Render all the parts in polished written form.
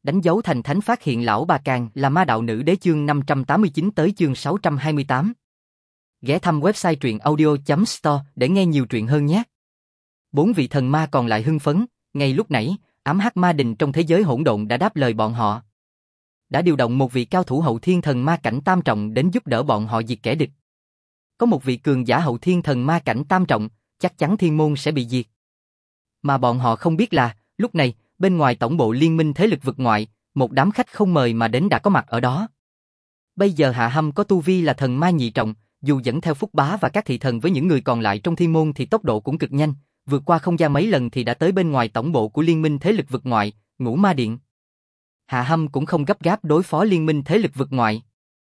Đánh dấu thành thánh phát hiện lão bà Càng là ma đạo nữ đế chương 589 tới chương 628. Ghé thăm website truyện audio.store để nghe nhiều truyện hơn nhé. 4 vị thần ma còn lại hưng phấn, ngay lúc nãy, ám hắc ma đình trong thế giới hỗn độn đã đáp lời bọn họ. Đã điều động một vị cao thủ hậu thiên thần ma cảnh tam trọng đến giúp đỡ bọn họ diệt kẻ địch. Có một vị cường giả hậu thiên thần ma cảnh tam trọng, chắc chắn thiên môn sẽ bị diệt. Mà bọn họ không biết là, lúc này, bên ngoài tổng bộ liên minh thế lực vực ngoại, một đám khách không mời mà đến đã có mặt ở đó. Bây giờ Hạ Hâm có tu vi là thần ma nhị trọng, dù dẫn theo Phúc Bá và các thị thần với những người còn lại trong thiên môn thì tốc độ cũng cực nhanh, vượt qua không gian mấy lần thì đã tới bên ngoài tổng bộ của liên minh thế lực vực ngoại, Ngũ Ma Điện. Hạ Hâm cũng không gấp gáp đối phó liên minh thế lực vực ngoại,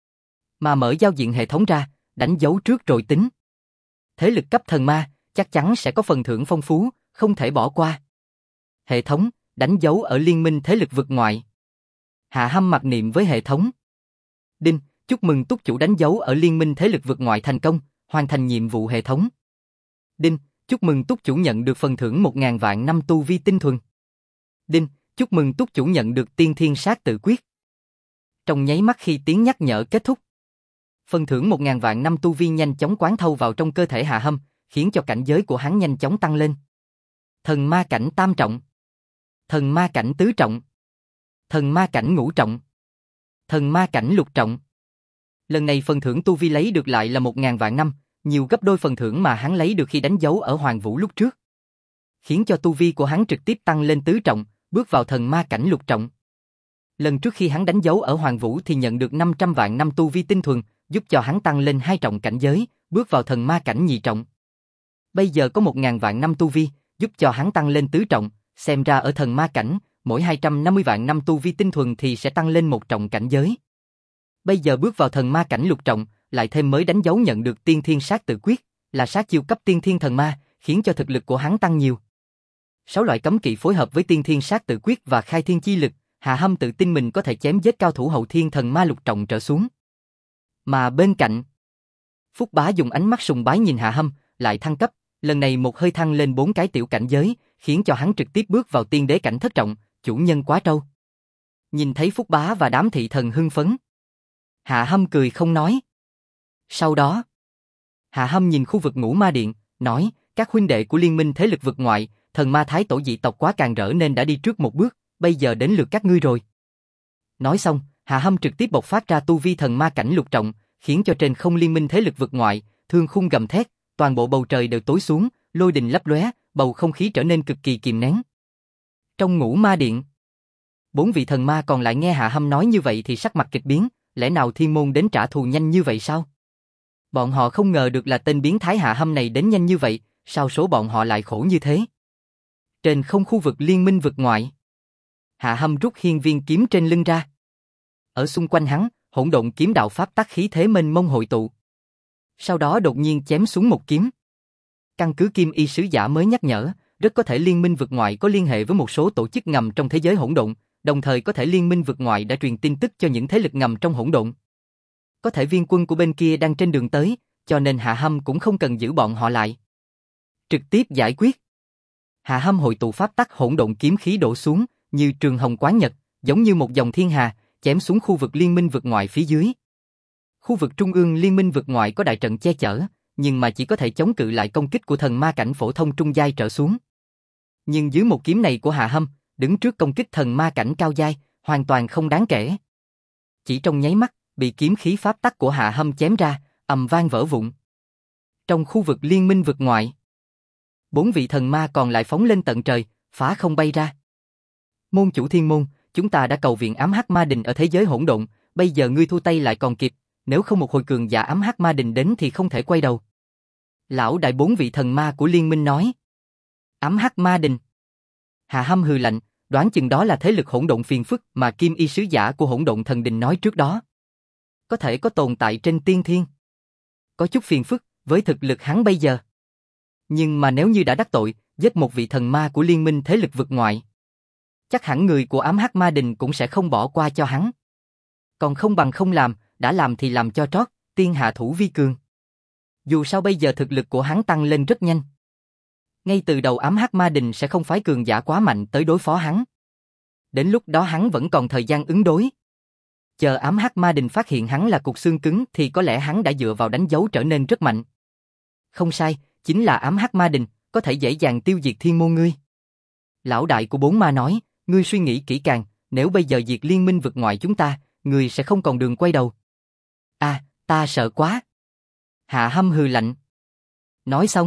mà mở giao diện hệ thống ra, đánh dấu trước rồi tính. Thế lực cấp thần ma, chắc chắn sẽ có phần thưởng phong phú, không thể bỏ qua. Hệ thống, đánh dấu ở liên minh thế lực vực ngoại. Hạ Hâm mặc niệm với hệ thống. Đinh, chúc mừng túc chủ đánh dấu ở liên minh thế lực vực ngoại thành công, hoàn thành nhiệm vụ hệ thống. Đinh, chúc mừng túc chủ nhận được phần thưởng 1000 vạn năm tu vi tinh thuần. Đinh, chúc mừng túc chủ nhận được tiên thiên sát tự quyết. Trong nháy mắt khi tiếng nhắc nhở kết thúc, phần thưởng 1000 vạn năm tu vi nhanh chóng quán thâu vào trong cơ thể Hạ Hâm, khiến cho cảnh giới của hắn nhanh chóng tăng lên. Thần ma cảnh tam trọng, thần ma cảnh tứ trọng, thần ma cảnh ngũ trọng, thần ma cảnh lục trọng. Lần này phần thưởng tu vi lấy được lại là 1000 vạn năm, nhiều gấp đôi phần thưởng mà hắn lấy được khi đánh dấu ở Hoàng Vũ lúc trước, khiến cho tu vi của hắn trực tiếp tăng lên tứ trọng, bước vào thần ma cảnh lục trọng. Lần trước khi hắn đánh dấu ở Hoàng Vũ thì nhận được 500 vạn năm tu vi tinh thuần, giúp cho hắn tăng lên 2 trọng cảnh giới, bước vào thần ma cảnh nhị trọng. Bây giờ có 1000 vạn năm tu vi, giúp cho hắn tăng lên tứ trọng, xem ra ở thần ma cảnh, mỗi 250 vạn năm tu vi tinh thuần thì sẽ tăng lên 1 trọng cảnh giới. Bây giờ bước vào thần ma cảnh lục trọng, lại thêm mới đánh dấu nhận được tiên thiên sát tự quyết, là sát chiêu cấp tiên thiên thần ma, khiến cho thực lực của hắn tăng nhiều. 6 loại cấm kỵ phối hợp với tiên thiên sát tự quyết và khai thiên chi lực, Hạ Hâm tự tin mình có thể chém giết cao thủ hậu thiên thần ma lục trọng trở xuống. Mà bên cạnh, Phúc Bá dùng ánh mắt sùng bái nhìn Hạ Hâm, lại thăng cấp, lần này một hơi thăng lên 4 cái tiểu cảnh giới, khiến cho hắn trực tiếp bước vào tiên đế cảnh thất trọng, chủ nhân quá trâu. Nhìn thấy Phúc Bá và đám thị thần hưng phấn, Hạ Hâm cười không nói. Sau đó, Hạ Hâm nhìn khu vực Ngũ Ma Điện, nói, các huynh đệ của liên minh thế lực vực ngoại, thần ma thái tổ dị tộc quá càn rỡ nên đã đi trước một bước, bây giờ đến lượt các ngươi rồi. Nói xong, Hạ Hâm trực tiếp bộc phát ra tu vi thần ma cảnh lục trọng, khiến cho trên không liên minh thế lực vực ngoại, thương khung gầm thét, toàn bộ bầu trời đều tối xuống, lôi đình lấp lóe, bầu không khí trở nên cực kỳ kìm nén. Trong Ngũ Ma Điện, 4 vị thần ma còn lại nghe Hạ Hâm nói như vậy thì sắc mặt kịch biến, lẽ nào thiên môn đến trả thù nhanh như vậy sao? Bọn họ không ngờ được là tên biến thái Hạ Hâm này đến nhanh như vậy, sao số bọn họ lại khổ như thế? Trên không khu vực liên minh vực ngoại, Hạ Hâm rút hiên viên kiếm trên lưng ra. Ở xung quanh hắn, hỗn độn kiếm đạo pháp tắc khí thế mênh mông hội tụ. Sau đó đột nhiên chém xuống một kiếm. Căn cứ Kim Y sứ giả mới nhắc nhở, rất có thể liên minh vực ngoại có liên hệ với một số tổ chức ngầm trong thế giới hỗn độn, đồng thời có thể liên minh vực ngoại đã truyền tin tức cho những thế lực ngầm trong hỗn độn. Có thể viên quân của bên kia đang trên đường tới, cho nên Hạ Hâm cũng không cần giữ bọn họ lại. Trực tiếp giải quyết. Hạ Hâm hội tụ pháp tắc hỗn độn kiếm khí đổ xuống, như trường hồng quán nhật, giống như một dòng thiên hà, chém xuống khu vực liên minh vực ngoại phía dưới. Khu vực trung ương liên minh vực ngoại có đại trận che chở, nhưng mà chỉ có thể chống cự lại công kích của thần ma cảnh phổ thông trung giai trở xuống. Nhưng dưới một kiếm này của Hạ Hâm, đứng trước công kích thần ma cảnh cao giai, hoàn toàn không đáng kể. Chỉ trong nháy mắt, bị kiếm khí pháp tắc của Hạ Hâm chém ra, ầm vang vỡ vụn. Trong khu vực liên minh vực ngoại, 4 vị thần ma còn lại phóng lên tận trời, phá không bay ra. Môn chủ thiên môn, chúng ta đã cầu viện ám hắc ma đình ở thế giới hỗn độn, bây giờ ngươi thu tay lại còn kịp, nếu không một hồi cường giả ám hắc ma đình đến thì không thể quay đầu. Lão đại 4 vị thần ma của liên minh nói. Ám hắc ma đình. Hạ Hâm hừ lạnh, đoán chừng đó là thế lực hỗn độn phiền phức mà Kim Y sứ giả của hỗn độn thần đình nói trước đó. Có thể có tồn tại trên tiên thiên. Có chút phiền phức với thực lực hắn bây giờ. Nhưng mà nếu như đã đắc tội, giết một vị thần ma của liên minh thế lực vực ngoại, chắc hẳn người của ám hắc ma đình cũng sẽ không bỏ qua cho hắn. Còn không bằng không làm, đã làm thì làm cho trót, tiên hạ thủ vi cường. Dù sao bây giờ thực lực của hắn tăng lên rất nhanh. Ngay từ đầu ám hắc ma đình sẽ không phái cường giả quá mạnh tới đối phó hắn. Đến lúc đó hắn vẫn còn thời gian ứng đối. Chờ ám hắc ma đình phát hiện hắn là cục xương cứng thì có lẽ hắn đã dựa vào đánh dấu trở nên rất mạnh. Không sai, chính là ám hắc ma đình, có thể dễ dàng tiêu diệt thiên môn ngươi. Lão đại của bốn ma nói, ngươi suy nghĩ kỹ càng, nếu bây giờ diệt liên minh vực ngoại chúng ta, ngươi sẽ không còn đường quay đầu. À, ta sợ quá. Hạ Hâm hừ lạnh. Nói xong,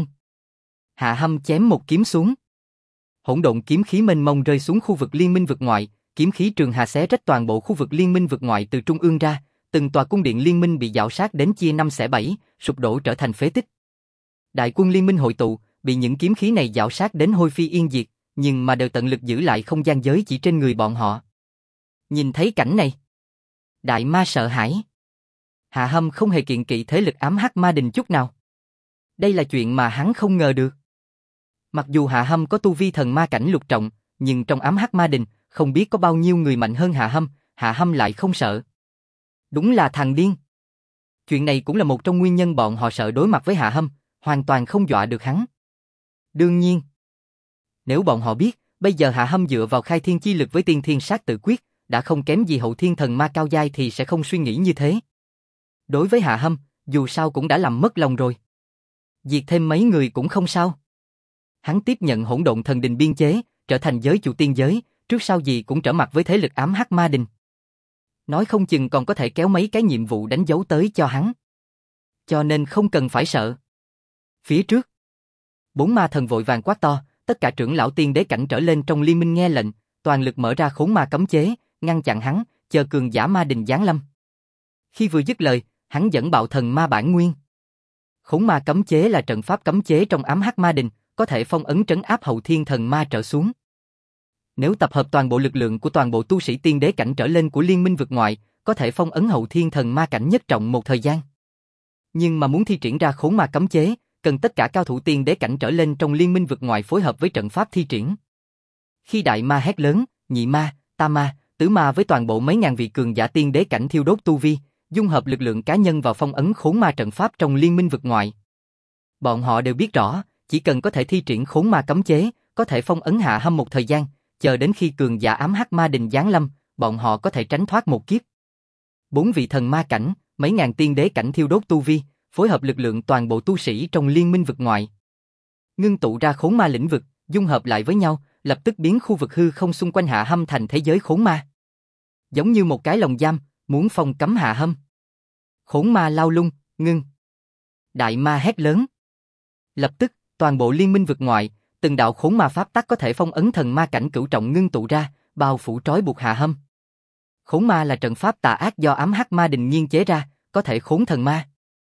Hạ Hâm chém một kiếm xuống. Hỗn độn kiếm khí mênh mông rơi xuống khu vực liên minh vực ngoại, kiếm khí trường hà xé rách toàn bộ khu vực liên minh vực ngoại từ trung ương ra, từng tòa cung điện liên minh bị dạo sát đến chia 5 xẻ 7, sụp đổ trở thành phế tích. Đại quân liên minh hội tụ, bị những kiếm khí này dạo sát đến hôi phi yên diệt, nhưng mà đều tận lực giữ lại không gian giới chỉ trên người bọn họ. Nhìn thấy cảnh này, Đại Ma sợ hãi. Hạ Hâm không hề kiêng kỵ thế lực ám hắc ma đình chút nào. Đây là chuyện mà hắn không ngờ được. Mặc dù Hạ Hâm có tu vi thần ma cảnh lục trọng, nhưng trong ám hắc ma đình, không biết có bao nhiêu người mạnh hơn Hạ Hâm lại không sợ. Đúng là thằng điên. Chuyện này cũng là một trong nguyên nhân bọn họ sợ đối mặt với Hạ Hâm, hoàn toàn không dọa được hắn. Đương nhiên, nếu bọn họ biết, bây giờ Hạ Hâm dựa vào khai thiên chi lực với tiên thiên sát tự quyết, đã không kém gì hậu thiên thần ma cao giai thì sẽ không suy nghĩ như thế. Đối với Hạ Hâm, dù sao cũng đã làm mất lòng rồi. Diệt thêm mấy người cũng không sao. Hắn tiếp nhận hỗn độn thần đình biên chế, trở thành giới chủ tiên giới, trước sau gì cũng trở mặt với thế lực ám hắc ma đình. Nói không chừng còn có thể kéo mấy cái nhiệm vụ đánh dấu tới cho hắn. Cho nên không cần phải sợ. Phía trước, bốn ma thần vội vàng quát to, tất cả trưởng lão tiên đế cảnh trở lên trong liên minh nghe lệnh, toàn lực mở ra khốn ma cấm chế, ngăn chặn hắn, chờ cường giả ma đình giáng lâm. Khi vừa dứt lời, hắn dẫn bạo thần ma bản nguyên. Khốn ma cấm chế là trận pháp cấm chế trong ám hắc ma đình, có thể phong ấn trấn áp hậu thiên thần ma trở xuống. Nếu tập hợp toàn bộ lực lượng của toàn bộ tu sĩ tiên đế cảnh trở lên của liên minh vực ngoại, có thể phong ấn hậu thiên thần ma cảnh nhất trọng một thời gian. Nhưng mà muốn thi triển ra khốn ma cấm chế, cần tất cả cao thủ tiên đế cảnh trở lên trong liên minh vực ngoại phối hợp với trận pháp thi triển. Khi đại ma hét lớn, nhị ma, tam ma, tứ ma với toàn bộ mấy ngàn vị cường giả tiên đế cảnh thiêu đốt tu vi, dung hợp lực lượng cá nhân vào phong ấn khốn ma trận pháp trong liên minh vực ngoại. Bọn họ đều biết rõ, chỉ cần có thể thi triển khốn ma cấm chế, có thể phong ấn Hạ Hâm một thời gian, chờ đến khi cường giả ám hắc ma đình giáng lâm, bọn họ có thể tránh thoát một kiếp. 4 vị thần ma cảnh, mấy ngàn tiên đế cảnh thiêu đốt tu vi, phối hợp lực lượng toàn bộ tu sĩ trong liên minh vực ngoại, ngưng tụ ra khốn ma lĩnh vực, dung hợp lại với nhau, lập tức biến khu vực hư không xung quanh Hạ Hâm thành thế giới khốn ma. Giống như một cái lồng giam, muốn phong cấm Hạ Hâm. Khốn ma lao lung, ngưng. Đại ma hét lớn. Lập tức, toàn bộ liên minh vực ngoại, từng đạo khốn ma pháp tắc có thể phong ấn thần ma cảnh cửu trọng ngưng tụ ra, bao phủ trói buộc Hạ Hâm. Khốn ma là trận pháp tà ác do ám hắc ma đình nghiên chế ra, có thể khốn thần ma.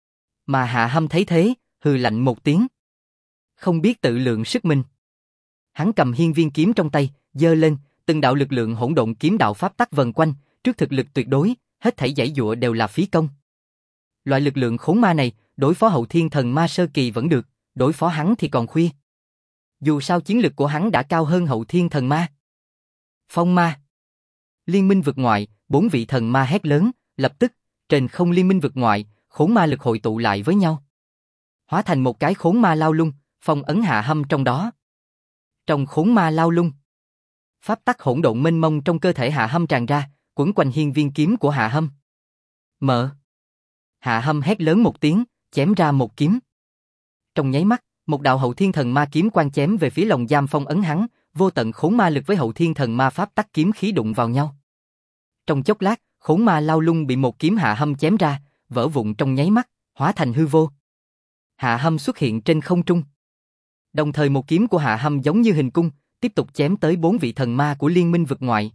Mà Hạ Hâm thấy thế, hừ lạnh một tiếng. Không biết tự lượng sức mình. Hắn cầm hiên viên kiếm trong tay, giơ lên, từng đạo lực lượng hỗn độn kiếm đạo pháp tắc vần quanh, trước thực lực tuyệt đối, hết thảy giãy giụa đều là phí công. Loại lực lượng khốn ma này, đối phó hậu thiên thần ma sơ kỳ vẫn được, đối phó hắn thì còn khuya. Dù sao chiến lực của hắn đã cao hơn hậu thiên thần ma. Phong ma. Liên minh vực ngoại, 4 vị thần ma hét lớn, lập tức, trên không liên minh vực ngoại, khốn ma lực hội tụ lại với nhau. Hóa thành một cái khốn ma lao lung, phong ấn Hạ Hâm trong đó. Trong khốn ma lao lung, pháp tắc hỗn độn mênh mông trong cơ thể Hạ Hâm tràn ra, quấn quanh hiên viên kiếm của Hạ Hâm. Mở. Hạ Hâm hét lớn một tiếng, chém ra một kiếm. Trong nháy mắt, một đạo hậu thiên thần ma kiếm quang chém về phía lồng giam phong ấn hắn, vô tận khốn ma lực với hậu thiên thần ma pháp tắc kiếm khí đụng vào nhau. Trong chốc lát, khốn ma lao lung bị một kiếm Hạ Hâm chém ra, vỡ vụn trong nháy mắt, hóa thành hư vô. Hạ Hâm xuất hiện trên không trung. Đồng thời một kiếm của Hạ Hâm giống như hình cung, tiếp tục chém tới 4 vị thần ma của liên minh vực ngoại.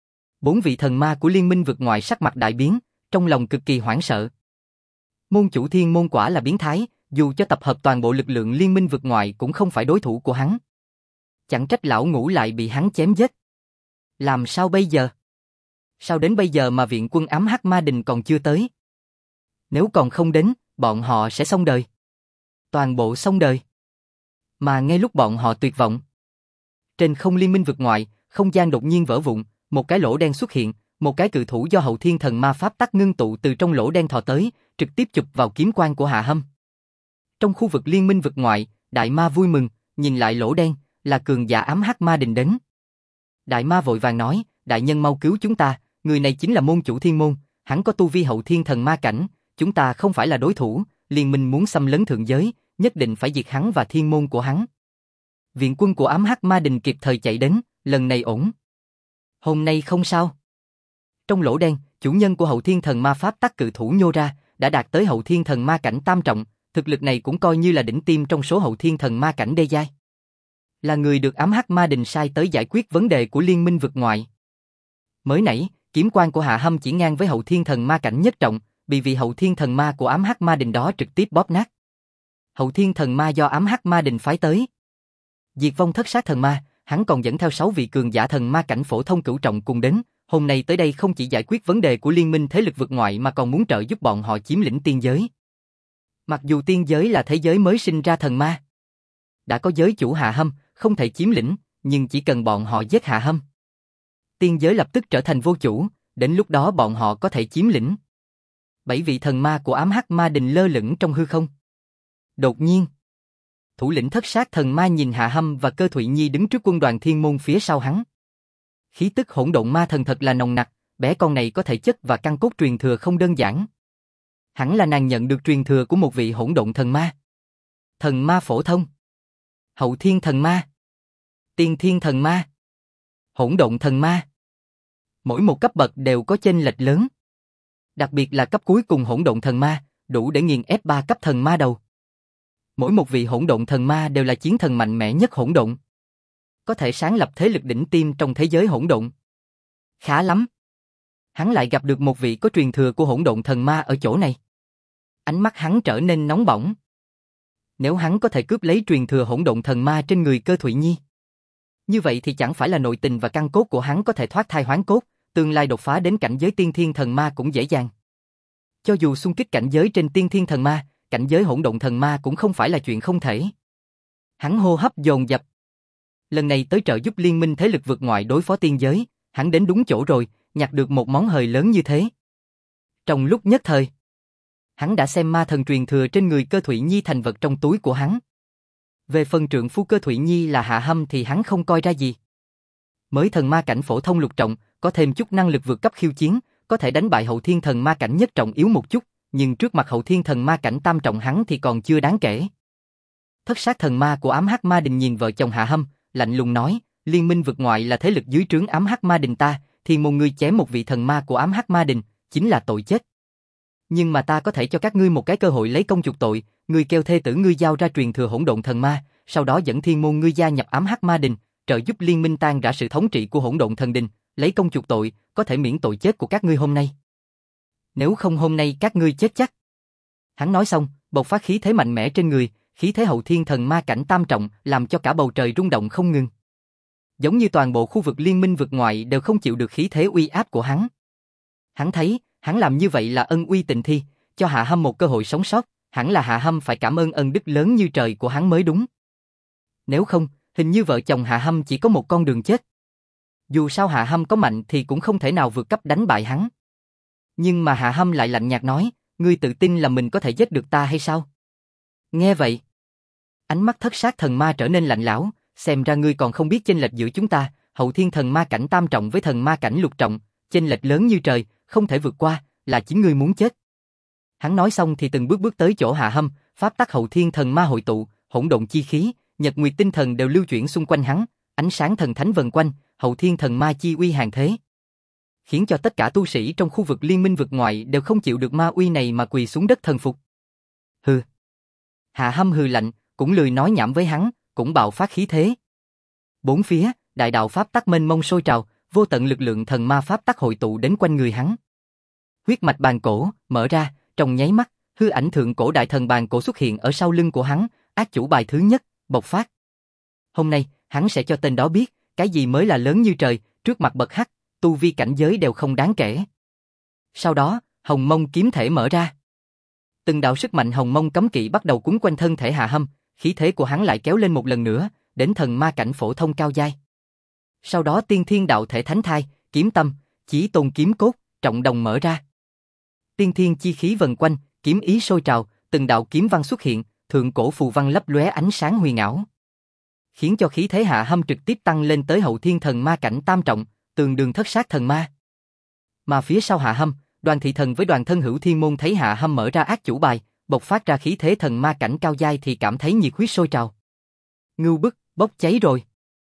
4 vị thần ma của liên minh vực ngoại sắc mặt đại biến, trong lòng cực kỳ hoảng sợ. Môn chủ thiên môn quả là biến thái, dù cho tập hợp toàn bộ lực lượng liên minh vực ngoại cũng không phải đối thủ của hắn. Chẳng trách lão ngũ lại bị hắn chém giết. Làm sao bây giờ? Sao đến bây giờ mà viện quân ám hắc ma đình còn chưa tới? Nếu còn không đến, bọn họ sẽ xong đời. Toàn bộ xong đời. Mà ngay lúc bọn họ tuyệt vọng, trên không liên minh vực ngoại, không gian đột nhiên vỡ vụn, một cái lỗ đen xuất hiện, một cái cự thủ do hậu thiên thần ma pháp tắc ngưng tụ từ trong lỗ đen thò tới, trực tiếp chụp vào kiếm quang của Hạ Hâm. Trong khu vực liên minh vực ngoại, đại ma vui mừng, nhìn lại lỗ đen, là cường giả ám hắc ma đình đến. Đại ma vội vàng nói, đại nhân mau cứu chúng ta, người này chính là môn chủ thiên môn, hắn có tu vi hậu thiên thần ma cảnh, chúng ta không phải là đối thủ, liên minh muốn xâm lấn thượng giới, nhất định phải diệt hắn và thiên môn của hắn. Viện quân của ám hắc ma đình kịp thời chạy đến, lần này ổn. Hôm nay không sao. Trong lỗ đen, chủ nhân của hậu thiên thần ma pháp tắc cự thủ nhô ra, đã đạt tới hậu thiên thần ma cảnh tam trọng, thực lực này cũng coi như là đỉnh tiêm trong số hậu thiên thần ma cảnh đê giai. Là người được ám hắc ma đình sai tới giải quyết vấn đề của liên minh vực ngoại. Mới nãy, kiếm quan của Hạ Hâm chỉ ngang với hậu thiên thần ma cảnh nhất trọng, bị vị hậu thiên thần ma của ám hắc ma đình đó trực tiếp bóp nát. Hậu thiên thần ma do ám hắc ma đình phái tới. Diệt vong thất sát thần ma, hắn còn dẫn theo 6 vị cường giả thần ma cảnh phổ thông cửu trọng cùng đến, hôm nay tới đây không chỉ giải quyết vấn đề của liên minh thế lực vực ngoại mà còn muốn trợ giúp bọn họ chiếm lĩnh tiên giới. Mặc dù tiên giới là thế giới mới sinh ra thần ma, đã có giới chủ Hạ Hâm, không thể chiếm lĩnh, nhưng chỉ cần bọn họ giết Hạ Hâm, tiên giới lập tức trở thành vô chủ, đến lúc đó bọn họ có thể chiếm lĩnh. 7 vị thần ma của ám hắc ma đình lơ lửng trong hư không. Đột nhiên, thủ lĩnh thất sát thần ma nhìn Hạ Hâm và Cơ Thụy Nhi đứng trước quân đoàn thiên môn phía sau hắn. Khí tức hỗn độn ma thần thật là nồng nặc, bé con này có thể chất và căn cốt truyền thừa không đơn giản. Hẳn là nàng nhận được truyền thừa của một vị hỗn độn thần ma. Thần ma phổ thông, hậu thiên thần ma, tiên thiên thần ma, hỗn độn thần ma. Mỗi một cấp bậc đều có chênh lệch lớn. Đặc biệt là cấp cuối cùng hỗn độn thần ma, đủ để nghiền ép 3 cấp thần ma đầu. Mỗi một vị hỗn độn thần ma đều là chiến thần mạnh mẽ nhất hỗn độn. Có thể sáng lập thế lực đỉnh tiêm trong thế giới hỗn độn. Khá lắm. Hắn lại gặp được một vị có truyền thừa của hỗn độn thần ma ở chỗ này. Ánh mắt hắn trở nên nóng bỏng. Nếu hắn có thể cướp lấy truyền thừa hỗn độn thần ma trên người Cơ Thụy Nhi, như vậy thì chẳng phải là nội tình và căn cốt của hắn có thể thoát thai hoán cốt, tương lai đột phá đến cảnh giới tiên thiên thần ma cũng dễ dàng. Cho dù xung kích cảnh giới trên tiên thiên thần ma, cảnh giới hỗn độn thần ma cũng không phải là chuyện không thể. Hắn hô hấp dồn dập. Lần này tới trợ giúp liên minh thế lực vượt ngoại đối phó tiên giới, hắn đến đúng chỗ rồi, nhặt được một món hời lớn như thế. Trong lúc nhất thời, hắn đã xem ma thần truyền thừa trên người Cơ Thụy Nhi thành vật trong túi của hắn. Về phần trượng phu Cơ Thụy Nhi là Hạ Hâm thì hắn không coi ra gì. Mới thần ma cảnh phổ thông lục trọng, có thêm chút năng lực vượt cấp khiêu chiến, có thể đánh bại hậu thiên thần ma cảnh nhất trọng yếu một chút, nhưng trước mặt hậu thiên thần ma cảnh tam trọng hắn thì còn chưa đáng kể. Thất sát thần ma của ám hắc ma đình nhìn vợ chồng Hạ Hâm, lạnh lùng nói, liên minh vực ngoại là thế lực dưới trướng ám hắc ma đình ta, thì một người chém một vị thần ma của ám hắc ma đình, chính là tội chết. Nhưng mà ta có thể cho các ngươi một cái cơ hội lấy công chuộc tội, ngươi kêu thê tử ngươi giao ra truyền thừa hỗn độn thần ma, sau đó dẫn thiên môn ngươi gia nhập ám hắc ma đình, trợ giúp liên minh tan rã sự thống trị của hỗn độn thần đình, lấy công chuộc tội, có thể miễn tội chết của các ngươi hôm nay. Nếu không hôm nay các ngươi chết chắc. Hắn nói xong, bộc phát khí thế mạnh mẽ trên người, khí thế hậu thiên thần ma cảnh tam trọng làm cho cả bầu trời rung động không ngừng. Giống như toàn bộ khu vực liên minh vực ngoại đều không chịu được khí thế uy áp của hắn. Hắn thấy, hắn làm như vậy là ân uy tịnh thi, cho Hạ Hâm một cơ hội sống sót, hẳn là Hạ Hâm phải cảm ơn ân đức lớn như trời của hắn mới đúng. Nếu không, hình như vợ chồng Hạ Hâm chỉ có một con đường chết. Dù sao Hạ Hâm có mạnh thì cũng không thể nào vượt cấp đánh bại hắn. Nhưng mà Hạ Hâm lại lạnh nhạt nói, ngươi tự tin là mình có thể giết được ta hay sao? Nghe vậy, ánh mắt thất sát thần ma trở nên lạnh lẽo, xem ra ngươi còn không biết chênh lệch giữa chúng ta, hậu thiên thần ma cảnh tam trọng với thần ma cảnh lục trọng, chênh lệch lớn như trời, không thể vượt qua, là chính ngươi muốn chết. Hắn nói xong thì từng bước bước tới chỗ Hạ Hâm, pháp tắc hậu thiên thần ma hội tụ, hỗn độn chi khí, nhật nguyệt tinh thần đều lưu chuyển xung quanh hắn, ánh sáng thần thánh vần quanh, hậu thiên thần ma chi uy hàng thế, khiến cho tất cả tu sĩ trong khu vực liên minh vực ngoại đều không chịu được ma uy này mà quỳ xuống đất thần phục. Hừ. Hạ Hâm hừ lạnh, cũng lười nói nhảm với hắn, cũng bạo phát khí thế. Bốn phía, đại đạo pháp tắc mênh mông sôi trào, vô tận lực lượng thần ma pháp tắc hội tụ đến quanh người hắn. Huyết mạch bàn cổ mở ra, trong nháy mắt, hư ảnh thượng cổ đại thần bàn cổ xuất hiện ở sau lưng của hắn, ác chủ bài thứ nhất, bộc phát. Hôm nay, hắn sẽ cho tên đó biết, cái gì mới là lớn như trời, trước mặt bậc hắc, tu vi cảnh giới đều không đáng kể. Sau đó, hồng mông kiếm thể mở ra. Từng đạo sức mạnh hồng mông cấm kỵ bắt đầu quấn quanh thân thể Hạ Hâm, khí thế của hắn lại kéo lên một lần nữa, đến thần ma cảnh phổ thông cao giai. Sau đó tiên thiên đạo thể thánh thai, kiếm tâm, chí tôn kiếm cốt, trọng đồng mở ra. Tiên thiên chi khí vần quanh, kiếm ý sôi trào, từng đạo kiếm văn xuất hiện, thượng cổ phù văn lấp lóe ánh sáng huyền ảo, khiến cho khí thế Hạ Hâm trực tiếp tăng lên tới hậu thiên thần ma cảnh tam trọng, tương đương thất sát thần ma. Mà phía sau Hạ Hâm, Đoàn Thị Thần với Đoàn Thân Hữu Thiên Môn thấy Hạ Hâm mở ra ác chủ bài, bộc phát ra khí thế thần ma cảnh cao giai thì cảm thấy nhiệt huyết sôi trào. Ngưu bức, bốc cháy rồi.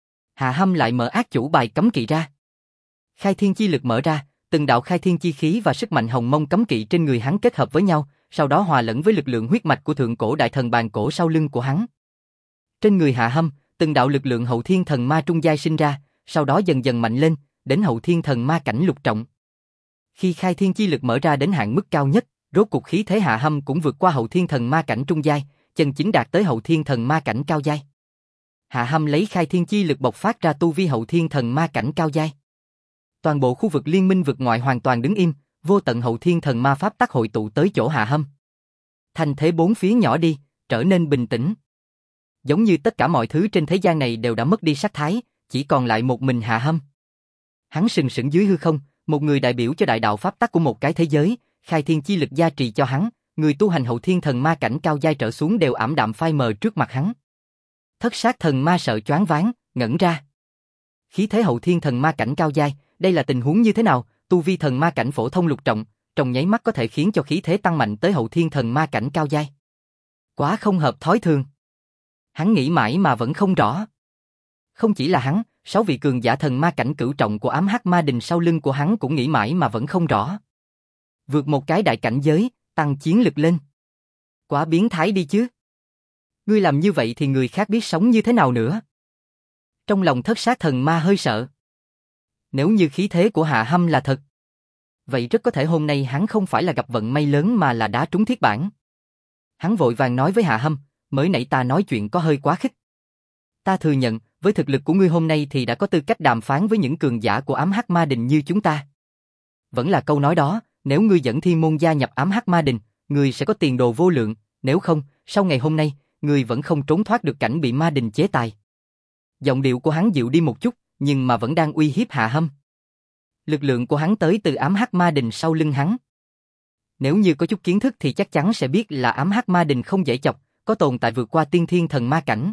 Hạ Hâm lại mở ác chủ bài cấm kỵ ra. Khai thiên chi lực mở ra, từng đạo khai thiên chi khí và sức mạnh hồng mông cấm kỵ trên người hắn kết hợp với nhau, sau đó hòa lẫn với lực lượng huyết mạch của thượng cổ đại thần bàn cổ sau lưng của hắn. Trên người Hạ Hâm, từng đạo lực lượng hậu thiên thần ma trung giai sinh ra, sau đó dần dần mạnh lên, đến hậu thiên thần ma cảnh lục trọng. Khi khai thiên chi lực mở ra đến hạn mức cao nhất, rốt cục khí thế Hạ Hâm cũng vượt qua hậu thiên thần ma cảnh trung giai, chân chính đạt tới hậu thiên thần ma cảnh cao giai. Hạ Hâm lấy khai thiên chi lực bộc phát ra tu vi hậu thiên thần ma cảnh cao giai. Toàn bộ khu vực liên minh vực ngoại hoàn toàn đứng im, vô tận hậu thiên thần ma pháp tắc hội tụ tới chỗ Hạ Hâm. Thành thế bốn phía nhỏ đi, trở nên bình tĩnh. Giống như tất cả mọi thứ trên thế gian này đều đã mất đi sắc thái, chỉ còn lại một mình Hạ Hâm. Hắn sừng sững dưới hư không, một người đại biểu cho đại đạo pháp tắc của một cái thế giới, khai thiên chi lực gia trì cho hắn, người tu hành hậu thiên thần ma cảnh cao giai trở xuống đều ảm đạm phai mờ trước mặt hắn. Thất sát thần ma sợ choáng váng, ngẩn ra. Khí thế hậu thiên thần ma cảnh cao giai, đây là tình huống như thế nào? Tu vi thần ma cảnh phổ thông lục trọng, trong nháy mắt có thể khiến cho khí thế tăng mạnh tới hậu thiên thần ma cảnh cao giai. Quá không hợp thói thường. Hắn nghĩ mãi mà vẫn không rõ. Không chỉ là hắn, 6 vị cường giả thần ma cảnh cửu trọng của ám hắc ma đình sau lưng của hắn cũng nghĩ mãi mà vẫn không rõ. Vượt một cái đại cảnh giới, tăng chiến lực lên. Quá biến thái đi chứ. Ngươi làm như vậy thì người khác biết sống như thế nào nữa. Trong lòng thất sát thần ma hơi sợ. Nếu như khí thế của Hạ Hâm là thật, vậy rất có thể hôm nay hắn không phải là gặp vận may lớn mà là đá trúng thiết bản. Hắn vội vàng nói với Hạ Hâm, mới nãy ta nói chuyện có hơi quá khích. Ta thừa nhận, với thực lực của ngươi hôm nay thì đã có tư cách đàm phán với những cường giả của ám hắc ma đình như chúng ta. Vẫn là câu nói đó, nếu ngươi dẫn Thiên Môn gia nhập ám hắc ma đình, ngươi sẽ có tiền đồ vô lượng, nếu không, sau ngày hôm nay, ngươi vẫn không trốn thoát được cảnh bị ma đình chế tài. Giọng điệu của hắn dịu đi một chút, nhưng mà vẫn đang uy hiếp Hạ Hâm. Lực lượng của hắn tới từ ám hắc ma đình sau lưng hắn. Nếu như có chút kiến thức thì chắc chắn sẽ biết là ám hắc ma đình không dễ chọc, có tồn tại vượt qua tiên thiên thần ma cảnh.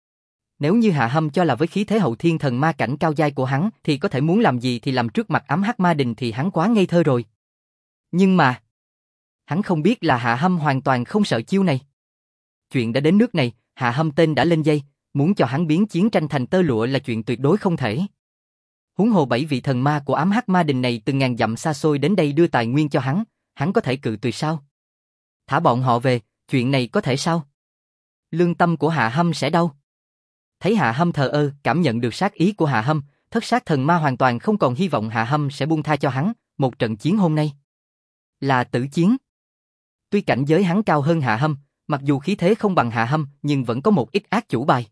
Nếu như Hạ Hâm cho là với khí thế hậu thiên thần ma cảnh cao giai của hắn thì có thể muốn làm gì thì làm trước mặt ám hắc ma đình thì hắn quá ngây thơ rồi. Nhưng mà, hắn không biết là Hạ Hâm hoàn toàn không sợ chiêu này. Chuyện đã đến nước này, Hạ Hâm tên đã lên dây, muốn cho hắn biến chiến tranh thành tơ lụa là chuyện tuyệt đối không thể. Huống hồ 7 vị thần ma của ám hắc ma đình này từng ngàn dặm xa xôi đến đây đưa tài nguyên cho hắn có thể cự tuyệt sao? Thả bọn họ về, chuyện này có thể sao? Lương tâm của Hạ Hâm sẽ đau. Thấy Hạ Hâm thờ ơ, cảm nhận được sát ý của Hạ Hâm, thất sát thần ma hoàn toàn không còn hy vọng Hạ Hâm sẽ buông tha cho hắn, một trận chiến hôm nay là tử chiến. Tuy cảnh giới hắn cao hơn Hạ Hâm, mặc dù khí thế không bằng Hạ Hâm, nhưng vẫn có một ít ác chủ bài.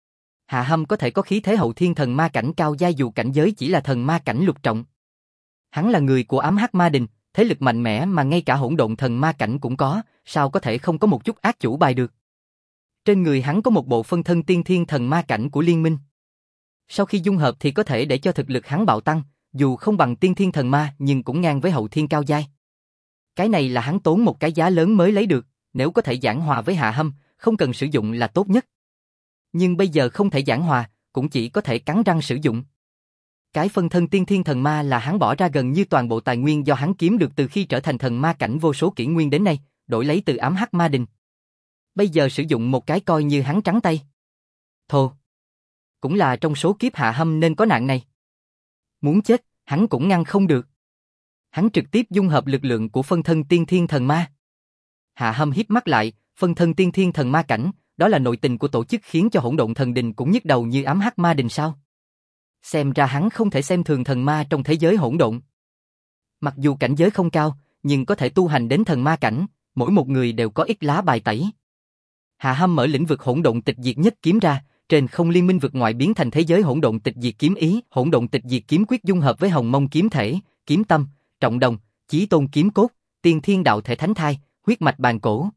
Hạ Hâm có thể có khí thế hậu thiên thần ma cảnh cao giai dù cảnh giới chỉ là thần ma cảnh lục trọng. Hắn là người của ám hắc ma đình, thế lực mạnh mẽ mà ngay cả hỗn độn thần ma cảnh cũng có, sao có thể không có một chút ác chủ bài được. Trên người hắn có một bộ phân thân tiên thiên thần ma cảnh của liên minh. Sau khi dung hợp thì có thể để cho thực lực hắn bạo tăng, dù không bằng tiên thiên thần ma nhưng cũng ngang với hậu thiên cao giai. Cái này là hắn tốn một cái giá lớn mới lấy được, nếu có thể giảng hòa với Hạ Hâm, không cần sử dụng là tốt nhất. Nhưng bây giờ không thể giảng hòa, cũng chỉ có thể cắn răng sử dụng. Cái phân thân tiên thiên thần ma là hắn bỏ ra gần như toàn bộ tài nguyên do hắn kiếm được từ khi trở thành thần ma cảnh vô số kỷ nguyên đến nay, đổi lấy từ ám hắc ma đình. Bây giờ sử dụng một cái coi như hắn trắng tay. Thô. Cũng là trong số kiếp Hạ Hâm nên có nạn này. Muốn chết, hắn cũng ngăn không được. Hắn trực tiếp dung hợp lực lượng của phân thân tiên thiên thần ma. Hạ Hâm híp mắt lại, phân thân tiên thiên thần ma cảnh, đó là nội tình của tổ chức khiến cho hỗn độn thần đình cũng nhức đầu như ám hắc ma đình sao? Xem ra hắn không thể xem thường thần ma trong thế giới hỗn độn. Mặc dù cảnh giới không cao, nhưng có thể tu hành đến thần ma cảnh, mỗi một người đều có ít lá bài tẩy. Hạ Hâm mở lĩnh vực hỗn độn tịch diệt nhất kiếm ra, trên không liên minh vực ngoại biến thành thế giới hỗn độn tịch diệt kiếm ý, hỗn độn tịch diệt kiếm quyết dung hợp với hồng mông kiếm thể, kiếm tâm, trọng đồng, chí tôn kiếm cốt, tiên thiên đạo thể thánh thai, huyết mạch bàn cổ.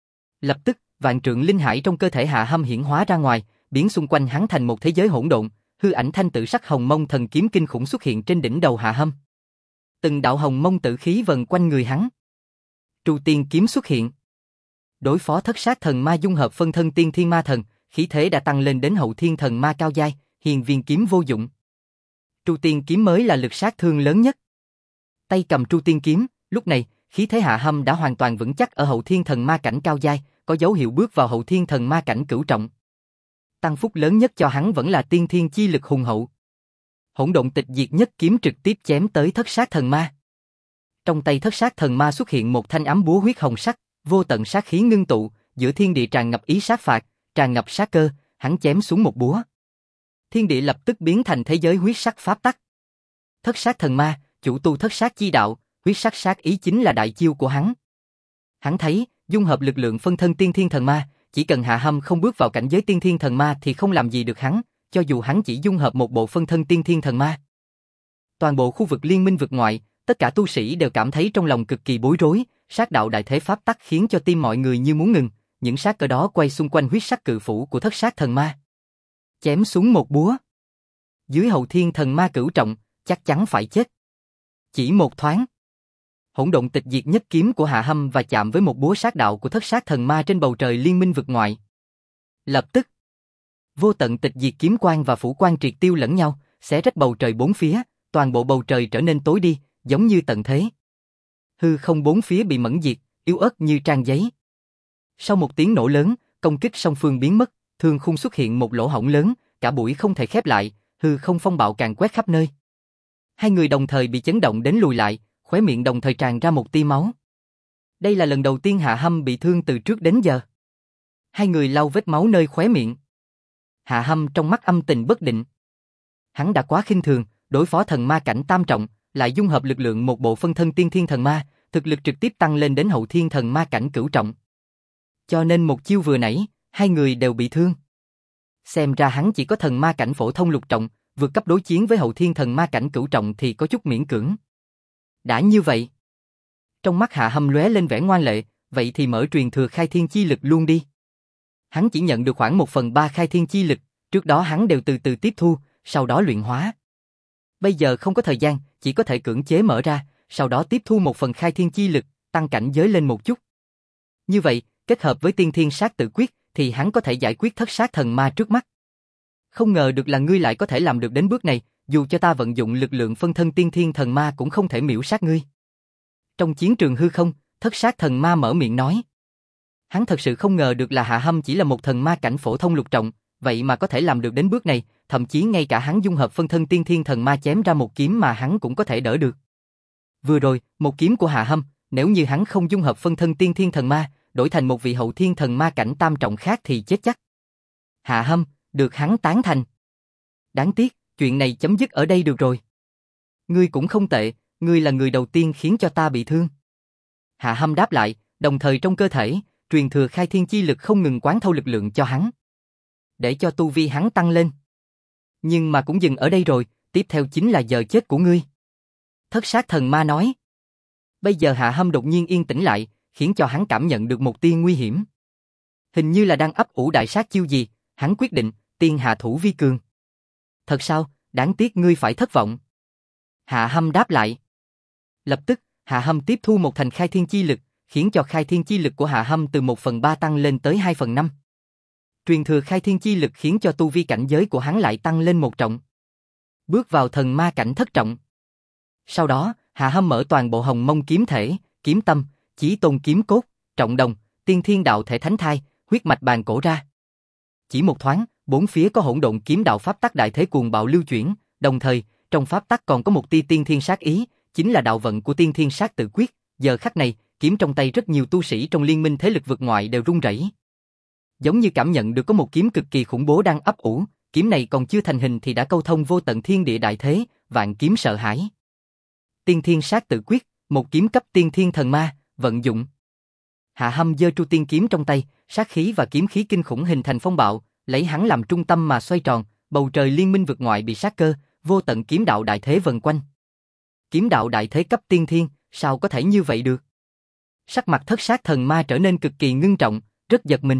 Lập tức, vạn trượng linh hải trong cơ thể Hạ Hâm hiển hóa ra ngoài, biến xung quanh hắn thành một thế giới hỗn độn, hư ảnh thanh tự sắc hồng mông thần kiếm kinh khủng xuất hiện trên đỉnh đầu Hạ Hâm. Từng đạo hồng mông tử khí vần quanh người hắn. Tru tiên kiếm xuất hiện. Đối phó thất sát thần ma dung hợp phân thân tiên thiên ma thần, khí thế đã tăng lên đến hậu thiên thần ma cao giai, hiền viên kiếm vô dụng. Tru Tiên kiếm mới là lực sát thương lớn nhất. Tay cầm Tru Tiên kiếm, lúc này, khí thế Hạ Hâm đã hoàn toàn vững chắc ở hậu thiên thần ma cảnh cao giai, có dấu hiệu bước vào hậu thiên thần ma cảnh cửu trọng. Tăng phúc lớn nhất cho hắn vẫn là tiên thiên chi lực hùng hậu. Hỗn độn tịch diệt nhất kiếm trực tiếp chém tới thất sát thần ma. Trong tay thất sát thần ma xuất hiện một thanh ám búa huyết hồng sắc, vô tận sát khí ngưng tụ, giữa thiên địa tràn ngập ý sát phạt, tràn ngập sát cơ, hắn chém xuống một búa. Thiên địa lập tức biến thành thế giới huyết sắc pháp tắc. Thất sát thần ma, chủ tu thất sát chi đạo, huyết sắc sát ý chính là đại chiêu của hắn. Hắn thấy, dung hợp lực lượng phân thân tiên thiên thần ma, chỉ cần Hạ Hâm không bước vào cảnh giới tiên thiên thần ma thì không làm gì được hắn, cho dù hắn chỉ dung hợp một bộ phân thân tiên thiên thần ma. Toàn bộ khu vực liên minh vực ngoại, tất cả tu sĩ đều cảm thấy trong lòng cực kỳ bối rối, sát đạo đại thế pháp tắc khiến cho tim mọi người như muốn ngừng, những sát cơ đó quay xung quanh huyết sắc cự phủ của thất sát thần ma. Chém xuống một búa. Dưới hậu thiên thần ma cửu trọng, chắc chắn phải chết. Chỉ một thoáng. Hỗn độn tịch diệt nhất kiếm của Hạ Hâm và chạm với một búa sát đạo của thất sát thần ma trên bầu trời liên minh vực ngoại. Lập tức, vô tận tịch diệt kiếm quang và phủ quang triệt tiêu lẫn nhau, xé rách bầu trời bốn phía, toàn bộ bầu trời trở nên tối đi, giống như tận thế. Hư không bốn phía bị mẫn diệt, yếu ớt như trang giấy. Sau một tiếng nổ lớn, công kích song phương biến mất, thương khung xuất hiện một lỗ hổng lớn, cả bụi không thể khép lại, hư không phong bạo càn quét khắp nơi. Hai người đồng thời bị chấn động đến lùi lại, khóe miệng đồng thời tràn ra một tia máu. Đây là lần đầu tiên Hạ Hâm bị thương từ trước đến giờ. Hai người lau vết máu nơi khóe miệng. Hạ Hâm trong mắt âm tình bất định. Hắn đã quá khinh thường, đối phó thần ma cảnh tam trọng, lại dung hợp lực lượng một bộ phân thân tiên thiên thần ma, thực lực trực tiếp tăng lên đến hậu thiên thần ma cảnh cửu trọng. Cho nên một chiêu vừa nãy, hai người đều bị thương. Xem ra hắn chỉ có thần ma cảnh phổ thông lục trọng, vượt cấp đối chiến với hậu thiên thần ma cảnh cửu trọng thì có chút miễn cưỡng. Đã như vậy, trong mắt Hạ Hâm lóe lên vẻ ngoan lệ, vậy thì mở truyền thừa khai thiên chi lực luôn đi. Hắn chỉ nhận được khoảng 1/3 khai thiên chi lực, trước đó hắn đều từ từ tiếp thu, sau đó luyện hóa. Bây giờ không có thời gian, chỉ có thể cưỡng chế mở ra, sau đó tiếp thu 1 phần khai thiên chi lực, tăng cảnh giới lên một chút. Như vậy, kết hợp với tiên thiên sát tự quyết, thì hắn có thể giải quyết thất sát thần ma trước mắt. Không ngờ được là ngươi lại có thể làm được đến bước này, dù cho ta vận dụng lực lượng phân thân tiên thiên thần ma cũng không thể miễu sát ngươi. Trong chiến trường hư không, thất sát thần ma mở miệng nói. Hắn thật sự không ngờ được là Hạ Hâm chỉ là một thần ma cảnh phổ thông lục trọng, vậy mà có thể làm được đến bước này, thậm chí ngay cả hắn dung hợp phân thân tiên thiên thần ma chém ra một kiếm mà hắn cũng có thể đỡ được. Vừa rồi, một kiếm của Hạ Hâm, nếu như hắn không dung hợp phân thân tiên thiên thần ma, đổi thành một vị hậu thiên thần ma cảnh tam trọng khác thì chết chắc. Hạ Hâm, được hắn tán thành. Đáng tiếc, chuyện này chấm dứt ở đây được rồi. Ngươi cũng không tệ, ngươi là người đầu tiên khiến cho ta bị thương. Hạ Hâm đáp lại, đồng thời trong cơ thể, truyền thừa khai thiên chi lực không ngừng quán thâu lực lượng cho hắn. Để cho tu vi hắn tăng lên. Nhưng mà cũng dừng ở đây rồi, tiếp theo chính là giờ chết của ngươi. Thất sát thần ma nói. Bây giờ Hạ Hâm đột nhiên yên tĩnh lại, khiến cho hắn cảm nhận được một tia nguy hiểm. Hình như là đang ấp ủ đại sát chiêu gì, hắn quyết định, tiên hạ thủ vi cường. Thật sao, đáng tiếc ngươi phải thất vọng. Hạ Hâm đáp lại. Lập tức, Hạ Hâm tiếp thu một thành khai thiên chi lực, khiến cho khai thiên chi lực của Hạ Hâm từ 1/3 tăng lên tới 2/5. Truyền thừa khai thiên chi lực khiến cho tu vi cảnh giới của hắn lại tăng lên 1 trọng. Bước vào thần ma cảnh thất trọng. Sau đó, Hạ Hâm mở toàn bộ hồng mông kiếm thể, kiếm tâm, chí tôn kiếm cốt, trọng đồng, tiên thiên đạo thể thánh thai, huyết mạch bàn cổ ra. Chỉ một thoáng, bốn phía có hỗn độn kiếm đạo pháp tắc đại thế cuồng bạo lưu chuyển, đồng thời, trong pháp tắc còn có một tia tiên thiên sát ý, chính là đạo vận của tiên thiên sát tự quyết. Giờ khắc này, kiếm trong tay rất nhiều tu sĩ trong liên minh thế lực vực ngoại đều run rẩy. Giống như cảm nhận được có một kiếm cực kỳ khủng bố đang ấp ủ, kiếm này còn chưa thành hình thì đã câu thông vô tận thiên địa đại thế, vạn kiếm sợ hãi. Tiên thiên sát tự quyết, một kiếm cấp tiên thiên thần ma, vận dụng. Hạ Hâm giơ Tru Tiên kiếm trong tay, sát khí và kiếm khí kinh khủng hình thành phong bạo, lấy hắn làm trung tâm mà xoay tròn, bầu trời liên minh vực ngoại bị sát cơ, vô tận kiếm đạo đại thế vần quanh. Kiếm đạo đại thế cấp tiên thiên, sao có thể như vậy được? Sắc mặt thất sát thần ma trở nên cực kỳ ngưng trọng, rất giật mình.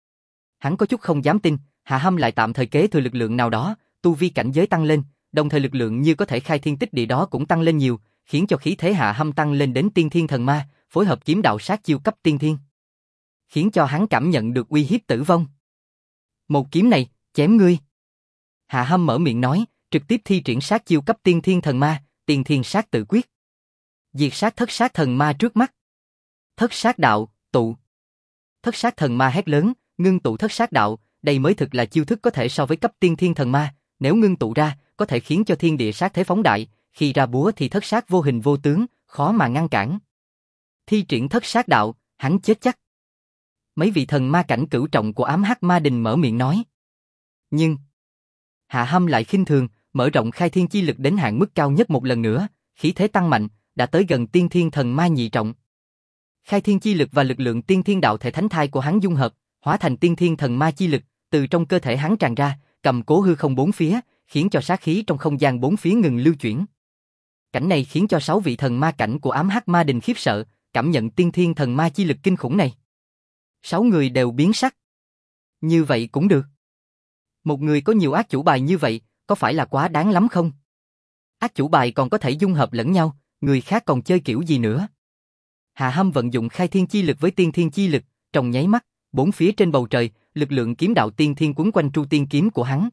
Hắn có chút không dám tin, Hạ Hâm lại tạm thời kế thừa lực lượng nào đó, tu vi cảnh giới tăng lên, đồng thời lực lượng như có thể khai thiên tích địa đó cũng tăng lên nhiều, khiến cho khí thế Hạ Hâm tăng lên đến tiên thiên thần ma, phối hợp kiếm đạo sát chiêu cấp tiên thiên, khiến cho hắn cảm nhận được uy hiếp tử vong. Một kiếm này, chém ngươi. Hạ Hâm mở miệng nói, trực tiếp thi triển sát chiêu cấp tiên thiên thần ma, tiên thiên sát tự quyết. Diệt sát thất sát thần ma trước mắt. Thất sát đạo, tụ. Thất sát thần ma hét lớn, ngưng tụ thất sát đạo, đây mới thực là chiêu thức có thể so với cấp tiên thiên thần ma, nếu ngưng tụ ra, có thể khiến cho thiên địa sát thế phóng đại, khi ra búa thì thất sát vô hình vô tướng, khó mà ngăn cản. Thi triển thất sát đạo, hắn chết chắc. Mấy vị thần ma cảnh cửu trọng của ám hắc ma đình mở miệng nói. Nhưng Hạ Hâm lại khinh thường, mở rộng khai thiên chi lực đến hạn mức cao nhất một lần nữa, khí thế tăng mạnh, đã tới gần tiên thiên thần ma nhị trọng. Khai thiên chi lực và lực lượng tiên thiên đạo thể thánh thai của hắn dung hợp, hóa thành tiên thiên thần ma chi lực, từ trong cơ thể hắn tràn ra, cầm cố hư không bốn phía, khiến cho sát khí trong không gian bốn phía ngừng lưu chuyển. Cảnh này khiến cho 6 vị thần ma cảnh của ám hắc ma đình khiếp sợ, cảm nhận tiên thiên thần ma chi lực kinh khủng này. 6 người đều biến sắc. Như vậy cũng được. Một người có nhiều ác chủ bài như vậy, có phải là quá đáng lắm không? Ác chủ bài còn có thể dung hợp lẫn nhau, người khác còn chơi kiểu gì nữa? Hạ Hâm vận dụng khai thiên chi lực với tiên thiên chi lực, trong nháy mắt, bốn phía trên bầu trời, lực lượng kiếm đạo tiên thiên quấn quanh tru tiên kiếm của hắn.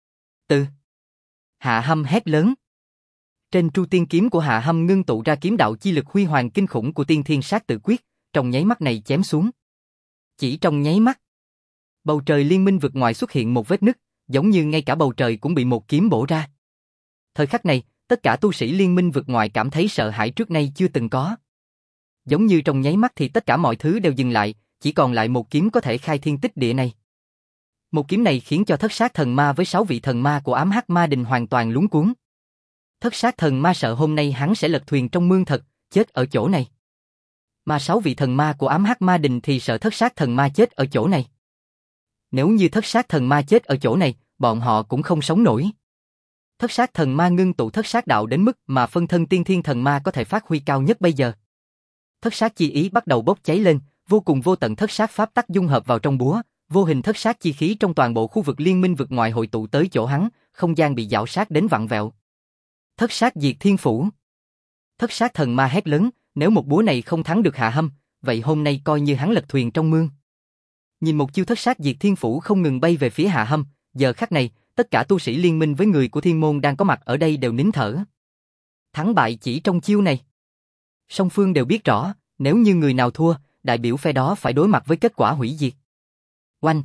Hạ Hâm hét lớn. Trên tru tiên kiếm của Hạ Hâm ngưng tụ ra kiếm đạo chi lực huy hoàng kinh khủng của tiên thiên sát tự quyết, trong nháy mắt này chém xuống. Chỉ trong nháy mắt, bầu trời liên minh vực ngoài xuất hiện một vết nứt, giống như ngay cả bầu trời cũng bị một kiếm bổ ra. Thời khắc này, tất cả tu sĩ liên minh vực ngoài cảm thấy sợ hãi trước nay chưa từng có. Giống như trong nháy mắt thì tất cả mọi thứ đều dừng lại, chỉ còn lại một kiếm có thể khai thiên tích địa này. Một kiếm này khiến cho thất sát thần ma với 6 vị thần ma của ám hắc ma đình hoàn toàn luống cuống. Thất sát thần ma sợ hôm nay hắn sẽ lật thuyền trong mương thật, chết ở chỗ này. Mà 6 vị thần ma của ám hắc ma đình thì sợ thất sát thần ma chết ở chỗ này. Nếu như thất sát thần ma chết ở chỗ này, bọn họ cũng không sống nổi. Thất sát thần ma ngưng tụ thất sát đạo đến mức mà phân thân tiên thiên thần ma có thể phát huy cao nhất bây giờ. Thất sát chi ý bắt đầu bốc cháy lên, vô cùng vô tận thất sát pháp tắc dung hợp vào trong búa, vô hình thất sát chi khí trong toàn bộ khu vực liên minh vực ngoài hội tụ tới chỗ hắn, không gian bị giảo sát đến vặn vẹo. Thất sát diệt thiên phủ. Thất sát thần ma hét lớn, nếu một búa này không thắng được Hạ Hâm, vậy hôm nay coi như hắn lật thuyền trong mương. Nhìn một chiêu thất sát diệt thiên phủ không ngừng bay về phía Hạ Hâm, giờ khắc này, tất cả tu sĩ liên minh với người của thiên môn đang có mặt ở đây đều nín thở. Thắng bại chỉ trong chiêu này. Song phương đều biết rõ, nếu như người nào thua, đại biểu phe đó phải đối mặt với kết quả hủy diệt. Oanh!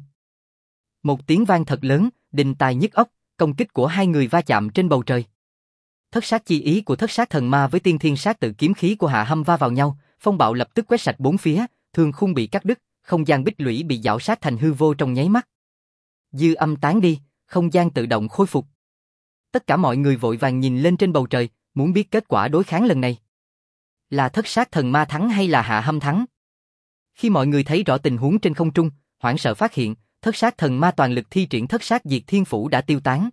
Một tiếng vang thật lớn, đình tai nhức óc, công kích của hai người va chạm trên bầu trời. Thất sát chi ý của thất sát thần ma với tiên thiên sát tự kiếm khí của Hạ Hâm va vào nhau, phong bạo lập tức quét sạch bốn phía, thương khung bị cắt đứt, không gian bích lũy bị giảo sát thành hư vô trong nháy mắt. Dư âm tán đi, không gian tự động khôi phục. Tất cả mọi người vội vàng nhìn lên trên bầu trời, muốn biết kết quả đối kháng lần này. Là thất sát thần ma thắng hay là Hạ Hâm thắng? Khi mọi người thấy rõ tình huống trên không trung, hoảng sợ phát hiện, thất sát thần ma toàn lực thi triển thất sát diệt thiên phủ đã tiêu tán.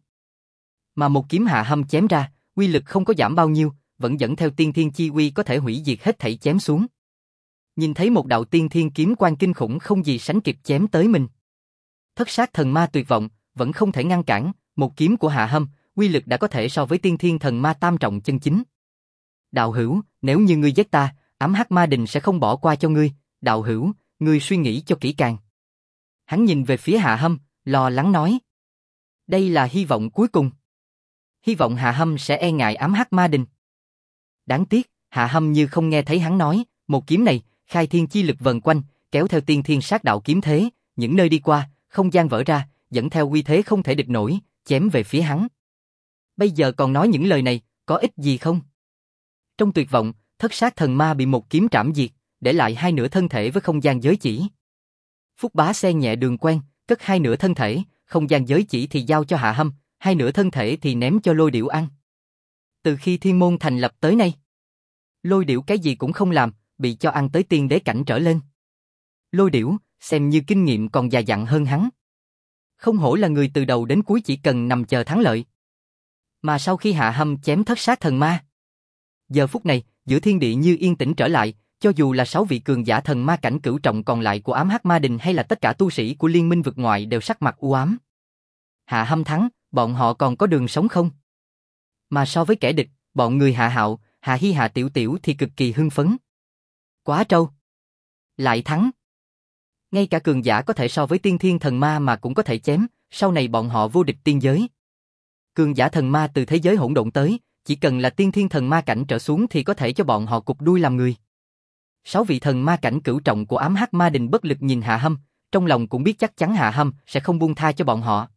Mà một kiếm Hạ Hâm chém ra, uy lực không có giảm bao nhiêu, vẫn dẫn theo tiên thiên chi uy có thể hủy diệt hết thảy chém xuống. Nhìn thấy một đạo tiên thiên kiếm quang kinh khủng không gì sánh kịp chém tới mình. Thất sát thần ma tuyệt vọng, vẫn không thể ngăn cản, một kiếm của Hạ Hâm, uy lực đã có thể so với tiên thiên thần ma tam trọng chân chính. Đạo hữu, nếu như ngươi giết ta, ám hắc ma đình sẽ không bỏ qua cho ngươi, đạo hữu, ngươi suy nghĩ cho kỹ càng. Hắn nhìn về phía Hạ Hâm, lo lắng nói. Đây là hy vọng cuối cùng. Hy vọng Hạ Hâm sẽ e ngại ám hắc ma đình. Đáng tiếc, Hạ Hâm như không nghe thấy hắn nói, một kiếm này, khai thiên chi lực vần quanh, kéo theo tiên thiên sát đạo kiếm thế, những nơi đi qua, không gian vỡ ra, dẫn theo uy thế không thể địch nổi, chém về phía hắn. Bây giờ còn nói những lời này, có ích gì không? Trong tuyệt vọng, thất sát thần ma bị một kiếm trảm diệt, để lại hai nửa thân thể với không gian giới chỉ. Phúc Bá xen nhẹ đường quen, cất hai nửa thân thể, không gian giới chỉ thì giao cho Hạ Hâm, hai nửa thân thể thì ném cho Lôi Điểu ăn. Từ khi thiên môn thành lập tới nay, Lôi Điểu cái gì cũng không làm, bị cho ăn tới tiên đế cảnh trở lên. Lôi Điểu, xem như kinh nghiệm còn già dặn hơn hắn. Không hổ là người từ đầu đến cuối chỉ cần nằm chờ thắng lợi. Mà sau khi Hạ Hâm chém thất sát thần ma, giờ phút này, giữa thiên địa như yên tĩnh trở lại, cho dù là 6 vị cường giả thần ma cảnh cửu trọng còn lại của ám hắc ma đình hay là tất cả tu sĩ của liên minh vực ngoại đều sắc mặt u ám. Hạ Hâm thắng, bọn họ còn có đường sống không? Mà so với kẻ địch, bọn người Hạ Hạo, Hạ Hi Hạ Tiểu Tiểu thì cực kỳ hưng phấn. Quá trâu! Lại thắng! Ngay cả cường giả có thể so với tiên thiên thần ma mà cũng có thể chém, sau này bọn họ vô địch tiên giới. cường giả thần ma từ thế giới hỗn độn tới, chỉ cần là tiên thiên thần ma cảnh trở xuống thì có thể cho bọn họ cụp đuôi làm người. 6 vị thần ma cảnh cửu trọng của ám hắc ma đình bất lực nhìn Hạ Hâm, trong lòng cũng biết chắc chắn Hạ Hâm sẽ không buông tha cho bọn họ.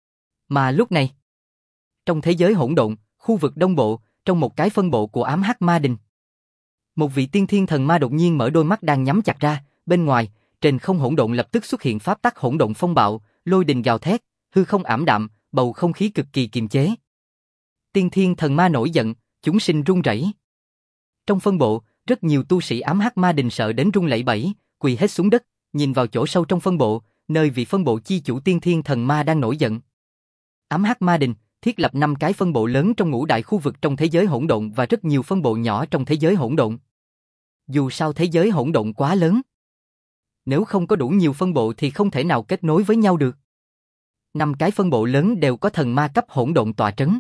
Mà lúc này, trong thế giới hỗn độn, khu vực đông bộ, trong một cái phân bộ của ám hắc ma đình, một vị tiên thiên thần ma đột nhiên mở đôi mắt đang nhắm chặt ra, bên ngoài, trên không hỗn độn lập tức xuất hiện pháp tắc hỗn độn phong bạo, lôi đình gào thét, hư không ảm đạm, bầu không khí cực kỳ kiềm chế. Tiên thiên thần ma nổi giận, chúng sinh run rẩy. Trong phân bộ, rất nhiều tu sĩ ám hắc ma đình sợ đến run lẩy bẩy, quỳ hết xuống đất, nhìn vào chỗ sâu trong phân bộ, nơi vị phân bộ chi chủ tiên thiên thần ma đang nổi giận. Ám hắc ma đình thiết lập 5 cái phân bộ lớn trong ngũ đại khu vực trong thế giới hỗn độn và rất nhiều phân bộ nhỏ trong thế giới hỗn độn. Dù sao thế giới hỗn độn quá lớn, nếu không có đủ nhiều phân bộ thì không thể nào kết nối với nhau được. 5 cái phân bộ lớn đều có thần ma cấp hỗn độn tọa trấn.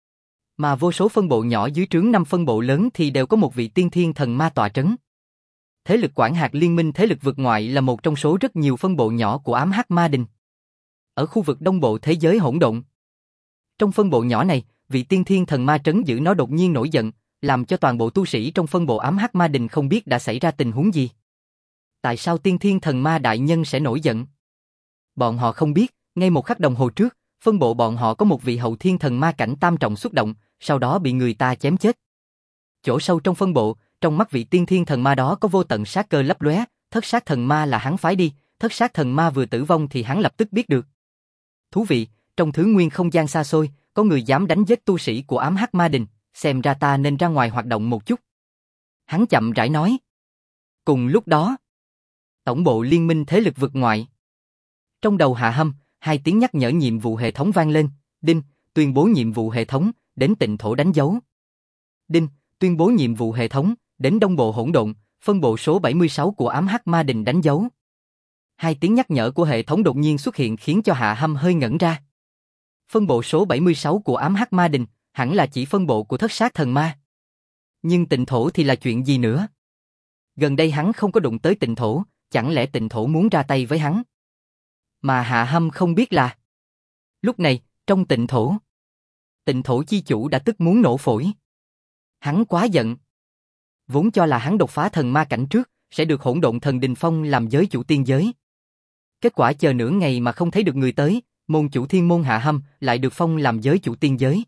Mà vô số phân bộ nhỏ dưới trướng 5 phân bộ lớn thì đều có một vị tiên thiên thần ma tọa trấn. Thế lực quản hạt liên minh thế lực vượt ngoại là một trong số rất nhiều phân bộ nhỏ của ám hắc ma đình. Ở khu vực đông bộ thế giới hỗn độn, trong phân bộ nhỏ này, vị tiên thiên thần ma trấn giữ nó đột nhiên nổi giận, làm cho toàn bộ tu sĩ trong phân bộ ám hắc ma đình không biết đã xảy ra tình huống gì. Tại sao tiên thiên thần ma đại nhân sẽ nổi giận? Bọn họ không biết, ngay một khắc đồng hồ trước, phân bộ bọn họ có một vị hậu thiên thần ma cảnh tam trọng xuất động, sau đó bị người ta chém chết. Chỗ sâu trong phân bộ, trong mắt vị tiên thiên thần ma đó có vô tận sát cơ lấp lóe, thất sát thần ma là hắn phái đi, thất sát thần ma vừa tử vong thì hắn lập tức biết được. Thú vị, trong thứ nguyên không gian xa xôi, có người dám đánh giết tu sĩ của ám hắc ma đình, xem ra ta nên ra ngoài hoạt động một chút. Hắn chậm rãi nói. Cùng lúc đó, tổng bộ liên minh thế lực vượt ngoại. Trong đầu Hạ Hâm, 2 tiếng nhắc nhở nhiệm vụ hệ thống vang lên, đinh, tuyên bố nhiệm vụ hệ thống, đến Tịnh Thổ đánh dấu. Đinh, tuyên bố nhiệm vụ hệ thống, đến Đông Bộ Hỗn Độn, phân bộ số 76 của ám hắc ma đình đánh dấu. 2 tiếng nhắc nhở của hệ thống đột nhiên xuất hiện khiến cho Hạ Hâm hơi ngẩn ra. Phân bộ số 76 của ám hắc ma đình, hẳn là chỉ phân bộ của thất sát thần ma. Nhưng Tịnh Thổ thì là chuyện gì nữa? Gần đây hắn không có đụng tới Tịnh Thổ, chẳng lẽ Tịnh Thổ muốn ra tay với hắn? Mà Hạ Hâm không biết là, lúc này, trong Tịnh Thổ chi chủ đã tức muốn nổ phổi. Hắn quá giận. Vốn cho là hắn đột phá thần ma cảnh trước, sẽ được hỗn độn thần đình phong làm giới chủ tiên giới. Kết quả chờ nửa ngày mà không thấy được người tới, môn chủ thiên môn Hạ Hâm lại được phong làm giới chủ tiên giới.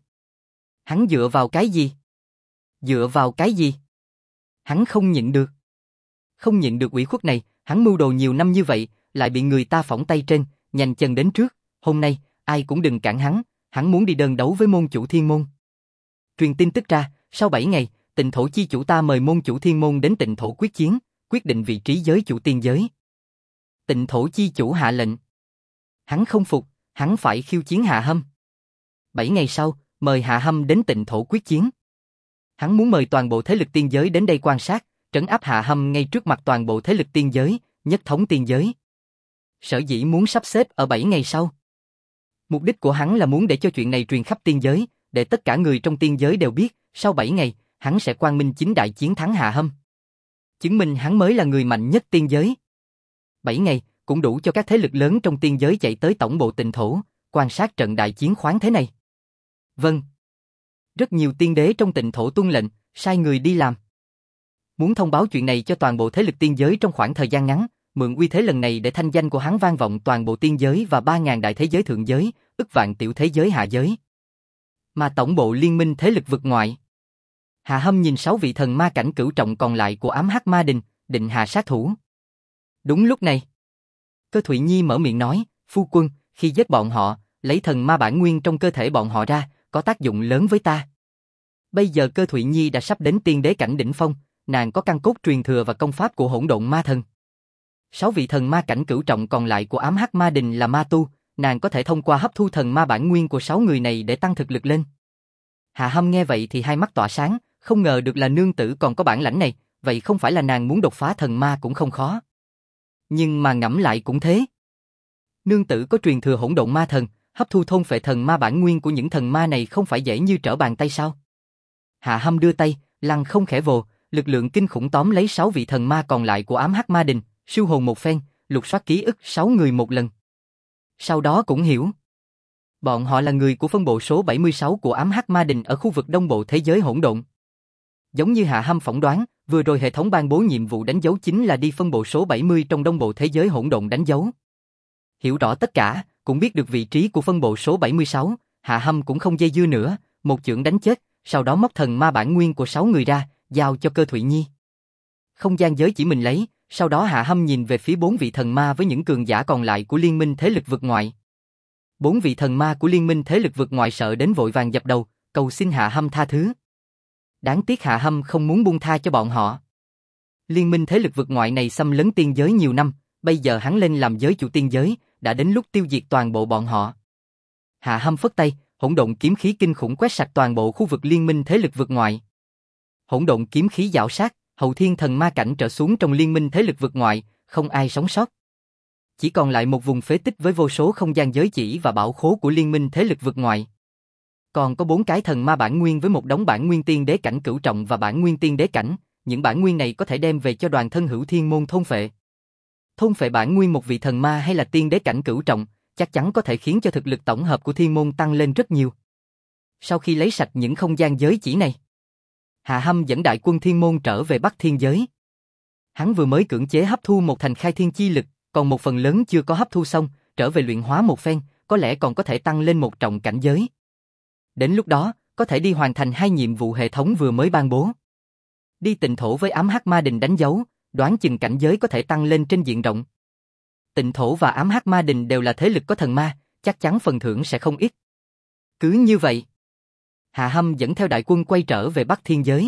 Hắn dựa vào cái gì? Dựa vào cái gì? Hắn không nhịn được. Không nhịn được ủy khuất này, hắn mưu đồ nhiều năm như vậy, lại bị người ta phỏng tay trên, nhanh chân đến trước, hôm nay, ai cũng đừng cản hắn muốn đi đơn đấu với môn chủ thiên môn. Truyền tin tức ra, sau 7 ngày, Tịnh Thổ chi chủ ta mời môn chủ thiên môn đến Tịnh Thổ quyết chiến, quyết định vị trí giới chủ tiên giới. Tịnh Thổ chi chủ hạ lệnh. Hắn không phục, hắn phải khiêu chiến Hạ Hâm. 7 ngày sau, mời Hạ Hâm đến Tịnh Thổ quyết chiến. Hắn muốn mời toàn bộ thế lực tiên giới đến đây quan sát, trấn áp Hạ Hâm ngay trước mặt toàn bộ thế lực tiên giới, nhất thống tiên giới. Sở dĩ muốn sắp xếp ở 7 ngày sau. Mục đích của hắn là muốn để cho chuyện này truyền khắp tiên giới, để tất cả người trong tiên giới đều biết, sau 7 ngày, hắn sẽ quang minh chính đại chiến thắng Hạ Hâm. Chứng minh hắn mới là người mạnh nhất tiên giới. 7 ngày, cũng đủ cho các thế lực lớn trong tiên giới chạy tới tổng bộ Tịnh Thổ, quan sát trận đại chiến khoáng thế này. Vâng. Rất nhiều tiên đế trong Tịnh Thổ tuân lệnh, sai người đi làm. Muốn thông báo chuyện này cho toàn bộ thế lực tiên giới trong khoảng thời gian ngắn, mượn uy thế lần này để thanh danh của hắn vang vọng toàn bộ tiên giới và 3.000 đại thế giới thượng giới, ức vạn tiểu thế giới hạ giới. Mà tổng bộ liên minh thế lực vực ngoại. Hạ Hâm nhìn 6 vị thần ma cảnh cửu trọng còn lại của ám hắc ma đình, định hạ sát thủ. Đúng lúc này, Cơ Thụy Nhi mở miệng nói, phu quân, khi giết bọn họ, lấy thần ma bản nguyên trong cơ thể bọn họ ra, có tác dụng lớn với ta. Bây giờ Cơ Thụy Nhi đã sắp đến tiên đế cảnh đỉnh phong, nàng có căn cốt truyền thừa và công pháp của hỗn độn ma thần. 6 vị thần ma cảnh cửu trọng còn lại của ám hắc ma đình là ma tu, nàng có thể thông qua hấp thu thần ma bản nguyên của 6 người này để tăng thực lực lên. Hạ Hâm nghe vậy thì hai mắt tỏa sáng, không ngờ được là nương tử còn có bản lãnh này, vậy không phải là nàng muốn đột phá thần ma cũng không khó. Nhưng mà ngẫm lại cũng thế. Nương tử có truyền thừa hỗn độn ma thần, hấp thu thôn phệ thần ma bản nguyên của những thần ma này không phải dễ như trở bàn tay sao? Hạ Hâm đưa tay, lăng không khẽ vồ, lực lượng kinh khủng tóm lấy 6 vị thần ma còn lại của ám hắc ma đình, siêu hồn một phen, lục soát ký ức 6 người một lần. Sau đó cũng hiểu. Bọn họ là người của phân bộ số 76 của ám hắc ma đình ở khu vực đông bộ thế giới hỗn độn. Giống như Hạ Hâm phỏng đoán, vừa rồi hệ thống ban bố nhiệm vụ đánh dấu chính là đi phân bộ số 70 trong đông bộ thế giới hỗn độn đánh dấu. Hiểu rõ tất cả, cũng biết được vị trí của phân bộ số 76, Hạ Hâm cũng không dây dưa nữa, một chưởng đánh chết, sau đó móc thần ma bản nguyên của 6 người ra, giao cho Cơ Thụy Nhi. Không gian giới chỉ mình lấy, sau đó Hạ Hâm nhìn về phía 4 vị thần ma với những cường giả còn lại của liên minh thế lực vực ngoại. 4 vị thần ma của liên minh thế lực vực ngoại sợ đến vội vàng dập đầu, cầu xin Hạ Hâm tha thứ. Đáng tiếc Hạ Hâm không muốn buông tha cho bọn họ. Liên minh thế lực vực ngoại này xâm lấn tiên giới nhiều năm, bây giờ hắn lên làm giới chủ tiên giới, đã đến lúc tiêu diệt toàn bộ bọn họ. Hạ Hâm phất tay, hỗn độn kiếm khí kinh khủng quét sạch toàn bộ khu vực liên minh thế lực vực ngoại. Hỗn độn kiếm khí dạo sát, hậu thiên thần ma cảnh trở xuống trong liên minh thế lực vực ngoại, không ai sống sót. Chỉ còn lại một vùng phế tích với vô số không gian giới chỉ và bảo khố của liên minh thế lực vực ngoại. Còn có 4 cái thần ma bản nguyên với một đống bản nguyên tiên đế cảnh cửu trọng và bản nguyên tiên đế cảnh, những bản nguyên này có thể đem về cho đoàn thân hữu thiên môn thôn phệ. Thôn phệ bản nguyên một vị thần ma hay là tiên đế cảnh cửu trọng, chắc chắn có thể khiến cho thực lực tổng hợp của thiên môn tăng lên rất nhiều. Sau khi lấy sạch những không gian giới chỉ này, Hạ Hâm dẫn đại quân thiên môn trở về Bắc Thiên giới. Hắn vừa mới cưỡng chế hấp thu một thành khai thiên chi lực, còn một phần lớn chưa có hấp thu xong, trở về luyện hóa một phen, có lẽ còn có thể tăng lên một trọng cảnh giới. Đến lúc đó, có thể đi hoàn thành 2 nhiệm vụ hệ thống vừa mới ban bố. Đi tịnh thổ với ám hắc ma đình đánh dấu, đoán chừng cảnh giới có thể tăng lên trên diện rộng. Tịnh thổ và ám hắc ma đình đều là thế lực có thần ma, chắc chắn phần thưởng sẽ không ít. Cứ như vậy, Hạ Hâm dẫn theo đại quân quay trở về Bắc Thiên giới.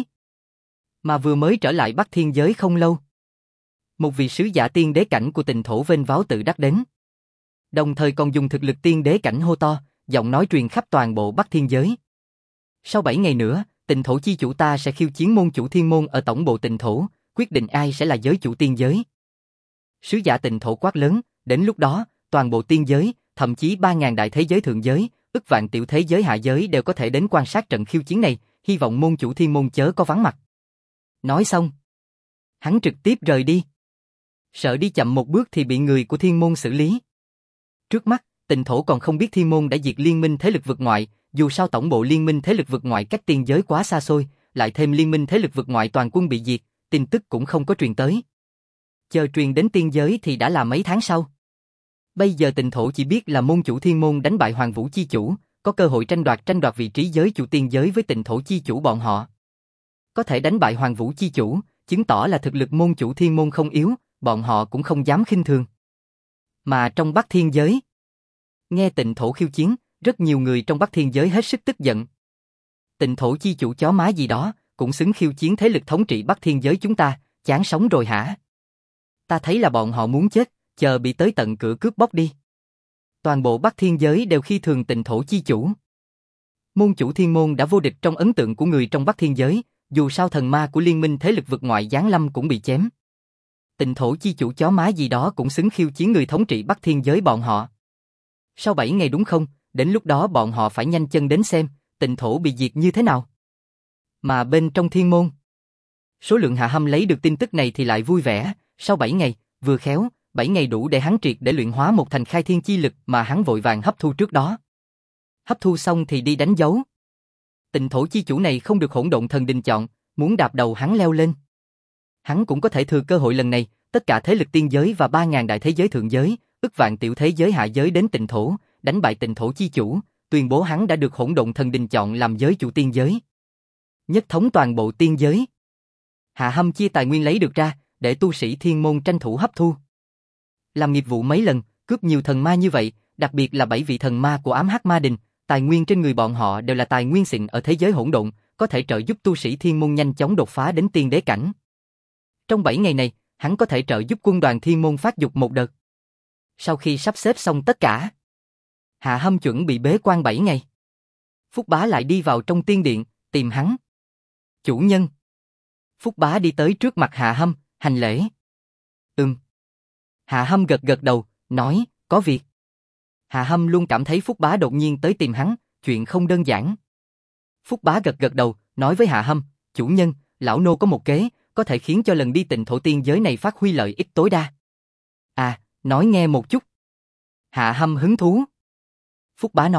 Mà vừa mới trở lại Bắc Thiên giới không lâu, một vị sứ giả tiên đế cảnh của tịnh thổ vênh váo tự đắc đến. Đồng thời còn dùng thực lực tiên đế cảnh hô to, giọng nói truyền khắp toàn bộ Bắc Thiên giới. Sau 7 ngày nữa, tịnh thổ chi chủ ta sẽ khiêu chiến môn chủ thiên môn ở tổng bộ tịnh thổ, quyết định ai sẽ là giới chủ tiên giới. Sứ giả tịnh thổ quát lớn, đến lúc đó, toàn bộ tiên giới, thậm chí 3.000 đại thế giới thượng giới, ức vạn tiểu thế giới hạ giới đều có thể đến quan sát trận khiêu chiến này, hy vọng môn chủ thiên môn chớ có vắng mặt. Nói xong, hắn trực tiếp rời đi. Sợ đi chậm một bước thì bị người của thiên môn xử lý. Trước mắt, tịnh thổ còn không biết thiên môn đã diệt liên minh thế lực vực ngoại, dù sao tổng bộ liên minh thế lực vực ngoại cách tiên giới quá xa xôi, lại thêm liên minh thế lực vực ngoại toàn quân bị diệt, tin tức cũng không có truyền tới. Chờ truyền đến tiên giới thì đã là mấy tháng sau. Bây giờ tịnh thổ chỉ biết là môn chủ thiên môn đánh bại Hoàng Vũ chi chủ, có cơ hội tranh đoạt vị trí giới chủ tiên giới với tịnh thổ chi chủ bọn họ. Có thể đánh bại Hoàng Vũ chi chủ, chứng tỏ là thực lực môn chủ thiên môn không yếu, bọn họ cũng không dám khinh thường. Mà trong Bắc Thiên giới, nghe tịnh thổ khiêu chiến, rất nhiều người trong Bắc Thiên giới hết sức tức giận. Tịnh thổ chi chủ chó má gì đó, cũng xứng khiêu chiến thế lực thống trị Bắc Thiên giới chúng ta, chán sống rồi hả? Ta thấy là bọn họ muốn chết, chờ bị tới tận cửa cướp bóc đi. Toàn bộ Bắc Thiên giới đều khi thường tịnh thổ chi chủ. Môn chủ thiên môn đã vô địch trong ấn tượng của người trong Bắc Thiên giới, dù sao thần ma của liên minh thế lực vực ngoại giáng lâm cũng bị chém. Tịnh thổ chi chủ chó má gì đó cũng xứng khiêu chiến người thống trị Bắc Thiên giới bọn họ. Sau 7 ngày đúng không, đến lúc đó bọn họ phải nhanh chân đến xem, tịnh thổ bị diệt như thế nào. Mà bên trong thiên môn, số lượng Hạ Hâm lấy được tin tức này thì lại vui vẻ, sau 7 ngày, vừa khéo, 7 ngày đủ để hắn triệt để luyện hóa một thành khai thiên chi lực mà hắn vội vàng hấp thu trước đó. Hấp thu xong thì đi đánh dấu. Tịnh thổ chi chủ này không được hỗn độn thần đình chọn, muốn đạp đầu hắn leo lên. Hắn cũng có thể thừa cơ hội lần này, tất cả thế lực tiên giới và 3.000 đại thế giới thượng giới, ức vạn tiểu thế giới hạ giới đến tịnh thổ, đánh bại tịnh thổ chi chủ, tuyên bố hắn đã được hỗn độn thần đình chọn làm giới chủ tiên giới. Nhất thống toàn bộ tiên giới. Hạ Hâm chia tài nguyên lấy được ra, để tu sĩ thiên môn tranh thủ hấp thu. Làm nghiệp vụ mấy lần, cướp nhiều thần ma như vậy, đặc biệt là 7 vị thần ma của ám hắc ma đình, tài nguyên trên người bọn họ đều là tài nguyên xịn ở thế giới hỗn độn, có thể trợ giúp tu sĩ thiên môn nhanh chóng đột phá đến tiên đế cảnh. Trong 7 ngày này, hắn có thể trợ giúp quân đoàn thiên môn phát dục một đợt. Sau khi sắp xếp xong tất cả, Hạ Hâm chuẩn bị bế quan 7 ngày. Phúc Bá lại đi vào trong tiên điện, tìm hắn. Chủ nhân. Phúc Bá đi tới trước mặt Hạ Hâm, hành lễ. Hạ Hâm gật gật đầu, nói, có việc. Hạ Hâm luôn cảm thấy Phúc Bá đột nhiên tới tìm hắn, chuyện không đơn giản. Phúc Bá gật gật đầu, nói với Hạ Hâm, chủ nhân, lão nô có một kế, có thể khiến cho lần đi tịnh thổ tiên giới này phát huy lợi ích tối đa. À, nói nghe một chút. Hạ Hâm hứng thú. Phúc Bá nói,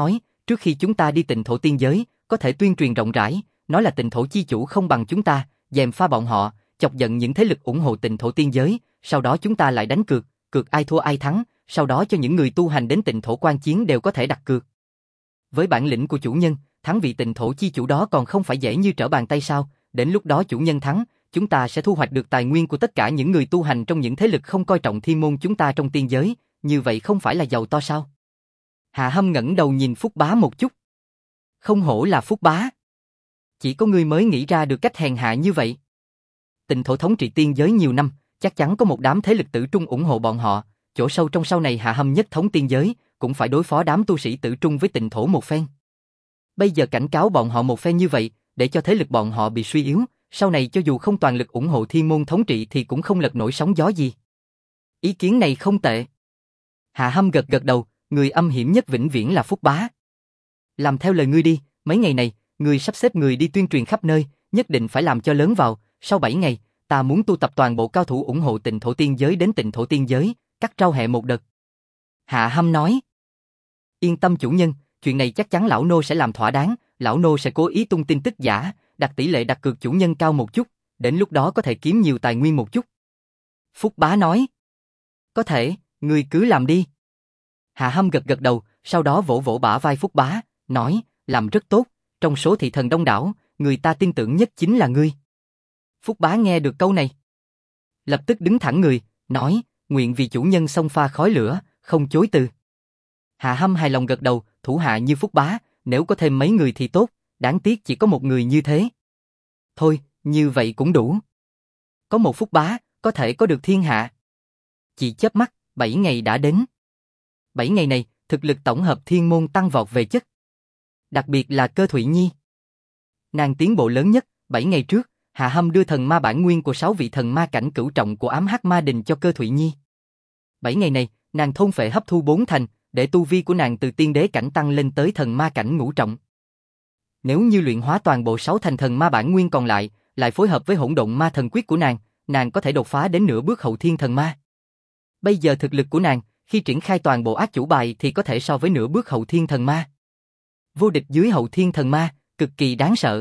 trước khi chúng ta đi tịnh thổ tiên giới, có thể tuyên truyền rộng rãi, nói là tịnh thổ chi chủ không bằng chúng ta, gièm pha bọn họ, chọc giận những thế lực ủng hộ tịnh thổ tiên giới, sau đó chúng ta lại đánh cược, cược ai thua ai thắng, sau đó cho những người tu hành đến tịnh thổ quan chiến đều có thể đặt cược. Với bản lĩnh của chủ nhân, thắng vị tịnh thổ chi chủ đó còn không phải dễ như trở bàn tay sao, đến lúc đó chủ nhân thắng, chúng ta sẽ thu hoạch được tài nguyên của tất cả những người tu hành trong những thế lực không coi trọng thiên môn chúng ta trong tiên giới, như vậy không phải là giàu to sao? Hạ Hâm ngẩng đầu nhìn Phúc Bá một chút. Không hổ là Phúc Bá. Chỉ có ngươi mới nghĩ ra được cách hèn hạ như vậy. Tịnh thổ thống trị tiên giới nhiều năm, chắc chắn có một đám thế lực tử trung ủng hộ bọn họ, chỗ sâu trong sau này Hạ Hâm nhất thống tiên giới, cũng phải đối phó đám tu sĩ tử trung với tịnh thổ một phen. Bây giờ cảnh cáo bọn họ một phen như vậy, để cho thế lực bọn họ bị suy yếu, sau này cho dù không toàn lực ủng hộ thiên môn thống trị thì cũng không lật nổi sóng gió gì. Ý kiến này không tệ. Hạ Hâm gật gật đầu, người âm hiểm nhất vĩnh viễn là Phúc Bá. Làm theo lời ngươi đi, mấy ngày này, ngươi sắp xếp người đi tuyên truyền khắp nơi, nhất định phải làm cho lớn vào, sau 7 ngày, ta muốn tu tập toàn bộ cao thủ ủng hộ tịnh thổ tiên giới đến tịnh thổ tiên giới, cắt rau hẹ một đợt. Hạ Hâm nói. Yên tâm chủ nhân, chuyện này chắc chắn lão nô sẽ làm thỏa đáng, lão nô sẽ cố ý tung tin tức giả, đặt tỷ lệ đặt cược chủ nhân cao một chút, đến lúc đó có thể kiếm nhiều tài nguyên một chút. Phúc Bá nói. Có thể, ngươi cứ làm đi. Hạ Hâm gật gật đầu, sau đó vỗ vỗ bả vai Phúc Bá, nói, làm rất tốt, trong số thị thần đông đảo, người ta tin tưởng nhất chính là ngươi. Phúc Bá nghe được câu này, lập tức đứng thẳng người, nói, nguyện vì chủ nhân xông pha khói lửa, không chối từ. Hạ Hâm hài lòng gật đầu, thủ hạ như Phúc Bá, nếu có thêm mấy người thì tốt, đáng tiếc chỉ có một người như thế. Thôi, như vậy cũng đủ. Có một Phúc Bá, có thể có được thiên hạ. Chỉ chớp mắt, 7 ngày đã đến. 7 ngày này, thực lực tổng hợp thiên môn tăng vọt về chất. Đặc biệt là Cơ Thụy Nhi. Nàng tiến bộ lớn nhất, 7 ngày trước, Hạ Hâm đưa thần ma bản nguyên của 6 vị thần ma cảnh cửu trọng của ám hắc ma đình cho Cơ Thụy Nhi. 7 ngày này, nàng thôn phệ hấp thu 4 thành, để tu vi của nàng từ tiên đế cảnh tăng lên tới thần ma cảnh ngũ trọng. Nếu như luyện hóa toàn bộ 6 thành thần ma bản nguyên còn lại phối hợp với hỗn độn ma thần quyết của nàng có thể đột phá đến nửa bước hậu thiên thần ma. Bây giờ thực lực của nàng, khi triển khai toàn bộ ác chủ bài thì có thể so với nửa bước hậu thiên thần ma. Vô địch dưới hậu thiên thần ma, cực kỳ đáng sợ.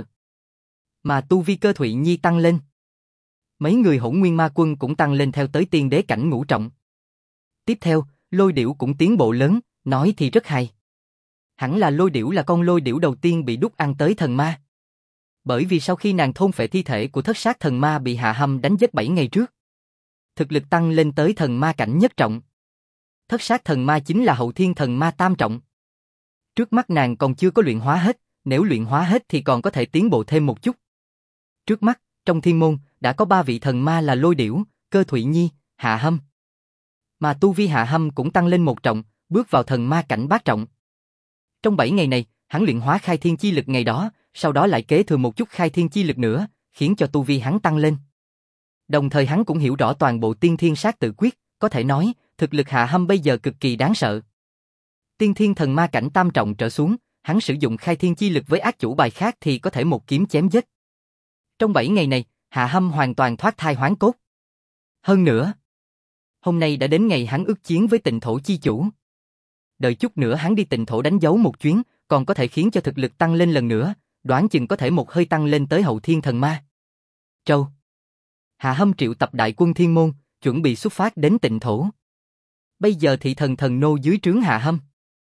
Mà tu vi Cơ Thụy Nhi tăng lên. Mấy người Hỗn Nguyên Ma Quân cũng tăng lên theo tới tiên đế cảnh ngũ trọng. Tiếp theo, Lôi Điểu cũng tiến bộ lớn, nói thì rất hay. Hẳn là Lôi Điểu là con lôi điểu đầu tiên bị đút ăn tới thần ma. Bởi vì sau khi nàng thôn phệ thi thể của thất sát thần ma bị Hạ Hâm đánh giết 7 ngày trước, thực lực tăng lên tới thần ma cảnh nhất trọng. Thất sát thần ma chính là hậu thiên thần ma tam trọng. Trước mắt nàng còn chưa có luyện hóa hết, nếu luyện hóa hết thì còn có thể tiến bộ thêm một chút. Trước mắt, trong thiên môn, đã có 3 vị thần ma là Lôi Điểu, Cơ Thụy Nhi, Hạ Hâm. Mà tu vi Hạ Hâm cũng tăng lên một trọng, bước vào thần ma cảnh bát trọng. Trong 7 ngày này, hắn luyện hóa khai thiên chi lực ngày đó, sau đó lại kế thừa một chút khai thiên chi lực nữa, khiến cho tu vi hắn tăng lên. Đồng thời hắn cũng hiểu rõ toàn bộ tiên thiên sát tự quyết, có thể nói, thực lực Hạ Hâm bây giờ cực kỳ đáng sợ. Tiên thiên thần ma cảnh tam trọng trở xuống, hắn sử dụng khai thiên chi lực với ác chủ bài khác thì có thể một kiếm chém giết. Trong 7 ngày này, Hạ Hâm hoàn toàn thoát thai hoán cốt. Hơn nữa, hôm nay đã đến ngày hắn ước chiến với tịnh thổ chi chủ. Đợi chút nữa hắn đi tịnh thổ đánh dấu một chuyến, còn có thể khiến cho thực lực tăng lên lần nữa, đoán chừng có thể một hơi tăng lên tới hậu thiên thần ma. Trâu. Hạ Hâm triệu tập đại quân thiên môn, chuẩn bị xuất phát đến tịnh thổ. Bây giờ thị thần thần nô dưới trướng Hạ Hâm.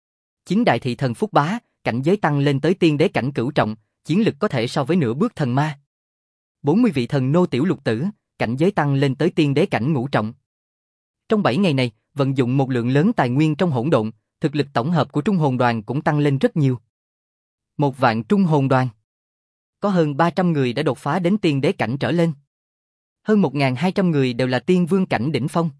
9 đại thị thần Phúc Bá, cảnh giới tăng lên tới tiên đế cảnh cửu trọng, chiến lực có thể so với nửa bước thần ma. 40 vị thần nô tiểu lục tử, cảnh giới tăng lên tới tiên đế cảnh ngũ trọng. Trong 7 ngày này, vận dụng một lượng lớn tài nguyên trong hỗn độn, thực lực tổng hợp của Trung Hồn Đoàn cũng tăng lên rất nhiều. 1 vạn Trung Hồn Đoàn. Có hơn 300 người đã đột phá đến tiên đế cảnh trở lên. Hơn 1.200 người đều là tiên vương cảnh đỉnh phong.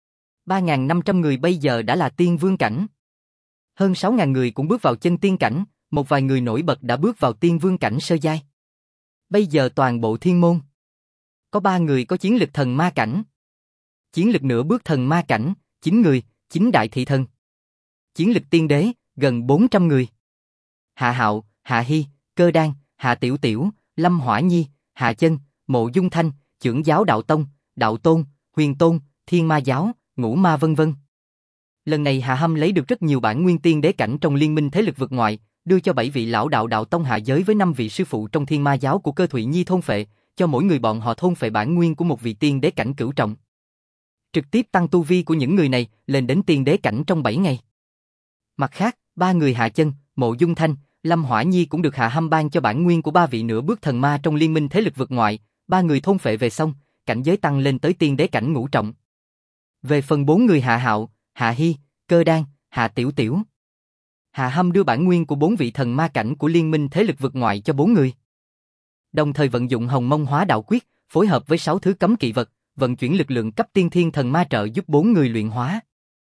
3.500 người bây giờ đã là tiên vương cảnh. Hơn 6.000 người cũng bước vào chân tiên cảnh, một vài người nổi bật đã bước vào tiên vương cảnh sơ giai. Bây giờ toàn bộ thiên môn, có 3 người có chiến lực thần ma cảnh. Chiến lực nửa bước thần ma cảnh, 9 người, 9 đại thị thần. Chiến lực tiên đế, gần 400 người. Hạ Hạo, Hạ Hy, Cơ Đan, Hạ Tiểu Tiểu, Lâm Hỏa Nhi, Hạ Chân, Mộ Dung Thanh, Chưởng giáo Đạo Tông, Đạo Tôn, Huyền Tôn, Thiên Ma giáo, Ngũ Ma vân vân. Lần này Hạ Hâm lấy được rất nhiều bản nguyên tiên đế cảnh trong liên minh thế lực vực ngoại, đưa cho 7 vị lão đạo đạo tông hạ giới với 5 vị sư phụ trong Thiên Ma giáo của Cơ Thụy Nhi thôn phệ, cho mỗi người bọn họ thôn phệ bản nguyên của một vị tiên đế cảnh cửu trọng. Trực tiếp tăng tu vi của những người này lên đến tiên đế cảnh trong 7 ngày. Mặt khác, 3 người Hạ Chân, Mộ Dung Thanh, Lâm Hỏa Nhi cũng được Hạ Hâm ban cho bản nguyên của 3 vị nửa bước thần ma trong liên minh thế lực vực ngoại, 3 người thôn phệ về xong, cảnh giới tăng lên tới tiên đế cảnh ngũ trọng. Về phần 4 người Hạ Hạo, Hạ Hy, Cơ Đan, Hạ Tiểu Tiểu, Hạ Hâm đưa bản nguyên của 4 vị thần ma cảnh của liên minh thế lực vực ngoại cho 4 người. Đồng thời vận dụng Hồng Mông Hóa Đạo Quyết, phối hợp với 6 thứ cấm kỵ vật, vận chuyển lực lượng cấp tiên thiên thần ma trợ giúp 4 người luyện hóa.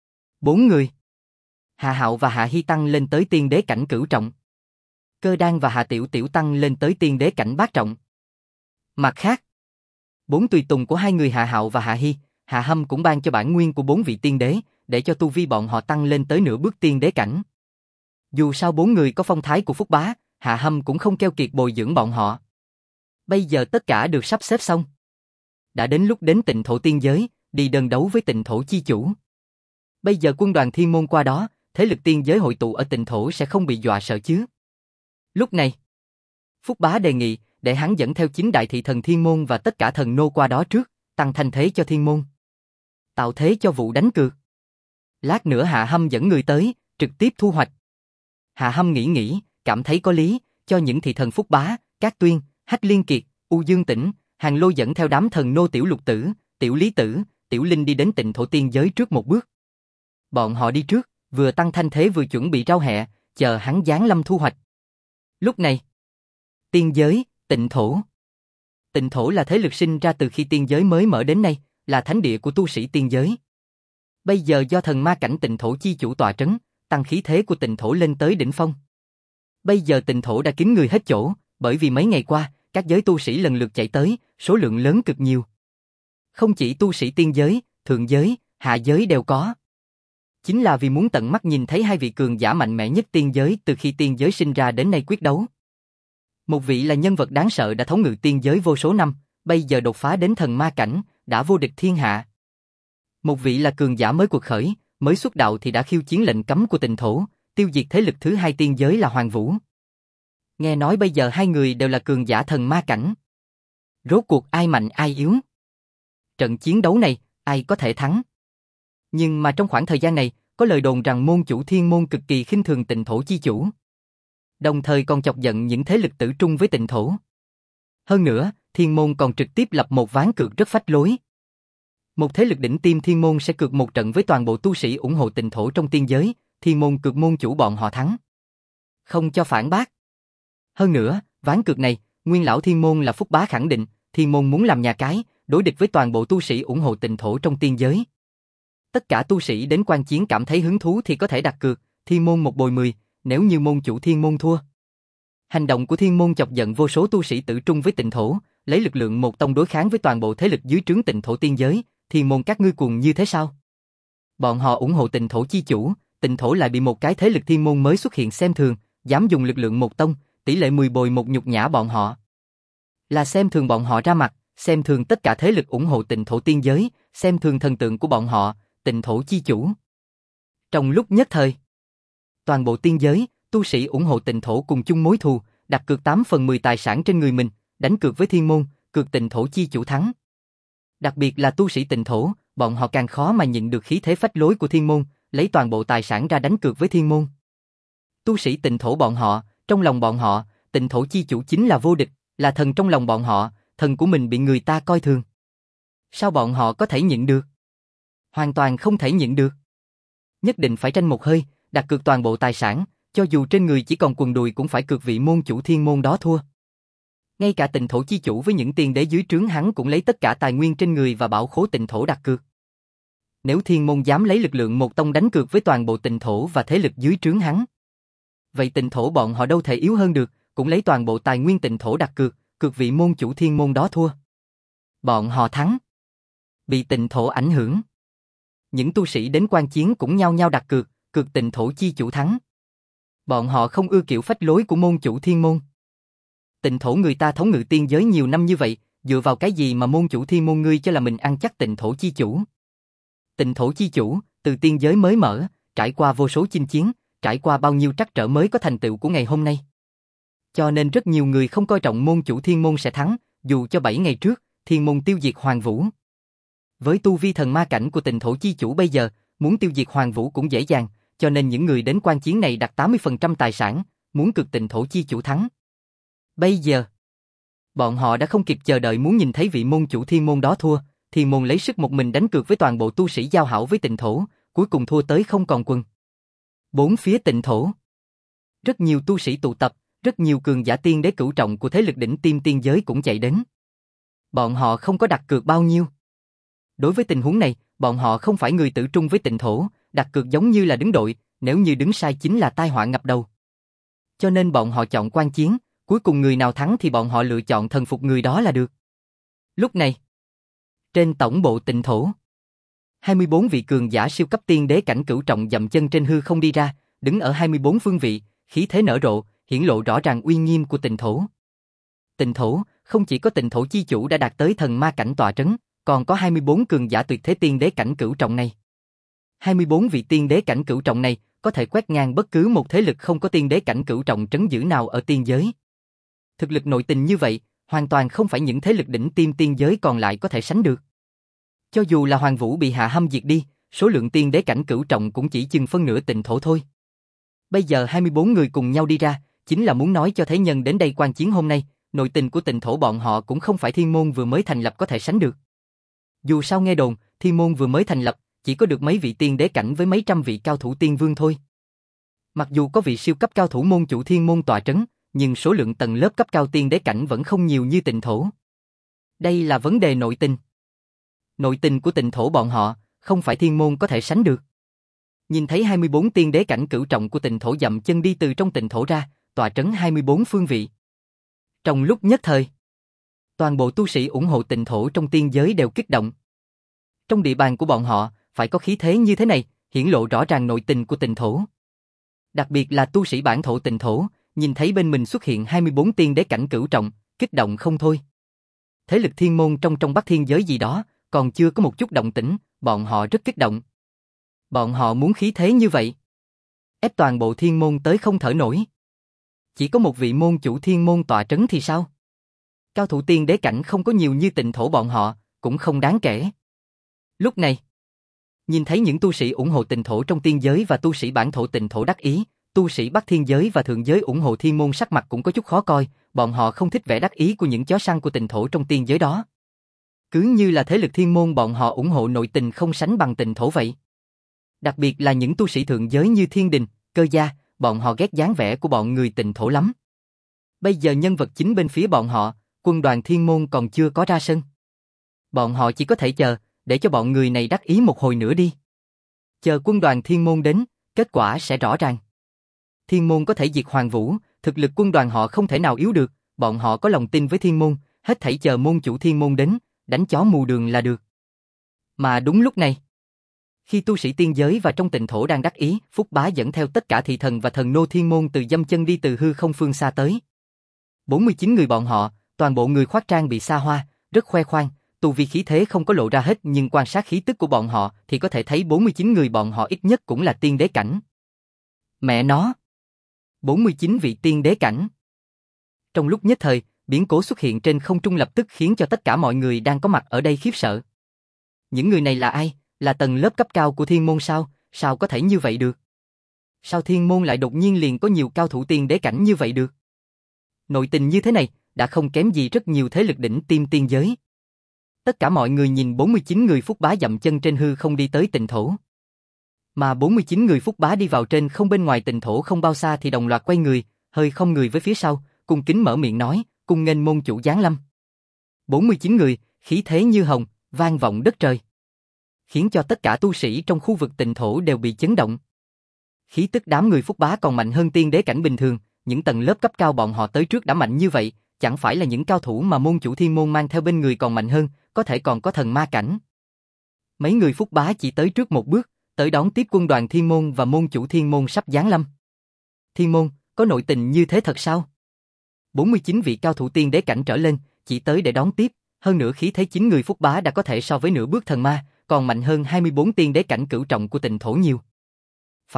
4 người. Hạ Hạo và Hạ Hy tăng lên tới tiên đế cảnh cửu trọng. Cơ Đan và Hạ Tiểu Tiểu tăng lên tới tiên đế cảnh bát trọng. Mặt khác, 4 tùy tùng của 2 người Hạ Hạo và Hạ Hy, Hạ Hâm cũng ban cho bản nguyên của 4 vị tiên đế, để cho tu vi bọn họ tăng lên tới nửa bước tiên đế cảnh. Dù sao 4 người có phong thái của Phúc Bá, Hạ Hâm cũng không keo kiệt bồi dưỡng bọn họ. Bây giờ tất cả được sắp xếp xong. Đã đến lúc đến Tịnh Thổ tiên giới, đi đơn đấu với Tịnh Thổ chi chủ. Bây giờ quân đoàn Thiên Môn qua đó, thế lực tiên giới hội tụ ở Tịnh Thổ sẽ không bị dọa sợ chứ. Lúc này, Phúc Bá đề nghị để hắn dẫn theo 9 đại thị thần Thiên Môn và tất cả thần nô qua đó trước, tăng thanh thế cho Thiên Môn. Tạo thế cho vụ đánh cược. Lát nữa Hạ Hâm dẫn người tới, trực tiếp thu hoạch. Hạ Hâm nghĩ, cảm thấy có lý, cho những thị thần Phúc Bá, Cát Tuyên, Hách Liên Kiệt, U Dương Tĩnh, Hàng Lô dẫn theo đám thần nô Tiểu Lục Tử, Tiểu Lý Tử, Tiểu Linh đi đến Tịnh Thổ tiên giới trước một bước. Bọn họ đi trước, vừa tăng thanh thế vừa chuẩn bị rao hẹ, chờ hắn giáng lâm thu hoạch. Lúc này, tiên giới, Tịnh Thổ. Tịnh Thổ là thế lực sinh ra từ khi tiên giới mới mở đến nay, là thánh địa của tu sĩ tiên giới. Bây giờ do thần ma cảnh Tịnh Thổ chi chủ tọa trấn, tăng khí thế của Tịnh Thổ lên tới đỉnh phong. Bây giờ Tịnh Thổ đã kín người hết chỗ, bởi vì mấy ngày qua, các giới tu sĩ lần lượt chạy tới, số lượng lớn cực nhiều. Không chỉ tu sĩ tiên giới, thượng giới, hạ giới đều có. Chính là vì muốn tận mắt nhìn thấy 2 vị cường giả mạnh mẽ nhất tiên giới từ khi tiên giới sinh ra đến nay quyết đấu. Một vị là nhân vật đáng sợ đã thống ngự tiên giới vô số năm, bây giờ đột phá đến thần ma cảnh, đã vô địch thiên hạ. Một vị là cường giả mới quật khởi, mới xuất đạo thì đã khiêu chiến lệnh cấm của Tịnh Thổ, tiêu diệt thế lực thứ 2 tiên giới là Hoàng Vũ. Nghe nói bây giờ 2 người đều là cường giả thần ma cảnh. Rốt cuộc ai mạnh ai yếu? Trận chiến đấu này, ai có thể thắng? Nhưng mà trong khoảng thời gian này, có lời đồn rằng môn chủ Thiên Môn cực kỳ khinh thường Tịnh Thổ chi chủ. Đồng thời còn chọc giận những thế lực tử trung với Tịnh Thổ. Hơn nữa, Thiên Môn còn trực tiếp lập một ván cược rất phách lối. Một thế lực đỉnh tiêm Thiên Môn sẽ cược một trận với toàn bộ tu sĩ ủng hộ Tịnh Thổ trong tiên giới, Thiên Môn cược môn chủ bọn họ thắng. Không cho phản bác. Hơn nữa, ván cược này, nguyên lão Thiên Môn là Phúc Bá khẳng định, Thiên Môn muốn làm nhà cái, đối địch với toàn bộ tu sĩ ủng hộ Tịnh Thổ trong tiên giới. Tất cả tu sĩ đến quan chiến cảm thấy hứng thú thì có thể đặt cược, Thiên Môn 1 bồi 10, nếu như môn chủ Thiên Môn thua. Hành động của Thiên Môn chọc giận vô số tu sĩ tử trung với Tịnh Thổ, lấy lực lượng một tông đối kháng với toàn bộ thế lực dưới trướng Tịnh Thổ tiên giới, Thiên Môn các ngươi cuồng như thế sao? Bọn họ ủng hộ Tịnh Thổ chi chủ, Tịnh Thổ lại bị một cái thế lực Thiên Môn mới xuất hiện xem thường, dám dùng lực lượng một tông, tỷ lệ 10 bồi 1 nhục nhã bọn họ. Là xem thường bọn họ ra mặt, xem thường tất cả thế lực ủng hộ Tịnh Thổ tiên giới, xem thường thần tượng của bọn họ, Tịnh Thổ chi chủ. Trong lúc nhất thời, toàn bộ tiên giới, tu sĩ ủng hộ Tịnh Thổ cùng chung mối thù, đặt cược 8 phần 10 tài sản trên người mình, đánh cược với Thiên Môn, cược Tịnh Thổ chi chủ thắng. Đặc biệt là tu sĩ Tịnh Thổ, bọn họ càng khó mà nhịn được khí thế phách lối của Thiên Môn, lấy toàn bộ tài sản ra đánh cược với Thiên Môn. Tu sĩ Tịnh Thổ bọn họ, trong lòng bọn họ, Tịnh Thổ chi chủ chính là vô địch, là thần trong lòng bọn họ, thần của mình bị người ta coi thường. Sao bọn họ có thể nhịn được? Hoàn toàn không thể nhịn được. Nhất định phải tranh một hơi, đặt cược toàn bộ tài sản, cho dù trên người chỉ còn quần đùi cũng phải cược vị môn chủ Thiên Môn đó thua. Ngay cả Tịnh Thổ chi chủ với những tiên đế dưới trướng hắn cũng lấy tất cả tài nguyên trên người và bảo khố Tịnh Thổ đặt cược. Nếu Thiên Môn dám lấy lực lượng một tông đánh cược với toàn bộ Tịnh Thổ và thế lực dưới trướng hắn, vậy Tịnh Thổ bọn họ đâu thể yếu hơn được, cũng lấy toàn bộ tài nguyên Tịnh Thổ đặt cược, cược vị môn chủ Thiên Môn đó thua. Bọn họ thắng. Bị Tịnh Thổ ảnh hưởng. Những tu sĩ đến quan chiến cũng nhao nhao đặt cược, cược Tịnh Thổ chi chủ thắng. Bọn họ không ưa kiểu phách lối của môn chủ Thiên Môn. Tịnh Thổ người ta thống ngự tiên giới nhiều năm như vậy, dựa vào cái gì mà môn chủ Thiên Môn ngươi cho là mình ăn chắc Tịnh Thổ chi chủ? Tịnh Thổ chi chủ, từ tiên giới mới mở, trải qua vô số chinh chiến, trải qua bao nhiêu trắc trở mới có thành tựu của ngày hôm nay. Cho nên rất nhiều người không coi trọng môn chủ thiên môn sẽ thắng, dù cho 7 ngày trước, thiên môn tiêu diệt Hoàng Vũ. Với tu vi thần ma cảnh của Tịnh Thổ chi chủ bây giờ, muốn tiêu diệt Hoàng Vũ cũng dễ dàng, cho nên những người đến quan chiến này đặt 80% tài sản, muốn cực Tịnh Thổ chi chủ thắng. Bây giờ, bọn họ đã không kịp chờ đợi muốn nhìn thấy vị môn chủ thiên môn đó thua, thiên môn lấy sức một mình đánh cược với toàn bộ tu sĩ giao hảo với Tịnh Thổ, cuối cùng thua tới không còn quân. Bốn phía Tịnh Thổ, rất nhiều tu sĩ tụ tập, rất nhiều cường giả tiên đế cửu trọng của thế lực đỉnh tiêm tiên giới cũng chạy đến. Bọn họ không có đặt cược bao nhiêu. Đối với tình huống này, bọn họ không phải người tử trung với Tịnh Thổ, đặt cược giống như là đứng đội, nếu như đứng sai chính là tai họa ngập đầu. Cho nên bọn họ chọn quan chiến, cuối cùng người nào thắng thì bọn họ lựa chọn thần phục người đó là được. Lúc này, trên tổng bộ Tịnh Thổ, 24 vị cường giả siêu cấp tiên đế cảnh cửu trọng dậm chân trên hư không đi ra, đứng ở 24 phương vị, khí thế nở rộ, hiển lộ rõ ràng uy nghiêm của Tịnh Thổ. Tịnh Thổ, không chỉ có Tịnh Thổ chi chủ đã đạt tới thần ma cảnh tọa trấn, còn có 24 cường giả tuyệt thế tiên đế cảnh cửu trọng này. 24 vị tiên đế cảnh cửu trọng này có thể quét ngang bất cứ một thế lực không có tiên đế cảnh cửu trọng trấn giữ nào ở tiên giới. Thực lực nội tình như vậy, hoàn toàn không phải những thế lực đỉnh tiêm tiên giới còn lại có thể sánh được. Cho dù là Hoàng Vũ bị hạ hăm diệt đi, số lượng tiên đế cảnh cửu trọng cũng chỉ chừng phân nửa Tịnh Thổ thôi. Bây giờ 24 người cùng nhau đi ra, chính là muốn nói cho thế nhân đến đây quan chiến hôm nay, nội tình của Tịnh Thổ bọn họ cũng không phải thiên môn vừa mới thành lập có thể sánh được. Dù sao nghe đồn, thiên môn vừa mới thành lập, chỉ có được mấy vị tiên đế cảnh với mấy trăm vị cao thủ tiên vương thôi. Mặc dù có vị siêu cấp cao thủ môn chủ thiên môn tọa trấn, nhưng số lượng tầng lớp cấp cao tiên đế cảnh vẫn không nhiều như Tịnh Thổ. Đây là vấn đề nội tình. Nội tình của Tịnh Thổ bọn họ, không phải thiên môn có thể sánh được. Nhìn thấy 24 tiên đế cảnh cửu trọng của Tịnh Thổ dậm chân đi từ trong Tịnh Thổ ra, tọa trấn 24 phương vị. Trong lúc nhất thời, toàn bộ tu sĩ ủng hộ Tịnh Thổ trong tiên giới đều kích động. Trong địa bàn của bọn họ, phải có khí thế như thế này, hiển lộ rõ ràng nội tình của Tịnh Thổ. Đặc biệt là tu sĩ bản thổ Tịnh Thổ, nhìn thấy bên mình xuất hiện 24 tiên đế cảnh cửu trọng, kích động không thôi. Thế lực thiên môn trong Bắc Thiên giới gì đó, còn chưa có một chút động tĩnh, bọn họ rất kích động. Bọn họ muốn khí thế như vậy, ép toàn bộ thiên môn tới không thở nổi. Chỉ có một vị môn chủ thiên môn tọa trấn thì sao? Cao thủ tiên đế cảnh không có nhiều như Tịnh Thổ bọn họ, cũng không đáng kể. Lúc này, nhìn thấy những tu sĩ ủng hộ Tịnh Thổ trong tiên giới và tu sĩ bản thổ Tịnh Thổ đắc ý, tu sĩ Bắc Thiên giới và thượng giới ủng hộ thiên môn sắc mặt cũng có chút khó coi, bọn họ không thích vẻ đắc ý của những chó săn của Tịnh Thổ trong tiên giới đó. Cứ như là thế lực thiên môn bọn họ ủng hộ nội tình không sánh bằng Tịnh Thổ vậy. Đặc biệt là những tu sĩ thượng giới như Thiên Đình, Cơ Gia, bọn họ ghét dáng vẻ của bọn người Tịnh Thổ lắm. Bây giờ nhân vật chính bên phía bọn họ, quân đoàn thiên môn còn chưa có ra sân. Bọn họ chỉ có thể chờ, để cho bọn người này đắc ý một hồi nữa đi. Chờ quân đoàn thiên môn đến, kết quả sẽ rõ ràng. Thiên môn có thể diệt Hoàng Vũ, thực lực quân đoàn họ không thể nào yếu được, bọn họ có lòng tin với thiên môn, hết thảy chờ môn chủ thiên môn đến, đánh chó mù đường là được. Mà đúng lúc này, khi tu sĩ tiên giới và trong Tịnh Thổ đang đắc ý, Phúc Bá dẫn theo tất cả thị thần và thần nô thiên môn từ dâm chân đi từ hư không phương xa tới. 49 người bọn họ, toàn bộ người khoác trang bị xa hoa, rất khoe khoang, tu vi khí thế không có lộ ra hết nhưng quan sát khí tức của bọn họ thì có thể thấy 49 người bọn họ ít nhất cũng là tiên đế cảnh. Mẹ nó! 49 vị tiên đế cảnh. Trong lúc nhất thời, biến cố xuất hiện trên không trung lập tức khiến cho tất cả mọi người đang có mặt ở đây khiếp sợ. Những người này là ai? Là tầng lớp cấp cao của thiên môn sao? Sao có thể như vậy được? Sao thiên môn lại đột nhiên liền có nhiều cao thủ tiên đế cảnh như vậy được? Nội tình như thế này, đã không kém gì rất nhiều thế lực đỉnh tiêm tiên giới. Tất cả mọi người nhìn 49 người Phúc Bá dậm chân trên hư không đi tới Tịnh Thổ. Mà 49 người Phúc Bá đi vào trên không bên ngoài Tịnh Thổ không bao xa thì đồng loạt quay người, hơi không người với phía sau, cung kính mở miệng nói, cung nghênh môn chủ giáng lâm. 49 người, khí thế như hồng, vang vọng đất trời. Khiến cho tất cả tu sĩ trong khu vực Tịnh Thổ đều bị chấn động. Khí tức đám người Phúc Bá còn mạnh hơn tiên đế cảnh bình thường, những tầng lớp cấp cao bọn họ tới trước đã mạnh như vậy, chẳng phải là những cao thủ mà môn chủ thiên môn mang theo bên người còn mạnh hơn, có thể còn có thần ma cảnh. Mấy người Phúc Bá chỉ tới trước một bước, tới đón tiếp quân đoàn thiên môn và môn chủ thiên môn sắp giáng lâm. Thiên môn, có nội tình như thế thật sao? 49 vị cao thủ tiên đế cảnh trở lên, chỉ tới để đón tiếp, hơn nữa khí thế 9 người Phúc Bá đã có thể so với nửa bước thần ma, còn mạnh hơn 24 tiên đế cảnh cửu trọng của Tịnh Thổ nhiều. Phải biết,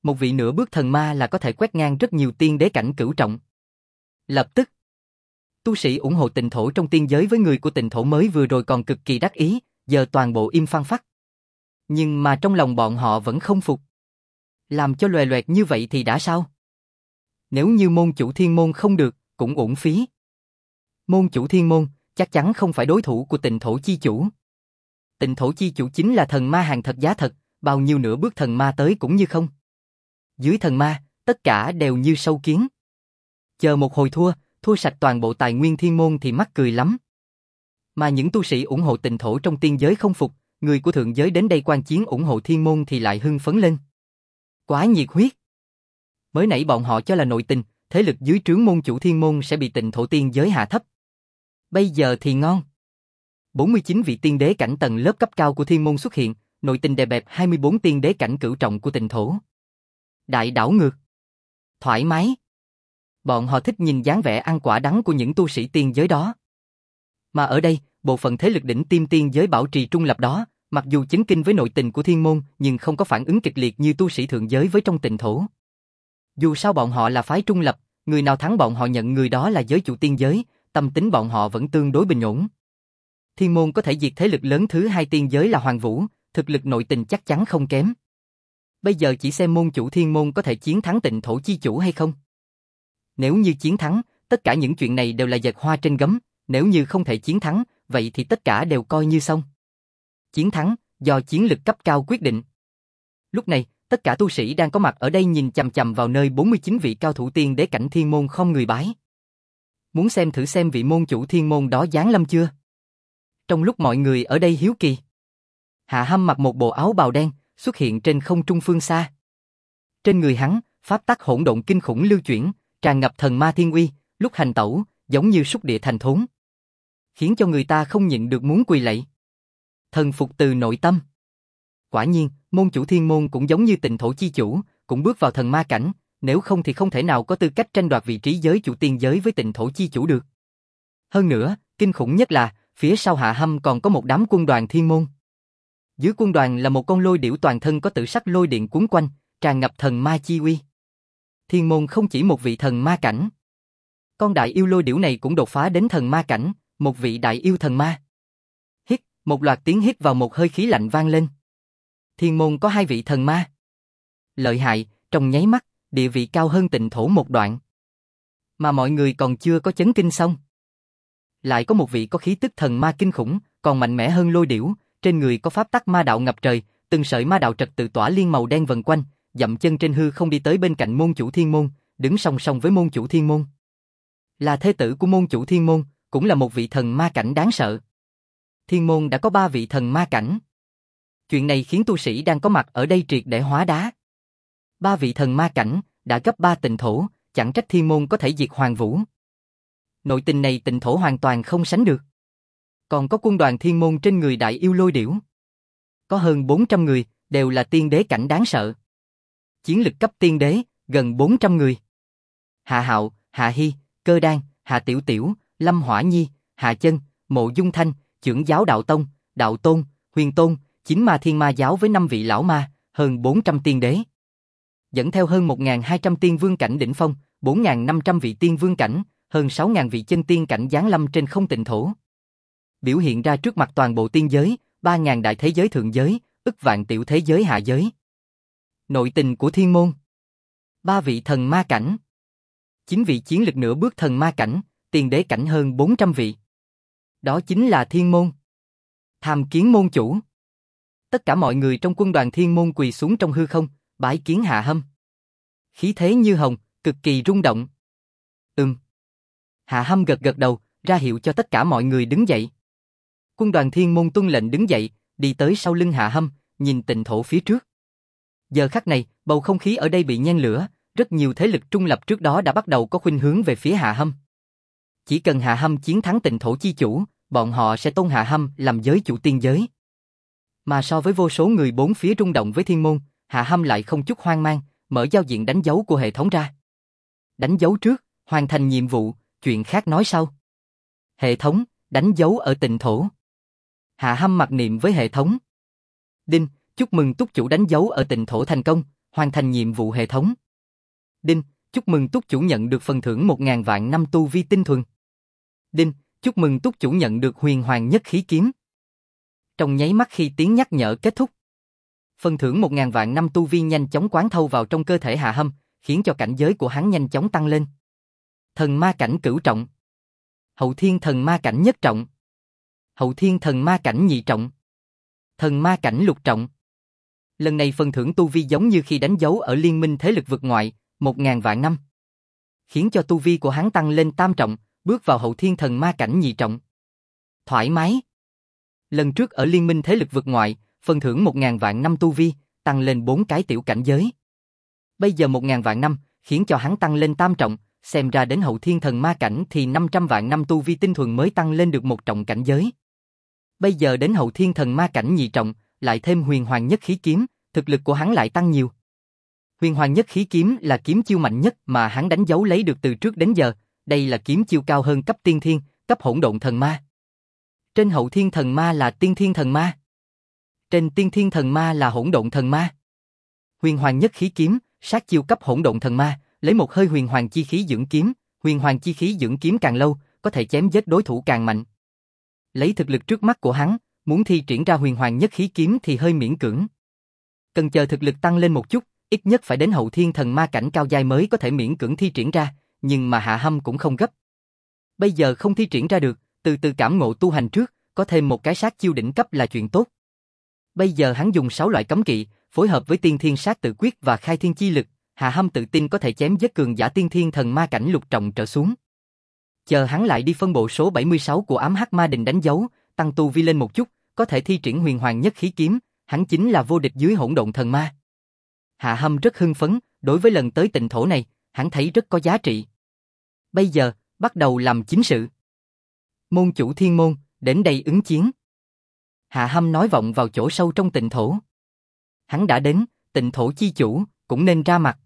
Một vị nửa bước thần ma là có thể quét ngang rất nhiều tiên đế cảnh cửu trọng. Lập tức, tu sĩ ủng hộ Tịnh Thổ trong tiên giới với người của Tịnh Thổ mới vừa rồi còn cực kỳ đắc ý, giờ toàn bộ im phăng phắc. Nhưng mà trong lòng bọn họ vẫn không phục. Làm cho loè loẹt như vậy thì đã sao? Nếu như môn chủ thiên môn không được, cũng uổng phí. Môn chủ thiên môn chắc chắn không phải đối thủ của Tịnh Thổ chi chủ. Tịnh Thổ chi chủ chính là thần ma hàng thật giá thật, bao nhiêu nửa bước thần ma tới cũng như không. Dưới thần ma, tất cả đều như sâu kiến. Chờ một hồi thua sạch toàn bộ tài nguyên thiên môn thì mắc cười lắm. Mà những tu sĩ ủng hộ Tịnh Thổ trong tiên giới không phục, người của thượng giới đến đây quan chiến ủng hộ thiên môn thì lại hưng phấn lên. Quá nhiệt huyết. Mới nãy bọn họ cho là nội tình, thế lực dưới trướng môn chủ thiên môn sẽ bị Tịnh Thổ tiên giới hạ thấp. Bây giờ thì ngon. 49 vị tiên đế cảnh tầng lớp cấp cao của thiên môn xuất hiện, nội tình đè bẹp 24 tiên đế cảnh cửu trọng của Tịnh Thổ. Đại đảo ngược. Thoải mái. Bọn họ thích nhìn dáng vẻ ăn quả đắng của những tu sĩ tiên giới đó. Mà ở đây, bộ phận thế lực đỉnh tiêm tiên giới bảo trì trung lập đó, mặc dù chấn kinh với nội tình của thiên môn nhưng không có phản ứng kịch liệt như tu sĩ thượng giới với trong Tịnh Thổ. Dù sao bọn họ là phái trung lập, người nào thắng bọn họ nhận người đó là giới chủ tiên giới, tâm tính bọn họ vẫn tương đối bình ổn. Thiên môn có thể diệt thế lực lớn thứ hai tiên giới là Hoàng Vũ, thực lực nội tình chắc chắn không kém. Bây giờ chỉ xem môn chủ thiên môn có thể chiến thắng Tịnh Thổ chi chủ hay không. Nếu như chiến thắng, tất cả những chuyện này đều là dệt hoa trên gấm, nếu như không thể chiến thắng, vậy thì tất cả đều coi như xong. Chiến thắng, do chiến lực cấp cao quyết định. Lúc này, tất cả tu sĩ đang có mặt ở đây nhìn chằm chằm vào nơi 49 vị cao thủ tiên đế cảnh thiên môn không người bái. Muốn xem thử xem vị môn chủ thiên môn đó giáng lâm chưa? Trong lúc mọi người ở đây hiếu kỳ, Hạ Hâm mặc một bộ áo bào đen, xuất hiện trên không trung phương xa. Trên người hắn, pháp tắc hỗn độn kinh khủng lưu chuyển, tràn ngập thần ma thiên uy, lúc hành tẩu, giống như súc địa thành thốn, khiến cho người ta không nhịn được muốn quỳ lạy. Thần phục từ nội tâm. Quả nhiên, môn chủ thiên môn cũng giống như Tịnh Thổ chi chủ, cũng bước vào thần ma cảnh, nếu không thì không thể nào có tư cách tranh đoạt vị trí giới chủ tiên giới với Tịnh Thổ chi chủ được. Hơn nữa, kinh khủng nhất là, phía sau Hạ Hâm còn có một đám quân đoàn thiên môn. Dưới quân đoàn là một con lôi điểu toàn thân có tử sắc lôi điện cuốn quanh, tràn ngập thần ma chi uy. Thiên môn không chỉ một vị thần ma cảnh. Con đại yêu lôi điểu này cũng đột phá đến thần ma cảnh, một vị đại yêu thần ma. Hít, một loạt tiếng hít vào một hơi khí lạnh vang lên. Thiên môn có 2 vị thần ma. Lợi hại, trong nháy mắt, địa vị cao hơn Tịnh Thổ một đoạn. Mà mọi người còn chưa có chấn kinh xong. Lại có một vị có khí tức thần ma kinh khủng, còn mạnh mẽ hơn lôi điểu, trên người có pháp tắc ma đạo ngập trời, từng sợi ma đạo trật tự tỏa liên màu đen vần quanh, dậm chân trên hư không đi tới bên cạnh môn chủ thiên môn, đứng song song với môn chủ thiên môn. Là thế tử của môn chủ thiên môn, cũng là một vị thần ma cảnh đáng sợ. Thiên môn đã có 3 vị thần ma cảnh. Chuyện này khiến tu sĩ đang có mặt ở đây triệt để hóa đá. 3 vị thần ma cảnh, đã gấp 3 Tịnh Thổ, chẳng trách thiên môn có thể diệt Hoàng Vũ. Nội tình này Tịnh Thổ hoàn toàn không sánh được. Còn có quân đoàn thiên môn trên người đại yêu lôi điểu. Có hơn 400 người, đều là tiên đế cảnh đáng sợ. Chiến lực cấp tiên đế, gần 400 người. Hạ Hạo, Hạ Hy, Cơ Đan, Hạ Tiểu Tiểu, Lâm Hỏa Nhi, Hạ Chân, Mộ Dung Thanh, Chưởng giáo Đạo Tông, Đạo Tôn, Huyền Tôn, Chính Ma Thiên Ma giáo với 5 vị lão ma, hơn 400 tiên đế. Dẫn theo hơn 1.200 tiên vương cảnh đỉnh phong, 4.500 vị tiên vương cảnh, hơn 6.000 vị chân tiên cảnh giáng lâm trên không Tịnh Thổ. Biểu hiện ra trước mặt toàn bộ tiên giới, 3.000 đại thế giới thượng giới, ức vạn tiểu thế giới hạ giới. Nội tình của thiên môn. 3 vị thần ma cảnh. 9 vị chiến lực nửa bước thần ma cảnh, tiên đế cảnh hơn 400 vị. Đó chính là thiên môn. Tham kiến môn chủ. Tất cả mọi người trong quân đoàn thiên môn quỳ xuống trong hư không, bái kiến Hạ Hâm. Khí thế như hồng, cực kỳ rung động. Hạ Hâm gật gật đầu, ra hiệu cho tất cả mọi người đứng dậy. Quân đoàn thiên môn tuân lệnh đứng dậy, đi tới sau lưng Hạ Hâm, nhìn Tịnh Thổ phía trước. Giờ khắc này, bầu không khí ở đây bị nhen lửa, rất nhiều thế lực trung lập trước đó đã bắt đầu có khuynh hướng về phía Hạ Hâm. Chỉ cần Hạ Hâm chiến thắng Tịnh Thổ chi chủ, bọn họ sẽ tôn Hạ Hâm làm giới chủ tiên giới. Mà so với vô số người bốn phía rung động với thiên môn, Hạ Hâm lại không chút hoang mang, mở giao diện đánh dấu của hệ thống ra. Đánh dấu trước, hoàn thành nhiệm vụ, chuyện khác nói sau. Hệ thống, đánh dấu ở Tịnh Thổ. Hạ Hâm mặc niệm với hệ thống. Đinh, chúc mừng túc chủ đánh dấu ở Tịnh Thổ thành công, Hoàn thành nhiệm vụ hệ thống. Đinh, chúc mừng túc chủ nhận được phần thưởng 1000 vạn năm tu vi tinh thuần. Đinh, chúc mừng túc chủ nhận được huyền hoàng nhất khí kiếm. Trong nháy mắt khi tiếng nhắc nhở kết thúc, phần thưởng 1000 vạn năm tu vi nhanh chóng quán thâu vào trong cơ thể Hạ Hâm, khiến cho cảnh giới của hắn nhanh chóng tăng lên. Thần ma cảnh cửu trọng, hậu thiên thần ma cảnh nhất trọng, hậu thiên thần ma cảnh nhị trọng, thần ma cảnh lục trọng. Lần này phần thưởng tu vi giống như khi đánh dấu ở liên minh thế lực vực ngoại, 1000 vạn năm, khiến cho tu vi của hắn tăng lên tam trọng, bước vào hậu thiên thần ma cảnh nhị trọng. Thoải mái. Lần trước ở liên minh thế lực vực ngoại, phần thưởng 1000 vạn năm tu vi, tăng lên 4 cái tiểu cảnh giới. Bây giờ 1000 vạn năm, khiến cho hắn tăng lên tam trọng, xem ra đến hậu thiên thần ma cảnh thì 500 vạn năm tu vi tinh thuần mới tăng lên được một trọng cảnh giới. Bây giờ đến hậu thiên thần ma cảnh nhị trọng, lại thêm huyền hoàng nhất khí kiếm, thực lực của hắn lại tăng nhiều. Huyền hoàng nhất khí kiếm là kiếm chiêu mạnh nhất mà hắn đánh dấu lấy được từ trước đến giờ, đây là kiếm chiêu cao hơn cấp tiên thiên, cấp hỗn độn thần ma. Trên hậu thiên thần ma là tiên thiên thần ma. Trên tiên thiên thần ma là hỗn độn thần ma. Huyền hoàng nhất khí kiếm, sát chiêu cấp hỗn độn thần ma, lấy một hơi huyền hoàng chi khí dưỡng kiếm, huyền hoàng chi khí dưỡng kiếm càng lâu, có thể chém giết đối thủ càng mạnh. Lấy thực lực trước mắt của hắn, muốn thi triển ra huyền hoàng nhất khí kiếm thì hơi miễn cưỡng. Cần chờ thực lực tăng lên một chút, ít nhất phải đến hậu thiên thần ma cảnh cao giai mới có thể miễn cưỡng thi triển ra, nhưng mà Hạ Hâm cũng không gấp. Bây giờ không thi triển ra được, từ từ cảm ngộ tu hành trước, có thêm một cái sát chiêu đỉnh cấp là chuyện tốt. Bây giờ hắn dùng 6 loại cấm kỵ, phối hợp với tiên thiên sát tự quyết và khai thiên chi lực, Hạ Hâm tự tin có thể chém giết cường giả tiên thiên thần ma cảnh lục trọng trở xuống. Chờ hắn lại đi phân bộ số 76 của ám hắc ma đình đánh dấu, tăng tu vi lên một chút, có thể thi triển huyền hoàng nhất khí kiếm, hắn chính là vô địch dưới hỗn độn thần ma. Hạ Hâm rất hưng phấn, đối với lần tới tịnh thổ này, hắn thấy rất có giá trị. Bây giờ, bắt đầu làm chính sự. Môn chủ thiên môn, đến đây ứng chiến. Hạ Hâm nói vọng vào chỗ sâu trong tịnh thổ. Hắn đã đến, tịnh thổ chi chủ, cũng nên ra mặt.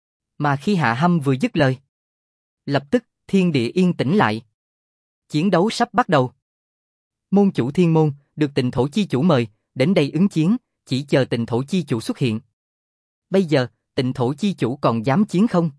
Mà khi Hạ Hâm vừa dứt lời, lập tức, thiên địa yên tĩnh lại. Chiến đấu sắp bắt đầu. Môn chủ thiên môn, được tịnh thổ chi chủ mời, đến đây ứng chiến, chỉ chờ tịnh thổ chi chủ xuất hiện. Bây giờ, tịnh thổ chi chủ còn dám chiến không?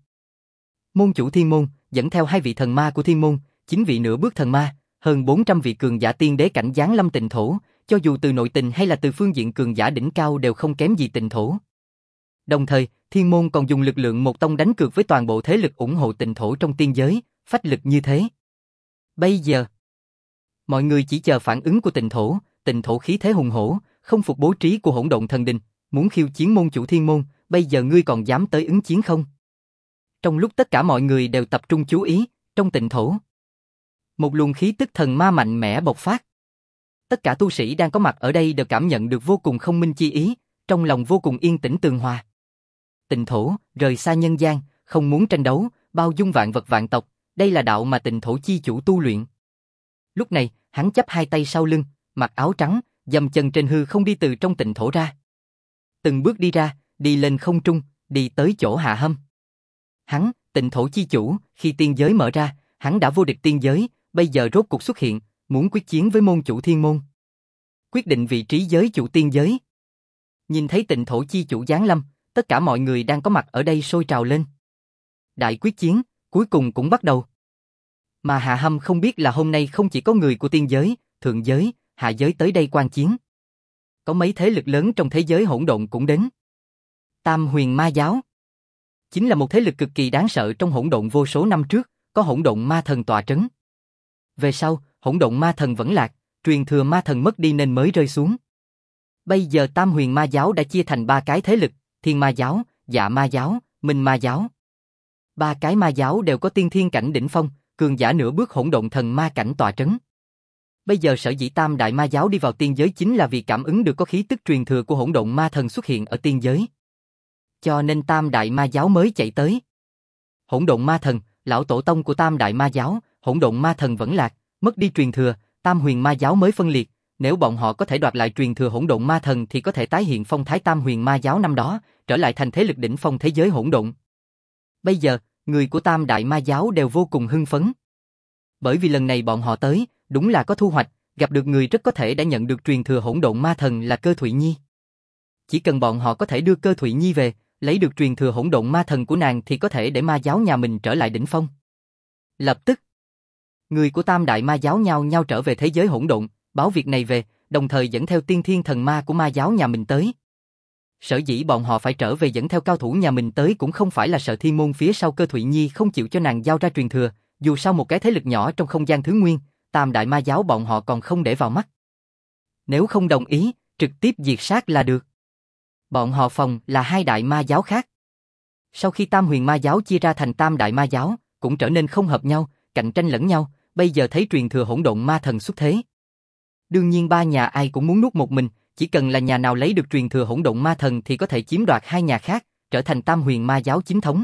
Môn chủ thiên môn, dẫn theo 2 vị thần ma của thiên môn, 9 vị nửa bước thần ma, hơn 400 vị cường giả tiên đế cảnh giáng lâm tịnh thổ, cho dù từ nội tình hay là từ phương diện cường giả đỉnh cao đều không kém gì tịnh thổ. Đồng thời, thiên môn còn dùng lực lượng một tông đánh cược với toàn bộ thế lực ủng hộ tịnh thổ trong tiên giới, phách lực như thế. Bây giờ, mọi người chỉ chờ phản ứng của tịnh thổ khí thế hùng hổ, không phục bố trí của hỗn độn thần đình, muốn khiêu chiến môn chủ thiên môn, bây giờ ngươi còn dám tới ứng chiến không? Trong lúc tất cả mọi người đều tập trung chú ý, trong tịnh thổ, một luồng khí tức thần ma mạnh mẽ bộc phát. Tất cả tu sĩ đang có mặt ở đây đều cảm nhận được vô cùng không minh chi ý, trong lòng vô cùng yên tĩnh tường hòa. Tịnh thổ, rời xa nhân gian, không muốn tranh đấu, bao dung vạn vật vạn tộc, đây là đạo mà tịnh thổ chi chủ tu luyện. Lúc này, hắn chắp 2 tay sau lưng, mặc áo trắng, dầm chân trên hư không đi từ trong tịnh thổ ra. Từng bước đi ra, đi lên không trung, đi tới chỗ Hạ Hâm. Hắn, tịnh thổ chi chủ, khi tiên giới mở ra, hắn đã vô địch tiên giới, bây giờ rốt cuộc xuất hiện, muốn quyết chiến với môn chủ thiên môn. Quyết định vị trí giới chủ tiên giới. Nhìn thấy tịnh thổ chi chủ giáng lâm, tất cả mọi người đang có mặt ở đây sôi trào lên. Đại quyết chiến, cuối cùng cũng bắt đầu. Mà Hạ Hâm không biết là hôm nay không chỉ có người của tiên giới, thượng giới, hạ giới tới đây quan chiến. Có mấy thế lực lớn trong thế giới hỗn độn cũng đến. Tam Huyền Ma Giáo chính là một thế lực cực kỳ đáng sợ trong hỗn độn vô số năm trước, có hỗn độn ma thần tọa trấn. Về sau, hỗn độn ma thần vẫn lạc, truyền thừa ma thần mất đi nên mới rơi xuống. Bây giờ Tam Huyền Ma Giáo đã chia thành 3 cái thế lực, Thiên Ma Giáo, Dạ Ma Giáo, Minh Ma Giáo. 3 cái ma giáo đều có tiên thiên cảnh đỉnh phong, cường giả nửa bước hỗn độn thần ma cảnh tọa trấn. Bây giờ sở dĩ Tam Đại Ma Giáo đi vào tiên giới chính là vì cảm ứng được có khí tức truyền thừa của hỗn độn ma thần xuất hiện ở tiên giới. Cho nên Tam Đại Ma Giáo mới chạy tới. Hỗn độn ma thần, lão tổ tông của Tam Đại Ma Giáo, hỗn độn ma thần vẫn lạc, mất đi truyền thừa, Tam Huyền Ma Giáo mới phân liệt. Nếu bọn họ có thể đoạt lại truyền thừa hỗn độn ma thần thì có thể tái hiện phong thái Tam Huyền Ma Giáo năm đó, trở lại thành thế lực đỉnh phong thế giới hỗn độn. Bây giờ, người của Tam Đại Ma Giáo đều vô cùng hưng phấn. Bởi vì lần này bọn họ tới, đúng là có thu hoạch, gặp được người rất có thể đã nhận được truyền thừa hỗn độn ma thần là Cơ Thụy Nhi. Chỉ cần bọn họ có thể đưa Cơ Thụy Nhi về, lấy được truyền thừa hỗn độn ma thần của nàng thì có thể để ma giáo nhà mình trở lại đỉnh phong. Lập tức, người của Tam Đại Ma giáo nhao nhao trở về thế giới hỗn độn, báo việc này về, đồng thời dẫn theo tiên thiên thần ma của ma giáo nhà mình tới. Sở dĩ bọn họ phải trở về dẫn theo cao thủ nhà mình tới cũng không phải là sợ Thiên Môn phía sau Cơ Thụy Nhi không chịu cho nàng giao ra truyền thừa, dù sao một cái thế lực nhỏ trong không gian thứ nguyên, Tam Đại Ma giáo bọn họ còn không để vào mắt. Nếu không đồng ý, trực tiếp diệt sát là được. Bọn họ phòng là hai đại ma giáo khác. Sau khi Tam Huyền Ma giáo chia ra thành Tam Đại Ma giáo, cũng trở nên không hợp nhau, cạnh tranh lẫn nhau, bây giờ thấy truyền thừa hỗn độn ma thần xuất thế. Đương nhiên ba nhà ai cũng muốn nuốt một mình, chỉ cần là nhà nào lấy được truyền thừa hỗn độn ma thần thì có thể chiếm đoạt hai nhà khác, trở thành Tam Huyền Ma giáo chính thống.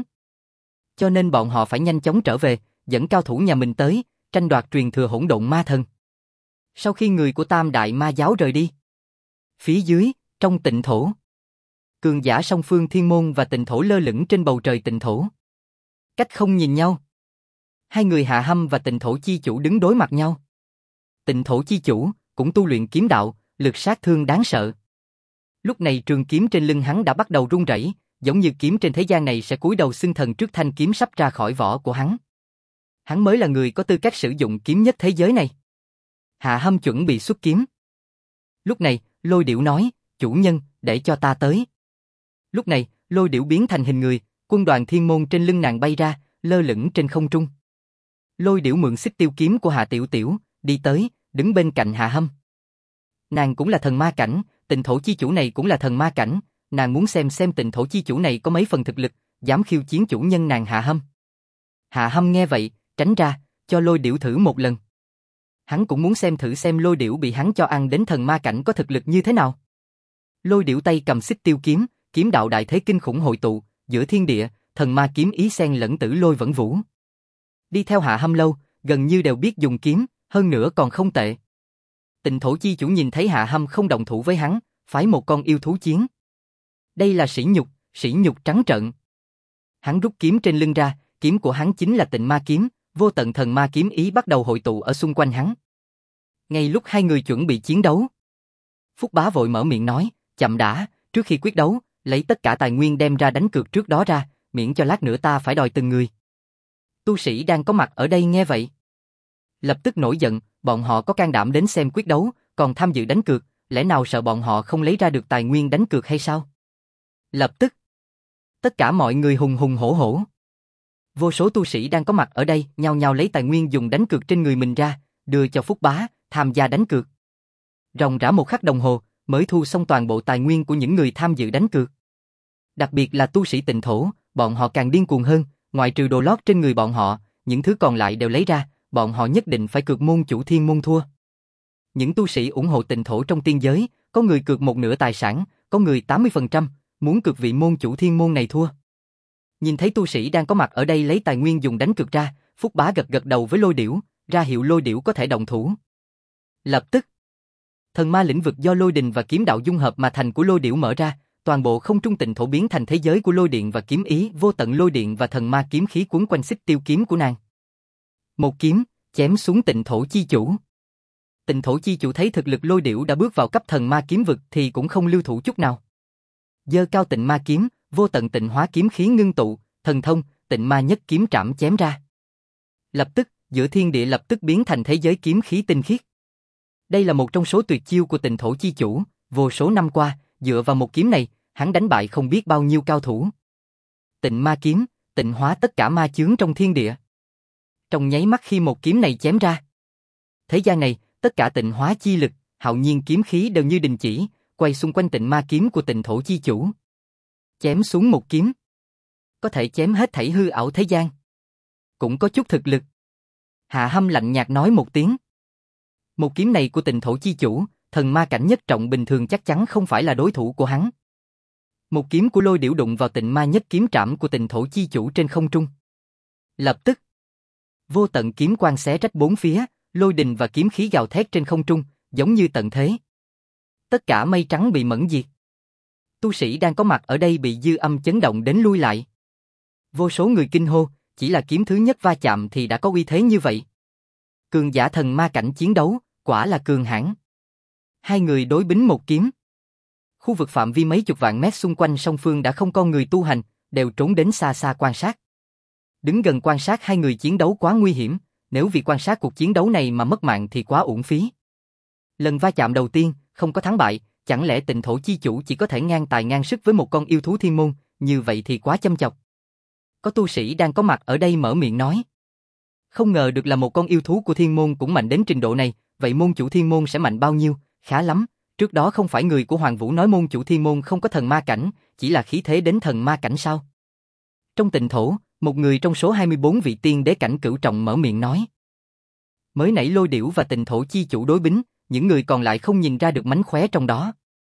Cho nên bọn họ phải nhanh chóng trở về, dẫn cao thủ nhà mình tới, tranh đoạt truyền thừa hỗn độn ma thần. Sau khi người của Tam Đại Ma giáo rời đi, phía dưới, trong tịnh thổ, cường giả song phương Thiên Môn và Tịnh Thổ lơ lửng trên bầu trời tịnh thổ. Cách không nhìn nhau. Hai người Hạ Hâm và Tịnh Thổ chi chủ đứng đối mặt nhau. Tịnh Thổ chi chủ cũng tu luyện kiếm đạo, lực sát thương đáng sợ. Lúc này trường kiếm trên lưng hắn đã bắt đầu rung rẩy, giống như kiếm trên thế gian này sẽ cúi đầu xưng thần trước thanh kiếm sắp ra khỏi vỏ của hắn. Hắn mới là người có tư cách sử dụng kiếm nhất thế giới này. Hạ Hâm chuẩn bị xuất kiếm. Lúc này, Lôi Điểu nói, chủ nhân, để cho ta tới. Lúc này, Lôi Điểu biến thành hình người, quân đoàn Thiên Môn trên lưng nàng bay ra, lơ lửng trên không trung. Lôi Điểu mượn xích tiêu kiếm của Hạ Tiểu Tiểu, đi tới, đứng bên cạnh Hạ Hâm. Nàng cũng là thần ma cảnh, Tịnh Thổ chi chủ này cũng là thần ma cảnh, nàng muốn xem Tịnh Thổ chi chủ này có mấy phần thực lực, dám khiêu chiến chủ nhân nàng Hạ Hâm. Hạ Hâm nghe vậy, tránh ra, cho Lôi Điểu thử một lần. Hắn cũng muốn thử xem Lôi Điểu bị hắn cho ăn đến thần ma cảnh có thực lực như thế nào. Lôi Điểu tay cầm xích tiêu kiếm, kiếm đạo đại thế kinh khủng hội tụ, giữa thiên địa, thần ma kiếm ý xen lẫn tử lôi vẫn vũ. Đi theo Hạ Hâm lâu, gần như đều biết dùng kiếm, hơn nữa còn không tệ. Tịnh Thổ chi chủ nhìn thấy Hạ Hâm không động thủ với hắn, phái một con yêu thú chiến. Đây là sỉ nhục trắng trợn. Hắn rút kiếm trên lưng ra, kiếm của hắn chính là Tịnh Ma kiếm, vô tận thần ma kiếm ý bắt đầu hội tụ ở xung quanh hắn. Ngay lúc hai người chuẩn bị chiến đấu, Phúc Bá vội mở miệng nói, chậm đã, trước khi quyết đấu, lấy tất cả tài nguyên đem ra đánh cược trước đó ra, miễn cho lát nữa ta phải đòi từng người. Tu sĩ đang có mặt ở đây nghe vậy, lập tức nổi giận, bọn họ có can đảm đến xem quyết đấu, còn tham dự đánh cược, lẽ nào sợ bọn họ không lấy ra được tài nguyên đánh cược hay sao? Lập tức, tất cả mọi người hùng hùng hổ hổ. Vô số tu sĩ đang có mặt ở đây, nhao nhao lấy tài nguyên dùng đánh cược trên người mình ra, đưa cho Phúc Bá, tham gia đánh cược. Ròng rã một khắc đồng hồ, mới thu xong toàn bộ tài nguyên của những người tham dự đánh cược. Đặc biệt là tu sĩ Tịnh Thổ, bọn họ càng điên cuồng hơn, ngoại trừ đồ lót trên người bọn họ, những thứ còn lại đều lấy ra, bọn họ nhất định phải cược môn chủ Thiên Môn thua. Những tu sĩ ủng hộ Tịnh Thổ trong tiên giới, có người cược một nửa tài sản, có người 80%, muốn cược vị môn chủ Thiên Môn này thua. Nhìn thấy tu sĩ đang có mặt ở đây lấy tài nguyên dùng đánh cược ra, Phúc Bá gật gật đầu với Lôi Điểu, ra hiệu Lôi Điểu có thể động thủ. Lập tức, thần ma lĩnh vực do lôi đình và kiếm đạo dung hợp mà thành của Lôi Điểu mở ra, toàn bộ không trung Tịnh Thổ biến thành thế giới của lôi điện và kiếm ý, vô tận lôi điện và thần ma kiếm khí cuốn quanh xích tiêu kiếm của nàng. Một kiếm chém xuống Tịnh Thổ chi chủ. Tịnh Thổ chi chủ thấy thực lực Lôi Điểu đã bước vào cấp thần ma kiếm vực thì cũng không lưu thủ chút nào. Giơ cao Tịnh Ma kiếm, vô tận tịnh hóa kiếm khí ngưng tụ, thần thông, Tịnh Ma nhất kiếm trảm chém ra. Lập tức, giữa thiên địa lập tức biến thành thế giới kiếm khí tinh khiết. Đây là một trong số tuyệt chiêu của Tịnh Thổ chi chủ, vô số năm qua, dựa vào một kiếm này, hắn đánh bại không biết bao nhiêu cao thủ. Tịnh Ma kiếm, tịnh hóa tất cả ma chướng trong thiên địa. Trong nháy mắt khi một kiếm này chém ra, thế gian này, tất cả tịnh hóa chi lực, hạo nhiên kiếm khí đều như đình chỉ, quay xung quanh Tịnh Ma kiếm của Tịnh Thổ chi chủ. Chém xuống một kiếm, có thể chém hết thảy hư ảo thế gian. Cũng có chút thực lực. Hạ Hâm lạnh nhạt nói một tiếng. Một kiếm này của Tịnh Thổ chi chủ, thần ma cảnh nhất trọng bình thường chắc chắn không phải là đối thủ của hắn. Một kiếm của Lôi Điểu đụng vào Tịnh Ma nhất kiếm trảm của Tịnh Thổ chi chủ trên không trung. Lập tức, vô tận kiếm quang xé rách bốn phía, lôi đình và kiếm khí gào thét trên không trung, giống như tận thế. Tất cả mây trắng bị mẫn diệt. Tu sĩ đang có mặt ở đây bị dư âm chấn động đến lui lại. Vô số người kinh hô, chỉ là kiếm thứ nhất va chạm thì đã có uy thế như vậy. Cường giả thần ma cảnh chiến đấu, quả là cường hãn. Hai người đối bính một kiếm. Khu vực phạm vi mấy chục vạn mét xung quanh song phương đã không con người tu hành, đều trốn đến xa xa quan sát. Đứng gần quan sát hai người chiến đấu quá nguy hiểm, nếu vì quan sát cuộc chiến đấu này mà mất mạng thì quá uổng phí. Lần va chạm đầu tiên, không có thắng bại, chẳng lẽ Tịnh Thổ chi chủ chỉ có thể ngang tài ngang sức với một con yêu thú thiên môn, như vậy thì quá châm chọc. Có tu sĩ đang có mặt ở đây mở miệng nói. Không ngờ được là một con yêu thú của thiên môn cũng mạnh đến trình độ này, vậy môn chủ thiên môn sẽ mạnh bao nhiêu, khá lắm. Trước đó không phải người của Hoàng Vũ nói môn chủ thiên môn không có thần ma cảnh, chỉ là khí thế đến thần ma cảnh sao? Trong Tịnh Thổ, một người trong số 24 vị tiên đế cảnh cửu trọng mở miệng nói. Mới nãy Lôi Điểu và Tịnh Thổ chi chủ đối bính, những người còn lại không nhìn ra được mánh khóe trong đó.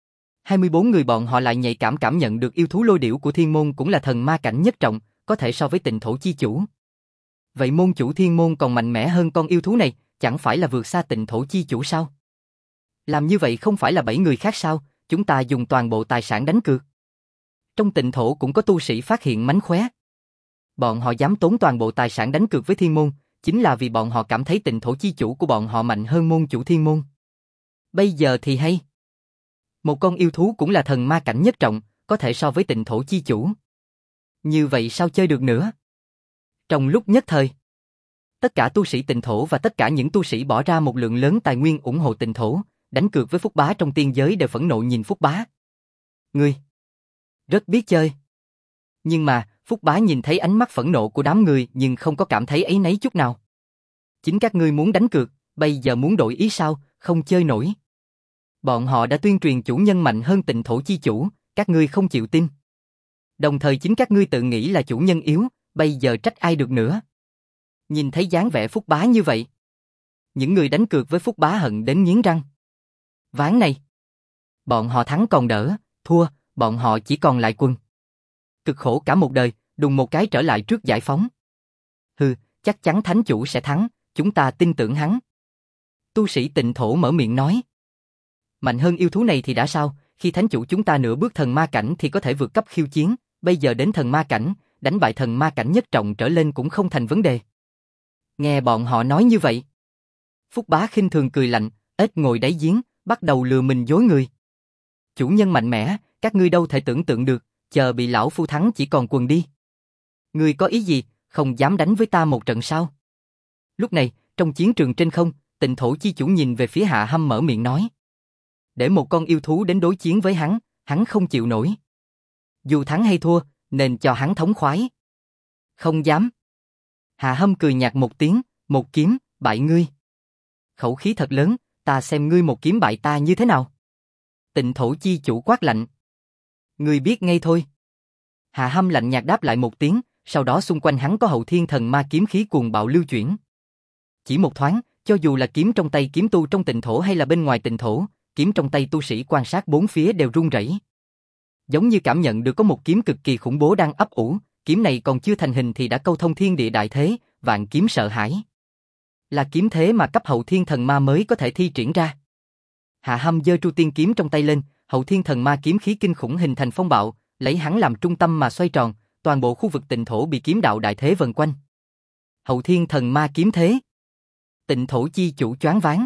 24 người bọn họ lại nhạy cảm nhận được yêu thú Lôi Điểu của thiên môn cũng là thần ma cảnh nhất trọng, có thể so với Tịnh Thổ chi chủ. Vậy môn chủ thiên môn còn mạnh mẽ hơn con yêu thú này, chẳng phải là vượt xa Tịnh Thổ chi chủ sao? Làm như vậy không phải là 7 người khác sao, chúng ta dùng toàn bộ tài sản đánh cược. Trong Tịnh Thổ cũng có tu sĩ phát hiện mánh khóe. Bọn họ dám tốn toàn bộ tài sản đánh cược với thiên môn, chính là vì bọn họ cảm thấy Tịnh Thổ chi chủ của bọn họ mạnh hơn môn chủ thiên môn. Bây giờ thì hay. Một con yêu thú cũng là thần ma cảnh nhất trọng, có thể so với Tịnh Thổ chi chủ. Như vậy sao chơi được nữa? Trong lúc nhất thời, tất cả tu sĩ Tịnh Thổ và tất cả những tu sĩ bỏ ra một lượng lớn tài nguyên ủng hộ Tịnh Thổ, đánh cược với Phúc Bá trong tiên giới đều phẫn nộ nhìn Phúc Bá. Ngươi rất biết chơi. Nhưng mà, Phúc Bá nhìn thấy ánh mắt phẫn nộ của đám người nhưng không có cảm thấy áy náy chút nào. Chính các ngươi muốn đánh cược, bây giờ muốn đổi ý sao, không chơi nổi. Bọn họ đã tuyên truyền chủ nhân mạnh hơn Tịnh Thổ chi chủ, các ngươi không chịu tin. Đồng thời chính các ngươi tự nghĩ là chủ nhân yếu, bây giờ trách ai được nữa. Nhìn thấy dáng vẻ Phúc Bá như vậy, những người đánh cược với Phúc Bá hận đến nghiến răng. Ván này, bọn họ thắng còn đỡ, thua, bọn họ chỉ còn lại quân. Cực khổ cả một đời, đùng một cái trở lại trước giải phóng. Hừ, chắc chắn thánh chủ sẽ thắng, chúng ta tin tưởng hắn. Tu sĩ Tịnh Thổ mở miệng nói. Mạnh hơn yêu thú này thì đã sao, khi thánh chủ chúng ta nửa bước thần ma cảnh thì có thể vượt cấp khiêu chiến, bây giờ đến thần ma cảnh, đánh bại thần ma cảnh nhất trọng trở lên cũng không thành vấn đề. Nghe bọn họ nói như vậy, Phúc Bá khinh thường cười lạnh, ếch ngồi đáy giếng, bắt đầu lừa mình dối người. Chủ nhân mạnh mẽ, các ngươi đâu thể tưởng tượng được, chờ bị lão phu thắng chỉ còn quần đi. Ngươi có ý gì, không dám đánh với ta một trận sao? Lúc này, trong chiến trường trên không, Tịnh Thổ chi chủ nhìn về phía Hạ Hâm mở miệng nói. Để một con yêu thú đến đối chiến với hắn không chịu nổi. Dù thắng hay thua, nên cho hắn thống khoái. Không dám. Hạ Hâm cười nhạt một tiếng, một kiếm, bại ngươi. Khẩu khí thật lớn, ta xem ngươi một kiếm bại ta như thế nào. Tịnh Thổ chi chủ quát lạnh. Ngươi biết ngay thôi. Hạ Hâm lạnh nhạt đáp lại một tiếng, sau đó xung quanh hắn có hậu thiên thần ma kiếm khí cuồng bạo lưu chuyển. Chỉ một thoáng, cho dù là kiếm trong tay kiếm tu trong Tịnh Thổ hay là bên ngoài Tịnh Thổ, kiếm trong tay tu sĩ quan sát bốn phía đều run rẩy. Giống như cảm nhận được có một kiếm cực kỳ khủng bố đang ấp ủ, kiếm này còn chưa thành hình thì đã câu thông thiên địa đại thế, vạn kiếm sợ hãi. Là kiếm thế mà cấp hậu thiên thần ma mới có thể thi triển ra. Hạ Hâm giơ Tru Tiên kiếm trong tay lên, hậu thiên thần ma kiếm khí kinh khủng hình thành phong bạo, lấy hắn làm trung tâm mà xoay tròn, toàn bộ khu vực Tịnh Thổ bị kiếm đạo đại thế vần quanh. Hậu thiên thần ma kiếm thế. Tịnh Thổ chi chủ choáng váng.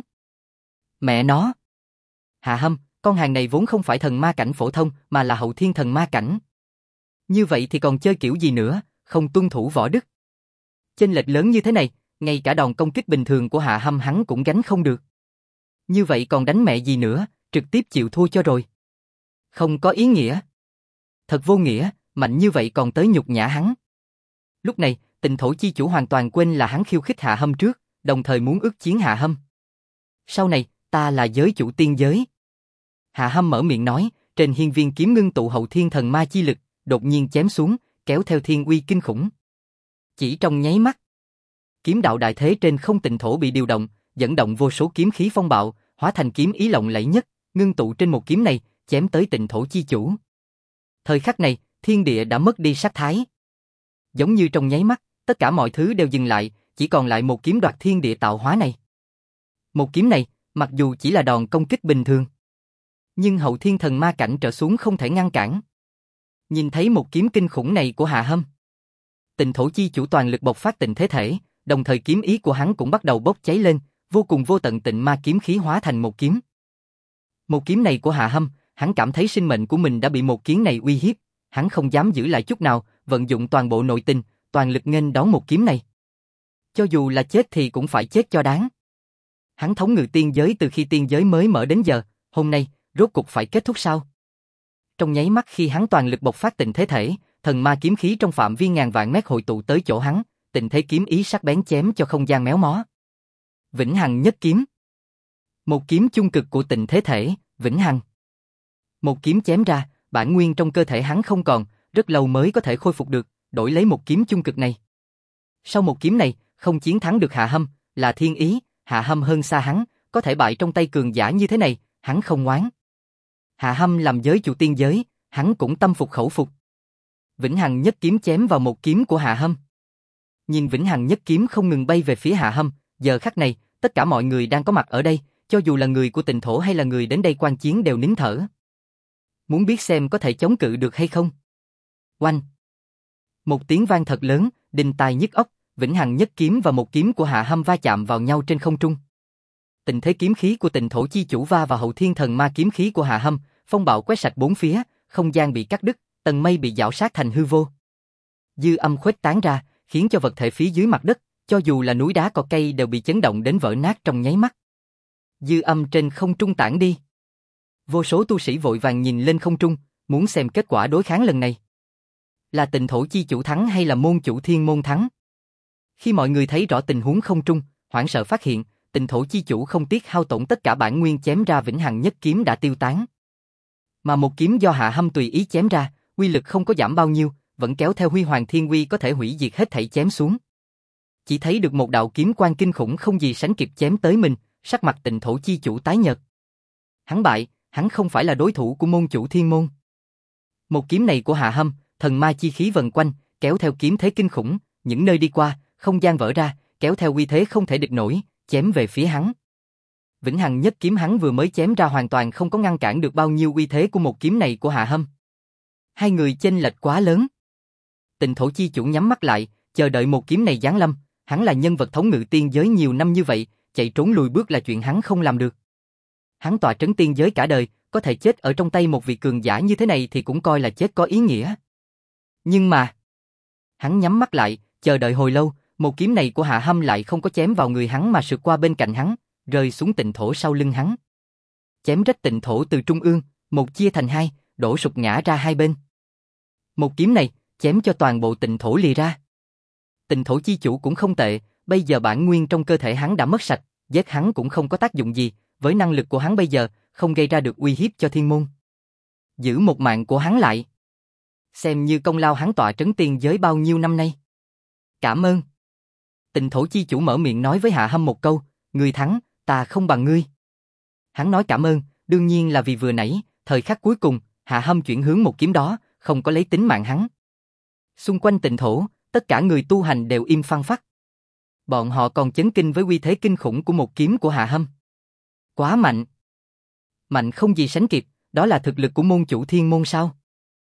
Mẹ nó. Hạ Hâm, con hàng này vốn không phải thần ma cảnh phổ thông mà là hậu thiên thần ma cảnh. Như vậy thì còn chơi kiểu gì nữa, không tuân thủ võ đức. Chênh lệch lớn như thế này, ngay cả đòn công kích bình thường của Hạ Hâm hắn cũng gánh không được. Như vậy còn đánh mẹ gì nữa, trực tiếp chịu thua cho rồi. Không có ý nghĩa. Thật vô nghĩa, mạnh như vậy còn tới nhục nhã hắn. Lúc này, Tịnh Thổ chi chủ hoàn toàn quên là hắn khiêu khích Hạ Hâm trước, đồng thời muốn ức chiến Hạ Hâm. Sau này, ta là giới chủ tiên giới. Hạ Hâm mở miệng nói, trên hiên viên kiếm ngưng tụ hậu thiên thần ma chi lực, đột nhiên chém xuống, kéo theo thiên uy kinh khủng. Chỉ trong nháy mắt, kiếm đạo đại thế trên không Tịnh Thổ bị điều động, dẫn động vô số kiếm khí phong bạo, hóa thành kiếm ý lộng lẫy nhất, ngưng tụ trên một kiếm này, chém tới Tịnh Thổ chi chủ. Thời khắc này, thiên địa đã mất đi sắc thái. Giống như trong nháy mắt, tất cả mọi thứ đều dừng lại, chỉ còn lại một kiếm đoạt thiên địa tạo hóa này. Một kiếm này, mặc dù chỉ là đòn công kích bình thường, nhưng hậu thiên thần ma cảnh trở xuống không thể ngăn cản. Nhìn thấy một kiếm kinh khủng này của Hạ Hâm, Tịnh Thổ chi chủ toàn lực bộc phát tịnh thế thể, đồng thời kiếm ý của hắn cũng bắt đầu bốc cháy lên, vô cùng vô tận tịnh ma kiếm khí hóa thành một kiếm. Một kiếm này của Hạ Hâm, hắn cảm thấy sinh mệnh của mình đã bị một kiếm này uy hiếp, hắn không dám giữ lại chút nào, vận dụng toàn bộ nội tình, toàn lực nghênh đón một kiếm này. Cho dù là chết thì cũng phải chết cho đáng. Hắn thống ngự tiên giới từ khi tiên giới mới mở đến giờ, hôm nay, rốt cục phải kết thúc sao? Trong nháy mắt khi hắn toàn lực bộc phát tịnh thế thể, thần ma kiếm khí trong phạm vi ngàn vạn mét hội tụ tới chỗ hắn, tịnh thế kiếm ý sắc bén chém cho không gian méo mó. Vĩnh hằng nhất kiếm. Một kiếm chung cực của tịnh thế thể, vĩnh hằng. Một kiếm chém ra, bản nguyên trong cơ thể hắn không còn, rất lâu mới có thể khôi phục được, đổi lấy một kiếm chung cực này. Sau một kiếm này, không chiến thắng được Hạ Hâm, là thiên ý, Hạ Hâm hơn xa hắn, có thể bại trong tay cường giả như thế này, hắn không ngoán. Hạ Hâm làm giới chủ tiên giới, hắn cũng tâm phục khẩu phục. Vĩnh hằng nhất kiếm chém vào một kiếm của Hạ Hâm. Nhìn vĩnh hằng nhất kiếm không ngừng bay về phía Hạ Hâm, giờ khắc này, tất cả mọi người đang có mặt ở đây, cho dù là người của Tịnh Thổ hay là người đến đây quan chiến đều nín thở. Muốn biết xem có thể chống cự được hay không? Oanh! Một tiếng vang thật lớn, đinh tai nhức óc, vĩnh hằng nhất kiếm và một kiếm của Hạ Hâm va chạm vào nhau trên không trung. Tịnh thế kiếm khí của Tịnh Thổ chi chủ va vào hậu thiên thần ma kiếm khí của Hạ Hâm, phong bạo quét sạch bốn phía, không gian bị cắt đứt, tầng mây bị giảo sát thành hư vô. Dư âm khuếch tán ra, khiến cho vật thể phía dưới mặt đất, cho dù là núi đá cỏ cây đều bị chấn động đến vỡ nát trong nháy mắt. Dư âm trên không trung tản đi. Vô số tu sĩ vội vàng nhìn lên không trung, muốn xem kết quả đối kháng lần này. Là Tịnh Thổ chi chủ thắng hay là môn chủ Thiên Môn thắng? Khi mọi người thấy rõ tình huống không trung, hoảng sợ phát hiện, Tịnh Thổ chi chủ không tiếc hao tổn tất cả bản nguyên chém ra vĩnh hằng nhất kiếm đã tiêu tán. Mà một kiếm do Hạ Hâm tùy ý chém ra, uy lực không có giảm bao nhiêu, vẫn kéo theo huy hoàng thiên uy có thể hủy diệt hết thảy chém xuống. Chỉ thấy được một đạo kiếm quang kinh khủng không gì sánh kịp chém tới mình, sắc mặt Tịnh Thổ chi chủ tái nhợt. Hắn bại, hắn không phải là đối thủ của môn chủ Thiên Môn. Một kiếm này của Hạ Hâm, thần ma chi khí vần quanh, kéo theo kiếm thế kinh khủng, những nơi đi qua, không gian vỡ ra, kéo theo uy thế không thể địch nổi, chém về phía hắn. Vĩnh hằng nhất kiếm hắn vừa mới chém ra hoàn toàn không có ngăn cản được bao nhiêu uy thế của một kiếm này của Hạ Hâm. Hai người chênh lệch quá lớn. Tịnh Thổ chi chủ nhắm mắt lại, chờ đợi một kiếm này giáng lâm, hắn là nhân vật thống ngự tiên giới nhiều năm như vậy, chạy trốn lùi bước là chuyện hắn không làm được. Hắn tọa trấn tiên giới cả đời, có thể chết ở trong tay một vị cường giả như thế này thì cũng coi là chết có ý nghĩa. Nhưng mà, hắn nhắm mắt lại, chờ đợi hồi lâu, một kiếm này của Hạ Hâm lại không có chém vào người hắn mà sượt qua bên cạnh hắn, rơi xuống Tịnh Thổ sau lưng hắn. Chém rách Tịnh Thổ từ trung ương, một chia thành hai, đổ sụp ngã ra hai bên. Một kiếm này, chém cho toàn bộ Tịnh Thổ lìa ra. Tịnh Thổ chi chủ cũng không tệ, bây giờ bản nguyên trong cơ thể hắn đã mất sạch, giết hắn cũng không có tác dụng gì, với năng lực của hắn bây giờ, không gây ra được uy hiếp cho thiên môn. Giữ một mạng của hắn lại. Xem như công lao hắn tọa trấn tiên giới bao nhiêu năm nay. Cảm ơn. Tịnh Thổ chi chủ mở miệng nói với Hạ Hâm một câu, ngươi thắng, ta không bằng ngươi. Hắn nói cảm ơn, đương nhiên là vì vừa nãy, thời khắc cuối cùng, Hạ Hâm chuyển hướng một kiếm đó, không có lấy tính mạng hắn. Xung quanh Tịnh Thổ, tất cả người tu hành đều im phăng phắc. Bọn họ còn chấn kinh với uy thế kinh khủng của một kiếm của Hạ Hâm. Quá mạnh. Mạnh không gì sánh kịp, đó là thực lực của môn chủ Thiên Môn sao?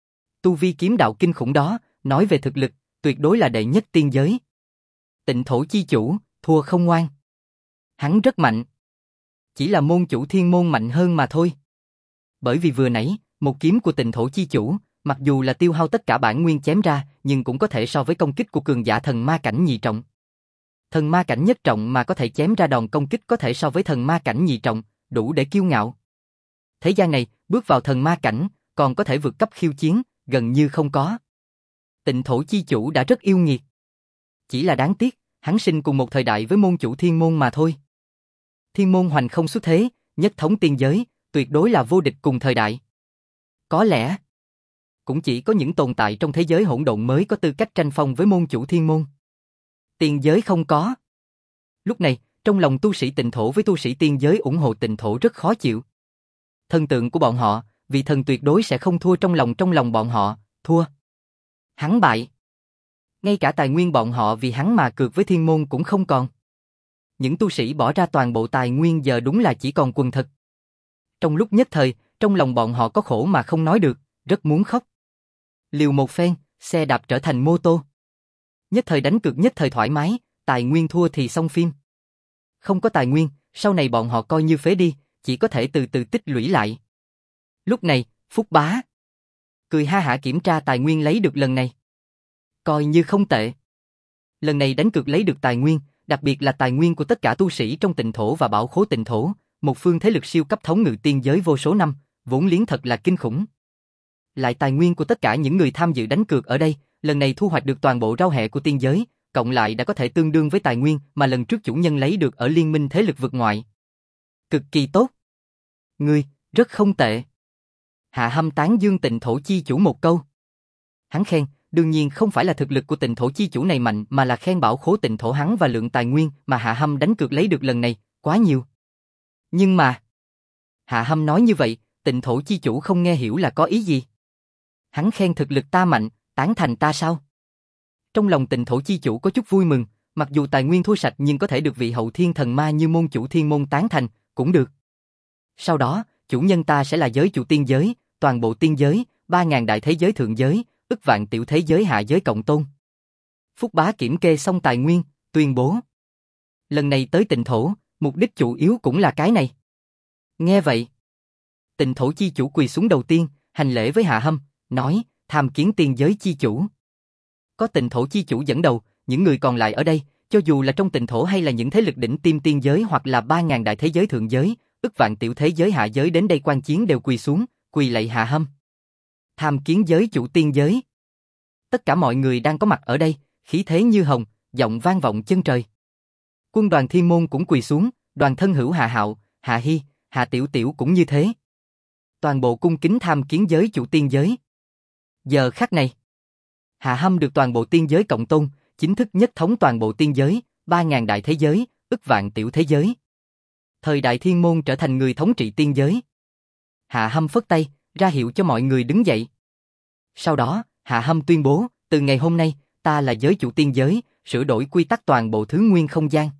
Tu vi kiếm đạo kinh khủng đó, nói về thực lực, tuyệt đối là đệ nhất tiên giới. Tịnh Thổ chi chủ, thua không ngoan. Hắn rất mạnh. Chỉ là môn chủ Thiên Môn mạnh hơn mà thôi. Bởi vì vừa nãy, một kiếm của Tịnh Thổ chi chủ, mặc dù là tiêu hao tất cả bản nguyên chém ra, nhưng cũng có thể so với công kích của cường giả thần ma cảnh nhị trọng. Thần ma cảnh nhất trọng mà có thể chém ra đòn công kích có thể so với thần ma cảnh nhị trọng, đủ để kiêu ngạo. Thế gian này, bước vào thần ma cảnh, còn có thể vượt cấp khiêu chiến, gần như không có. Tịnh Thổ chi chủ đã rất yêu nghiệt. Chỉ là đáng tiếc, hắn sinh cùng một thời đại với môn chủ Thiên Môn mà thôi. Thiên Môn hoành không xuất thế, nhất thống tiên giới, tuyệt đối là vô địch cùng thời đại. Có lẽ, cũng chỉ có những tồn tại trong thế giới hỗn độn mới có tư cách tranh phong với môn chủ Thiên Môn. Tiên giới không có. Lúc này, trong lòng tu sĩ Tịnh Thổ với tu sĩ tiên giới ủng hộ Tịnh Thổ rất khó chịu. Thần tượng của bọn họ, vị thần tuyệt đối sẽ không thua trong lòng bọn họ, thua. Hắn bại. Ngay cả tài nguyên bọn họ vì hắn mà cược với Thiên Môn cũng không còn. Những tu sĩ bỏ ra toàn bộ tài nguyên giờ đúng là chỉ còn quần thật. Trong lúc nhất thời, trong lòng bọn họ có khổ mà không nói được, rất muốn khóc. Liều một phen, xe đạp trở thành mô tô. Nhất thời đánh cược nhất thời thoải mái, tài nguyên thua thì xong phim. Không có tài nguyên, sau này bọn họ coi như phế đi, chỉ có thể từ từ tích lũy lại. Lúc này, Phúc Bá cười ha hả kiểm tra tài nguyên lấy được lần này. Coi như không tệ. Lần này đánh cược lấy được tài nguyên, đặc biệt là tài nguyên của tất cả tu sĩ trong Tịnh Thổ và Bảo Khố Tịnh Thổ, một phương thế lực siêu cấp thống ngự tiên giới vô số năm, vốn liếng thật là kinh khủng. Lại tài nguyên của tất cả những người tham dự đánh cược ở đây, lần này thu hoạch được toàn bộ rau hẹ của tiên giới, cộng lại đã có thể tương đương với tài nguyên mà lần trước chủ nhân lấy được ở liên minh thế lực vực ngoại. Cực kỳ tốt. Ngươi, rất không tệ. Hạ Hâm tán dương Tịnh Thổ chi chủ một câu. Hắn khen, đương nhiên không phải là thực lực của Tịnh Thổ chi chủ này mạnh mà là khen Bảo Khố Tịnh Thổ hắn và lượng tài nguyên mà Hạ Hâm đánh cược lấy được lần này, quá nhiều. Nhưng mà, Hạ Hâm nói như vậy, Tịnh Thổ chi chủ không nghe hiểu là có ý gì. Hắn khen thực lực ta mạnh, tán thành ta sao? Trong lòng Tịnh Thổ chi chủ có chút vui mừng, mặc dù tài nguyên thua sạch nhưng có thể được vị hậu thiên thần ma như môn chủ thiên môn tán thành, cũng được. Sau đó, chủ nhân ta sẽ là giới chủ tiên giới, toàn bộ tiên giới, 3.000 đại thế giới thượng giới, ức vạn tiểu thế giới hạ giới cộng tôn. Phúc Bá kiểm kê xong tài nguyên, tuyên bố. Lần này tới Tịnh Thổ, mục đích chủ yếu cũng là cái này. Nghe vậy, Tịnh Thổ chi chủ quỳ xuống đầu tiên, hành lễ với Hạ Hâm, nói, tham kiến tiên giới chi chủ. Có Tịnh Thổ chi chủ dẫn đầu, những người còn lại ở đây, cho dù là trong Tịnh Thổ hay là những thế lực đỉnh tiêm tiên giới hoặc là 3.000 đại thế giới thượng giới, ức vạn tiểu thế giới hạ giới đến đây quan chiến đều quỳ xuống, quỳ lạy Hạ Hâm. Tham kiến giới chủ tiên giới. Tất cả mọi người đang có mặt ở đây, khí thế như hồng, giọng vang vọng chân trời. Quân đoàn Thiên Môn cũng quỳ xuống, đoàn thân hữu Hạ Hạo, Hạ Hy, Hạ Tiểu Tiểu cũng như thế. Toàn bộ cung kính tham kiến giới chủ tiên giới. Giờ khắc này, Hạ Hâm được toàn bộ tiên giới cộng tôn, chính thức nhất thống toàn bộ tiên giới, 3.000 đại thế giới, ức vạn tiểu thế giới. Thời đại Thiên Môn trở thành người thống trị tiên giới. Hạ Hâm phất tay, ra hiệu cho mọi người đứng dậy. Sau đó, Hạ Hâm tuyên bố, từ ngày hôm nay, ta là giới chủ tiên giới, sửa đổi quy tắc toàn bộ thứ nguyên không gian.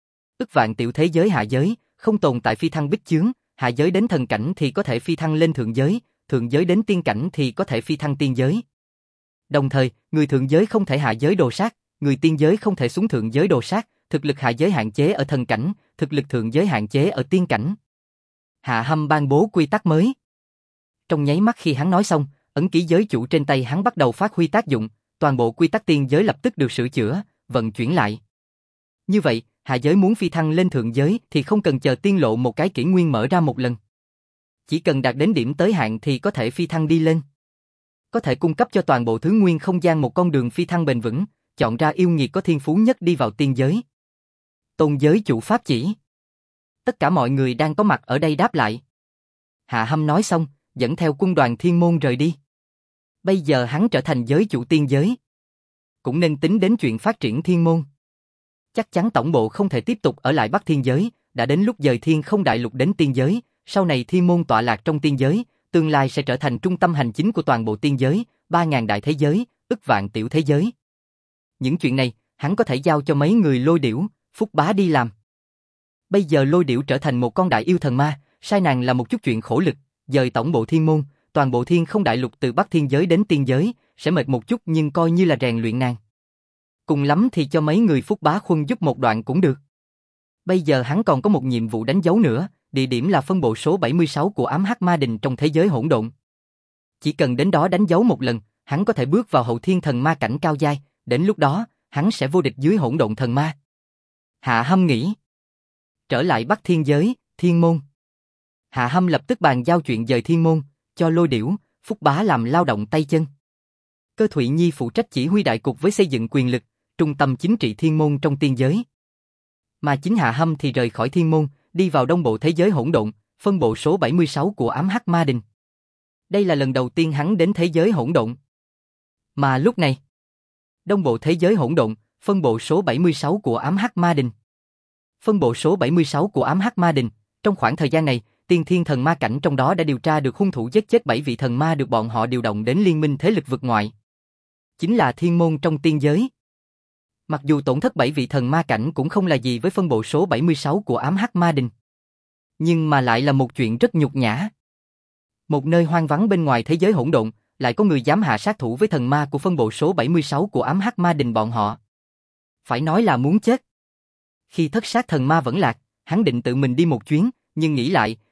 Ức vạn tiểu thế giới hạ giới, không tồn tại phi thăng bích chướng, hạ giới đến thần cảnh thì có thể phi thăng lên thượng giới đến tiên cảnh thì có thể phi thăng tiên giới. Đồng thời, người thượng giới không thể hạ giới đồ sát, người tiên giới không thể xuống thượng giới đồ sát, thực lực hạ giới hạn chế ở thần cảnh, thực lực thượng giới hạn chế ở tiên cảnh. Hạ Hâm ban bố quy tắc mới. Trong nháy mắt khi hắn nói xong, ấn ký giới chủ trên tay hắn bắt đầu phát huy tác dụng, toàn bộ quy tắc tiên giới lập tức được sửa chữa, vận chuyển lại. Như vậy, hạ giới muốn phi thăng lên thượng giới thì không cần chờ tiên lộ một cái kỷ nguyên mở ra một lần. Chỉ cần đạt đến điểm tới hạn thì có thể phi thăng đi lên. Có thể cung cấp cho toàn bộ thứ nguyên không gian một con đường phi thăng bền vững, chọn ra yêu nghiệt có thiên phú nhất đi vào tiên giới. Tôn giới chủ pháp chỉ. Tất cả mọi người đang có mặt ở đây đáp lại. Hạ Hâm nói xong, dẫn theo quân đoàn Thiên Môn rời đi. Bây giờ hắn trở thành giới chủ tiên giới. Cũng nên tính đến chuyện phát triển Thiên Môn. Chắc chắn tổng bộ không thể tiếp tục ở lại Bắc Thiên giới, đã đến lúc dời Thiên Không Đại Lục đến tiên giới, sau này Thiên Môn tọa lạc trong tiên giới, tương lai sẽ trở thành trung tâm hành chính của toàn bộ tiên giới, 3.000 đại thế giới, ức vạn tiểu thế giới. Những chuyện này, hắn có thể giao cho mấy người Lôi Điểu, Phúc Bá đi làm. Bây giờ Lôi Điểu trở thành một con đại yêu thần ma, sai nàng là một chút chuyện khổ lực, dời tổng bộ Thiên Môn, toàn bộ Thiên Không Đại Lục từ Bắc Thiên giới đến tiên giới, sẽ mệt một chút nhưng coi như là rèn luyện nàng. Cùng lắm thì cho mấy người Phúc Bá Khuân giúp một đoạn cũng được. Bây giờ hắn còn có một nhiệm vụ đánh dấu nữa, địa điểm là phân bộ số 76 của ám hắc ma đình trong thế giới hỗn độn. Chỉ cần đến đó đánh dấu một lần, hắn có thể bước vào hậu thiên thần ma cảnh cao giai, đến lúc đó, hắn sẽ vô địch dưới hỗn độn thần ma. Hạ Hâm nghĩ. Trở lại Bắc Thiên giới, Thiên Môn. Hạ Hâm lập tức bàn giao chuyện dời Thiên Môn, cho Lôi Điểu, Phúc Bá làm lao động tay chân. Cơ Thụy Nhi phụ trách chỉ huy đại cục với xây dựng quyền lực, trung tâm chính trị Thiên Môn trong tiên giới. Mà chính Hạ Hâm thì rời khỏi Thiên Môn, đi vào đông bộ thế giới hỗn độn, phân bộ số 76 của ám hắc ma đình. Đây là lần đầu tiên hắn đến thế giới hỗn độn. Mà lúc này, đông bộ thế giới hỗn độn, phân bộ số 76 của ám hắc ma đình. Phân bộ số 76 của ám hắc ma đình, trong khoảng thời gian này, tiên thiên thần ma cảnh trong đó đã điều tra được hung thủ giết chết 7 vị thần ma được bọn họ điều động đến liên minh thế lực vực ngoại. Chính là Thiên Môn trong tiên giới. Mặc dù tổn thất 7 vị thần ma cảnh cũng không là gì với phân bộ số 76 của ám hắc ma đình. Nhưng mà lại là một chuyện rất nhục nhã. Một nơi hoang vắng bên ngoài thế giới hỗn độn, lại có người dám hạ sát thủ với thần ma của phân bộ số 76 của ám hắc ma đình bọn họ. Phải nói là muốn chết. Khi thất sát thần ma vẫn lạc, hắn định tự mình đi một chuyến, nhưng nghĩ lại,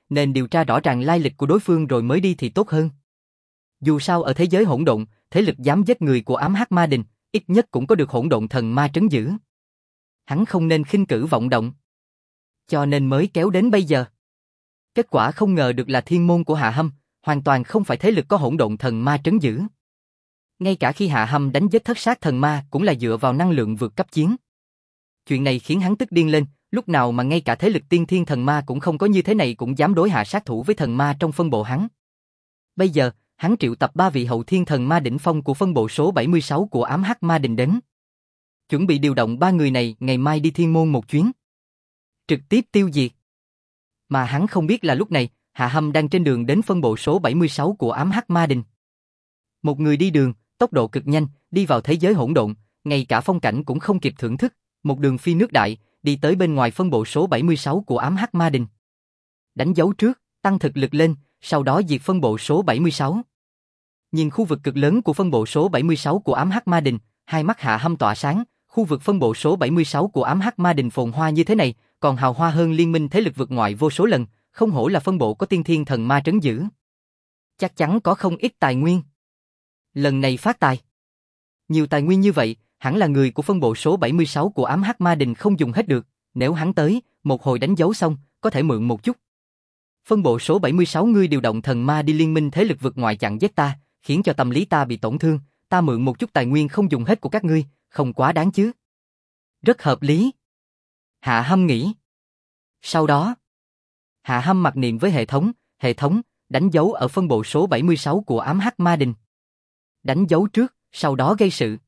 nên điều tra rõ ràng lai lịch của đối phương rồi mới đi thì tốt hơn. Dù sao ở thế giới hỗn độn, thế lực dám giết người của ám hắc ma đình, ít nhất cũng có được hỗn độn thần ma trấn giữ. Hắn không nên khinh cử vọng động. Cho nên mới kéo đến bây giờ. Kết quả không ngờ được là thiên môn của Hạ Hâm, hoàn toàn không phải thế lực có hỗn độn thần ma trấn giữ. Ngay cả khi Hạ Hâm đánh giết thất sát thần ma cũng là dựa vào năng lượng vượt cấp chiến. Chuyện này khiến hắn tức điên lên, lúc nào mà ngay cả thế lực tiên thiên thần ma cũng không có như thế này cũng dám đối hạ sát thủ với thần ma trong phân bộ hắn. Bây giờ, hắn triệu tập 3 vị hậu thiên thần ma đỉnh phong của phân bộ số 76 của ám hắc ma đình đến. Chuẩn bị điều động 3 người này ngày mai đi thiên môn một chuyến. Trực tiếp tiêu diệt. Mà hắn không biết là lúc này, Hạ Hâm đang trên đường đến phân bộ số 76 của ám hắc ma đình. Một người đi đường, tốc độ cực nhanh, đi vào thế giới hỗn độn, ngay cả phong cảnh cũng không kịp thưởng thức, một đường phi nước đại, đi tới bên ngoài phân bộ số 76 của ám hắc ma đình. Đánh dấu trước, tăng thực lực lên, sau đó diệt phân bộ số 76. Nhìn khu vực cực lớn của phân bộ số 76 của ám hắc ma đình, hai mắt Hạ Hâm tỏa sáng, khu vực phân bộ số 76 của ám hắc ma đình phồn hoa như thế này, còn hào hoa hơn liên minh thế lực vượt ngoại vô số lần, không hổ là phân bộ có tiên thiên thần ma trấn giữ. Chắc chắn có không ít tài nguyên. Lần này phát tài. Nhiều tài nguyên như vậy, hẳn là người của phân bộ số 76 của ám hắc ma đình không dùng hết được, nếu hắn tới, một hồi đánh dấu xong, có thể mượn một chút. Phân bộ số 76 ngươi điều động thần ma đi liên minh thế lực vượt ngoại chặn giết ta, khiến cho tâm lý ta bị tổn thương, ta mượn một chút tài nguyên không dùng hết của các ngươi, không quá đáng chứ. Rất hợp lý. Hạ Hâm nghĩ. Sau đó, Hạ Hâm mặc niệm với hệ thống, đánh dấu ở phân bộ số 76 của ám hắc ma đình. Đánh dấu trước, sau đó gây sự.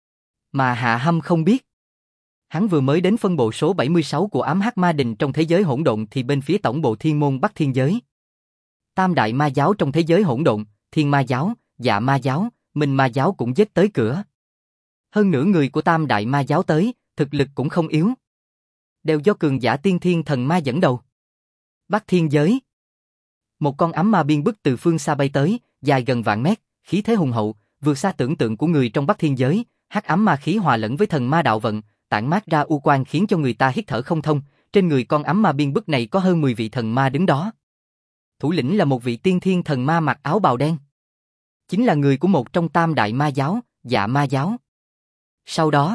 Mà Hạ Hâm không biết. Hắn vừa mới đến phân bộ số 76 của ám hắc ma đình trong thế giới hỗn độn thì bên phía tổng bộ thiên môn Bắc Thiên Giới. Tam đại ma giáo trong thế giới hỗn độn, Thiên Ma giáo, Dạ Ma giáo, Minh Ma giáo cũng giết tới cửa. Hơn nữa người của tam đại ma giáo tới, thực lực cũng không yếu. Đều do cường giả tiên thiên thần ma dẫn đầu. Bắc Thiên Giới. Một con ám ma biên bức từ phương xa bay tới, dài gần vạn mét, khí thế hùng hậu, vượt xa tưởng tượng của người trong Bắc Thiên Giới, hắc ám ma khí hòa lẫn với thần ma đạo vận, tản mát ra u quang khiến cho người ta hít thở không thông, trên người con ám ma biên bức này có hơn 10 vị thần ma đứng đó. Thủ lĩnh là một vị tiên thiên thần ma mặc áo bào đen. Chính là người của một trong tam đại ma giáo, Dạ Ma giáo. Sau đó,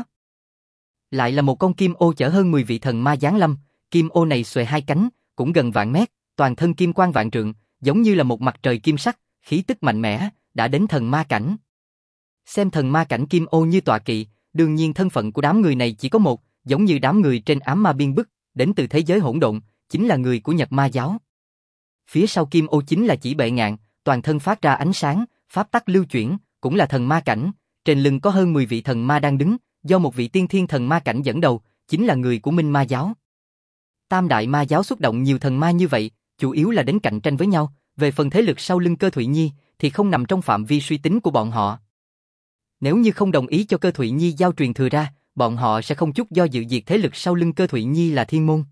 lại là một con kim ô chở hơn 10 vị thần ma giáng lâm, kim ô này xuề hai cánh, cũng gần vạn mét, toàn thân kim quang vạn trượng, giống như là một mặt trời kim sắc, khí tức mạnh mẽ, đã đến thần ma cảnh. Xem thần ma cảnh kim ô như tọa kỵ, đương nhiên thân phận của đám người này chỉ có một, giống như đám người trên ám ma biên bức, đến từ thế giới hỗn độn, chính là người của Nhật Ma giáo. Phía sau kim ô chính là chỉ bệ ngạn, toàn thân phát ra ánh sáng, pháp tắc lưu chuyển, cũng là thần ma cảnh, trên lưng có hơn 10 vị thần ma đang đứng, do một vị tiên thiên thần ma cảnh dẫn đầu, chính là người của Minh Ma giáo. Tam đại ma giáo xuất động nhiều thần ma như vậy, chủ yếu là đến cạnh tranh với nhau, về phần thế lực sau lưng Cơ Thụy Nhi thì không nằm trong phạm vi suy tính của bọn họ. Nếu như không đồng ý cho Cơ Thụy Nhi giao truyền thừa ra, bọn họ sẽ không chút do dự diệt thế lực sau lưng Cơ Thụy Nhi là Thiên môn.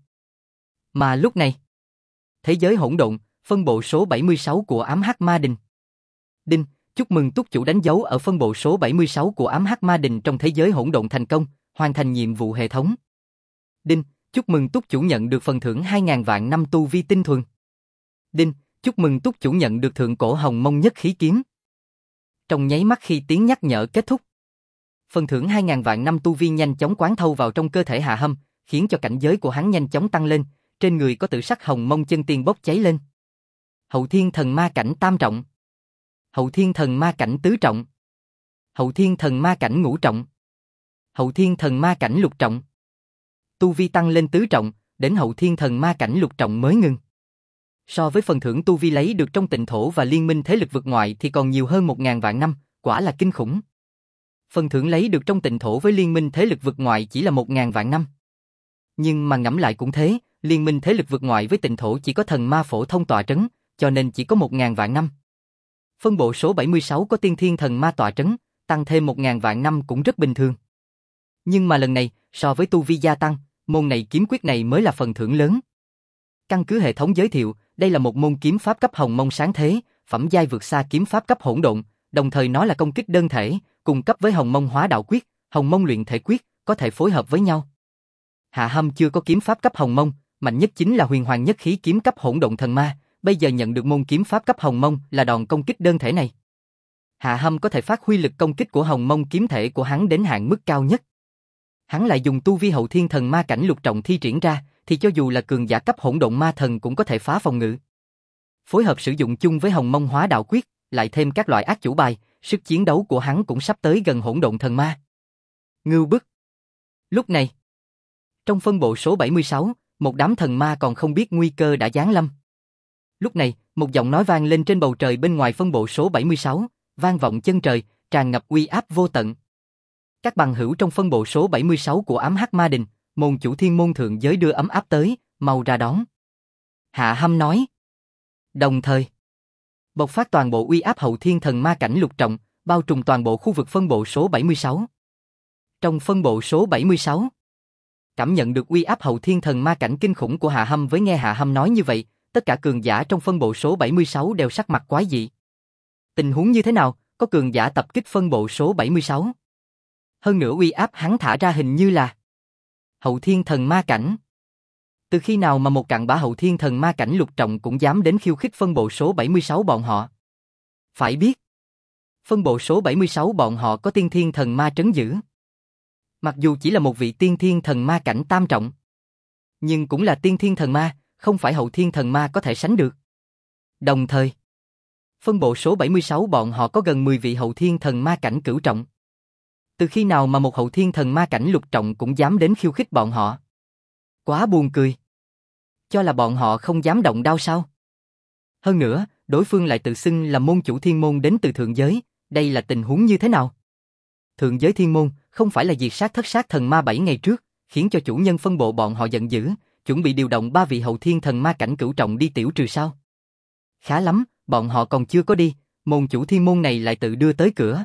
Mà lúc này, thế giới hỗn độn, phân bộ số 76 của ám hắc ma đình. Đinh, chúc mừng túc chủ đánh dấu ở phân bộ số 76 của ám hắc ma đình trong thế giới hỗn độn thành công, hoàn thành nhiệm vụ hệ thống. Đinh, chúc mừng túc chủ nhận được phần thưởng 2.000 vạn năm tu vi tinh thuần. Đinh, chúc mừng túc chủ nhận được thượng cổ hồng mông nhất khí kiếm. Trong nháy mắt khi tiếng nhắc nhở kết thúc, phần thưởng 2.000 vạn năm tu vi nhanh chóng quán thâu vào trong cơ thể Hạ Hâm, khiến cho cảnh giới của hắn nhanh chóng tăng lên, trên người có tự sắc hồng mông chân tiên bốc cháy lên. Hậu thiên thần ma cảnh tam trọng, hậu thiên thần ma cảnh tứ trọng, hậu thiên thần ma cảnh ngũ trọng, hậu thiên thần ma cảnh lục trọng. Tu vi tăng lên tứ trọng, đến hậu thiên thần ma cảnh lục trọng mới ngừng. So với phần thưởng tu vi lấy được trong Tịnh Thổ và liên minh thế lực vực ngoại thì còn nhiều hơn 1.000 vạn năm, quả là kinh khủng. Phần thưởng lấy được trong Tịnh Thổ với liên minh thế lực vực ngoại chỉ là 1.000 vạn năm. Nhưng mà ngẫm lại cũng thế, liên minh thế lực vực ngoại với Tịnh Thổ chỉ có thần ma phổ thông tọa trấn, cho nên chỉ có 1.000 vạn năm. Phân bộ số 76 có tiên thiên thần ma tọa trấn, tăng thêm 1.000 vạn năm cũng rất bình thường. Nhưng mà lần này, so với tu vi gia tăng, môn này kiếm quyết này mới là phần thưởng lớn. Căn cứ hệ thống giới thiệu, đây là một môn kiếm pháp cấp hồng mông sáng thế, phẩm giai vượt xa kiếm pháp cấp hỗn độn, đồng thời nó là công kích đơn thể, cùng cấp với hồng mông hóa đạo quyết, hồng mông luyện thể quyết, có thể phối hợp với nhau. Hạ Hâm chưa có kiếm pháp cấp hồng mông, mạnh nhất chính là huyền hoàng nhất khí kiếm cấp hỗn độn thần ma, bây giờ nhận được môn kiếm pháp cấp Hồng Mông là đòn công kích đơn thể này. Hạ Hâm có thể phát huy lực công kích của Hồng Mông kiếm thể của hắn đến hạn mức cao nhất. Hắn lại dùng tu vi hậu thiên thần ma cảnh lục trọng thi triển ra, thì cho dù là cường giả cấp hỗn độn ma thần cũng có thể phá phòng ngự. Phối hợp sử dụng chung với Hồng Mông hóa đạo quyết, lại thêm các loại ác chủ bài, sức chiến đấu của hắn cũng sắp tới gần hỗn độn thần ma. Ngưu bức. Lúc này, trong phân bộ số 76, một đám thần ma còn không biết nguy cơ đã giáng lâm. Lúc này, một giọng nói vang lên trên bầu trời bên ngoài phân bộ số 76, vang vọng chân trời, tràn ngập uy áp vô tận. Các bằng hữu trong phân bộ số 76 của ám hắc ma đình, môn chủ thiên môn thượng giới đưa ấm áp tới, mau ra đón. Hạ Hâm nói. Đồng thời, bộc phát toàn bộ uy áp hậu thiên thần ma cảnh lục trọng, bao trùm toàn bộ khu vực phân bộ số 76. Trong phân bộ số 76, cảm nhận được uy áp hậu thiên thần ma cảnh kinh khủng của Hạ Hâm. Với nghe Hạ Hâm nói như vậy, tất cả cường giả trong phân bộ số 76 đều sắc mặt quái dị. Tình huống như thế nào, có cường giả tập kích phân bộ số 76? Hơn nữa uy áp hắn thả ra hình như là hậu thiên thần ma cảnh. Từ khi nào mà một cặn bã hậu thiên thần ma cảnh lục trọng cũng dám đến khiêu khích phân bộ số 76 bọn họ? Phải biết, phân bộ số 76 bọn họ có tiên thiên thần ma trấn giữ. Mặc dù chỉ là một vị tiên thiên thần ma cảnh tam trọng, nhưng cũng là tiên thiên thần ma, không phải hậu thiên thần ma có thể sánh được. Đồng thời, phân bộ số 76 bọn họ có gần 10 vị hậu thiên thần ma cảnh cửu trọng. Từ khi nào mà một hậu thiên thần ma cảnh lục trọng cũng dám đến khiêu khích bọn họ? Quá buồn cười. Cho là bọn họ không dám động đao sao? Hơn nữa, đối phương lại tự xưng là môn chủ thiên môn đến từ thượng giới, đây là tình huống như thế nào? Thượng giới thiên môn không phải là diệt sát thất sát thần ma 7 ngày trước, khiến cho chủ nhân phân bộ bọn họ giận dữ, chuẩn bị điều động 3 vị hậu thiên thần ma cảnh cửu trọng đi tiểu trừ sao? Khá lắm, bọn họ còn chưa có đi, môn chủ thiên môn này lại tự đưa tới cửa.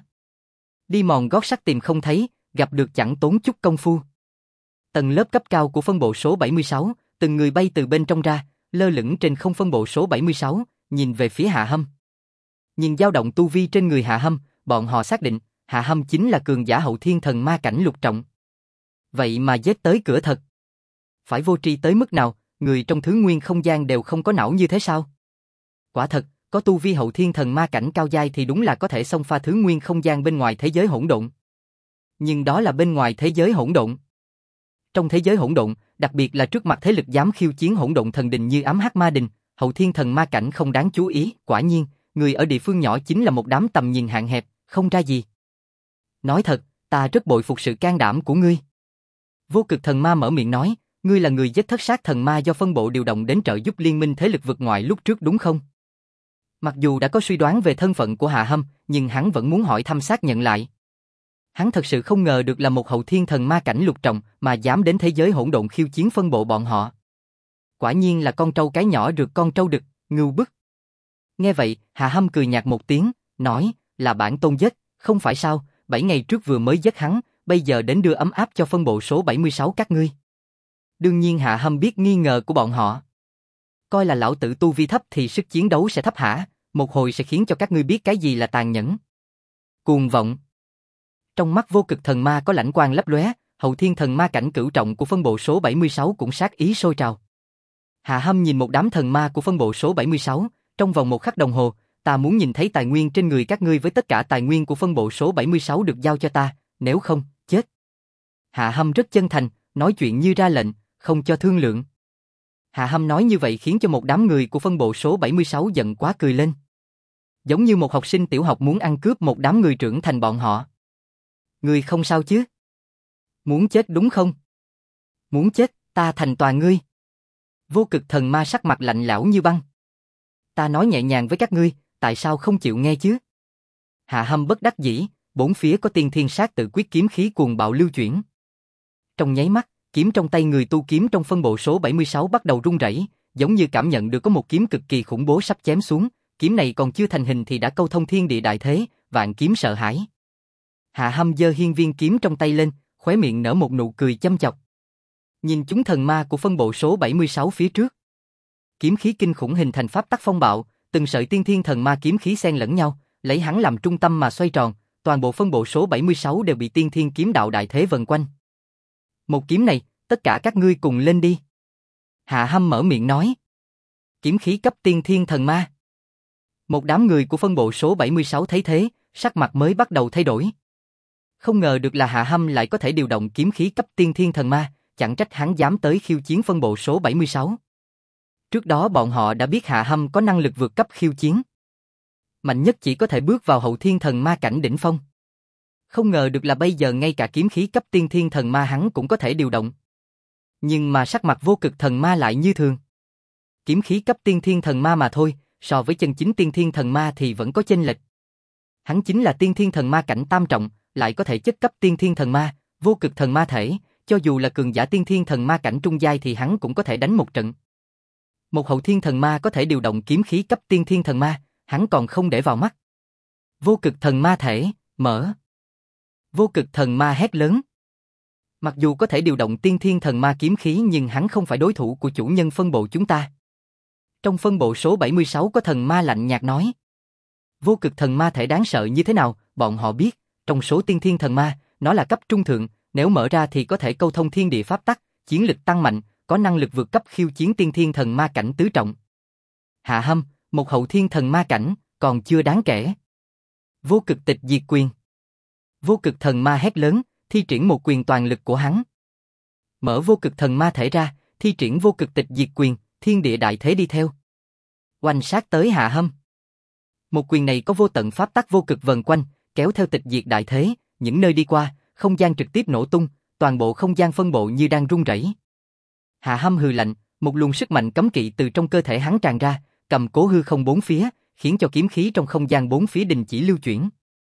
Đi mòn gót sắt tìm không thấy, gặp được chẳng tốn chút công phu. Tầng lớp cấp cao của phân bộ số 76, từng người bay từ bên trong ra, lơ lửng trên không phân bộ số 76, nhìn về phía Hạ Hâm. Nhìn dao động tu vi trên người Hạ Hâm, bọn họ xác định, Hạ Hâm chính là cường giả hậu thiên thần ma cảnh lục trọng. Vậy mà giết tới cửa thật. Phải vô tri tới mức nào, người trong thứ nguyên không gian đều không có não như thế sao? Quả thật, có tu vi hậu thiên thần ma cảnh cao giai thì đúng là có thể xông pha thứ nguyên không gian bên ngoài thế giới hỗn độn. Nhưng đó là bên ngoài thế giới hỗn độn. Trong thế giới hỗn độn, đặc biệt là trước mặt thế lực dám khiêu chiến hỗn độn thần đình như ám hắc ma đình, hậu thiên thần ma cảnh không đáng chú ý. Quả nhiên, người ở địa phương nhỏ chính là một đám tầm nhìn hạn hẹp, không ra gì. Nói thật, ta rất bội phục sự can đảm của ngươi. Vô cực thần ma mở miệng nói, ngươi là người giết thất sát thần ma do phân bộ điều động đến trợ giúp liên minh thế lực vực ngoại lúc trước đúng không? Mặc dù đã có suy đoán về thân phận của Hạ Hâm, nhưng hắn vẫn muốn hỏi thăm xác nhận lại. Hắn thật sự không ngờ được là một hậu thiên thần ma cảnh lục trọng mà dám đến thế giới hỗn độn khiêu chiến phân bộ bọn họ. Quả nhiên là con trâu cái nhỏ rượt con trâu đực, ngưu bức. Nghe vậy, Hạ Hâm cười nhạt một tiếng, nói, là bản tôn giết, không phải sao, 7 ngày trước vừa mới giết hắn, bây giờ đến đưa ấm áp cho phân bộ số 76 các ngươi. Đương nhiên Hạ Hâm biết nghi ngờ của bọn họ. Coi là lão tử tu vi thấp thì sức chiến đấu sẽ thấp hả, một hồi sẽ khiến cho các ngươi biết cái gì là tàn nhẫn. Cuồng vọng. Trong mắt vô cực thần ma có lãnh quang lấp lóe, hậu thiên thần ma cảnh cửu trọng của phân bộ số 76 cũng sát ý sôi trào. Hạ Hâm nhìn một đám thần ma của phân bộ số 76, trong vòng 1 khắc đồng hồ, ta muốn nhìn thấy tài nguyên trên người các ngươi với tất cả tài nguyên của phân bộ số 76 được giao cho ta, nếu không, chết. Hạ Hâm rất chân thành, nói chuyện như ra lệnh, không cho thương lượng. Hạ Hâm nói như vậy khiến cho một đám người của phân bộ số 76 giận quá cười lên. Giống như một học sinh tiểu học muốn ăn cướp một đám người trưởng thành bọn họ. Ngươi không sao chứ? Muốn chết đúng không? Muốn chết, ta thành toàn ngươi. Vô cực thần ma sắc mặt lạnh lẽo như băng. Ta nói nhẹ nhàng với các ngươi, tại sao không chịu nghe chứ? Hạ Hâm bất đắc dĩ, bốn phía có tiên thiên sát tự quyết kiếm khí cuồng bạo lưu chuyển. Trong nháy mắt, kiếm trong tay người tu kiếm trong phân bộ số 76 bắt đầu rung rẩy, giống như cảm nhận được có một kiếm cực kỳ khủng bố sắp chém xuống, kiếm này còn chưa thành hình thì đã câu thông thiên địa đại thế, vạn kiếm sợ hãi. Hạ Hâm giơ hiên viên kiếm trong tay lên, khóe miệng nở một nụ cười châm chọc. Nhìn chúng thần ma của phân bộ số 76 phía trước. Kiếm khí kinh khủng hình thành pháp tắc phong bạo, từng sợi tiên thiên thần ma kiếm khí xen lẫn nhau, lấy hắn làm trung tâm mà xoay tròn, toàn bộ phân bộ số 76 đều bị tiên thiên kiếm đạo đại thế vần quanh. Một kiếm này, tất cả các ngươi cùng lên đi. Hạ Hâm mở miệng nói. Kiếm khí cấp tiên thiên thần ma. Một đám người của phân bộ số 76 thấy thế, sắc mặt mới bắt đầu thay đổi. Không ngờ được là Hạ Hâm lại có thể điều động kiếm khí cấp tiên thiên thần ma, chẳng trách hắn dám tới khiêu chiến phân bộ số 76. Trước đó bọn họ đã biết Hạ Hâm có năng lực vượt cấp khiêu chiến. Mạnh nhất chỉ có thể bước vào hậu thiên thần ma cảnh đỉnh phong. Không ngờ được là bây giờ ngay cả kiếm khí cấp tiên thiên thần ma hắn cũng có thể điều động. Nhưng mà sắc mặt vô cực thần ma lại như thường. Kiếm khí cấp tiên thiên thần ma mà thôi, so với chân chính tiên thiên thần ma thì vẫn có chênh lệch. Hắn chính là tiên thiên thần ma cảnh tam trọng, lại có thể chất cấp tiên thiên thần ma, vô cực thần ma thể, cho dù là cường giả tiên thiên thần ma cảnh trung giai thì hắn cũng có thể đánh một trận. Một hậu thiên thần ma có thể điều động kiếm khí cấp tiên thiên thần ma, hắn còn không để vào mắt. Vô cực thần ma thể, mở. Vô cực thần ma hét lớn. Mặc dù có thể điều động tiên thiên thần ma kiếm khí nhưng hắn không phải đối thủ của chủ nhân phân bộ chúng ta. Trong phân bộ số 76 có thần ma lạnh nhạt nói. Vô cực thần ma thể đáng sợ như thế nào, bọn họ biết, trong số tiên thiên thần ma, nó là cấp trung thượng, nếu mở ra thì có thể câu thông thiên địa pháp tắc, chiến lực tăng mạnh, có năng lực vượt cấp khiêu chiến tiên thiên thần ma cảnh tứ trọng. Hạ Hâm, một hậu thiên thần ma cảnh, còn chưa đáng kể. Vô cực tịch diệt quyền. Vô cực thần ma hét lớn, thi triển một quyền toàn lực của hắn. Mở vô cực thần ma thể ra, thi triển vô cực tịch diệt quyền, thiên địa đại thế đi theo. Oanh sát tới Hạ Hâm. Một quyền này có vô tận pháp tắc vô cực vần quanh, kéo theo tịch diệt đại thế, những nơi đi qua, không gian trực tiếp nổ tung, toàn bộ không gian phân bộ như đang rung rẩy. Hạ Hâm hừ lạnh, một luồng sức mạnh cấm kỵ từ trong cơ thể hắn tràn ra, cầm cố hư không bốn phía, khiến cho kiếm khí trong không gian bốn phía đình chỉ lưu chuyển.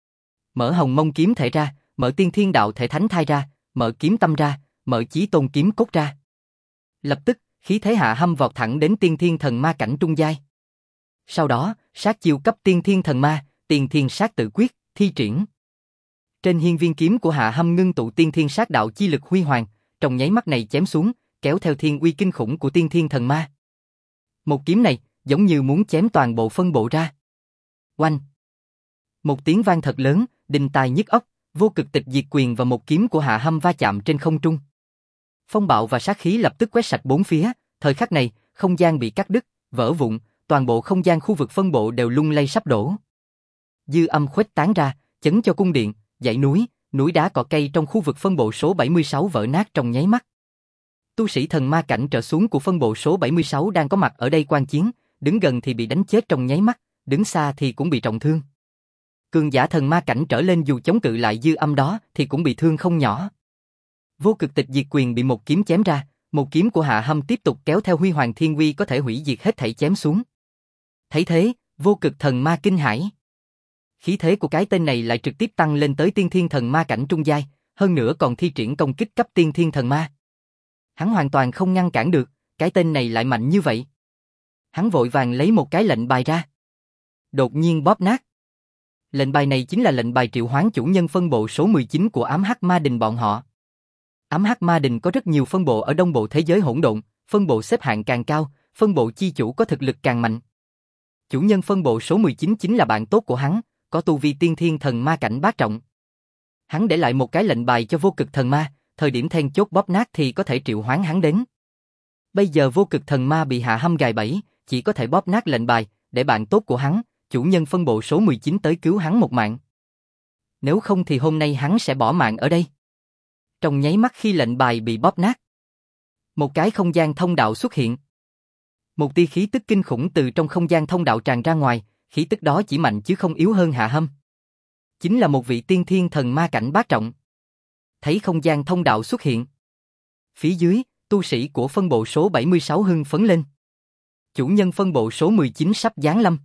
Mở hồng mông kiếm thể ra, mở tiên thiên đạo thể thánh thai ra, mở kiếm tâm ra, mở chí tôn kiếm cốt ra. Lập tức, khí thế Hạ Hâm vọt thẳng đến tiên thiên thần ma cảnh trung giai. Sau đó, sát chiêu cấp tiên thiên thần ma, tiên thiên sát tự quyết, thi triển. Trên hiên viên kiếm của Hạ Hâm ngưng tụ tiên thiên sát đạo chi lực huy hoàng, trong nháy mắt này chém xuống, kéo theo thiên uy kinh khủng của tiên thiên thần ma. Một kiếm này, giống như muốn chém toàn bộ phân bộ ra. Oanh! Một tiếng vang thật lớn, đinh tai nhức óc, vô cực tịch diệt quyền và một kiếm của Hạ Hâm va chạm trên không trung. Phong bạo và sát khí lập tức quét sạch bốn phía, thời khắc này, không gian bị cắt đứt, vỡ vụn, toàn bộ không gian khu vực phân bộ đều lung lay sắp đổ. Dư âm khuếch tán ra, chấn cho cung điện, dãy núi, núi đá cỏ cây trong khu vực phân bộ số 76 vỡ nát trong nháy mắt. Tu sĩ thần ma cảnh trở xuống của phân bộ số 76 đang có mặt ở đây quan chiến, đứng gần thì bị đánh chết trong nháy mắt, đứng xa thì cũng bị trọng thương. Cường giả thần ma cảnh trở lên dù chống cự lại dư âm đó thì cũng bị thương không nhỏ. Vô cực tịch diệt quyền bị một kiếm chém ra, một kiếm của Hạ Hâm tiếp tục kéo theo huy hoàng thiên uy có thể hủy diệt hết thảy chém xuống. Thấy thế, vô cực thần ma kinh hãi. Khí thế của cái tên này lại trực tiếp tăng lên tới tiên thiên thần ma cảnh trung giai, hơn nữa còn thi triển công kích cấp tiên thiên thần ma. Hắn hoàn toàn không ngăn cản được, cái tên này lại mạnh như vậy. Hắn vội vàng lấy một cái lệnh bài ra. Đột nhiên bóp nát. Lệnh bài này chính là lệnh bài triệu hoán chủ nhân phân bộ số 19 của ám hắc ma đình bọn họ. Ám hắc ma đình có rất nhiều phân bộ ở đông bộ thế giới hỗn độn, phân bộ xếp hạng càng cao, phân bộ chi chủ có thực lực càng mạnh. Chủ nhân phân bộ số 19 chính là bạn tốt của hắn, có tu vi tiên thiên thần ma cảnh bát trọng. Hắn để lại một cái lệnh bài cho vô cực thần ma, thời điểm then chốt bóp nát thì có thể triệu hoán hắn đến. Bây giờ vô cực thần ma bị Hạ Hâm gài bẫy, chỉ có thể bóp nát lệnh bài, để bạn tốt của hắn, chủ nhân phân bộ số 19 tới cứu hắn một mạng. Nếu không thì hôm nay hắn sẽ bỏ mạng ở đây. Trong nháy mắt khi lệnh bài bị bóp nát, một cái không gian thông đạo xuất hiện. Một tia khí tức kinh khủng từ trong không gian thông đạo tràn ra ngoài, khí tức đó chỉ mạnh chứ không yếu hơn Hạ Hâm. Chính là một vị tiên thiên thần ma cảnh bát trọng. Thấy không gian thông đạo xuất hiện. Phía dưới, tu sĩ của phân bộ số 76 hưng phấn lên. Chủ nhân phân bộ số 19 sắp giáng lâm.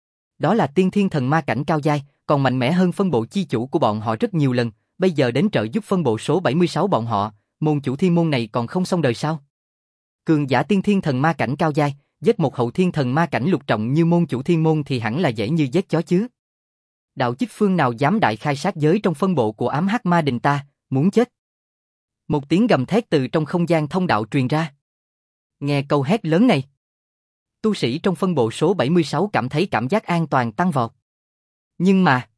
Đó là tiên thiên thần ma cảnh cao giai, còn mạnh mẽ hơn phân bộ chi chủ của bọn họ rất nhiều lần, bây giờ đến trợ giúp phân bộ số 76 bọn họ, môn chủ thiên môn này còn không xong đời sao? Cường giả tiên thiên thần ma cảnh cao giai, giết một hậu thiên thần ma cảnh lục trọng như môn chủ thiên môn thì hẳn là dễ như giết chó chứ. Đạo chích phương nào dám đại khai sát giới trong phân bộ của ám hắc ma đình ta, muốn chết. Một tiếng gầm thét từ trong không gian thông đạo truyền ra. Nghe câu hét lớn này, tu sĩ trong phân bộ số 76 cảm thấy cảm giác an toàn tăng vọt. Nhưng mà,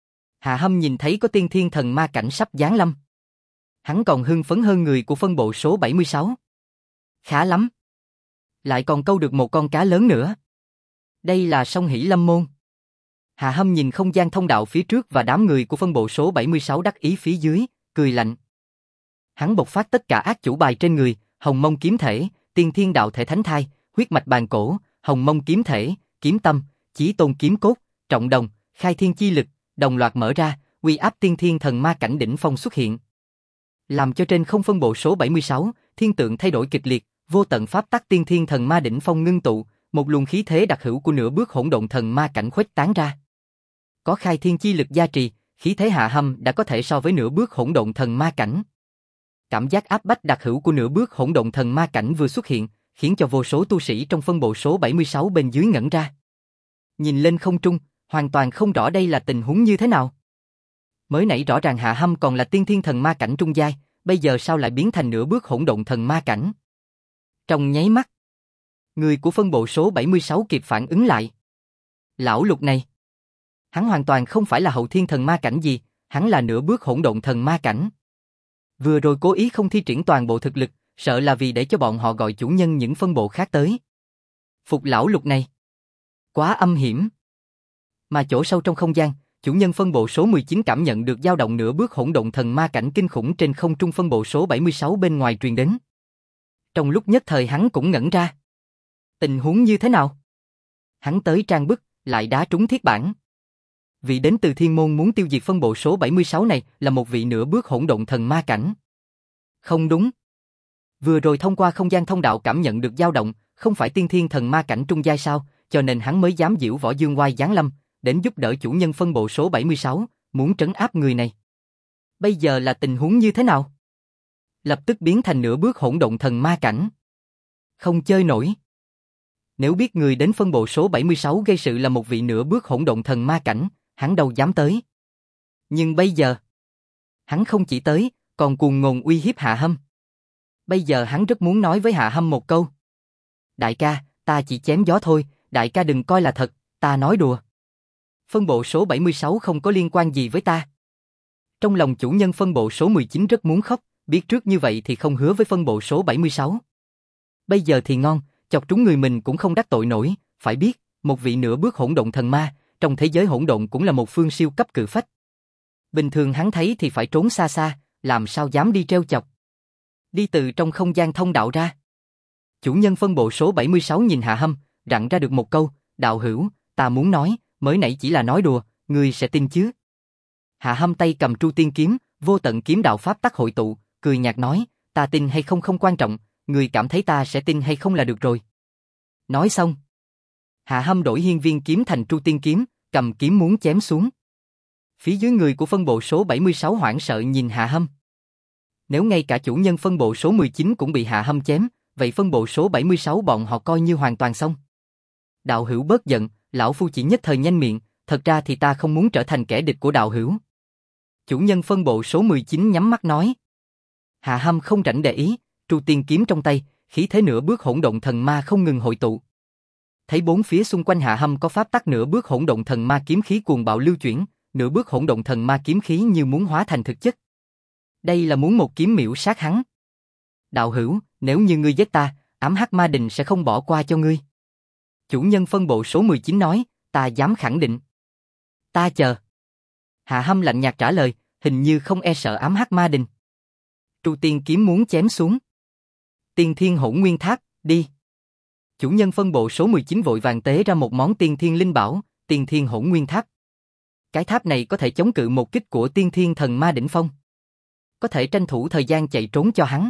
Hạ Hâm nhìn thấy có tiên thiên thần ma cảnh sắp giáng lâm. Hắn còn hưng phấn hơn người của phân bộ số 76. Khá lắm. Lại còn câu được một con cá lớn nữa. Đây là Song Hỷ Lâm Môn. Hạ Hâm nhìn không gian thông đạo phía trước và đám người của phân bộ số 76 đắc ý phía dưới, cười lạnh. Hắn bộc phát tất cả ác chủ bài trên người, Hồng Mông kiếm thể, Tiên Thiên đạo thể thánh thai, huyết mạch bàn cổ, Hồng Mông kiếm thể, kiếm tâm, Chí Tôn kiếm cốt, trọng đồng, khai thiên chi lực, đồng loạt mở ra, uy áp tiên thiên thần ma cảnh đỉnh phong xuất hiện. Làm cho trên không phân bộ số 76, thiên tượng thay đổi kịch liệt, vô tận pháp tắc tiên thiên thần ma đỉnh phong ngưng tụ, một luồng khí thế đặc hữu của nửa bước hỗn độn thần ma cảnh khuếch tán ra. Có khai thiên chi lực gia trì, khí thế Hạ Hâm đã có thể so với nửa bước hỗn độn thần ma cảnh. Cảm giác áp bách đặc hữu của nửa bước hỗn độn thần ma cảnh vừa xuất hiện, khiến cho vô số tu sĩ trong phân bộ số 76 bên dưới ngẩn ra. Nhìn lên không trung, hoàn toàn không rõ đây là tình huống như thế nào. Mới nãy rõ ràng Hạ Hâm còn là tiên thiên thần ma cảnh trung giai, bây giờ sao lại biến thành nửa bước hỗn độn thần ma cảnh? Trong nháy mắt, người của phân bộ số 76 kịp phản ứng lại. Lão Lục này, hắn hoàn toàn không phải là hậu thiên thần ma cảnh gì, hắn là nửa bước hỗn độn thần ma cảnh. Vừa rồi cố ý không thi triển toàn bộ thực lực, sợ là vì để cho bọn họ gọi chủ nhân những phân bộ khác tới. Phục lão Lục này, quá âm hiểm. Mà chỗ sâu trong không gian, chủ nhân phân bộ số 19 cảm nhận được dao động nửa bước hỗn độn thần ma cảnh kinh khủng trên không trung phân bộ số 76 bên ngoài truyền đến. Trong lúc nhất thời hắn cũng ngẩn ra. Tình huống như thế nào? Hắn tới trang bức, lại đá trúng thiết bản. Vị đến từ thiên môn muốn tiêu diệt phân bộ số 76 này là một vị nửa bước hỗn độn thần ma cảnh. Không đúng. Vừa rồi thông qua không gian thông đạo cảm nhận được dao động, không phải tiên thiên thần ma cảnh trung giai sao, cho nên hắn mới dám diễu võ dương oai giáng lâm, đến giúp đỡ chủ nhân phân bộ số 76, muốn trấn áp người này. Bây giờ là tình huống như thế nào? Lập tức biến thành nửa bước hỗn độn thần ma cảnh. Không chơi nổi. Nếu biết người đến phân bộ số 76 gây sự là một vị nửa bước hỗn độn thần ma cảnh, hắn đâu dám tới. Nhưng bây giờ, hắn không chỉ tới, còn cuồng ngôn uy hiếp Hạ Hâm. Bây giờ hắn rất muốn nói với Hạ Hâm một câu. Đại ca, ta chỉ chém gió thôi, đại ca đừng coi là thật, ta nói đùa. Phân bộ số 76 không có liên quan gì với ta. Trong lòng chủ nhân phân bộ số 19 rất muốn khóc, biết trước như vậy thì không hứa với phân bộ số 76. Bây giờ thì ngon, chọc trúng người mình cũng không đắc tội nổi, phải biết, một vị nửa bước hỗn độn thần ma, trong thế giới hỗn độn cũng là một phương siêu cấp cự phách. Bình thường hắn thấy thì phải trốn xa xa, làm sao dám đi trêu chọc. Đi từ trong không gian thông đạo ra. Chủ nhân phân bộ số 76 nhìn Hạ Hâm, rặn ra được một câu, đạo hữu, ta muốn nói, mới nãy chỉ là nói đùa, ngươi sẽ tin chứ? Hạ Hâm tay cầm Tru Tiên kiếm, vô tận kiếm đạo pháp tắc hội tụ, cười nhạt nói, ta tin hay không không quan trọng, ngươi cảm thấy ta sẽ tin hay không là được rồi. Nói xong, Hạ Hâm đổi hiên viên kiếm thành Tru Tiên kiếm, cầm kiếm muốn chém xuống. Phía dưới người của phân bộ số 76 hoảng sợ nhìn Hạ Hâm. Nếu ngay cả chủ nhân phân bộ số 19 cũng bị Hạ Hâm chém, vậy phân bộ số 76 bọn họ coi như hoàn toàn xong. Đạo hữu bớt giận, lão phu chỉ nhất thời nhanh miệng, thật ra thì ta không muốn trở thành kẻ địch của đạo hữu. Chủ nhân phân bộ số 19 nhắm mắt nói. Hạ Hâm không rảnh để ý, Tru Tiên kiếm trong tay, khí thế nửa bước hỗn độn thần ma không ngừng hội tụ. Thấy bốn phía xung quanh Hạ Hâm có pháp tắc nửa bước hỗn độn thần ma kiếm khí cuồng bạo lưu chuyển, nửa bước hỗn độn thần ma kiếm khí như muốn hóa thành thực chất. Đây là muốn một kiếm miểu sát hắn. Đạo hữu, nếu như ngươi giết ta, ám hắc ma đình sẽ không bỏ qua cho ngươi. Chủ nhân phân bộ số 19 nói, ta dám khẳng định. Ta chờ. Hạ Hâm lạnh nhạt trả lời, hình như không e sợ ám hắc ma đình. Tru Tiên kiếm muốn chém xuống. Tiên Thiên Hỗn Nguyên Tháp, đi. Chủ nhân phân bộ số 19 vội vàng tế ra một món tiên thiên linh bảo, Tiên Thiên Hỗn Nguyên Tháp. Cái tháp này có thể chống cự một kích của tiên thiên thần ma đỉnh phong. Có thể tranh thủ thời gian chạy trốn cho hắn.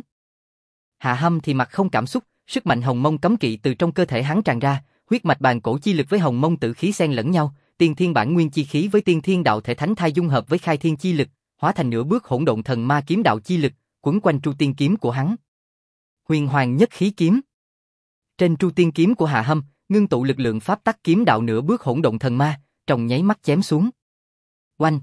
Hạ Hâm thì mặt không cảm xúc, sức mạnh hồng mông cấm kỵ từ trong cơ thể hắn tràn ra, huyết mạch bàn cổ chi lực với hồng mông tử khí xen lẫn nhau, tiên thiên bản nguyên chi khí với tiên thiên đạo thể thánh thai dung hợp với khai thiên chi lực, hóa thành nửa bước hỗn độn thần ma kiếm đạo chi lực, quấn quanh Tru Tiên kiếm của hắn. Huyền Hoàng Nhất Khí kiếm. Trên Tru Tiên kiếm của Hạ Hâm, ngưng tụ lực lượng pháp tắc kiếm đạo nửa bước hỗn độn thần ma, trong nháy mắt chém xuống. Oanh!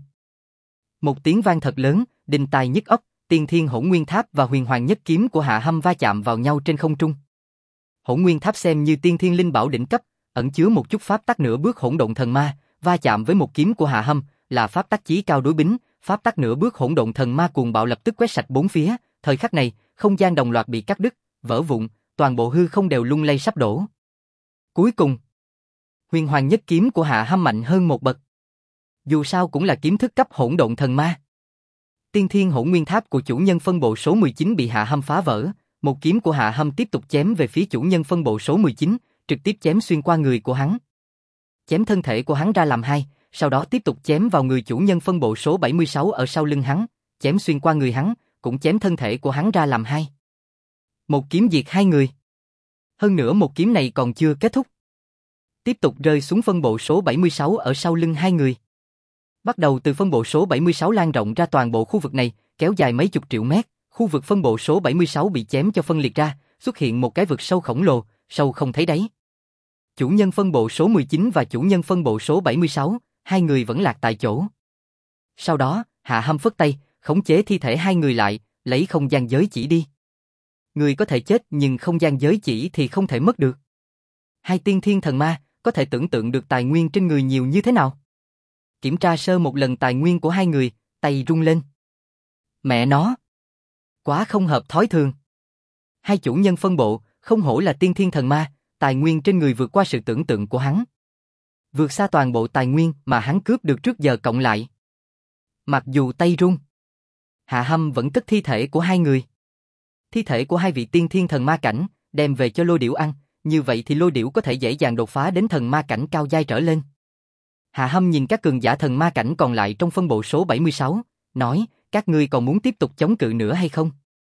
Một tiếng vang thật lớn, đinh tai nhức óc, Tiên Thiên Hỗn Nguyên Tháp và Huyền Hoàng Nhất kiếm của Hạ Hâm va chạm vào nhau trên không trung. Hỗn Nguyên Tháp xem như tiên thiên linh bảo đỉnh cấp, ẩn chứa một chút pháp tắc nửa bước hỗn độn thần ma, va chạm với một kiếm của Hạ Hâm, là pháp tắc chí cao đối bính, pháp tắc nửa bước hỗn độn thần ma cuồng bạo lập tức quét sạch bốn phía, thời khắc này, không gian đồng loạt bị cắt đứt, vỡ vụn, toàn bộ hư không đều lung lay sắp đổ. Cuối cùng, huyền hoàng nhất kiếm của Hạ Hâm mạnh hơn một bậc. Dù sao cũng là kiếm thức cấp hỗn độn thần ma. Tiên Thiên Hỗn Nguyên Tháp của chủ nhân phân bộ số 19 bị Hạ Hâm phá vỡ, một kiếm của Hạ Hâm tiếp tục chém về phía chủ nhân phân bộ số 19, trực tiếp chém xuyên qua người của hắn. Chém thân thể của hắn ra làm hai, sau đó tiếp tục chém vào người chủ nhân phân bộ số 76 ở sau lưng hắn, chém xuyên qua người hắn, cũng chém thân thể của hắn ra làm hai. Một kiếm diệt hai người. Hơn nữa một kiếm này còn chưa kết thúc. Tiếp tục rơi xuống phân bộ số 76 ở sau lưng hai người. Bắt đầu từ phân bộ số 76 lan rộng ra toàn bộ khu vực này, kéo dài mấy chục triệu mét, khu vực phân bộ số 76 bị chém cho phân liệt ra, xuất hiện một cái vực sâu khổng lồ, sâu không thấy đáy. Chủ nhân phân bộ số 19 và chủ nhân phân bộ số 76, hai người vẫn lạc tại chỗ. Sau đó, Hạ Hâm phất tay, khống chế thi thể hai người lại, lấy không gian giới chỉ đi. Người có thể chết nhưng không gian giới chỉ thì không thể mất được. Hai tiên thiên thần ma, có thể tưởng tượng được tài nguyên trên người nhiều như thế nào. Kiểm tra sơ một lần tài nguyên của hai người, tay rung lên. Mẹ nó! Quá không hợp thói thường. Hai chủ nhân phân bộ, không hổ là tiên thiên thần ma, tài nguyên trên người vượt qua sự tưởng tượng của hắn. Vượt xa toàn bộ tài nguyên mà hắn cướp được trước giờ cộng lại. Mặc dù tay rung, Hạ Hâm vẫn cất thi thể của hai người. Thi thể của hai vị tiên thiên thần ma cảnh, đem về cho lôi điểu ăn, như vậy thì lôi điểu có thể dễ dàng đột phá đến thần ma cảnh cao giai trở lên. Hạ Hâm nhìn các cường giả thần ma cảnh còn lại trong phân bộ số 76, nói, các ngươi còn muốn tiếp tục chống cự nữa hay không?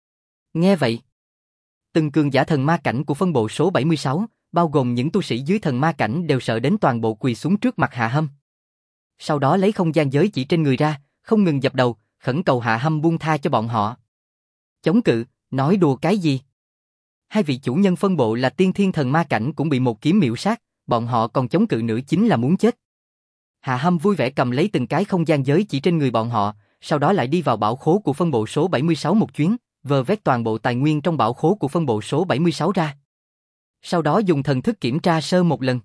Nghe vậy, từng cường giả thần ma cảnh của phân bộ số 76, bao gồm những tu sĩ dưới thần ma cảnh đều sợ đến toàn bộ quỳ xuống trước mặt Hạ Hâm. Sau đó lấy không gian giới chỉ trên người ra, không ngừng dập đầu, khẩn cầu Hạ Hâm buông tha cho bọn họ. Chống cự, nói đùa cái gì? Hai vị chủ nhân phân bộ là tiên thiên thần ma cảnh cũng bị một kiếm miểu sát, bọn họ còn chống cự nữa chính là muốn chết. Hạ Hâm vui vẻ cầm lấy từng cái không gian giới chỉ trên người bọn họ, sau đó lại đi vào bảo khố của phân bộ số 76 một chuyến, vơ vét toàn bộ tài nguyên trong bảo khố của phân bộ số 76 ra. Sau đó dùng thần thức kiểm tra sơ một lần.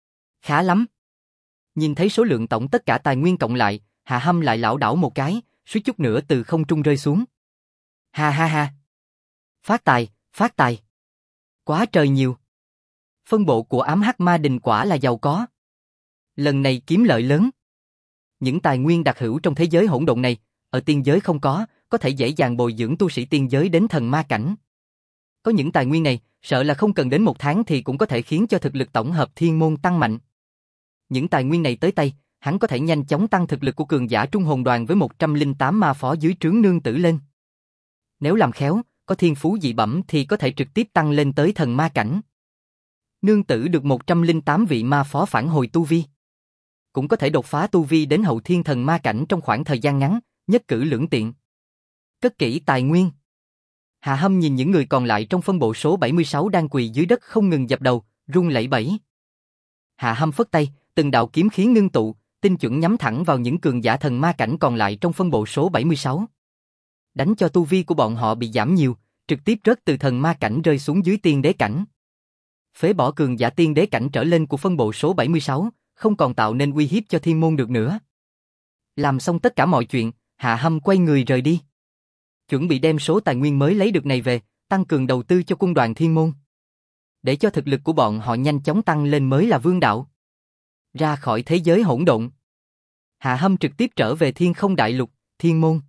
Khá lắm. Nhìn thấy số lượng tổng tất cả tài nguyên cộng lại, Hạ Hâm lại lảo đảo một cái, suýt chút nữa từ không trung rơi xuống. Ha ha ha. Phát tài, phát tài. Quá trời nhiều. Phân bộ của ám hắc ma đình quả là giàu có. Lần này kiếm lợi lớn. Những tài nguyên đặc hữu trong thế giới hỗn độn này, ở tiên giới không có thể dễ dàng bồi dưỡng tu sĩ tiên giới đến thần ma cảnh. Có những tài nguyên này, sợ là không cần đến một tháng thì cũng có thể khiến cho thực lực tổng hợp thiên môn tăng mạnh. Những tài nguyên này tới tay, hắn có thể nhanh chóng tăng thực lực của cường giả trung hồn đoàn với 108 ma phó dưới trướng nương tử lên. Nếu làm khéo, có thiên phú dị bẩm thì có thể trực tiếp tăng lên tới thần ma cảnh. Nương tử được 108 vị ma phó phản hồi tu vi. Cũng có thể đột phá tu vi đến hậu thiên thần ma cảnh trong khoảng thời gian ngắn, nhất cử lưỡng tiện. Cất kỹ tài nguyên. Hạ Hâm nhìn những người còn lại trong phân bộ số 76 đang quỳ dưới đất không ngừng dập đầu, run lẩy bẩy. Hạ Hâm phất tay, từng đạo kiếm khí ngưng tụ, tinh chuẩn nhắm thẳng vào những cường giả thần ma cảnh còn lại trong phân bộ số 76. Đánh cho tu vi của bọn họ bị giảm nhiều, trực tiếp rớt từ thần ma cảnh rơi xuống dưới tiên đế cảnh. Phế bỏ cường giả tiên đế cảnh trở lên của phân bộ số 76, không còn tạo nên uy hiếp cho thiên môn được nữa. Làm xong tất cả mọi chuyện, Hạ Hâm quay người rời đi. Chuẩn bị đem số tài nguyên mới lấy được này về, tăng cường đầu tư cho cung đoàn thiên môn. Để cho thực lực của bọn họ nhanh chóng tăng lên mới là vương đạo. Ra khỏi thế giới hỗn độn, Hạ Hâm trực tiếp trở về Thiên Không Đại Lục, Thiên Môn.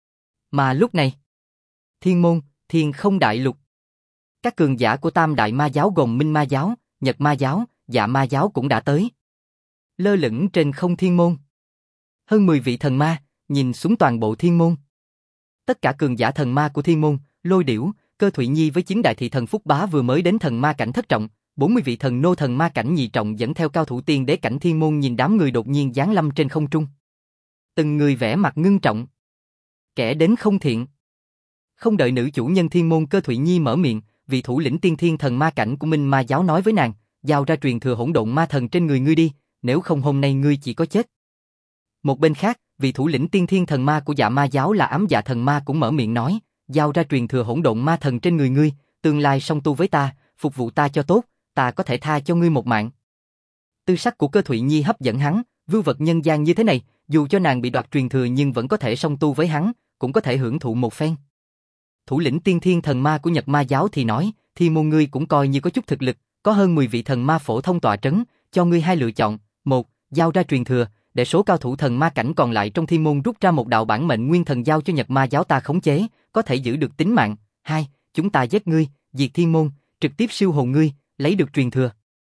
Mà lúc này, Thiên Môn, Thiên Không Đại Lục, các cường giả của Tam Đại Ma Giáo gồm Minh Ma Giáo, Nhật Ma Giáo, Dạ Ma Giáo cũng đã tới. Lơ lửng trên không thiên môn. Hơn 10 vị thần ma, nhìn xuống toàn bộ thiên môn. Tất cả cường giả thần ma của thiên môn, Lôi Điểu, Cơ Thụy Nhi với 9 đại thị thần Phúc Bá vừa mới đến thần ma cảnh thất trọng, 40 vị thần nô thần ma cảnh nhị trọng dẫn theo cao thủ tiên đế cảnh thiên môn nhìn đám người đột nhiên giáng lâm trên không trung. Từng người vẻ mặt ngưng trọng. Kẻ đến không thiện. Không đợi nữ chủ nhân thiên môn Cơ Thụy Nhi mở miệng, vị thủ lĩnh tiên thiên thần ma cảnh của Minh Ma Giáo nói với nàng, giao ra truyền thừa hỗn độn ma thần trên người ngươi đi, nếu không hôm nay ngươi chỉ có chết. Một bên khác, vị thủ lĩnh tiên thiên thần ma của Dạ Ma Giáo là Ám Dạ thần ma cũng mở miệng nói, giao ra truyền thừa hỗn độn ma thần trên người ngươi, tương lai song tu với ta, phục vụ ta cho tốt, ta có thể tha cho ngươi một mạng. Tư sắc của Cơ Thụy Nhi hấp dẫn hắn, vưu vật nhân gian như thế này, dù cho nàng bị đoạt truyền thừa nhưng vẫn có thể song tu với hắn, cũng có thể hưởng thụ một phen. Thủ lĩnh tiên thiên thần ma của Nhật Ma Giáo thì nói, Thiên môn ngươi cũng coi như có chút thực lực, có hơn 10 vị thần ma phổ thông tọa trấn, cho ngươi hai lựa chọn, một, giao ra truyền thừa, để số cao thủ thần ma cảnh còn lại trong thiên môn rút ra một đạo bản mệnh nguyên thần giao cho Nhật Ma giáo ta khống chế, có thể giữ được tính mạng. Hai, chúng ta giết ngươi, diệt thiên môn, trực tiếp siêu hồn ngươi, lấy được truyền thừa.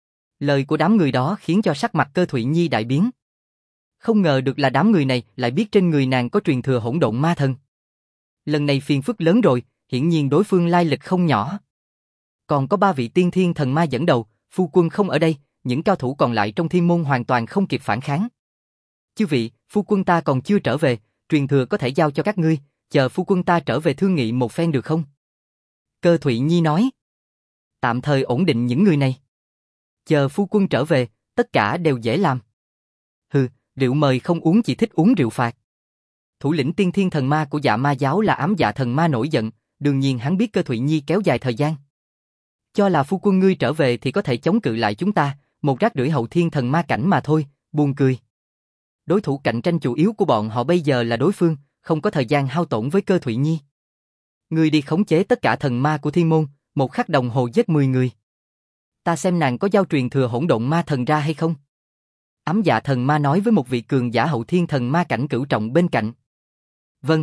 Lời của đám người đó khiến cho sắc mặt Cơ Thụy Nhi đại biến. Không ngờ được là đám người này lại biết trên người nàng có truyền thừa hỗn độn ma thần. Lần này phiền phức lớn rồi, hiển nhiên đối phương lai lịch không nhỏ. Còn có 3 vị tiên thiên thần ma dẫn đầu, phu quân không ở đây, những cao thủ còn lại trong thiên môn hoàn toàn không kịp phản kháng. Chư vị, phu quân ta còn chưa trở về, truyền thừa có thể giao cho các ngươi, chờ phu quân ta trở về thương nghị một phen được không? Cơ Thụy Nhi nói. Tạm thời ổn định những người này. Chờ phu quân trở về, tất cả đều dễ làm. Hừ, rượu mời không uống chỉ thích uống rượu phạt. Thủ lĩnh tiên thiên thần ma của Dạ Ma giáo là Ám Dạ thần ma nổi giận, đương nhiên hắn biết Cơ Thụy Nhi kéo dài thời gian. Cho là phu quân ngươi trở về thì có thể chống cự lại chúng ta, một rác rưởi hậu thiên thần ma cảnh mà thôi, buồn cười. Đối thủ cạnh tranh chủ yếu của bọn họ bây giờ là đối phương, không có thời gian hao tổn với Cơ Thụy Nhi. Ngươi đi khống chế tất cả thần ma của thiên môn, một khắc đồng hồ giết 10 người. Ta xem nàng có giao truyền thừa hỗn độn ma thần ra hay không? Ám Dạ thần ma nói với một vị cường giả hậu thiên thần ma cảnh cửu trọng bên cạnh. Vâng.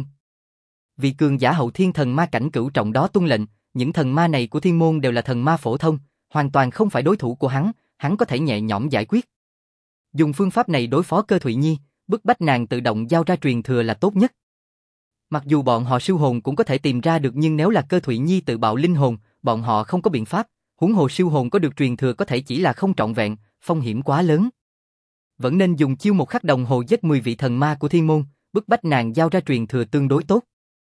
Vị cường giả hậu thiên thần ma cảnh cửu trọng đó tuân lệnh, những thần ma này của thiên môn đều là thần ma phổ thông, hoàn toàn không phải đối thủ của hắn có thể nhẹ nhõm giải quyết. Dùng phương pháp này đối phó Cơ Thụy Nhi, bức bách nàng tự động giao ra truyền thừa là tốt nhất. Mặc dù bọn họ siêu hồn cũng có thể tìm ra được nhưng nếu là Cơ Thụy Nhi tự bạo linh hồn, bọn họ không có biện pháp, huống hồ siêu hồn có được truyền thừa có thể chỉ là không trọn vẹn, phong hiểm quá lớn. Vẫn nên dùng chiêu một khắc đồng hồ giết 10 vị thần ma của thiên môn, bức bách nàng giao ra truyền thừa tương đối tốt.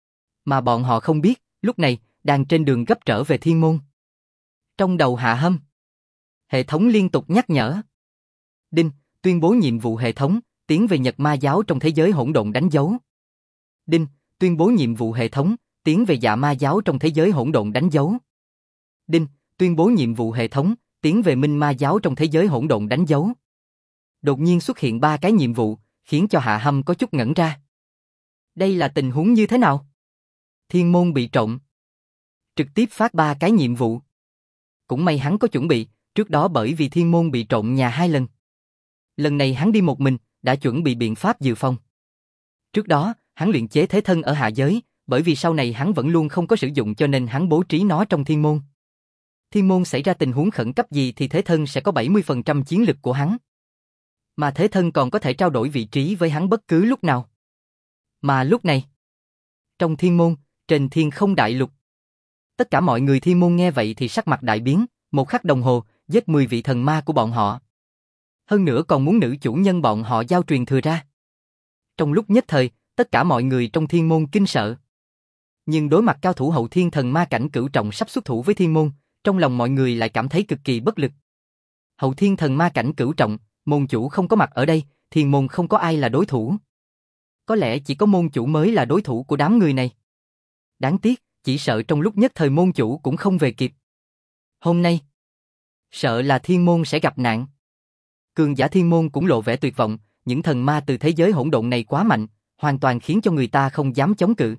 Mà bọn họ không biết, lúc này, đang trên đường gấp trở về thiên môn. Trong đầu Hạ Hâm, hệ thống liên tục nhắc nhở. Đinh, tuyên bố nhiệm vụ hệ thống, tiến về Nhật Ma giáo trong thế giới hỗn độn đánh dấu. Đinh, tuyên bố nhiệm vụ hệ thống, tiến về Dạ Ma giáo trong thế giới hỗn độn đánh dấu. Đinh, tuyên bố nhiệm vụ hệ thống, tiến về Minh Ma giáo trong thế giới hỗn độn đánh dấu. Đột nhiên xuất hiện 3 cái nhiệm vụ, khiến cho Hạ Hâm có chút ngẩn ra. Đây là tình huống như thế nào? Thiên môn bị trộm. Trực tiếp phát 3 cái nhiệm vụ. Cũng may hắn có chuẩn bị, trước đó bởi vì thiên môn bị trộm nhà 2 lần. Lần này hắn đi một mình, đã chuẩn bị biện pháp dự phòng. Trước đó, hắn luyện chế thế thân ở hạ giới, bởi vì sau này hắn vẫn luôn không có sử dụng cho nên hắn bố trí nó trong thiên môn. Thiên môn xảy ra tình huống khẩn cấp gì thì thế thân sẽ có 70% chiến lực của hắn. Mà thế thân còn có thể trao đổi vị trí với hắn bất cứ lúc nào. Mà lúc này, trong thiên môn, trên thiên không đại lục, tất cả mọi người thiên môn nghe vậy thì sắc mặt đại biến, một khắc đồng hồ, giết 10 vị thần ma của bọn họ. Hơn nữa còn muốn nữ chủ nhân bọn họ giao truyền thừa ra. Trong lúc nhất thời, tất cả mọi người trong thiên môn kinh sợ. Nhưng đối mặt cao thủ hậu thiên thần ma cảnh cửu trọng sắp xuất thủ với thiên môn, trong lòng mọi người lại cảm thấy cực kỳ bất lực. Hậu thiên thần ma cảnh cửu trọng, môn chủ không có mặt ở đây, thiên môn không có ai là đối thủ. Có lẽ chỉ có môn chủ mới là đối thủ của đám người này. Đáng tiếc, chỉ sợ trong lúc nhất thời môn chủ cũng không về kịp. Hôm nay, sợ là thiên môn sẽ gặp nạn. Cường giả thiên môn cũng lộ vẻ tuyệt vọng, những thần ma từ thế giới hỗn độn này quá mạnh, hoàn toàn khiến cho người ta không dám chống cự.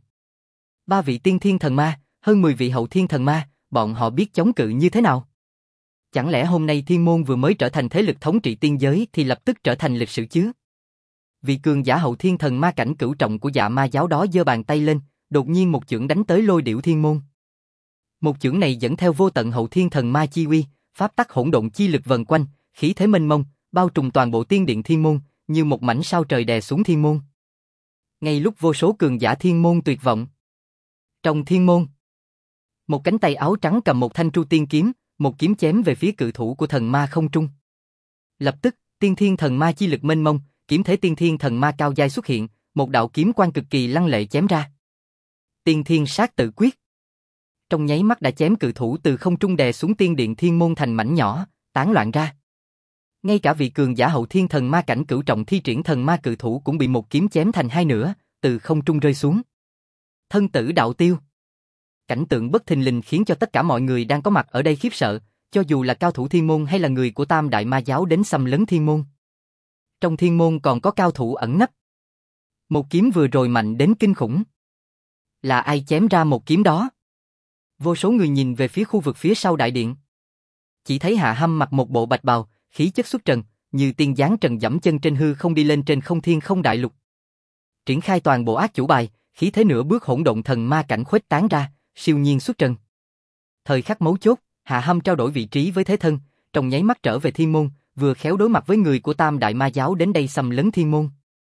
3 vị tiên thiên thần ma, hơn 10 vị hậu thiên thần ma, bọn họ biết chống cự như thế nào? Chẳng lẽ hôm nay thiên môn vừa mới trở thành thế lực thống trị tiên giới thì lập tức trở thành lịch sử chứ? Vị cường giả hậu thiên thần ma cảnh cửu trọng của Dạ Ma giáo đó giơ bàn tay lên, đột nhiên một chưởng đánh tới Lôi Điểu Thiên môn. Một chưởng này dẫn theo vô tận hậu thiên thần ma chi uy, pháp tắc hỗn độn chi lực vần quanh, khí thế mênh mông, bao trùm toàn bộ tiên điện thiên môn, như một mảnh sao trời đè xuống thiên môn. Ngay lúc vô số cường giả thiên môn tuyệt vọng, trong thiên môn, một cánh tay áo trắng cầm một thanh tru tiên kiếm, một kiếm chém về phía cự thủ của thần ma không trung. Lập tức, tiên thiên thần ma chi lực mênh mông, kiếm thế tiên thiên thần ma cao giai xuất hiện, một đạo kiếm quang cực kỳ lăng lệ chém ra. Tiên thiên sát tự quyết. Trong nháy mắt đã chém cự thủ từ không trung đè xuống tiên điện thiên môn thành mảnh nhỏ, tán loạn ra. Ngay cả vị cường giả hậu thiên thần ma cảnh cửu trọng thi triển thần ma cự thủ cũng bị một kiếm chém thành 2 nửa, từ không trung rơi xuống. Thân tử đạo tiêu. Cảnh tượng bất thình lình khiến cho tất cả mọi người đang có mặt ở đây khiếp sợ, cho dù là cao thủ thiên môn hay là người của Tam Đại Ma giáo đến xâm lấn thiên môn. Trong thiên môn còn có cao thủ ẩn nấp. Một kiếm vừa rồi mạnh đến kinh khủng. Là ai chém ra một kiếm đó? Vô số người nhìn về phía khu vực phía sau đại điện. Chỉ thấy Hạ Hâm mặc một bộ bạch bào, khí chất xuất trần, như tiên giáng trần dẫm chân trên hư không đi lên trên không thiên không đại lục. Triển khai toàn bộ ác chủ bài, khí thế nửa bước hỗn độn thần ma cảnh khuếch tán ra, siêu nhiên xuất trần. Thời khắc mấu chốt, Hạ Hâm trao đổi vị trí với thế thân, trong nháy mắt trở về thiên môn, vừa khéo đối mặt với người của Tam Đại Ma Giáo đến đây xâm lấn thiên môn.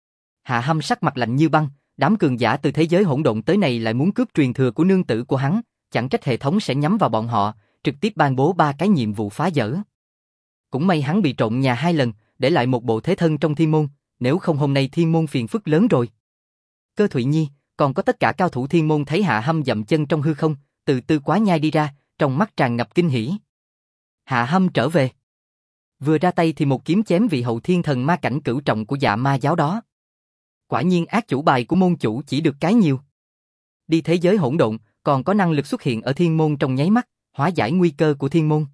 Hạ Hâm sắc mặt lạnh như băng, đám cường giả từ thế giới hỗn độn tới này lại muốn cướp truyền thừa của nương tử của hắn, chẳng trách hệ thống sẽ nhắm vào bọn họ, trực tiếp ban bố 3 cái nhiệm vụ phá dỡ. Cũng may hắn bị trộn nhà 2 lần, để lại một bộ thế thân trong thiên môn, nếu không hôm nay thiên môn phiền phức lớn rồi. Cơ Thụy Nhi, còn có tất cả cao thủ thiên môn thấy Hạ Hâm dậm chân trong hư không, từ từ quá nhai đi ra, trong mắt tràn ngập kinh hỉ. Hạ Hâm trở về. Vừa ra tay thì một kiếm chém vị hậu thiên thần ma cảnh cửu trọng của Dạ Ma Giáo đó. Quả nhiên ác chủ bài của môn chủ chỉ được cái nhiều. Đi thế giới hỗn độn, còn có năng lực xuất hiện ở thiên môn trong nháy mắt, hóa giải nguy cơ của thiên môn.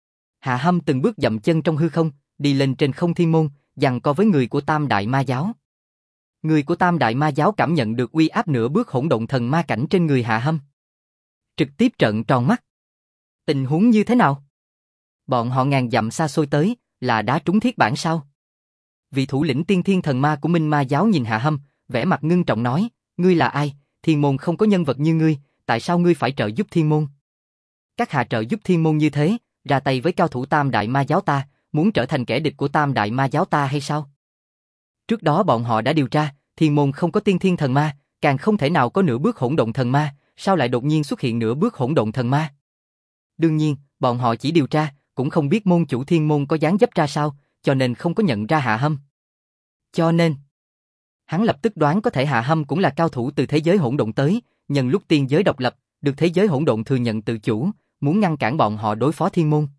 Hạ Hâm từng bước dậm chân trong hư không, đi lên trên không thiên môn, giằng co với người của Tam Đại Ma Giáo. Người của Tam Đại Ma Giáo cảm nhận được uy áp nửa bước hỗn độn thần ma cảnh trên người Hạ Hâm. Trực tiếp trợn tròn mắt. Tình huống như thế nào? Bọn họ ngàn dặm xa xôi tới, là đá trúng thiết bản sao? Vị thủ lĩnh tiên thiên thần ma của Minh Ma Giáo nhìn Hạ Hâm, vẻ mặt ngưng trọng nói, ngươi là ai? Thiên môn không có nhân vật như ngươi, tại sao ngươi phải trợ giúp thiên môn? Các hạ trợ giúp thiên môn như thế, ra tay với cao thủ Tam Đại Ma Giáo ta, muốn trở thành kẻ địch của Tam Đại Ma Giáo ta hay sao? Trước đó bọn họ đã điều tra, thiên môn không có tiên thiên thần ma, càng không thể nào có nửa bước hỗn độn thần ma, sao lại đột nhiên xuất hiện nửa bước hỗn độn thần ma? Đương nhiên, bọn họ chỉ điều tra, cũng không biết môn chủ thiên môn có dáng dấp ra sao, cho nên không có nhận ra Hạ Hâm. Cho nên, hắn lập tức đoán có thể Hạ Hâm cũng là cao thủ từ thế giới hỗn độn tới, nhân lúc tiên giới độc lập, được thế giới hỗn độn thừa nhận tự chủ, muốn ngăn cản bọn họ đối phó thiên môn.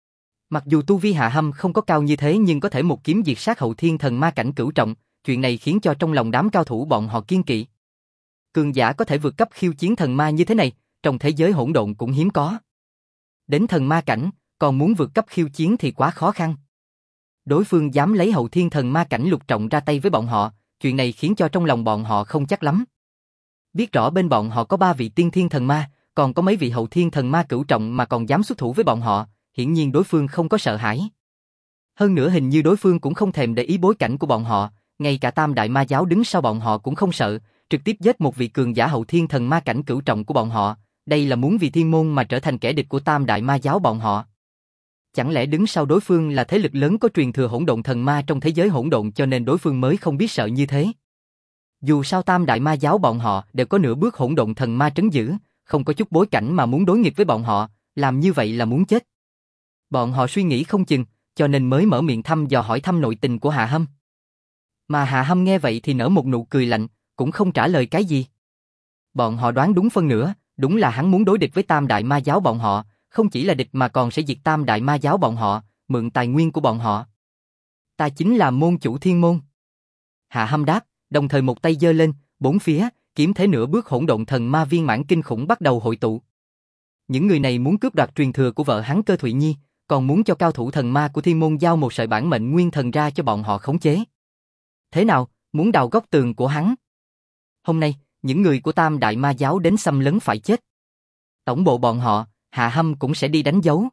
Mặc dù tu vi Hạ Hâm không có cao như thế nhưng có thể một kiếm diệt sát hậu thiên thần ma cảnh cửu trọng, chuyện này khiến cho trong lòng đám cao thủ bọn họ kiên kỵ. Cường giả có thể vượt cấp khiêu chiến thần ma như thế này, trong thế giới hỗn độn cũng hiếm có. Đến thần ma cảnh, còn muốn vượt cấp khiêu chiến thì quá khó khăn. Đối phương dám lấy hậu thiên thần ma cảnh lục trọng ra tay với bọn họ, chuyện này khiến cho trong lòng bọn họ không chắc lắm. Biết rõ bên bọn họ có 3 vị tiên thiên thần ma, còn có mấy vị hậu thiên thần ma cửu trọng mà còn dám xuất thủ với bọn họ, hiển nhiên đối phương không có sợ hãi. Hơn nữa hình như đối phương cũng không thèm để ý bối cảnh của bọn họ, ngay cả Tam Đại Ma Giáo đứng sau bọn họ cũng không sợ, trực tiếp giết một vị cường giả hậu thiên thần ma cảnh cửu trọng của bọn họ, đây là muốn vì thiên môn mà trở thành kẻ địch của Tam Đại Ma Giáo bọn họ. Chẳng lẽ đứng sau đối phương là thế lực lớn có truyền thừa hỗn độn thần ma trong thế giới hỗn độn cho nên đối phương mới không biết sợ như thế? Dù sao Tam Đại Ma Giáo bọn họ đều có nửa bước hỗn độn thần ma trấn giữ, không có chút bối cảnh mà muốn đối nghịch với bọn họ, làm như vậy là muốn chết. Bọn họ suy nghĩ không chừng, cho nên mới mở miệng thăm dò hỏi thăm nội tình của Hạ Hâm. Mà Hạ Hâm nghe vậy thì nở một nụ cười lạnh, cũng không trả lời cái gì. Bọn họ đoán đúng phân nửa, đúng là hắn muốn đối địch với Tam Đại Ma Giáo bọn họ, không chỉ là địch mà còn sẽ diệt Tam Đại Ma Giáo bọn họ, mượn tài nguyên của bọn họ. Ta chính là môn chủ thiên môn. Hạ Hâm đáp, đồng thời một tay giơ lên, bốn phía, kiếm thế nửa bước hỗn độn thần ma viên mãn kinh khủng bắt đầu hội tụ. Những người này muốn cướp đoạt truyền thừa của vợ hắn Cơ Thụy Nhi, còn muốn cho cao thủ thần ma của thiên môn giao một sợi bản mệnh nguyên thần ra cho bọn họ khống chế. Thế nào, muốn đào góc tường của hắn? Hôm nay, những người của Tam Đại Ma Giáo đến xâm lấn phải chết. Tổng bộ bọn họ, Hạ Hâm cũng sẽ đi đánh dấu.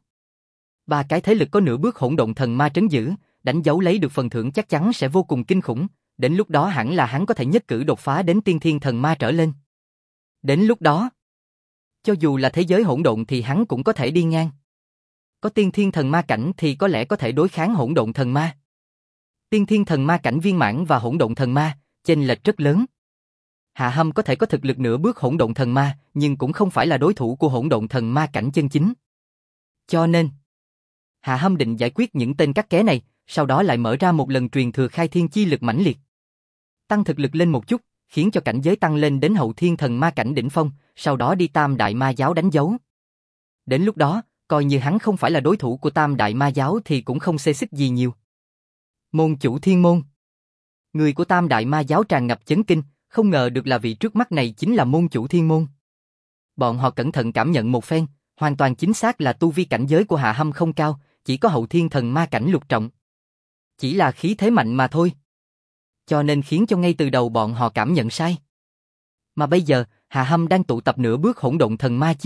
3 cái thế lực có nửa bước hỗn độn thần ma trấn giữ, đánh dấu lấy được phần thưởng chắc chắn sẽ vô cùng kinh khủng, đến lúc đó hẳn là hắn có thể nhất cử đột phá đến tiên thiên thần ma trở lên. Đến lúc đó, cho dù là thế giới hỗn độn thì hắn cũng có thể đi ngang. Có tiên thiên thần ma cảnh thì có lẽ có thể đối kháng hỗn độn thần ma. Tiên thiên thần ma cảnh viên mãn và hỗn độn thần ma, chênh lệch rất lớn. Hạ Hâm có thể có thực lực nửa bước hỗn độn thần ma, nhưng cũng không phải là đối thủ của hỗn độn thần ma cảnh chân chính. Cho nên, Hạ Hâm định giải quyết những tên cắt ké này, sau đó lại mở ra một lần truyền thừa khai thiên chi lực mãnh liệt. Tăng thực lực lên một chút, khiến cho cảnh giới tăng lên đến hậu thiên thần ma cảnh đỉnh phong, sau đó đi Tam Đại Ma Giáo đánh dấu. Đến lúc đó, coi như hắn không phải là đối thủ của Tam Đại Ma Giáo thì cũng không xê xích gì nhiều. Môn chủ thiên môn. Người của Tam Đại Ma Giáo tràn ngập chấn kinh, không ngờ được là vị trước mắt này chính là môn chủ thiên môn. Bọn họ cẩn thận cảm nhận một phen, hoàn toàn chính xác là tu vi cảnh giới của Hạ Hâm không cao, chỉ có hậu thiên thần ma cảnh lục trọng. Chỉ là khí thế mạnh mà thôi. Cho nên khiến cho ngay từ đầu bọn họ cảm nhận sai. Mà bây giờ, Hạ Hâm đang tụ tập nửa bước hỗn độn thần ma chi lực,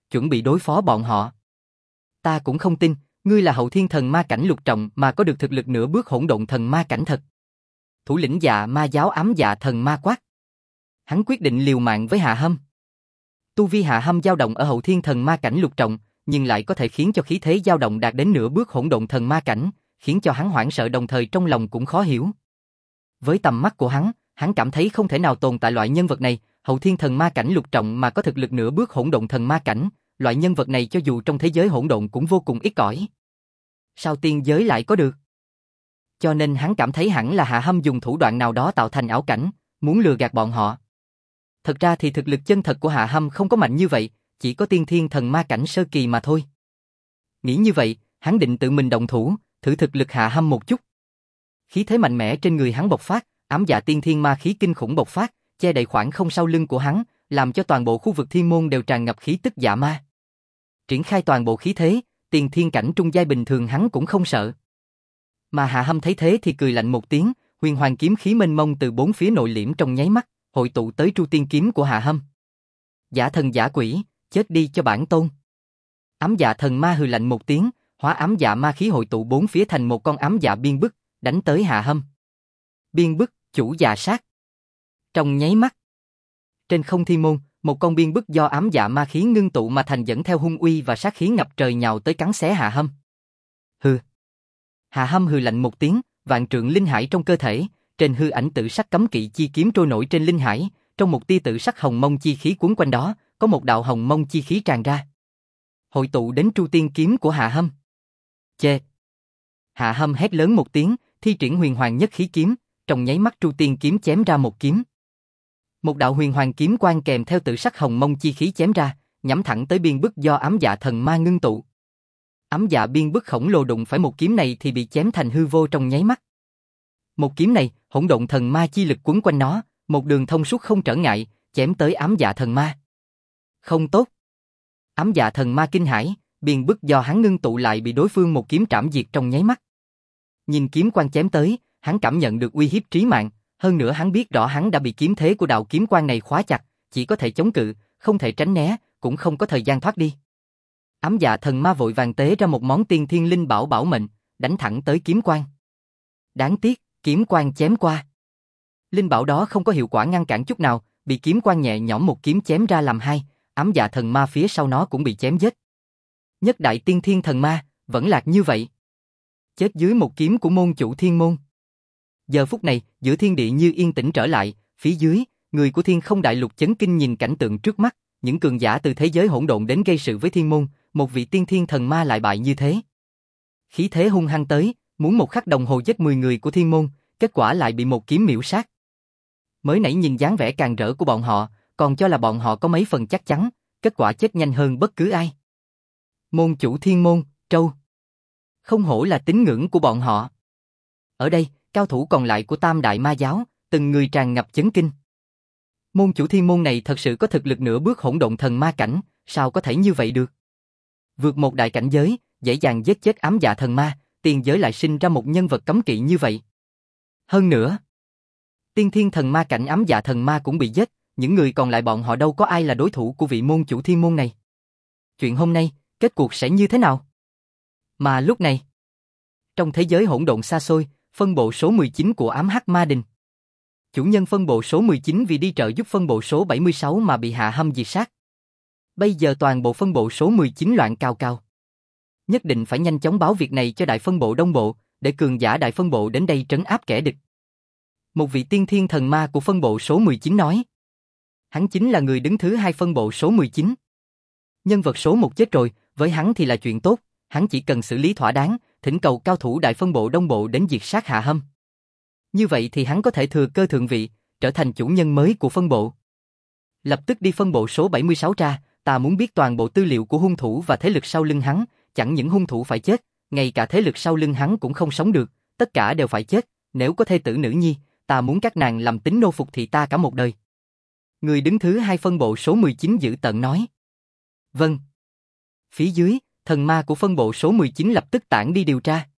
chuẩn bị đối phó bọn họ. Ta cũng không tin, ngươi là hậu thiên thần ma cảnh lục trọng mà có được thực lực nửa bước hỗn độn thần ma cảnh thật. Thủ lĩnh Dạ Ma giáo ám dạ thần ma quát. Hắn quyết định liều mạng với Hạ Hâm. Tu vi Hạ Hâm dao động ở hậu thiên thần ma cảnh lục trọng, nhưng lại có thể khiến cho khí thế dao động đạt đến nửa bước hỗn độn thần ma cảnh, khiến cho hắn hoảng sợ đồng thời trong lòng cũng khó hiểu. Với tầm mắt của hắn cảm thấy không thể nào tồn tại loại nhân vật này, hậu thiên thần ma cảnh lục trọng mà có thực lực nửa bước hỗn độn thần ma cảnh, loại nhân vật này cho dù trong thế giới hỗn độn cũng vô cùng ít ỏi. Sao tiên giới lại có được? Cho nên hắn cảm thấy hẳn là Hạ Hâm dùng thủ đoạn nào đó tạo thành ảo cảnh, muốn lừa gạt bọn họ. Thật ra thì thực lực chân thật của Hạ Hâm không có mạnh như vậy, chỉ có tiên thiên thần ma cảnh sơ kỳ mà thôi. Nghĩ như vậy, hắn định tự mình động thủ, thử thực lực Hạ Hâm một chút. Khí thế mạnh mẽ trên người hắn bộc phát, ám dạ tiên thiên ma khí kinh khủng bộc phát, che đậy khoảng không sau lưng của hắn, làm cho toàn bộ khu vực thiên môn đều tràn ngập khí tức dạ ma. Triển khai toàn bộ khí thế, tiền thiên cảnh trung giai bình thường hắn cũng không sợ. Mà Hạ Hâm thấy thế thì cười lạnh một tiếng, huyền hoàng kiếm khí mênh mông từ bốn phía nội liễm trong nháy mắt, hội tụ tới tru tiên kiếm của Hạ Hâm. Giả thần giả quỷ, chết đi cho bản tôn. Ám dạ thần ma hừ lạnh một tiếng, hóa ám dạ ma khí hội tụ bốn phía thành một con ám dạ biên bức, đánh tới Hạ Hâm. Biên bức, chủ dạ sát. Trong nháy mắt, trên không thiên môn, một con biên bức do ám dạ ma khí ngưng tụ mà thành dẫn theo hung uy và sát khí ngập trời nhào tới cắn xé Hạ Hâm. Hừ. Hạ Hâm hừ lạnh một tiếng, vạn trượng linh hải trong cơ thể, trên hư ảnh tự sắc cấm kỵ chi kiếm trôi nổi trên linh hải, trong một tia tự sắc hồng mông chi khí cuốn quanh đó, có một đạo hồng mông chi khí tràn ra, hội tụ đến tru tiên kiếm của Hạ Hâm. Chê. Hạ Hâm hét lớn một tiếng, thi triển huyền hoàng nhất khí kiếm, trong nháy mắt tru tiên kiếm chém ra một kiếm. Một đạo huyền hoàng kiếm quang kèm theo tự sắc hồng mông chi khí chém ra, nhắm thẳng tới biên bức do ám dạ thần ma ngưng tụ. Ám dạ biên bức khổng lồ đụng phải một kiếm này thì bị chém thành hư vô trong nháy mắt. Một kiếm này, hỗn độn thần ma chi lực quấn quanh nó, một đường thông suốt không trở ngại, chém tới ám dạ thần ma. Không tốt. Ám dạ thần ma kinh hãi, biên bức do hắn ngưng tụ lại bị đối phương một kiếm trảm diệt trong nháy mắt. Nhìn kiếm quang chém tới, hắn cảm nhận được uy hiếp trí mạng, hơn nữa hắn biết rõ hắn đã bị kiếm thế của đạo kiếm quang này khóa chặt, chỉ có thể chống cự, không thể tránh né, cũng không có thời gian thoát đi. Ám dạ thần ma vội vàng tế ra một món tiên thiên linh bảo bảo mệnh, đánh thẳng tới kiếm quang. Đáng tiếc, kiếm quang chém qua. Linh bảo đó không có hiệu quả ngăn cản chút nào, bị kiếm quang nhẹ nhõm một kiếm chém ra làm hai, ám dạ thần ma phía sau nó cũng bị chém giết. Nhất đại tiên thiên thần ma, vẫn lạc như vậy. Chết dưới một kiếm của môn chủ thiên môn. Giờ phút này, giữa thiên địa như yên tĩnh trở lại, phía dưới, người của Thiên Không Đại Lục chấn kinh nhìn cảnh tượng trước mắt, những cường giả từ thế giới hỗn độn đến gây sự với thiên môn, một vị tiên thiên thần ma lại bại như thế. Khí thế hung hăng tới, muốn một khắc đồng hồ giết 10 người của thiên môn, kết quả lại bị một kiếm miểu sát. Mới nãy nhìn dáng vẻ càng rỡ của bọn họ, còn cho là bọn họ có mấy phần chắc chắn, kết quả chết nhanh hơn bất cứ ai. Môn chủ thiên môn, trâu. Không hổ là tín ngưỡng của bọn họ. Ở đây, cao thủ còn lại của Tam Đại Ma Giáo, từng người tràn ngập chấn kinh. Môn chủ thiên môn này thật sự có thực lực nửa bước hỗn độn thần ma cảnh, sao có thể như vậy được? Vượt một đại cảnh giới, dễ dàng giết chết ám dạ thần ma, tiền giới lại sinh ra một nhân vật cấm kỵ như vậy. Hơn nữa, tiên thiên thần ma cảnh ám dạ thần ma cũng bị giết, những người còn lại bọn họ đâu có ai là đối thủ của vị môn chủ thiên môn này. Chuyện hôm nay, kết cuộc sẽ như thế nào? Mà lúc này, trong thế giới hỗn độn xa xôi, phân bộ số 19 của ám hắc ma đình. Chủ nhân phân bộ số 19 vì đi trợ giúp phân bộ số 76 mà bị Hạ Hâm diệt sát. Bây giờ toàn bộ phân bộ số 19 loạn cao cao. Nhất định phải nhanh chóng báo việc này cho đại phân bộ đông bộ, để cường giả đại phân bộ đến đây trấn áp kẻ địch. Một vị tiên thiên thần ma của phân bộ số 19 nói. Hắn chính là người đứng thứ hai phân bộ số 19. Nhân vật số 1 chết rồi, với hắn thì là chuyện tốt, hắn chỉ cần xử lý thỏa đáng, thỉnh cầu cao thủ đại phân bộ đông bộ đến diệt sát Hạ Hâm. Như vậy thì hắn có thể thừa cơ thượng vị, trở thành chủ nhân mới của phân bộ. Lập tức đi phân bộ số 76 tra, ta muốn biết toàn bộ tư liệu của hung thủ và thế lực sau lưng hắn, chẳng những hung thủ phải chết, ngay cả thế lực sau lưng hắn cũng không sống được, tất cả đều phải chết, nếu có thê tử nữ nhi, ta muốn các nàng làm tín nô phục thị ta cả một đời. Người đứng thứ hai phân bộ số 19 giữ tợn nói. Vâng. Phía dưới, thần ma của phân bộ số 19 lập tức tản đi điều tra.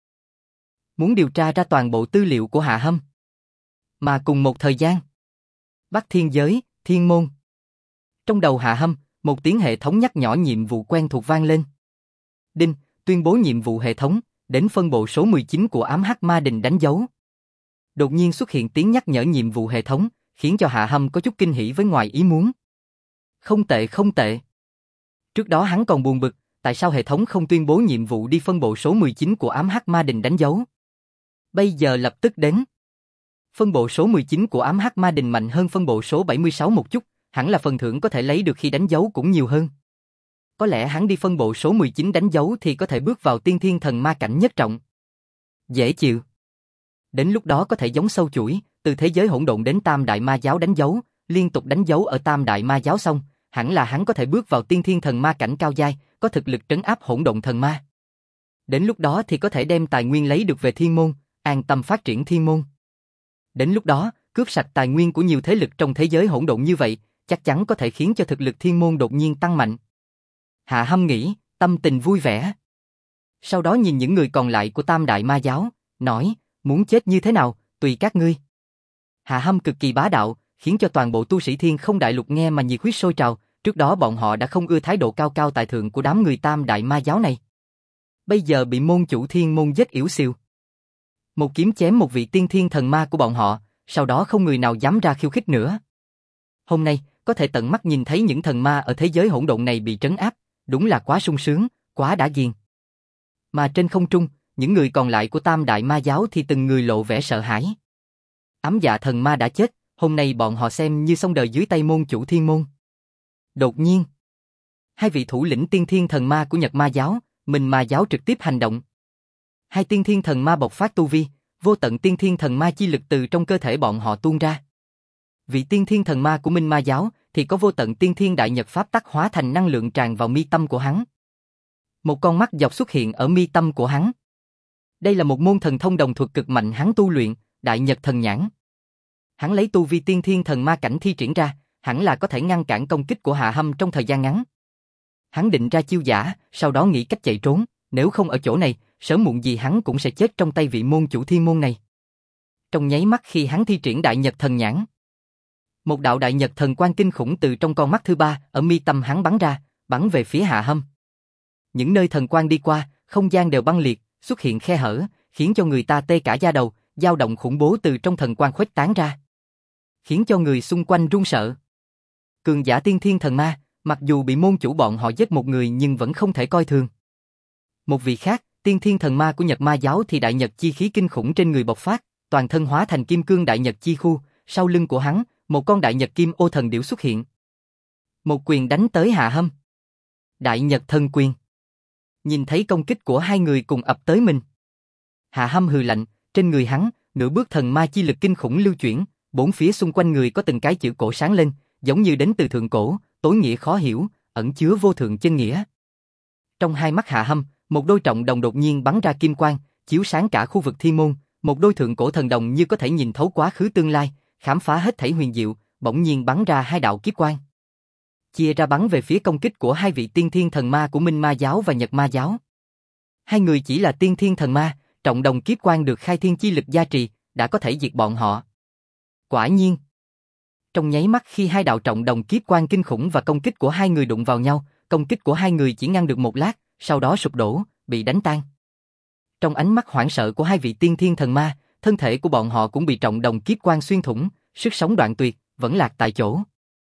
Muốn điều tra ra toàn bộ tư liệu của Hạ Hâm. Mà cùng một thời gian, Bắc Thiên giới, Thiên môn. Trong đầu Hạ Hâm, một tiếng hệ thống nhắc nhở nhiệm vụ quen thuộc vang lên. Đinh, tuyên bố nhiệm vụ hệ thống, đến phân bộ số 19 của ám hắc ma đình đánh dấu. Đột nhiên xuất hiện tiếng nhắc nhở nhiệm vụ hệ thống, khiến cho Hạ Hâm có chút kinh hỉ với ngoài ý muốn. Không tệ không tệ. Trước đó hắn còn buồn bực, tại sao hệ thống không tuyên bố nhiệm vụ đi phân bộ số 19 của ám hắc ma đình đánh dấu. Bây giờ lập tức đến. Phân bộ số 19 của ám hắc ma đình mạnh hơn phân bộ số 76 một chút, hẳn là phần thưởng có thể lấy được khi đánh dấu cũng nhiều hơn. Có lẽ hắn đi phân bộ số 19 đánh dấu thì có thể bước vào tiên thiên thần ma cảnh nhất trọng. Dễ chịu. Đến lúc đó có thể giống sâu chuỗi, từ thế giới hỗn độn đến Tam Đại Ma Giáo đánh dấu, liên tục đánh dấu ở Tam Đại Ma Giáo xong, hẳn là hắn có thể bước vào tiên thiên thần ma cảnh cao giai, có thực lực trấn áp hỗn độn thần ma. Đến lúc đó thì có thể đem tài nguyên lấy được về thiên môn, an tâm phát triển thiên môn. Đến lúc đó, cướp sạch tài nguyên của nhiều thế lực trong thế giới hỗn độn như vậy, chắc chắn có thể khiến cho thực lực thiên môn đột nhiên tăng mạnh. Hạ Hâm nghĩ, tâm tình vui vẻ. Sau đó nhìn những người còn lại của Tam Đại Ma Giáo, nói, muốn chết như thế nào, tùy các ngươi. Hạ Hâm cực kỳ bá đạo, khiến cho toàn bộ tu sĩ Thiên Không Đại Lục nghe mà nhiệt huyết sôi trào, trước đó bọn họ đã không ưa thái độ cao cao tại thượng của đám người Tam Đại Ma Giáo này. Bây giờ bị môn chủ thiên môn giết yểu xìu. Một kiếm chém một vị tiên thiên thần ma của bọn họ, sau đó không người nào dám ra khiêu khích nữa. Hôm nay, có thể tận mắt nhìn thấy những thần ma ở thế giới hỗn độn này bị trấn áp, đúng là quá sung sướng, quá đã ghiền. Mà trên không trung, những người còn lại của Tam Đại Ma Giáo thì từng người lộ vẻ sợ hãi. Ám Dạ thần ma đã chết, hôm nay bọn họ xem như xong đời dưới tay môn chủ thiên môn. Đột nhiên, hai vị thủ lĩnh tiên thiên thần ma của Nhật Ma Giáo, Minh Ma Giáo trực tiếp hành động. Hai tiên thiên thần ma bộc phát tu vi, vô tận tiên thiên thần ma chi lực từ trong cơ thể bọn họ tuôn ra. Vị tiên thiên thần ma của Minh Ma Giáo thì có vô tận tiên thiên đại nhật pháp tắc hóa thành năng lượng tràn vào mi tâm của hắn. Một con mắt dọc xuất hiện ở mi tâm của hắn. Đây là một môn thần thông đồng thuật cực mạnh hắn tu luyện, Đại Nhật Thần Nhãn. Hắn lấy tu vi tiên thiên thần ma cảnh thi triển ra, hẳn là có thể ngăn cản công kích của Hạ Hâm trong thời gian ngắn. Hắn định ra chiêu giả, sau đó nghĩ cách chạy trốn, nếu không ở chỗ này, sớm muộn gì hắn cũng sẽ chết trong tay vị môn chủ thiên môn này. Trong nháy mắt khi hắn thi triển Đại Nhật Thần Nhãn, một đạo Đại Nhật Thần quang kinh khủng từ trong con mắt thứ ba ở mi tâm hắn bắn ra, bắn về phía Hạ Hâm. Những nơi thần quang đi qua, không gian đều băng liệt, xuất hiện khe hở, khiến cho người ta tê cả da đầu, dao động khủng bố từ trong thần quang khuếch tán ra, khiến cho người xung quanh run sợ. Cường giả tiên thiên thần ma, mặc dù bị môn chủ bọn họ giết một người nhưng vẫn không thể coi thường. Một vị khác, tiên thiên thần ma của Nhật Ma Giáo thì Đại Nhật chi khí kinh khủng trên người bộc phát, toàn thân hóa thành kim cương Đại Nhật chi khu, sau lưng của hắn, một con Đại Nhật kim ô thần điểu xuất hiện. Một quyền đánh tới Hạ Hâm. Đại Nhật Thần Quyền. Nhìn thấy công kích của hai người cùng ập tới mình, Hạ Hâm hừ lạnh, trên người hắn, nửa bước thần ma chi lực kinh khủng lưu chuyển, bốn phía xung quanh người có từng cái chữ cổ sáng lên, giống như đến từ thượng cổ, tối nghĩa khó hiểu, ẩn chứa vô thượng chân nghĩa. Trong hai mắt Hạ Hâm, một đôi trọng đồng đột nhiên bắn ra kim quang, chiếu sáng cả khu vực thiên môn, một đôi thượng cổ thần đồng như có thể nhìn thấu quá khứ tương lai, khám phá hết thảy huyền diệu, bỗng nhiên bắn ra hai đạo kiếp quang. Chia ra bắn về phía công kích của hai vị tiên thiên thần ma của Minh Ma Giáo và Nhật Ma Giáo. Hai người chỉ là tiên thiên thần ma, trọng đồng kiếp quang được khai thiên chi lực gia trì, đã có thể diệt bọn họ. Quả nhiên, trong nháy mắt khi hai đạo trọng đồng kiếp quang kinh khủng và công kích của hai người đụng vào nhau, công kích của hai người chỉ ngăn được một lát, sau đó sụp đổ, bị đánh tan. Trong ánh mắt hoảng sợ của hai vị tiên thiên thần ma, thân thể của bọn họ cũng bị trọng đồng kiếp quang xuyên thủng, sức sống đoạn tuyệt, vẫn lạc tại chỗ.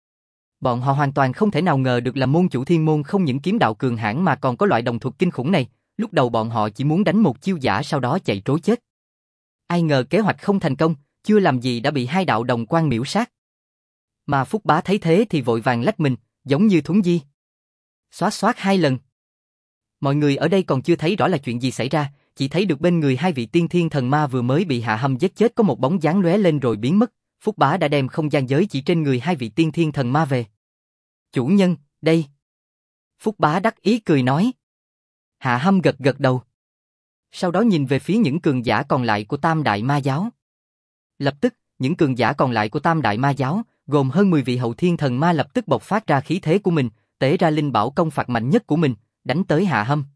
Bọn họ hoàn toàn không thể nào ngờ được là môn chủ thiên môn không những kiếm đạo cường hãn mà còn có loại đồng thuật kinh khủng này, lúc đầu bọn họ chỉ muốn đánh một chiêu giả sau đó chạy trối chết. Ai ngờ kế hoạch không thành công, chưa làm gì đã bị hai đạo đồng quang miễu sát. Mà Phúc Bá thấy thế thì vội vàng lách mình, giống như thúng di. Xoát xoát hai lần. Mọi người ở đây còn chưa thấy rõ là chuyện gì xảy ra, chỉ thấy được bên người hai vị tiên thiên thần ma vừa mới bị Hạ Hâm giết chết có một bóng dáng lóe lên rồi biến mất. Phúc Bá đã đem không gian giới chỉ trên người hai vị tiên thiên thần ma về. Chủ nhân, đây. Phúc Bá đắc ý cười nói. Hạ Hâm gật gật đầu. Sau đó nhìn về phía những cường giả còn lại của Tam Đại Ma Giáo. Lập tức, những cường giả còn lại của Tam Đại Ma Giáo, gồm hơn 10 vị hậu thiên thần ma lập tức bộc phát ra khí thế của mình, tế ra linh bảo công phạt mạnh nhất của mình, đánh tới Hạ Hâm.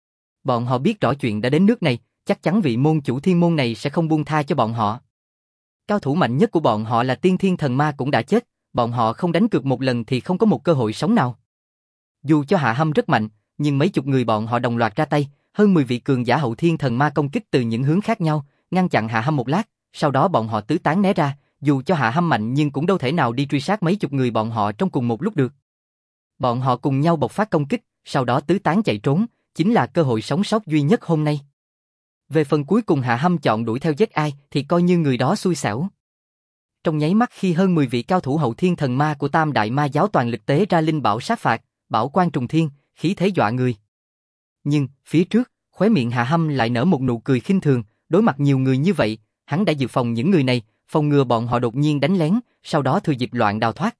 Bọn họ biết rõ chuyện đã đến nước này, chắc chắn vị môn chủ thiên môn này sẽ không buông tha cho bọn họ. Cao thủ mạnh nhất của bọn họ là tiên thiên thần ma cũng đã chết, bọn họ không đánh cược một lần thì không có một cơ hội sống nào. Dù cho Hạ Hâm rất mạnh, nhưng mấy chục người bọn họ đồng loạt ra tay, hơn 10 vị cường giả hậu thiên thần ma công kích từ những hướng khác nhau, ngăn chặn Hạ Hâm một lát, sau đó bọn họ tứ tán né ra, dù cho Hạ Hâm mạnh nhưng cũng đâu thể nào đi truy sát mấy chục người bọn họ trong cùng một lúc được. Bọn họ cùng nhau bộc phát công kích, sau đó tứ tán chạy trốn, chính là cơ hội sống sót duy nhất hôm nay. Về phần cuối cùng Hạ Hâm chọn đuổi theo giết ai thì coi như người đó xui xẻo. Trong nháy mắt khi hơn 10 vị cao thủ hậu thiên thần ma của Tam Đại Ma Giáo toàn lực tế ra linh bảo sát phạt, bảo quan trùng thiên, khí thế dọa người. Nhưng, phía trước, khóe miệng Hạ Hâm lại nở một nụ cười khinh thường, đối mặt nhiều người như vậy, hắn đã dự phòng những người này, phòng ngừa bọn họ đột nhiên đánh lén, sau đó thừa dịp loạn đào thoát.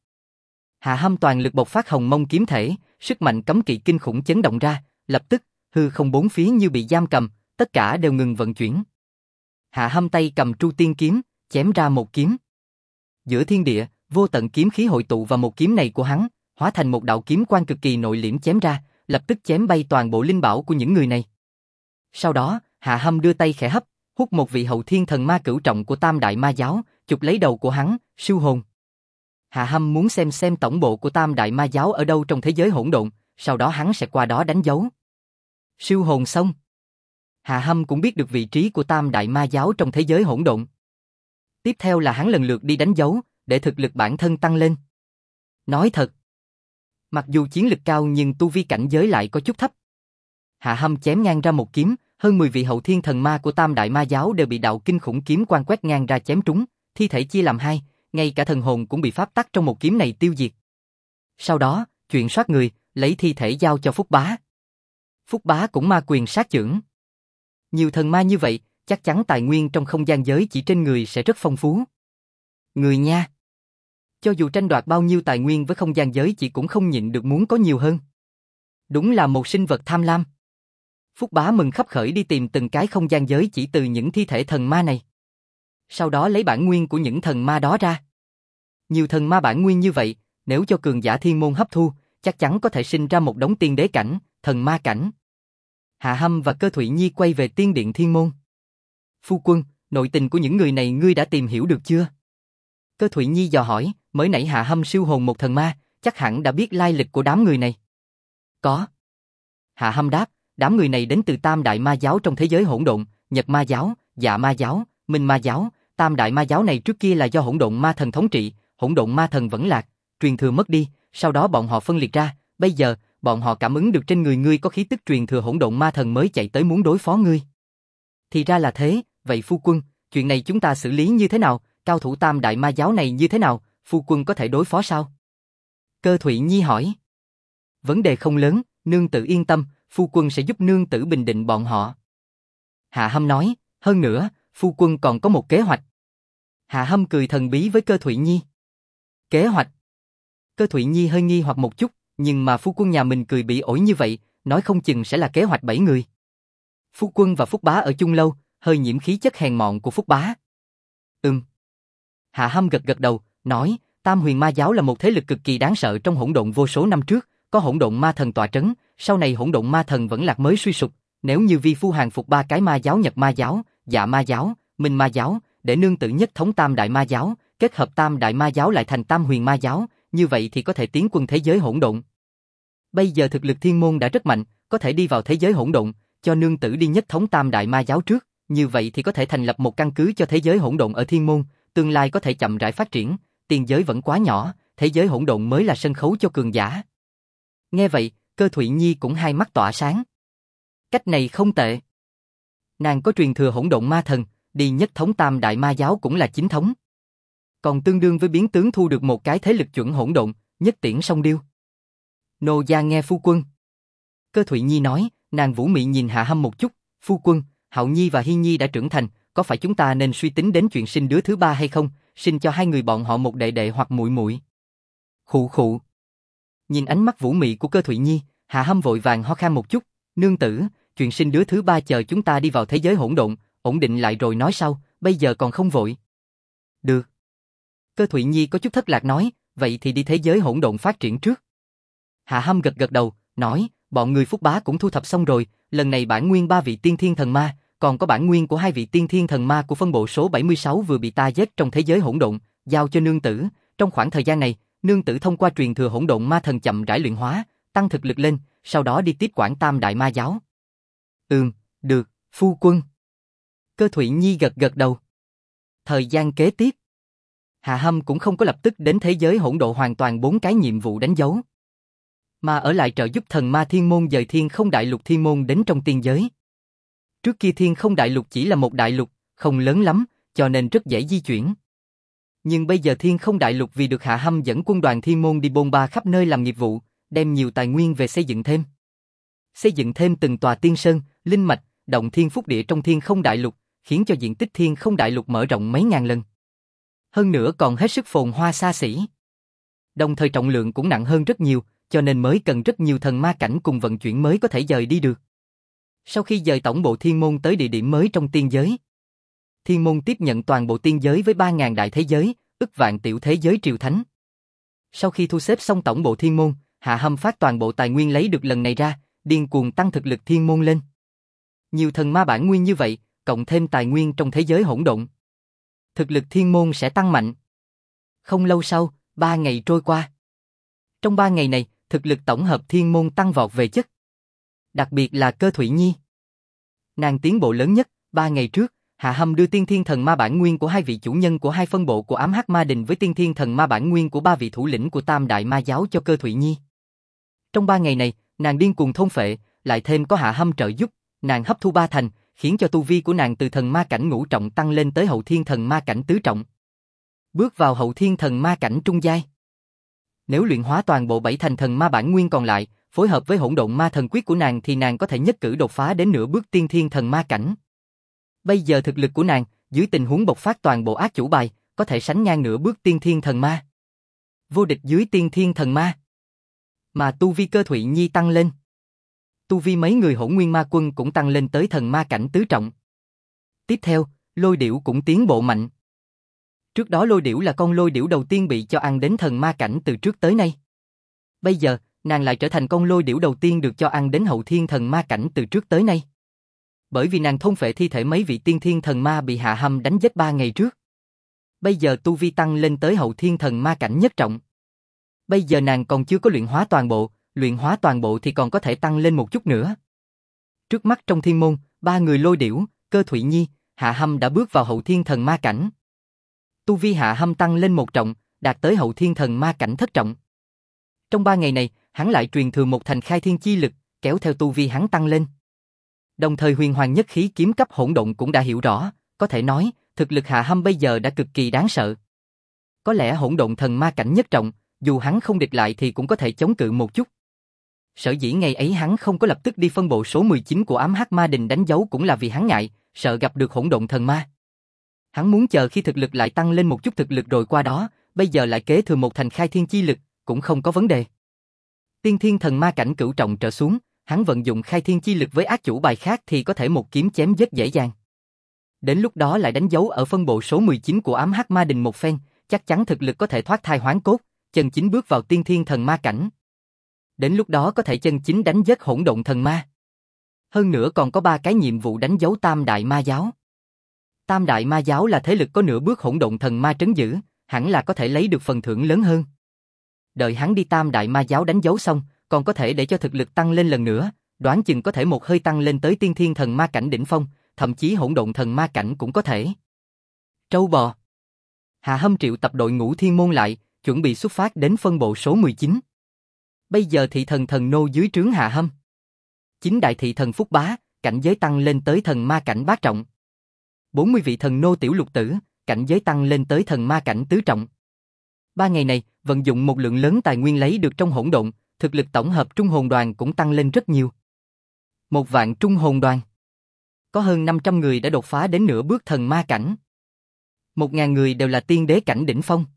Hạ Hâm toàn lực bộc phát hồng mông kiếm thể, sức mạnh cấm kỵ kinh khủng chấn động ra, lập tức, hư không bốn phía như bị giam cầm, tất cả đều ngừng vận chuyển. Hạ Hâm tay cầm Tru Tiên kiếm, chém ra một kiếm. Giữa thiên địa, vô tận kiếm khí hội tụ vào một kiếm này của hắn, hóa thành một đạo kiếm quang cực kỳ nội liễm chém ra, lập tức chém bay toàn bộ linh bảo của những người này. Sau đó, Hạ Hâm đưa tay khẽ hấp, hút một vị hậu thiên thần ma cửu trọng của Tam Đại Ma Giáo, chụp lấy đầu của hắn, siêu hồn. Hạ Hâm muốn xem tổng bộ của Tam Đại Ma Giáo ở đâu trong thế giới hỗn độn, sau đó hắn sẽ qua đó đánh dấu. Siêu hồn xong, Hạ Hâm cũng biết được vị trí của Tam Đại Ma Giáo trong thế giới hỗn độn. Tiếp theo là hắn lần lượt đi đánh dấu, để thực lực bản thân tăng lên. Nói thật, mặc dù chiến lực cao nhưng tu vi cảnh giới lại có chút thấp. Hạ Hâm chém ngang ra một kiếm, hơn 10 vị hậu thiên thần ma của Tam Đại Ma Giáo đều bị đạo kinh khủng kiếm quang quét ngang ra chém trúng, thi thể chia làm hai, ngay cả thần hồn cũng bị pháp tắc trong một kiếm này tiêu diệt. Sau đó, chuyện soát người, lấy thi thể giao cho Phúc Bá. Phúc Bá cũng ma quyền sát chưởng. Nhiều thần ma như vậy, chắc chắn tài nguyên trong không gian giới chỉ trên người sẽ rất phong phú. Người nha. Cho dù tranh đoạt bao nhiêu tài nguyên với không gian giới chỉ cũng không nhịn được muốn có nhiều hơn. Đúng là một sinh vật tham lam. Phúc Bá mừng khắp khởi đi tìm từng cái không gian giới chỉ từ những thi thể thần ma này. Sau đó lấy bản nguyên của những thần ma đó ra. Nhiều thần ma bản nguyên như vậy, nếu cho cường giả thiên môn hấp thu, chắc chắn có thể sinh ra một đống tiên đế cảnh, thần ma cảnh. Hạ Hâm và Cơ Thụy Nhi quay về tiên điện thiên môn. Phu quân, nội tình của những người này ngươi đã tìm hiểu được chưa? Cơ Thụy Nhi dò hỏi, mới nãy Hạ Hâm siêu hồn một thần ma, chắc hẳn đã biết lai lịch của đám người này. Có. Hạ Hâm đáp, đám người này đến từ Tam Đại Ma Giáo trong thế giới hỗn độn, Nhật Ma Giáo, Dạ Ma Giáo, Minh Ma Giáo. Tam Đại Ma Giáo này trước kia là do hỗn độn ma thần thống trị, hỗn độn ma thần vẫn lạc, truyền thừa mất đi, sau đó bọn họ phân liệt ra, bây giờ, bọn họ cảm ứng được trên người ngươi có khí tức truyền thừa hỗn độn ma thần mới chạy tới muốn đối phó ngươi. Thì ra là thế, vậy phu quân, chuyện này chúng ta xử lý như thế nào, cao thủ Tam Đại Ma Giáo này như thế nào, phu quân có thể đối phó sao? Cơ Thụy Nhi hỏi. Vấn đề không lớn, nương tử yên tâm, phu quân sẽ giúp nương tử bình định bọn họ. Hạ Hâm nói, hơn nữa, phu quân còn có một kế hoạch. Hạ Hâm cười thần bí với Cơ Thụy Nhi. Kế hoạch? Cơ Thụy Nhi hơi nghi hoặc một chút, nhưng mà phu quân nhà mình cười bị ổi như vậy, nói không chừng sẽ là kế hoạch 7 người. Phu quân và Phúc Bá ở chung lâu, hơi nhiễm khí chất hèn mọn của Phúc Bá. Hạ Hâm gật gật đầu, nói, Tam Huyền Ma Giáo là một thế lực cực kỳ đáng sợ trong hỗn độn vô số năm trước, có hỗn độn ma thần tọa trấn, sau này hỗn độn ma thần vẫn lạc mới suy sụp, nếu như vi phu hàng phục 3 cái ma giáo Nhật Ma Giáo, Dạ Ma Giáo, Minh Ma Giáo, để nương tử nhất thống Tam Đại Ma Giáo, kết hợp Tam Đại Ma Giáo lại thành Tam Huyền Ma Giáo, như vậy thì có thể tiến quân thế giới hỗn độn. Bây giờ thực lực thiên môn đã rất mạnh, có thể đi vào thế giới hỗn độn, cho nương tử đi nhất thống Tam Đại Ma Giáo trước, như vậy thì có thể thành lập một căn cứ cho thế giới hỗn độn ở thiên môn, tương lai có thể chậm rãi phát triển, tiên giới vẫn quá nhỏ, thế giới hỗn độn mới là sân khấu cho cường giả. Nghe vậy, Cơ Thụy Nhi cũng hai mắt tỏa sáng. Cách này không tệ. Nàng có truyền thừa hỗn độn ma thần, đi nhất thống Tam Đại Ma Giáo cũng là chính thống. Còn tương đương với biến tướng thu được một cái thế lực chuẩn hỗn độn, nhất tiễn song điêu. Nô gia nghe phu quân. Cơ Thụy Nhi nói, nàng vũ mị nhìn Hạ Hâm một chút, phu quân, Hạo Nhi và Hi Nhi đã trưởng thành, có phải chúng ta nên suy tính đến chuyện sinh đứa thứ ba hay không, sinh cho hai người bọn họ một đệ đệ hoặc muội muội. Khụ khụ. Nhìn ánh mắt vũ mị của Cơ Thụy Nhi, Hạ Hâm vội vàng ho khan một chút, nương tử, chuyện sinh đứa thứ ba chờ chúng ta đi vào thế giới hỗn độn, ổn định lại rồi nói sau, bây giờ còn không vội. Được. Cơ Thụy Nhi có chút thất lạc nói, vậy thì đi thế giới hỗn độn phát triển trước. Hạ Hâm gật gật đầu, nói, bọn người Phúc Bá cũng thu thập xong rồi, lần này bản nguyên 3 vị tiên thiên thần ma, còn có bản nguyên của 2 vị tiên thiên thần ma của phân bộ số 76 vừa bị ta giết trong thế giới hỗn độn, giao cho nương tử, trong khoảng thời gian này, nương tử thông qua truyền thừa hỗn độn ma thần chậm rãi luyện hóa, tăng thực lực lên, sau đó đi tiếp quản Tam Đại Ma Giáo. Được, phu quân. Cơ Thụy Nhi gật gật đầu. Thời gian kế tiếp, Hạ Hâm cũng không có lập tức đến thế giới hỗn độ hoàn toàn 4 cái nhiệm vụ đánh dấu, mà ở lại trợ giúp thần ma thiên môn dời Thiên Không Đại Lục thiên môn đến trong tiên giới. Trước kia Thiên Không Đại Lục chỉ là một đại lục, không lớn lắm, cho nên rất dễ di chuyển. Nhưng bây giờ Thiên Không Đại Lục vì được Hạ Hâm dẫn quân đoàn thiên môn đi bôn ba khắp nơi làm nghiệp vụ, đem nhiều tài nguyên về xây dựng thêm. Xây dựng thêm từng tòa tiên sơn, linh mạch, động thiên phúc địa trong Thiên Không Đại Lục, khiến cho diện tích Thiên Không Đại Lục mở rộng mấy ngàn lần. Hơn nữa còn hết sức phồn hoa xa xỉ. Đồng thời trọng lượng cũng nặng hơn rất nhiều, cho nên mới cần rất nhiều thần ma cảnh cùng vận chuyển mới có thể dời đi được. Sau khi dời tổng bộ thiên môn tới địa điểm mới trong tiên giới, thiên môn tiếp nhận toàn bộ tiên giới với 3.000 đại thế giới, ức vạn tiểu thế giới triều thánh. Sau khi thu xếp xong tổng bộ thiên môn, Hạ Hâm phát toàn bộ tài nguyên lấy được lần này ra, điên cuồng tăng thực lực thiên môn lên. Nhiều thần ma bản nguyên như vậy, cộng thêm tài nguyên trong thế giới hỗn độn, thực lực thiên môn sẽ tăng mạnh. Không lâu sau, 3 ngày trôi qua. Trong 3 ngày này, thực lực tổng hợp thiên môn tăng vọt về chất. Đặc biệt là Cơ Thụy Nhi. Nàng tiến bộ lớn nhất. 3 ngày trước, Hạ Hâm đưa tiên thiên thần ma bản nguyên của 2 vị chủ nhân của 2 phân bộ của ám hắc ma đình với tiên thiên thần ma bản nguyên của 3 vị thủ lĩnh của Tam Đại Ma Giáo cho Cơ Thụy Nhi. Trong 3 ngày này, nàng điên cuồng thôn phệ, lại thêm có Hạ Hâm trợ giúp, nàng hấp thu 3 thành, khiến cho tu vi của nàng từ thần ma cảnh ngũ trọng tăng lên tới hậu thiên thần ma cảnh tứ trọng. Bước vào hậu thiên thần ma cảnh trung giai. Nếu luyện hóa toàn bộ 7 thành thần ma bản nguyên còn lại, phối hợp với hỗn độn ma thần quyết của nàng thì nàng có thể nhất cử đột phá đến nửa bước tiên thiên thần ma cảnh. Bây giờ thực lực của nàng, dưới tình huống bộc phát toàn bộ ác chủ bài, có thể sánh ngang nửa bước tiên thiên thần ma. Vô địch dưới tiên thiên thần ma. Mà tu vi Cơ Thụy Nhi tăng lên. Tu vi mấy người Hỗn Nguyên Ma Quân cũng tăng lên tới thần ma cảnh tứ trọng. Tiếp theo, Lôi Điểu cũng tiến bộ mạnh. Trước đó Lôi Điểu là con lôi điểu đầu tiên bị cho ăn đến thần ma cảnh từ trước tới nay. Bây giờ, nàng lại trở thành con lôi điểu đầu tiên được cho ăn đến hậu thiên thần ma cảnh từ trước tới nay. Bởi vì nàng thôn phệ thi thể mấy vị tiên thiên thần ma bị Hạ Hâm đánh giết 3 ngày trước. Bây giờ tu vi tăng lên tới hậu thiên thần ma cảnh nhất trọng. Bây giờ nàng còn chưa có luyện hóa toàn bộ thì còn có thể tăng lên một chút nữa. Trước mắt trong thiên môn, 3 người Lôi Điểu, Cơ Thụy Nhi, Hạ Hâm đã bước vào hậu thiên thần ma cảnh. Tu vi Hạ Hâm tăng lên 1 trọng, đạt tới hậu thiên thần ma cảnh thất trọng. Trong 3 ngày này, hắn lại truyền thừa một thành khai thiên chi lực, kéo theo tu vi hắn tăng lên. Đồng thời huyền hoàng nhất khí kiếm cấp hỗn độn cũng đã hiểu rõ, có thể nói, thực lực Hạ Hâm bây giờ đã cực kỳ đáng sợ. Có lẽ hỗn độn thần ma cảnh nhất trọng, dù hắn không địch lại thì cũng có thể chống cự một chút. Sở dĩ ngày ấy hắn không có lập tức đi phân bộ số 19 của ám hắc ma đình đánh dấu cũng là vì hắn ngại, sợ gặp được hỗn độn thần ma. Hắn muốn chờ khi thực lực lại tăng lên một chút thực lực rồi qua đó, bây giờ lại kế thừa một thành khai thiên chi lực, cũng không có vấn đề. Tiên thiên thần ma cảnh cửu trọng trở xuống, hắn vận dụng khai thiên chi lực với ác chủ bài khác thì có thể một kiếm chém rất dễ dàng. Đến lúc đó lại đánh dấu ở phân bộ số 19 của ám hắc ma đình một phen, chắc chắn thực lực có thể thoát thai hoán cốt, chân chính bước vào tiên thiên thần ma cảnh. Đến lúc đó có thể chân chính đánh giết hỗn độn thần ma. Hơn nữa còn có 3 cái nhiệm vụ đánh dấu Tam Đại Ma Giáo. Tam Đại Ma Giáo là thế lực có nửa bước hỗn độn thần ma trấn giữ, hẳn là có thể lấy được phần thưởng lớn hơn. Đợi hắn đi Tam Đại Ma Giáo đánh dấu xong, còn có thể để cho thực lực tăng lên lần nữa, đoán chừng có thể một hơi tăng lên tới tiên thiên thần ma cảnh đỉnh phong, thậm chí hỗn độn thần ma cảnh cũng có thể. Trâu bò. Hạ Hâm triệu tập đội ngũ thiên môn lại, chuẩn bị xuất phát đến phân bộ số 19. Bây giờ thị thần thần nô dưới trướng Hạ Hâm. 9 đại thị thần phúc bá, cảnh giới tăng lên tới thần ma cảnh bát trọng. 40 vị thần nô tiểu lục tử, cảnh giới tăng lên tới thần ma cảnh tứ trọng. 3 ngày này, vận dụng một lượng lớn tài nguyên lấy được trong hỗn độn, thực lực tổng hợp trung hồn đoàn cũng tăng lên rất nhiều. 1 vạn trung hồn đoàn. Có hơn 500 người đã đột phá đến nửa bước thần ma cảnh. 1.000 người đều là tiên đế cảnh đỉnh phong.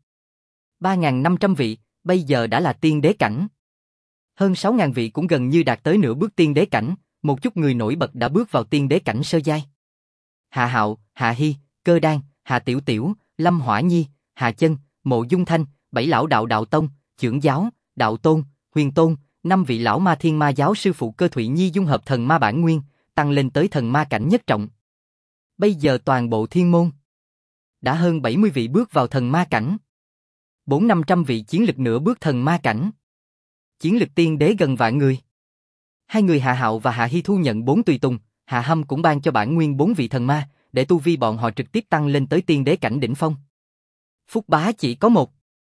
3.500 vị, bây giờ đã là tiên đế cảnh. Hơn 6.000 vị cũng gần như đạt tới nửa bước tiên đế cảnh, một chút người nổi bật đã bước vào tiên đế cảnh sơ giai. Hạ Hạo, Hạ Hy, Cơ Đan, Hạ Tiểu Tiểu, Lâm Hỏa Nhi, Hạ Chân, Mộ Dung Thanh, 7 lão đạo đạo tông, trưởng giáo, đạo tôn, huyền tôn, 5 vị lão ma thiên ma giáo sư phụ Cơ Thụy Nhi dung hợp thần ma bản nguyên, tăng lên tới thần ma cảnh nhất trọng. Bây giờ toàn bộ thiên môn đã hơn 70 vị bước vào thần ma cảnh. 400-500 vị chiến lực nửa bước thần ma cảnh. Chiến lực tiên đế gần vạn người. Hai người Hạ Hạo và Hạ Hi thu nhận 4 tùy tùng, Hạ Hâm cũng ban cho bản nguyên 4 vị thần ma, để tu vi bọn họ trực tiếp tăng lên tới tiên đế cảnh đỉnh phong. Phúc Bá chỉ có 1.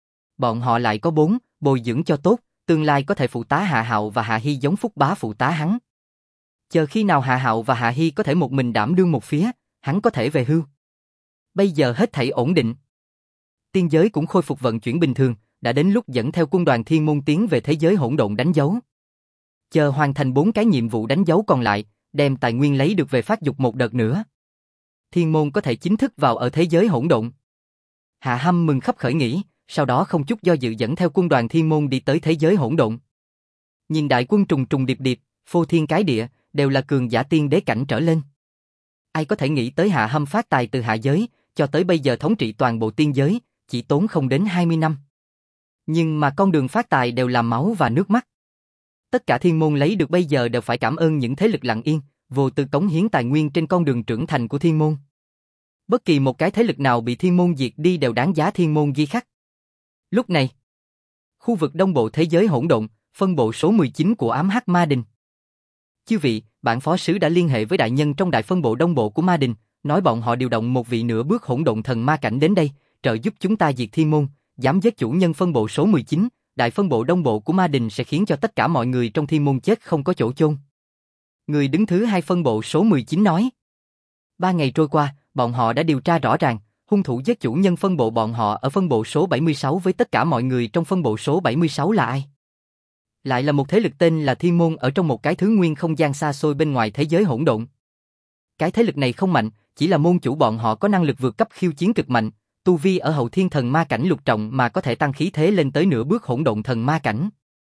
Bọn họ lại có 4, bồi dưỡng cho tốt, tương lai có thể phụ tá Hạ Hạo và Hạ Hi giống Phúc Bá phụ tá hắn. Chờ khi nào Hạ Hạo và Hạ Hi có thể một mình đảm đương một phía, hắn có thể về hưu. Bây giờ hết thảy ổn định. Tiên giới cũng khôi phục vận chuyển bình thường, đã đến lúc dẫn theo quân đoàn Thiên Môn tiến về thế giới hỗn độn đánh dấu. Chờ hoàn thành 4 cái nhiệm vụ đánh dấu còn lại, đem tài nguyên lấy được về phát dục một đợt nữa. Thiên Môn có thể chính thức vào ở thế giới hỗn độn. Hạ Hâm mừng khắp khởi nghĩ, sau đó không chút do dự dẫn theo quân đoàn Thiên Môn đi tới thế giới hỗn độn. Nhìn đại quân trùng trùng điệp điệp, phô thiên cái địa, đều là cường giả tiên đế cảnh trở lên. Ai có thể nghĩ tới Hạ Hâm phát tài từ hạ giới, cho tới bây giờ thống trị toàn bộ tiên giới, chỉ tốn không đến 20 năm. Nhưng mà con đường phát tài đều là máu và nước mắt. Tất cả Thiên Môn lấy được bây giờ đều phải cảm ơn những thế lực lặng yên, vô tư cống hiến tài nguyên trên con đường trưởng thành của Thiên Môn. Bất kỳ một cái thế lực nào bị Thiên Môn diệt đi đều đáng giá Thiên Môn ghi khắc. Lúc này, khu vực đông bộ thế giới hỗn độn, phân bộ số 19 của ám hắc ma đình. Chư vị, bản phó sứ đã liên hệ với đại nhân trong đại phân bộ đông bộ của ma đình, nói bọn họ điều động một vị nửa bước hỗn độn thần ma cảnh đến đây, trợ giúp chúng ta diệt Thiên Môn, dám giết chủ nhân phân bộ số 19, đại phân bộ đông bộ của ma đình sẽ khiến cho tất cả mọi người trong Thiên Môn chết không có chỗ chôn. Người đứng thứ 2 phân bộ số 19 nói. 3 ngày trôi qua, bọn họ đã điều tra rõ ràng, hung thủ giết chủ nhân phân bộ bọn họ ở phân bộ số 76 với tất cả mọi người trong phân bộ số 76 là ai? Lại là một thế lực tên là Thiên Môn ở trong một cái thứ nguyên không gian xa xôi bên ngoài thế giới hỗn độn. Cái thế lực này không mạnh, chỉ là môn chủ bọn họ có năng lực vượt cấp khiêu chiến cực mạnh, tu vi ở hậu thiên thần ma cảnh lục trọng mà có thể tăng khí thế lên tới nửa bước hỗn độn thần ma cảnh.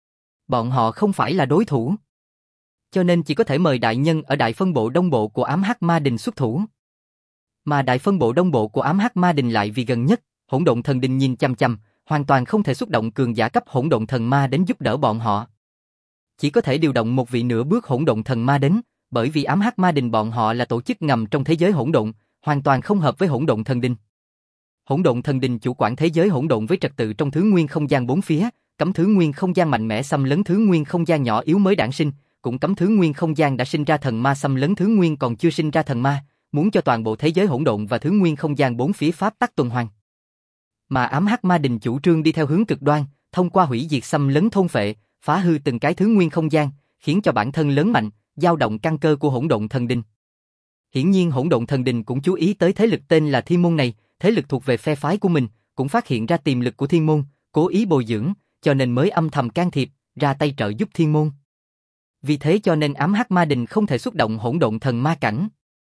Bọn họ không phải là đối thủ. Cho nên chỉ có thể mời đại nhân ở đại phân bộ đông bộ của ám hắc ma đình xuất thủ. Mà đại phân bộ đông bộ của ám hắc ma đình lại vì gần nhất, hỗn độn thần đình nhìn chăm chăm, hoàn toàn không thể xuất động cường giả cấp hỗn độn thần ma đến giúp đỡ bọn họ. Chỉ có thể điều động một vị nửa bước hỗn độn thần ma đến, bởi vì ám hắc ma đình bọn họ là tổ chức ngầm trong thế giới hỗn độn, hoàn toàn không hợp với hỗn độn thần đình. Hỗn độn thần đình chủ quản thế giới hỗn độn với trật tự trong thứ nguyên không gian bốn phía, cấm thứ nguyên không gian mạnh mẽ xâm lấn thứ nguyên không gian nhỏ yếu mới đản sinh, cũng cấm thứ nguyên không gian đã sinh ra thần ma xâm lấn thứ nguyên còn chưa sinh ra thần ma, muốn cho toàn bộ thế giới hỗn độn và thứ nguyên không gian bốn phía pháp tắc tuần hoàn. Mà ám hắc ma đình chủ trương đi theo hướng cực đoan, thông qua hủy diệt xâm lấn thôn phệ, phá hư từng cái thứ nguyên không gian, khiến cho bản thân lớn mạnh, dao động căn cơ của hỗn độn thần đình. Hiển nhiên hỗn độn thần đình cũng chú ý tới thế lực tên là Thiên Môn này, thế lực thuộc về phe phái của mình, cũng phát hiện ra tiềm lực của Thiên Môn, cố ý bồi dưỡng, cho nên mới âm thầm can thiệp, ra tay trợ giúp Thiên Môn. Vì thế cho nên ám hắc ma đình không thể xuất động hỗn độn thần ma cảnh.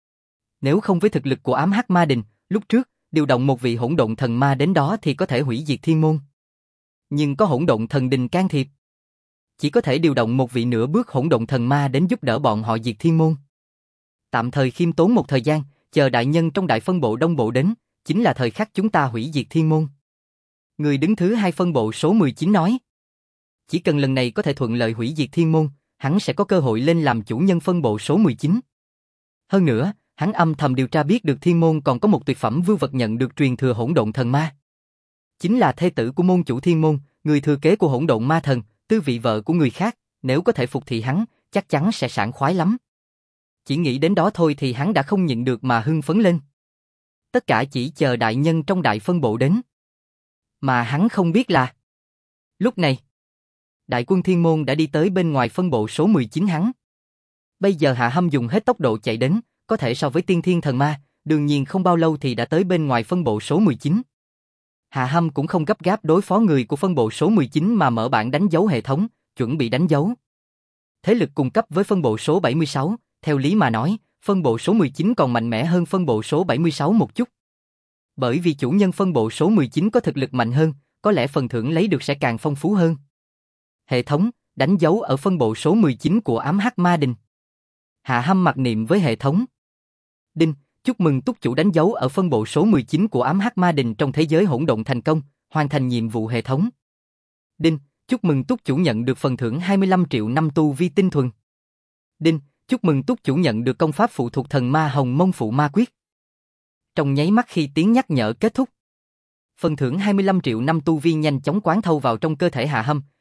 Nếu không với thực lực của ám hắc ma đình, lúc trước, điều động một vị hỗn độn thần ma đến đó thì có thể hủy diệt Thiên Môn. Nhưng có hỗn độn thần đình can thiệp, chỉ có thể điều động một vị nửa bước hỗn độn thần ma đến giúp đỡ bọn họ diệt Thiên Môn. Tạm thời khiêm tốn một thời gian, chờ đại nhân trong đại phân bộ đông bộ đến, chính là thời khắc chúng ta hủy diệt Thiên Môn. Người đứng thứ 2 phân bộ số 19 nói. Chỉ cần lần này có thể thuận lợi hủy diệt Thiên Môn, hắn sẽ có cơ hội lên làm chủ nhân phân bộ số 19. Hơn nữa, hắn âm thầm điều tra biết được Thiên Môn còn có một tuyệt phẩm vưu vật nhận được truyền thừa hỗn độn thần ma. Chính là thê tử của môn chủ Thiên Môn, người thừa kế của hỗn độn ma thần, tư vị vợ của người khác, nếu có thể phục thị hắn, chắc chắn sẽ sảng khoái lắm. Chỉ nghĩ đến đó thôi thì hắn đã không nhịn được mà hưng phấn lên. Tất cả chỉ chờ đại nhân trong đại phân bộ đến. Mà hắn không biết là... Lúc này, đại quân Thiên Môn đã đi tới bên ngoài phân bộ số 19 hắn. Bây giờ Hạ Hâm dùng hết tốc độ chạy đến, có thể so với tiên thiên thần ma, đương nhiên không bao lâu thì đã tới bên ngoài phân bộ số 19. Hạ Hâm cũng không gấp gáp đối phó người của phân bộ số 19 mà mở bảng đánh dấu hệ thống, chuẩn bị đánh dấu. Thế lực cùng cấp với phân bộ số 76, theo lý mà nói, phân bộ số 19 còn mạnh mẽ hơn phân bộ số 76 một chút. Bởi vì chủ nhân phân bộ số 19 có thực lực mạnh hơn, có lẽ phần thưởng lấy được sẽ càng phong phú hơn. Hệ thống, đánh dấu ở phân bộ số 19 của ám hắc ma đình. Hạ Hâm mặc niệm với hệ thống. Đinh, chúc mừng túc chủ đánh dấu ở phân bộ số 19 của ám hắc ma đình trong thế giới hỗn độn thành công, hoàn thành nhiệm vụ hệ thống. Đinh, chúc mừng túc chủ nhận được phần thưởng 25 triệu năm tu vi tinh thuần. Đinh, chúc mừng túc chủ nhận được công pháp phụ thuộc thần ma Hồng Mông Phụ Ma Quyết. Trong nháy mắt khi tiếng nhắc nhở kết thúc, phần thưởng 25 triệu năm tu vi nhanh chóng quán thâu vào trong cơ thể Hạ Hâm,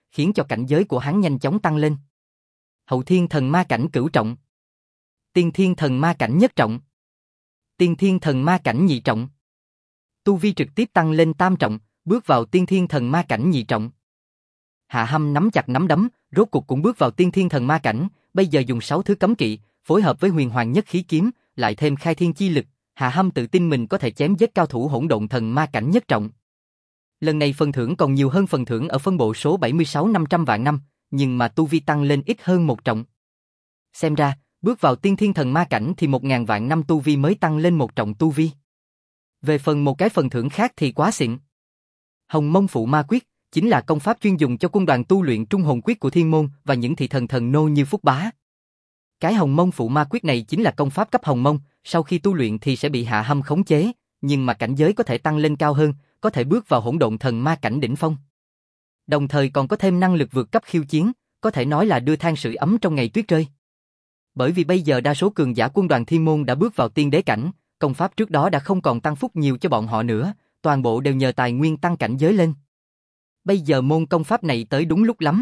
khiến cho cảnh giới của hắn nhanh chóng tăng lên. Hậu thiên thần ma cảnh cửu trọng, tiên thiên thần ma cảnh nhất trọng, tiên thiên thần ma cảnh nhị trọng. Tu vi trực tiếp tăng lên tam trọng, bước vào tiên thiên thần ma cảnh nhị trọng. Hạ Hâm nắm chặt nắm đấm, rốt cuộc cũng bước vào tiên thiên thần ma cảnh, bây giờ dùng 6 thứ cấm kỵ, phối hợp với huyền hoàng nhất khí kiếm, lại thêm khai thiên chi lực, Hạ Hâm tự tin mình có thể chém giết cao thủ hỗn độn thần ma cảnh nhất trọng. Lần này phần thưởng còn nhiều hơn phần thưởng ở phân bộ số 76 500 vạn năm, nhưng mà tu vi tăng lên ít hơn một trọng. Xem ra, bước vào tiên thiên thần ma cảnh thì 1000 vạn năm tu vi mới tăng lên một trọng tu vi. Về phần một cái phần thưởng khác thì quá xịn. Hồng Mông Phụ Ma Quyết chính là công pháp chuyên dùng cho quân đoàn tu luyện Trung Hồn Quyết của Thiên Môn và những thị thần thần nô như Phúc Bá. Cái Hồng Mông Phụ Ma Quyết này chính là công pháp cấp Hồng Mông, sau khi tu luyện thì sẽ bị Hạ Hâm khống chế, nhưng mà cảnh giới có thể tăng lên cao hơn, có thể bước vào hỗn độn thần ma cảnh đỉnh phong. Đồng thời còn có thêm năng lực vượt cấp khiêu chiến, có thể nói là đưa than sưởi ấm trong ngày tuyết rơi. Bởi vì bây giờ đa số cường giả quân đoàn Thiên Môn đã bước vào tiên đế cảnh, công pháp trước đó đã không còn tăng phúc nhiều cho bọn họ nữa, toàn bộ đều nhờ tài nguyên tăng cảnh giới lên. Bây giờ môn công pháp này tới đúng lúc lắm.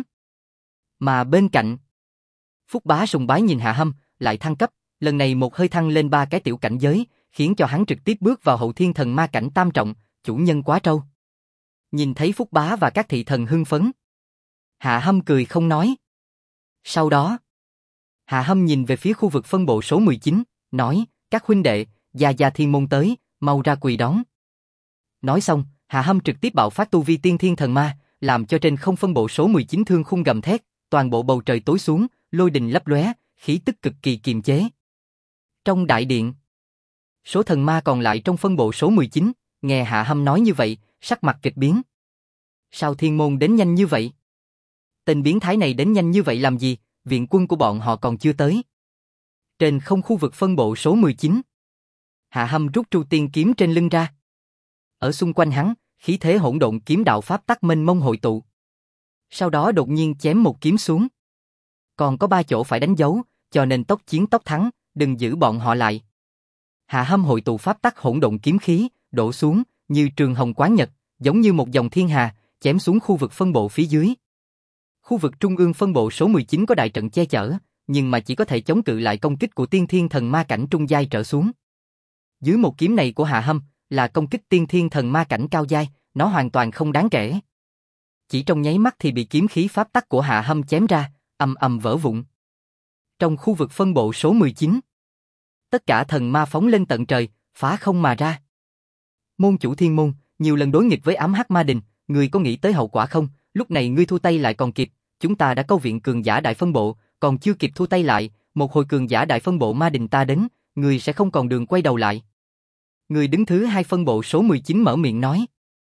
Mà bên cạnh, Phúc Bá sùng bái nhìn Hạ Hâm, lại thăng cấp, lần này một hơi thăng lên 3 cái tiểu cảnh giới, khiến cho hắn trực tiếp bước vào hậu thiên thần ma cảnh tam trọng, chủ nhân quá trâu. Nhìn thấy Phúc Bá và các thị thần hưng phấn, Hạ Hâm cười không nói. Sau đó, Hạ Hâm nhìn về phía khu vực phân bộ số 19, nói, các huynh đệ, Gia Thiên Môn tới, mau ra quỳ đón. Nói xong, Hạ Hâm trực tiếp bạo phát tu vi tiên thiên thần ma, làm cho trên không phân bộ số 19 thương khung gầm thét, toàn bộ bầu trời tối xuống, lôi đình lấp lóe, khí tức cực kỳ kiềm chế. Trong đại điện, số thần ma còn lại trong phân bộ số 19, nghe Hạ Hâm nói như vậy, sắc mặt kịch biến. Sao Thiên Môn đến nhanh như vậy? Tên biến thái này đến nhanh như vậy làm gì, viện quân của bọn họ còn chưa tới. Trên không khu vực phân bộ số 19, Hạ Hâm rút Tru Tiên kiếm trên lưng ra. Ở xung quanh hắn, khí thế hỗn độn kiếm đạo pháp tắc mênh mông hội tụ. Sau đó đột nhiên chém một kiếm xuống. Còn có 3 chỗ phải đánh dấu, cho nên tốc chiến tốc thắng, đừng giữ bọn họ lại. Hạ Hâm hội tụ pháp tắc hỗn độn kiếm khí, đổ xuống như trường hồng quán nhật, giống như một dòng thiên hà, chém xuống khu vực phân bộ phía dưới. Khu vực trung ương phân bộ số 19 có đại trận che chở, nhưng mà chỉ có thể chống cự lại công kích của tiên thiên thần ma cảnh trung giai trở xuống. Dưới một kiếm này của Hạ Hâm là công kích tiên thiên thần ma cảnh cao giai, nó hoàn toàn không đáng kể. Chỉ trong nháy mắt thì bị kiếm khí pháp tắc của Hạ Hâm chém ra, ầm ầm vỡ vụn. Trong khu vực phân bộ số 19, tất cả thần ma phóng lên tận trời, phá không mà ra. Môn chủ Thiên Môn, nhiều lần đối nghịch với ám hắc ma đình, ngươi có nghĩ tới hậu quả không? Lúc này ngươi thu tay lại còn kịp, chúng ta đã câu viện cường giả đại phân bộ, còn chưa kịp thu tay lại, một hồi cường giả đại phân bộ ma đình ta đến, ngươi sẽ không còn đường quay đầu lại. Người đứng thứ 2 phân bộ số 19 mở miệng nói.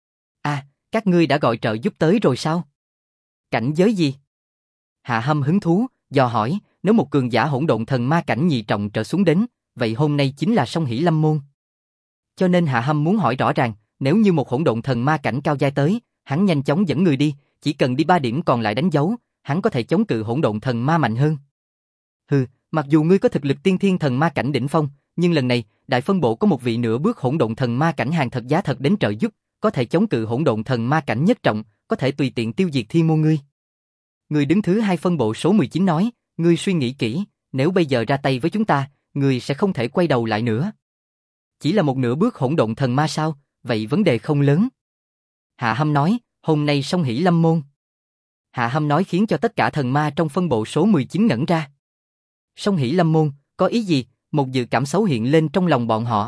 Các ngươi đã gọi trợ giúp tới rồi sao? Cảnh giới gì? Hạ Hâm hứng thú, dò hỏi, nếu một cường giả hỗn độn thần ma cảnh nhị trọng trở xuống đến, vậy hôm nay chính là Song Hỷ Lâm Môn. Cho nên Hạ Hâm muốn hỏi rõ ràng, nếu như một hỗn độn thần ma cảnh cao giai tới, hắn nhanh chóng dẫn người đi, chỉ cần đi 3 điểm còn lại đánh dấu, hắn có thể chống cự hỗn độn thần ma mạnh hơn. Hừ, mặc dù ngươi có thực lực tiên thiên thần ma cảnh đỉnh phong, nhưng lần này, đại phân bộ có một vị nửa bước hỗn độn thần ma cảnh hàng thật giá thật đến trợ giúp, có thể chống cự hỗn độn thần ma cảnh nhất trọng, có thể tùy tiện tiêu diệt Thiên Môn ngươi. Người đứng thứ 2 phân bộ số 19 nói, ngươi suy nghĩ kỹ, nếu bây giờ ra tay với chúng ta, ngươi sẽ không thể quay đầu lại nữa. Chỉ là một nửa bước hỗn độn thần ma sao, vậy vấn đề không lớn. Hạ Hâm nói, hôm nay Song Hỷ Lâm Môn. Hạ Hâm nói khiến cho tất cả thần ma trong phân bộ số 19 ngẩn ra. Song Hỷ Lâm Môn, có ý gì? Một dự cảm xấu hiện lên trong lòng bọn họ.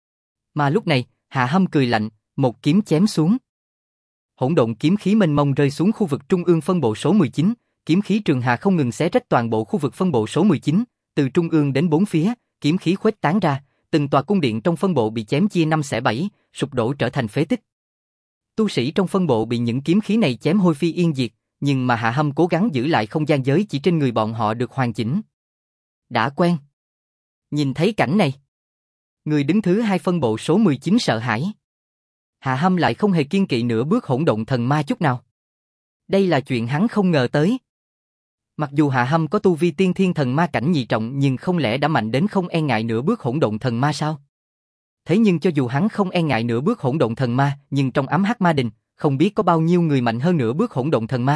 Mà lúc này, Hạ Hâm cười lạnh, một kiếm chém xuống. Hỗn độn kiếm khí mênh mông rơi xuống khu vực trung ương phân bộ số 19, kiếm khí trường hà không ngừng xé rách toàn bộ khu vực phân bộ số 19, từ trung ương đến 4 phía, kiếm khí khuếch tán ra, từng tòa cung điện trong phân bộ bị chém chia 5 xẻ 7, sụp đổ trở thành phế tích. Tu sĩ trong phân bộ bị những kiếm khí này chém hôi phi yên diệt, nhưng mà Hạ Hâm cố gắng giữ lại không gian giới chỉ trên người bọn họ được hoàn chỉnh. Đã quen. Nhìn thấy cảnh này, người đứng thứ 2 phân bộ số 19 sợ hãi. Hạ Hâm lại không hề kiêng kỵ nửa bước hỗn độn thần ma chút nào. Đây là chuyện hắn không ngờ tới. Mặc dù Hạ Hâm có tu vi tiên thiên thần ma cảnh nhị trọng, nhưng không lẽ đã mạnh đến không e ngại nửa bước hỗn độn thần ma sao? Thế nhưng cho dù hắn không e ngại nửa bước hỗn độn thần ma, nhưng trong ám hắc ma đình, không biết có bao nhiêu người mạnh hơn nửa bước hỗn độn thần ma,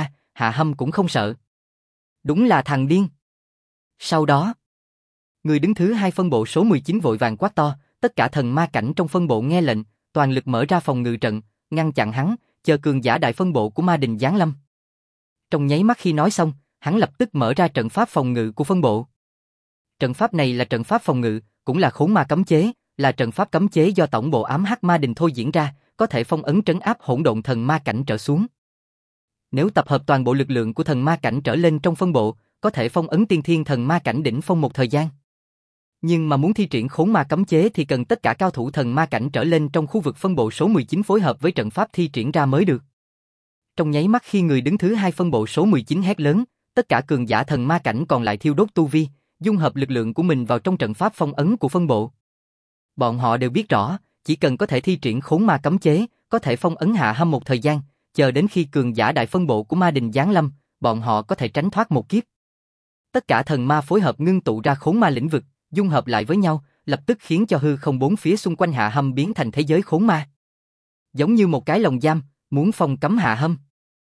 Hạ Hâm cũng không sợ. Đúng là thằng điên. Sau đó, người đứng thứ 2 phân bộ số 19 vội vàng quát to, tất cả thần ma cảnh trong phân bộ nghe lệnh, toàn lực mở ra phòng ngự trận, ngăn chặn hắn, chờ cường giả đại phân bộ của ma đình giáng lâm. Trong nháy mắt khi nói xong, hắn lập tức mở ra trận pháp phòng ngự của phân bộ. Trận pháp này là trận pháp phòng ngự, cũng là khốn ma cấm chế, là trận pháp cấm chế do tổng bộ ám hắc ma đình thôi diễn ra, có thể phong ấn trấn áp hỗn độn thần ma cảnh trở xuống. Nếu tập hợp toàn bộ lực lượng của thần ma cảnh trở lên trong phân bộ, có thể phong ấn tiên thiên thần ma cảnh đỉnh phong một thời gian. Nhưng mà muốn thi triển khốn ma cấm chế thì cần tất cả cao thủ thần ma cảnh trở lên trong khu vực phân bộ số 19 phối hợp với trận pháp thi triển ra mới được. Trong nháy mắt khi người đứng thứ 2 phân bộ số 19 hét lớn, tất cả cường giả thần ma cảnh còn lại thiêu đốt tu vi, dung hợp lực lượng của mình vào trong trận pháp phong ấn của phân bộ. Bọn họ đều biết rõ, chỉ cần có thể thi triển khốn ma cấm chế, có thể phong ấn Hạ Hâm một thời gian, chờ đến khi cường giả đại phân bộ của ma đình giáng lâm, bọn họ có thể tránh thoát một kiếp. Tất cả thần ma phối hợp ngưng tụ ra khốn ma lĩnh vực, dung hợp lại với nhau, lập tức khiến cho hư không bốn phía xung quanh Hạ Hâm biến thành thế giới khốn ma. Giống như một cái lồng giam, muốn phong cấm Hạ Hâm.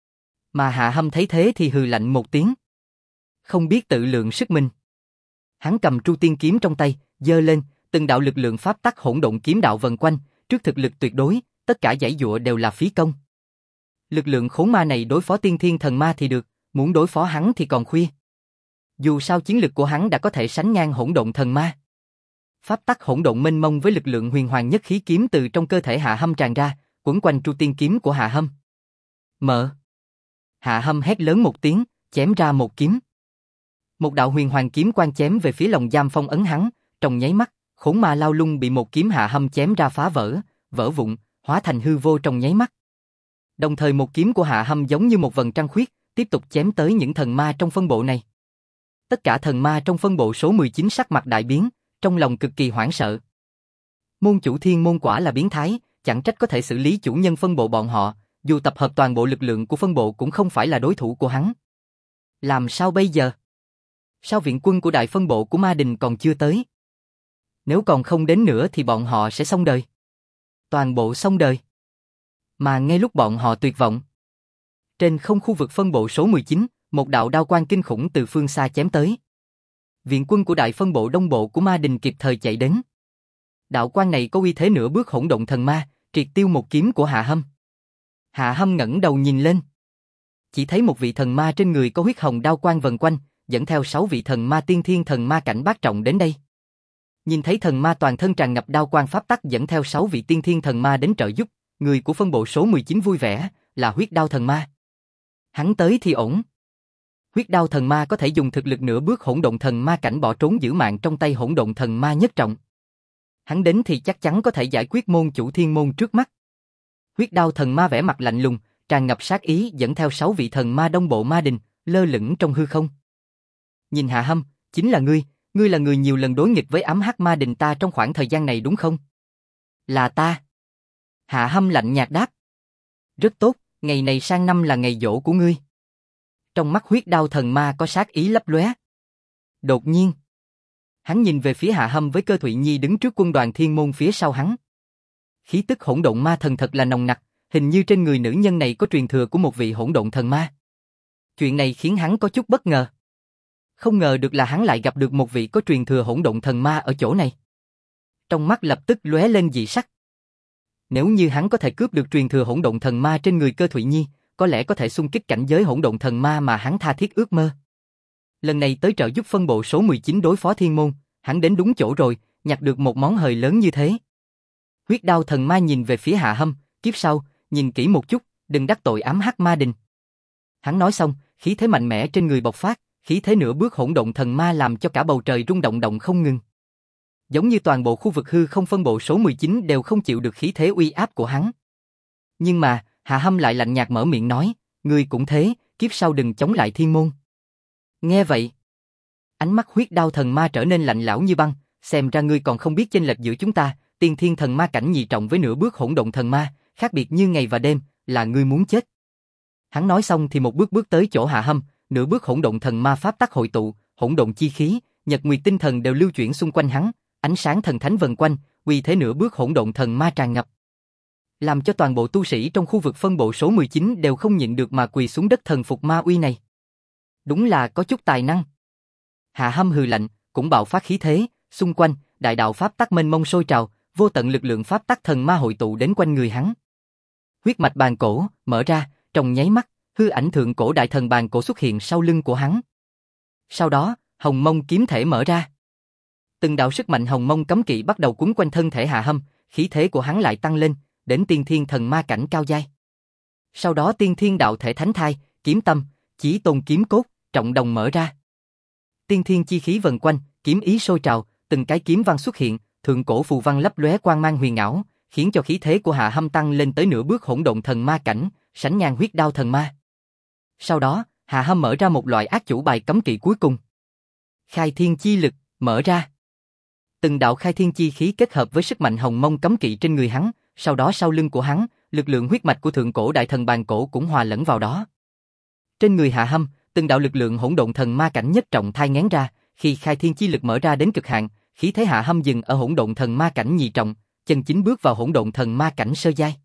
Mà Hạ Hâm thấy thế thì hừ lạnh một tiếng. Không biết tự lượng sức mình. Hắn cầm Tru Tiên kiếm trong tay, giơ lên, từng đạo lực lượng pháp tắc hỗn độn kiếm đạo vần quanh, trước thực lực tuyệt đối, tất cả giãy giụa đều là phí công. Lực lượng khốn ma này đối phó tiên thiên thần ma thì được, muốn đối phó hắn thì còn khuya. Dù sao chiến lực của hắn đã có thể sánh ngang hỗn độn thần ma. Pháp tắc hỗn độn mênh mông với lực lượng huyền hoàng nhất khí kiếm từ trong cơ thể Hạ Hâm tràn ra, quấn quanh Tru Tiên kiếm của Hạ Hâm. Mở. Hạ Hâm hét lớn một tiếng, chém ra một kiếm. Một đạo huyền hoàng kiếm quang chém về phía lồng giam phong ấn hắn, trong nháy mắt, khốn ma lao lung bị một kiếm Hạ Hâm chém ra phá vỡ, vỡ vụn, hóa thành hư vô trong nháy mắt. Đồng thời một kiếm của Hạ Hâm giống như một vầng trăng khuyết, tiếp tục chém tới những thần ma trong phân bộ này. Tất cả thần ma trong phân bộ số 19 sắc mặt đại biến, trong lòng cực kỳ hoảng sợ. Môn chủ thiên môn quả là biến thái, chẳng trách có thể xử lý chủ nhân phân bộ bọn họ, dù tập hợp toàn bộ lực lượng của phân bộ cũng không phải là đối thủ của hắn. Làm sao bây giờ? Sao viện quân của đại phân bộ của ma đình còn chưa tới? Nếu còn không đến nữa thì bọn họ sẽ xong đời. Toàn bộ xong đời. Mà ngay lúc bọn họ tuyệt vọng, trên không khu vực phân bộ số 19, một đạo đao quang kinh khủng từ phương xa chém tới. Viện quân của đại phân bộ đông bộ của ma đình kịp thời chạy đến. Đạo quang này có uy thế nửa bước hỗn độn thần ma, triệt tiêu một kiếm của Hạ Hâm. Hạ Hâm ngẩng đầu nhìn lên, chỉ thấy một vị thần ma trên người có huyết hồng đao quang vần quanh, dẫn theo 6 vị thần ma tiên thiên thần ma cảnh bát trọng đến đây. Nhìn thấy thần ma toàn thân tràn ngập đao quang pháp tắc dẫn theo 6 vị tiên thiên thần ma đến trợ giúp, người của phân bộ số 19 vui vẻ, là huyết đao thần ma. Hắn tới thì ổn. Huyết đao thần ma có thể dùng thực lực nửa bước hỗn độn thần ma cảnh bỏ trốn giữ mạng trong tay hỗn độn thần ma nhất trọng. Hắn đến thì chắc chắn có thể giải quyết môn chủ thiên môn trước mắt. Huyết đao thần ma vẻ mặt lạnh lùng, tràn ngập sát ý dẫn theo 6 vị thần ma đông bộ ma đình, lơ lửng trong hư không. Nhìn Hạ Hâm, chính là ngươi là người nhiều lần đối nghịch với ám hắc ma đình ta trong khoảng thời gian này đúng không? Là ta. Hạ Hâm lạnh nhạt đáp. Rất tốt, ngày này sang năm là ngày giỗ của ngươi. Trong mắt huyết đao thần ma có sát ý lấp lóe. Đột nhiên, hắn nhìn về phía Hạ Hâm với Cơ Thụy Nhi đứng trước quân đoàn thiên môn phía sau hắn. Khí tức hỗn độn ma thần thật là nồng nặc, hình như trên người nữ nhân này có truyền thừa của một vị hỗn độn thần ma. Chuyện này khiến hắn có chút bất ngờ. Không ngờ được là hắn lại gặp được một vị có truyền thừa hỗn độn thần ma ở chỗ này. Trong mắt lập tức lóe lên dị sắc. Nếu như hắn có thể cướp được truyền thừa hỗn độn thần ma trên người Cơ Thụy Nhi, có lẽ có thể xung kích cảnh giới hỗn độn thần ma mà hắn tha thiết ước mơ. Lần này tới trợ giúp phân bộ số 19 đối phó thiên môn, hắn đến đúng chỗ rồi, nhặt được một món hời lớn như thế. Huyết đao thần ma nhìn về phía Hạ Hâm, kiếp sau, nhìn kỹ một chút, đừng đắc tội ám hắc ma đình. Hắn nói xong, khí thế mạnh mẽ trên người bộc phát, khí thế nửa bước hỗn độn thần ma làm cho cả bầu trời rung động động không ngừng. Giống như toàn bộ khu vực hư không phân bộ số 19 đều không chịu được khí thế uy áp của hắn. Nhưng mà, Hạ Hâm lại lạnh nhạt mở miệng nói, ngươi cũng thế, kiếp sau đừng chống lại thiên môn. Nghe vậy, ánh mắt huyết đao thần ma trở nên lạnh lẽo như băng, xem ra ngươi còn không biết chênh lệch giữa chúng ta, tiên thiên thần ma cảnh nhị trọng với nửa bước hỗn độn thần ma, khác biệt như ngày và đêm, là ngươi muốn chết. Hắn nói xong thì một bước bước tới chỗ Hạ Hâm, nửa bước hỗn độn thần ma pháp tắc hội tụ, hỗn độn chi khí, nhật nguyệt tinh thần đều lưu chuyển xung quanh hắn, ánh sáng thần thánh vần quanh, uy thế nửa bước hỗn độn thần ma tràn ngập. làm cho toàn bộ tu sĩ trong khu vực phân bộ số 19 đều không nhịn được mà quỳ xuống đất thần phục ma uy này. Đúng là có chút tài năng. Hạ Hâm hừ lạnh, cũng bạo phát khí thế, xung quanh, đại đạo pháp tắc mênh mông sôi trào, vô tận lực lượng pháp tắc thần ma hội tụ đến quanh người hắn. Huyết mạch bàn cổ mở ra, trong nháy mắt, hư ảnh thượng cổ đại thần bàn cổ xuất hiện sau lưng của hắn. Sau đó, hồng mông kiếm thể mở ra. Từng đạo sức mạnh hồng mông cấm kỵ bắt đầu quấn quanh thân thể Hạ Hâm, khí thế của hắn lại tăng lên, đến tiên thiên thần ma cảnh cao giai. Sau đó tiên thiên đạo thể thánh thai, kiếm tâm, chí tôn kiếm cốt, trọng đồng mở ra. Tiên thiên chi khí vần quanh, kiếm ý sôi trào, từng cái kiếm văn xuất hiện, thượng cổ phù văn lấp lóe quang mang huyền ảo, khiến cho khí thế của Hạ Hâm tăng lên tới nửa bước hỗn độn thần ma cảnh, sánh ngang huyết đao thần ma. Sau đó, Hạ Hâm mở ra một loại ác chủ bài cấm kỵ cuối cùng. Khai thiên chi lực, mở ra. Từng đạo khai thiên chi khí kết hợp với sức mạnh hồng mông cấm kỵ trên người hắn, sau đó sau lưng của hắn, lực lượng huyết mạch của thượng cổ đại thần bàn cổ cũng hòa lẫn vào đó. Trên người Hạ Hâm, từng đạo lực lượng hỗn độn thần ma cảnh nhất trọng thai nghén ra, khi khai thiên chi lực mở ra đến cực hạn, khí thế Hạ Hâm dừng ở hỗn độn thần ma cảnh nhị trọng, chân chính bước vào hỗn độn thần ma cảnh sơ giai.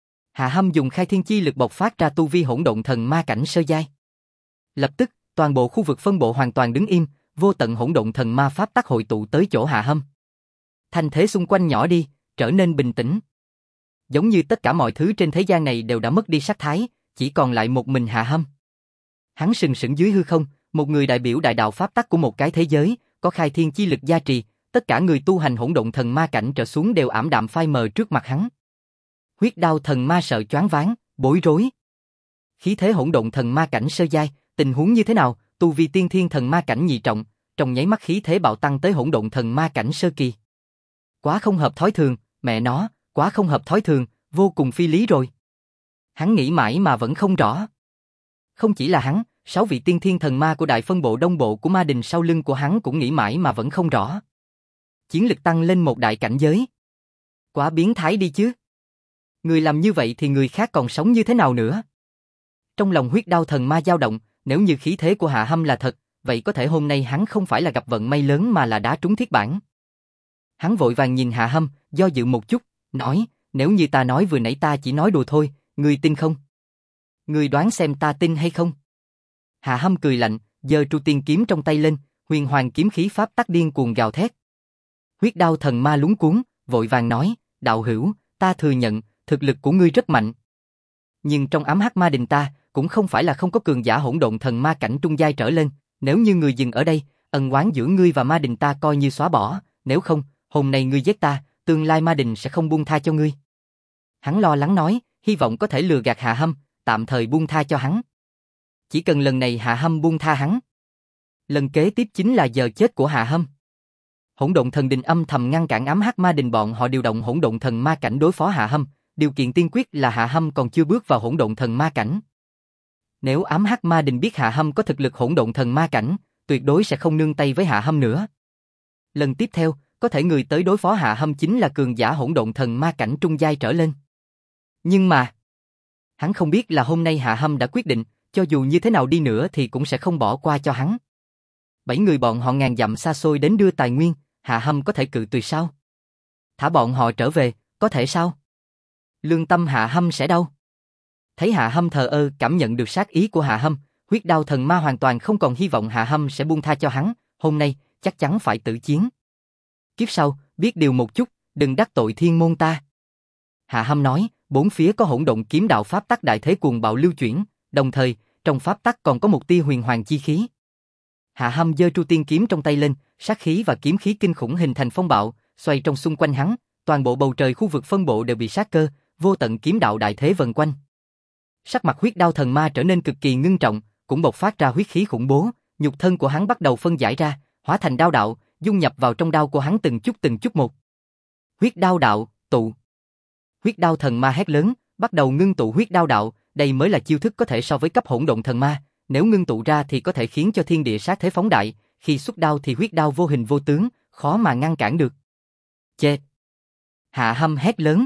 Hạ Hâm dùng khai thiên chi lực bộc phát ra tu vi hỗn độn thần ma cảnh sơ giai. Lập tức, toàn bộ khu vực phân bộ hoàn toàn đứng im, vô tận hỗn độn thần ma pháp tắc hội tụ tới chỗ Hạ Hâm. Thành thế xung quanh nhỏ đi, trở nên bình tĩnh. Giống như tất cả mọi thứ trên thế gian này đều đã mất đi sắc thái, chỉ còn lại một mình Hạ Hâm. Hắn sừng sững dưới hư không, một người đại biểu đại đạo pháp tắc của một cái thế giới, có khai thiên chi lực gia trì, tất cả người tu hành hỗn độn thần ma cảnh trở xuống đều ảm đạm phai mờ trước mặt hắn. Huyết đao thần ma sợ choáng váng, bối rối. Khí thế hỗn độn thần ma cảnh sơ giai, tình huống như thế nào? Tu vi tiên thiên thần ma cảnh nhị trọng, trong nháy mắt khí thế bạo tăng tới hỗn độn thần ma cảnh sơ kỳ. Quá không hợp thói thường, mẹ nó, quá không hợp thói thường, vô cùng phi lý rồi. Hắn nghĩ mãi mà vẫn không rõ. Không chỉ là hắn, 6 vị tiên thiên thần ma của đại phân bộ đông bộ của ma đình sau lưng của hắn cũng nghĩ mãi mà vẫn không rõ. Chiến lực tăng lên một đại cảnh giới. Quá biến thái đi chứ. Người làm như vậy thì người khác còn sống như thế nào nữa? Trong lòng huyết đao thần ma dao động, nếu như khí thế của Hạ Hâm là thật, vậy có thể hôm nay hắn không phải là gặp vận may lớn mà là đá trúng thiết bản. Hắn vội vàng nhìn Hạ Hâm, do dự một chút, nói, nếu như ta nói vừa nãy ta chỉ nói đùa thôi, ngươi tin không? Ngươi đoán xem ta tin hay không? Hạ Hâm cười lạnh, giơ tru tiên kiếm trong tay lên, huyền hoàng kiếm khí pháp tắc điên cuồng gào thét. Huyết đao thần ma lúng cuống, vội vàng nói, đạo hữu, ta thừa nhận, thực lực của ngươi rất mạnh. Nhưng trong ám hắc ma đình ta, cũng không phải là không có cường giả hỗn độn thần ma cảnh trung giai trở lên, nếu như ngươi dừng ở đây, ân oán giữa ngươi và ma đình ta coi như xóa bỏ, nếu không, hôm nay ngươi giết ta, tương lai ma đình sẽ không buông tha cho ngươi. Hắn lo lắng nói, hy vọng có thể lừa gạt Hạ Hâm, tạm thời buông tha cho hắn. Chỉ cần lần này Hạ Hâm buông tha hắn, lần kế tiếp chính là giờ chết của Hạ Hâm. Hỗn độn thần đình âm thầm ngăn cản ám hắc ma đình bọn họ điều động hỗn độn thần ma cảnh đối phó Hạ Hâm, điều kiện tiên quyết là Hạ Hâm còn chưa bước vào hỗn độn thần ma cảnh. Nếu ám hắc ma đình biết Hạ Hâm có thực lực hỗn độn thần ma cảnh, tuyệt đối sẽ không nương tay với Hạ Hâm nữa. Lần tiếp theo, có thể người tới đối phó Hạ Hâm chính là cường giả hỗn độn thần ma cảnh trung giai trở lên. Nhưng mà, hắn không biết là hôm nay Hạ Hâm đã quyết định, cho dù như thế nào đi nữa thì cũng sẽ không bỏ qua cho hắn. 7 người bọn họ ngàn dặm xa xôi đến đưa tài nguyên, Hạ Hâm có thể cự tuyệt sao? Thả bọn họ trở về, có thể sao? Lương tâm Hạ Hâm sẽ đau. Thấy Hạ Hâm thờ ơ, cảm nhận được sát ý của Hạ Hâm, huyết đao thần ma hoàn toàn không còn hy vọng Hạ Hâm sẽ buông tha cho hắn, hôm nay, chắc chắn phải tử chiến. Kiếp sau, biết điều một chút, đừng đắc tội thiên môn ta. Hạ Hâm nói, bốn phía có hỗn độn kiếm đạo pháp tắc đại thế cuồng bạo lưu chuyển, đồng thời, trong pháp tắc còn có một tia huyền hoàng chi khí. Hạ Hâm giơ tru tiên kiếm trong tay lên, sát khí và kiếm khí kinh khủng hình thành phong bạo, xoay trong xung quanh hắn, toàn bộ bầu trời khu vực phân bộ đều bị sát cơ, vô tận kiếm đạo đại thế vần quanh. Sắc mặt huyết đao thần ma trở nên cực kỳ ngưng trọng, cũng bộc phát ra huyết khí khủng bố, nhục thân của hắn bắt đầu phân giải ra, hóa thành đao đạo, dung nhập vào trong đao của hắn từng chút một. Huyết đao đạo, tụ. Huyết đao thần ma hét lớn, bắt đầu ngưng tụ huyết đao đạo, đây mới là chiêu thức có thể so với cấp hỗn độn thần ma, nếu ngưng tụ ra thì có thể khiến cho thiên địa sát thế phóng đại, khi xuất đao thì huyết đao vô hình vô tướng, khó mà ngăn cản được. Chết! Hạ Hâm hét lớn.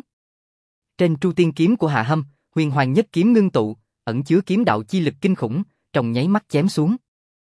Trên tru tiên kiếm của Hạ Hâm, huyền hoàng nhất kiếm ngưng tụ, ẩn chứa kiếm đạo chi lực kinh khủng, trong nháy mắt chém xuống.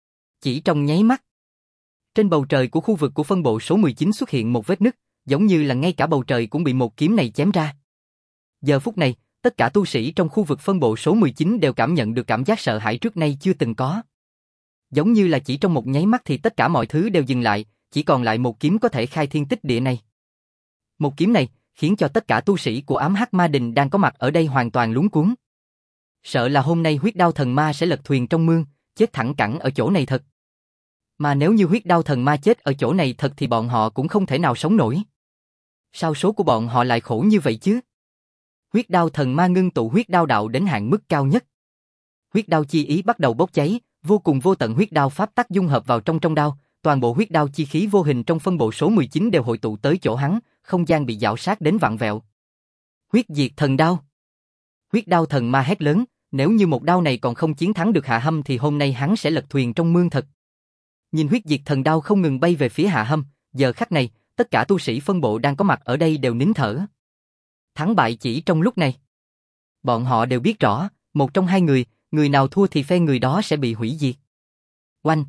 Chỉ trong nháy mắt, trên bầu trời của khu vực của phân bộ số 19 xuất hiện một vết nứt, giống như là ngay cả bầu trời cũng bị một kiếm này chém ra. Giờ phút này, tất cả tu sĩ trong khu vực phân bộ số 19 đều cảm nhận được cảm giác sợ hãi trước nay chưa từng có. Giống như là chỉ trong một nháy mắt thì tất cả mọi thứ đều dừng lại, chỉ còn lại một kiếm có thể khai thiên tích địa này. Một kiếm này khiến cho tất cả tu sĩ của ám hắc ma đình đang có mặt ở đây hoàn toàn luống cuống. Sợ là hôm nay huyết đao thần ma sẽ lật thuyền trong mương, chết thẳng cẳng ở chỗ này thật. Mà nếu như huyết đao thần ma chết ở chỗ này thật thì bọn họ cũng không thể nào sống nổi. Sao số của bọn họ lại khổ như vậy chứ? Huyết đao thần ma ngưng tụ huyết đao đạo đến hạn mức cao nhất. Huyết đao chi ý bắt đầu bốc cháy, vô cùng vô tận huyết đao pháp tắc dung hợp vào trong đao, toàn bộ huyết đao chi khí vô hình trong phân bộ số 19 đều hội tụ tới chỗ hắn, không gian bị giảo sát đến vặn vẹo. Huyết diệt thần đao. Huyết đao thần ma hét lớn, nếu như một đao này còn không chiến thắng được Hạ Hâm thì hôm nay hắn sẽ lật thuyền trong mương thật. Nhìn huyết diệt thần đao không ngừng bay về phía Hạ Hâm, giờ khắc này, tất cả tu sĩ phân bộ đang có mặt ở đây đều nín thở. Thắng bại chỉ trong lúc này. Bọn họ đều biết rõ, một trong hai người nào thua thì phe người đó sẽ bị hủy diệt. Oanh!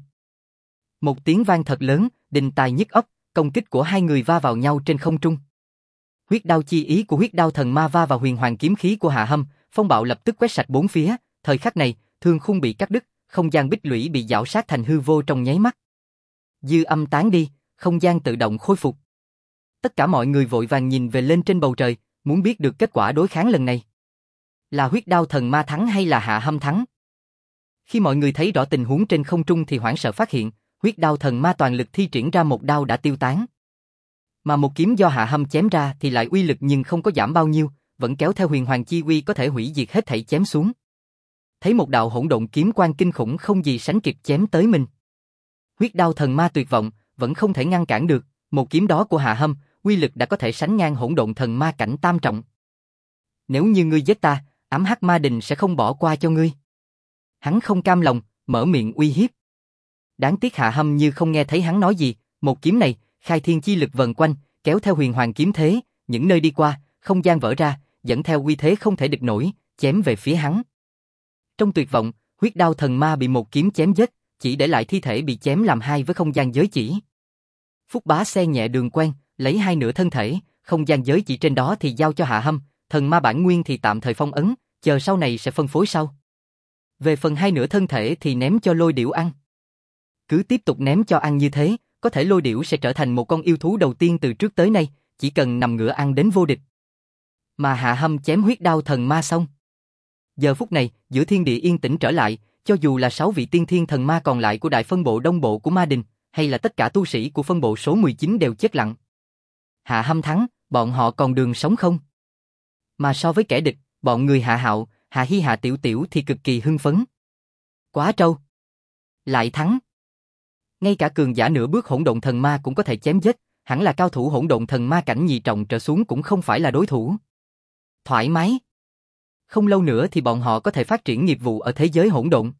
Một tiếng vang thật lớn, đình tài nhức óc, công kích của hai người va vào nhau trên không trung. Huyết đao chi ý của huyết đao thần ma va vào huyền hoàng kiếm khí của Hạ Hâm, phong bạo lập tức quét sạch bốn phía, thời khắc này, thương khung bị cắt đứt, không gian bích lũy bị giảo sát thành hư vô trong nháy mắt. Dư âm tán đi, không gian tự động khôi phục. Tất cả mọi người vội vàng nhìn về lên trên bầu trời, muốn biết được kết quả đối kháng lần này. Là huyết đao thần ma thắng hay là Hạ Hâm thắng? Khi mọi người thấy rõ tình huống trên không trung thì hoảng sợ phát hiện, huyết đao thần ma toàn lực thi triển ra một đao đã tiêu tán. Mà một kiếm do Hạ Hâm chém ra thì lại uy lực nhưng không có giảm bao nhiêu, vẫn kéo theo huyền hoàng chi uy có thể hủy diệt hết thảy chém xuống. Thấy một đạo hỗn độn kiếm quang kinh khủng không gì sánh kịp chém tới mình. Huyết đao thần ma tuyệt vọng, vẫn không thể ngăn cản được, một kiếm đó của Hạ Hâm, uy lực đã có thể sánh ngang hỗn độn thần ma cảnh tam trọng. Nếu như ngươi giết ta, ám hắc ma đình sẽ không bỏ qua cho ngươi. Hắn không cam lòng, mở miệng uy hiếp. Đáng tiếc Hạ Hâm như không nghe thấy hắn nói gì, một kiếm này, khai thiên chi lực vần quanh, kéo theo huyền hoàng kiếm thế, những nơi đi qua, không gian vỡ ra, dẫn theo uy thế không thể địch nổi, chém về phía hắn. Trong tuyệt vọng, huyết đao thần ma bị một kiếm chém chết, chỉ để lại thi thể bị chém làm hai với không gian giới chỉ. Phúc Bá xe nhẹ đường quen, lấy hai nửa thân thể, không gian giới chỉ trên đó thì giao cho Hạ Hâm, thần ma bản nguyên thì tạm thời phong ấn, chờ sau này sẽ phân phối sau. Về phần hai nửa thân thể thì ném cho lôi điểu ăn. Cứ tiếp tục ném cho ăn như thế, có thể lôi điểu sẽ trở thành một con yêu thú đầu tiên từ trước tới nay, chỉ cần nằm ngửa ăn đến vô địch. Mà Hạ Hâm chém huyết đao thần ma xong. Giờ phút này, giữa thiên địa yên tĩnh trở lại, cho dù là 6 vị tiên thiên thần ma còn lại của đại phân bộ đông bộ của ma đình, hay là tất cả tu sĩ của phân bộ số 19 đều chết lặng. Hạ Hâm thắng, bọn họ còn đường sống không? Mà so với kẻ địch, bọn người Hạ Hạo, Hạ Hi Hạ Tiểu Tiểu thì cực kỳ hưng phấn. Quá trâu! Lại thắng! Ngay cả cường giả nửa bước hỗn độn thần ma cũng có thể chém giết, hẳn là cao thủ hỗn độn thần ma cảnh nhị trọng trở xuống cũng không phải là đối thủ. Thoải mái! Không lâu nữa thì bọn họ có thể phát triển nghiệp vụ ở thế giới hỗn độn.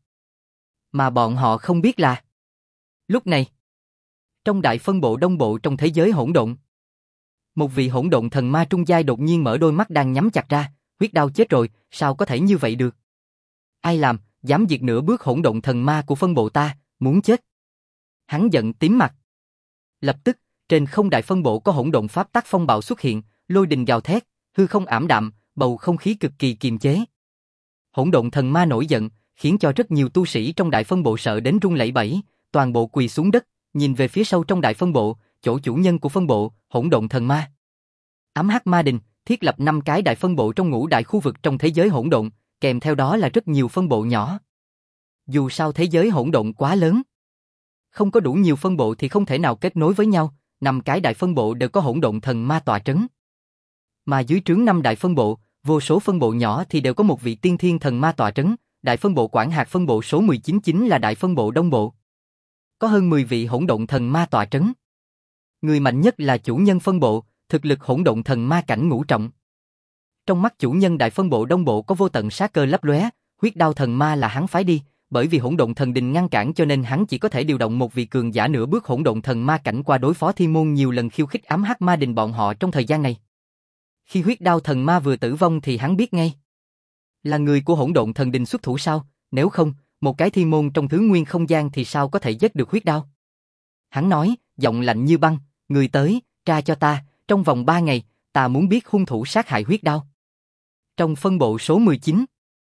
Mà bọn họ không biết là... Lúc này, trong đại phân bộ đông bộ trong thế giới hỗn độn, một vị hỗn độn thần ma trung giai đột nhiên mở đôi mắt đang nhắm chặt ra, huyết đao chết rồi, sao có thể như vậy được? Ai làm, dám diệt nửa bước hỗn độn thần ma của phân bộ ta, muốn chết. Hắn giận tím mặt. Lập tức, trên không đại phân bộ có hỗn độn pháp tắc phong bạo xuất hiện, lôi đình gào thét, hư không ảm đạm, bầu không khí cực kỳ kiềm chế. Hỗn độn thần ma nổi giận, khiến cho rất nhiều tu sĩ trong đại phân bộ sợ đến run lẩy bẩy, toàn bộ quỳ xuống đất, nhìn về phía sâu trong đại phân bộ, chỗ chủ nhân của phân bộ, hỗn độn thần ma. Ám hắc ma đình thiết lập 5 cái đại phân bộ trong ngũ đại khu vực trong thế giới hỗn độn, kèm theo đó là rất nhiều phân bộ nhỏ. Dù sao thế giới hỗn độn quá lớn, không có đủ nhiều phân bộ thì không thể nào kết nối với nhau, 5 cái đại phân bộ đều có hỗn độn thần ma tọa trấn. Mà dưới trướng 5 đại phân bộ, vô số phân bộ nhỏ thì đều có một vị tiên thiên thần ma tọa trấn, đại phân bộ quản hạt phân bộ số 19 chính là đại phân bộ đông bộ. Có hơn 10 vị hỗn độn thần ma tọa trấn. Người mạnh nhất là chủ nhân phân bộ, thực lực hỗn độn thần ma cảnh ngũ trọng. Trong mắt chủ nhân đại phân bộ đông bộ có vô tận sát cơ lấp lóe, huyết đao thần ma là hắn phái đi, bởi vì hỗn độn thần đình ngăn cản cho nên hắn chỉ có thể điều động một vị cường giả nửa bước hỗn độn thần ma cảnh qua đối phó thiên môn nhiều lần khiêu khích ám hắc ma đình bọn họ trong thời gian này. Khi huyết đao thần ma vừa tử vong thì hắn biết ngay. Là người của hỗn độn thần đình xuất thủ sao, nếu không, một cái thiên môn trong thứ nguyên không gian thì sao có thể giết được huyết đao. Hắn nói, giọng lạnh như băng, người tới, tra cho ta, trong vòng 3 ngày, ta muốn biết hung thủ sát hại huyết đao. Trong phân bộ số 19,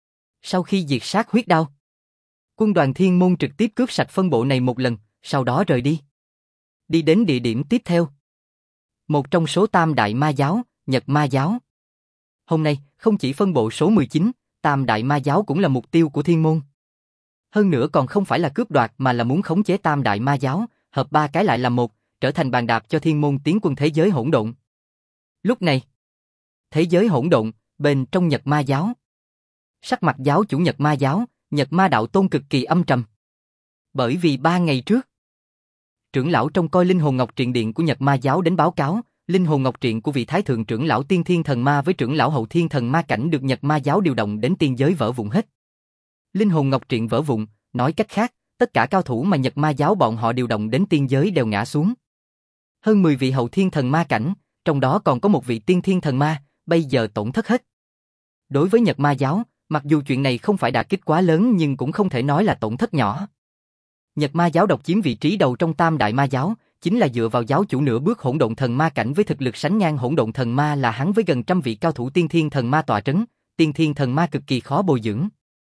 sau khi diệt sát huyết đao, quân đoàn Thiên Môn trực tiếp cướp sạch phân bộ này một lần, sau đó rời đi. Đi đến địa điểm tiếp theo. Một trong số tam đại ma giáo, Nhật Ma giáo. Hôm nay, không chỉ phân bộ số 19, tam đại ma giáo cũng là mục tiêu của Thiên Môn. Hơn nữa còn không phải là cướp đoạt mà là muốn khống chế tam đại ma giáo, hợp ba cái lại làm một, trở thành bàn đạp cho Thiên Môn tiến quân thế giới hỗn độn. Lúc này, thế giới hỗn độn, bên trong Nhật Ma giáo. Sắc mặt giáo chủ Nhật Ma giáo, Nhật Ma Đạo Tôn cực kỳ âm trầm. Bởi vì 3 ngày trước, trưởng lão trông coi linh hồn ngọc triện điện của Nhật Ma giáo đến báo cáo, linh hồn ngọc triện của vị thái thượng trưởng lão Tiên Thiên Thần Ma với trưởng lão Hậu Thiên Thần Ma cảnh được Nhật Ma giáo điều động đến tiên giới vỡ vụn hết. Linh hồn ngọc triện vỡ vụn, nói cách khác, tất cả cao thủ mà Nhật Ma giáo bọn họ điều động đến tiên giới đều ngã xuống. Hơn 10 vị Hậu Thiên Thần Ma cảnh, trong đó còn có một vị Tiên Thiên Thần Ma, bây giờ tổn thất hết. Đối với Nhật Ma giáo, mặc dù chuyện này không phải đả kích quá lớn nhưng cũng không thể nói là tổn thất nhỏ. Nhật Ma giáo độc chiếm vị trí đầu trong tam đại ma giáo, chính là dựa vào giáo chủ nửa bước hỗn độn thần ma cảnh với thực lực sánh ngang hỗn độn thần ma là hắn với gần trăm vị cao thủ tiên thiên thần ma tọa trấn, tiên thiên thần ma cực kỳ khó bồi dưỡng.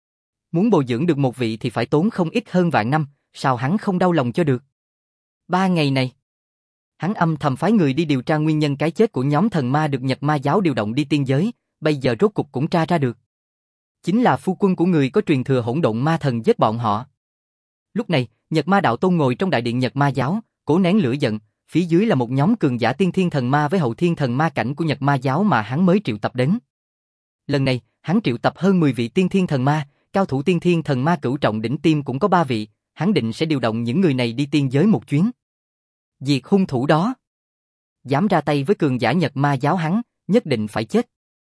Muốn bồi dưỡng được một vị thì phải tốn không ít hơn vạn năm, sao hắn không đau lòng cho được. 3 ngày này, hắn âm thầm phái người đi điều tra nguyên nhân cái chết của nhóm thần ma được Nhật Ma giáo điều động đi tiên giới, bây giờ rốt cục cũng tra ra được. Chính là phu quân của người có truyền thừa hỗn độn ma thần giết bọn họ. Lúc này, Nhật Ma Đạo Tôn ngồi trong đại điện Nhật Ma giáo, cố nén lửa giận, phía dưới là một nhóm cường giả tiên thiên thần ma với hậu thiên thần ma cảnh của Nhật Ma giáo mà hắn mới triệu tập đến. Lần này, hắn triệu tập hơn 10 vị tiên thiên thần ma, cao thủ tiên thiên thần ma cửu trọng đỉnh tiêm cũng có 3 vị, hắn định sẽ điều động những người này đi tiên giới một chuyến. Diệt hung thủ đó. Dám ra tay với cường giả Nhật Ma giáo hắn, nhất định phải chết.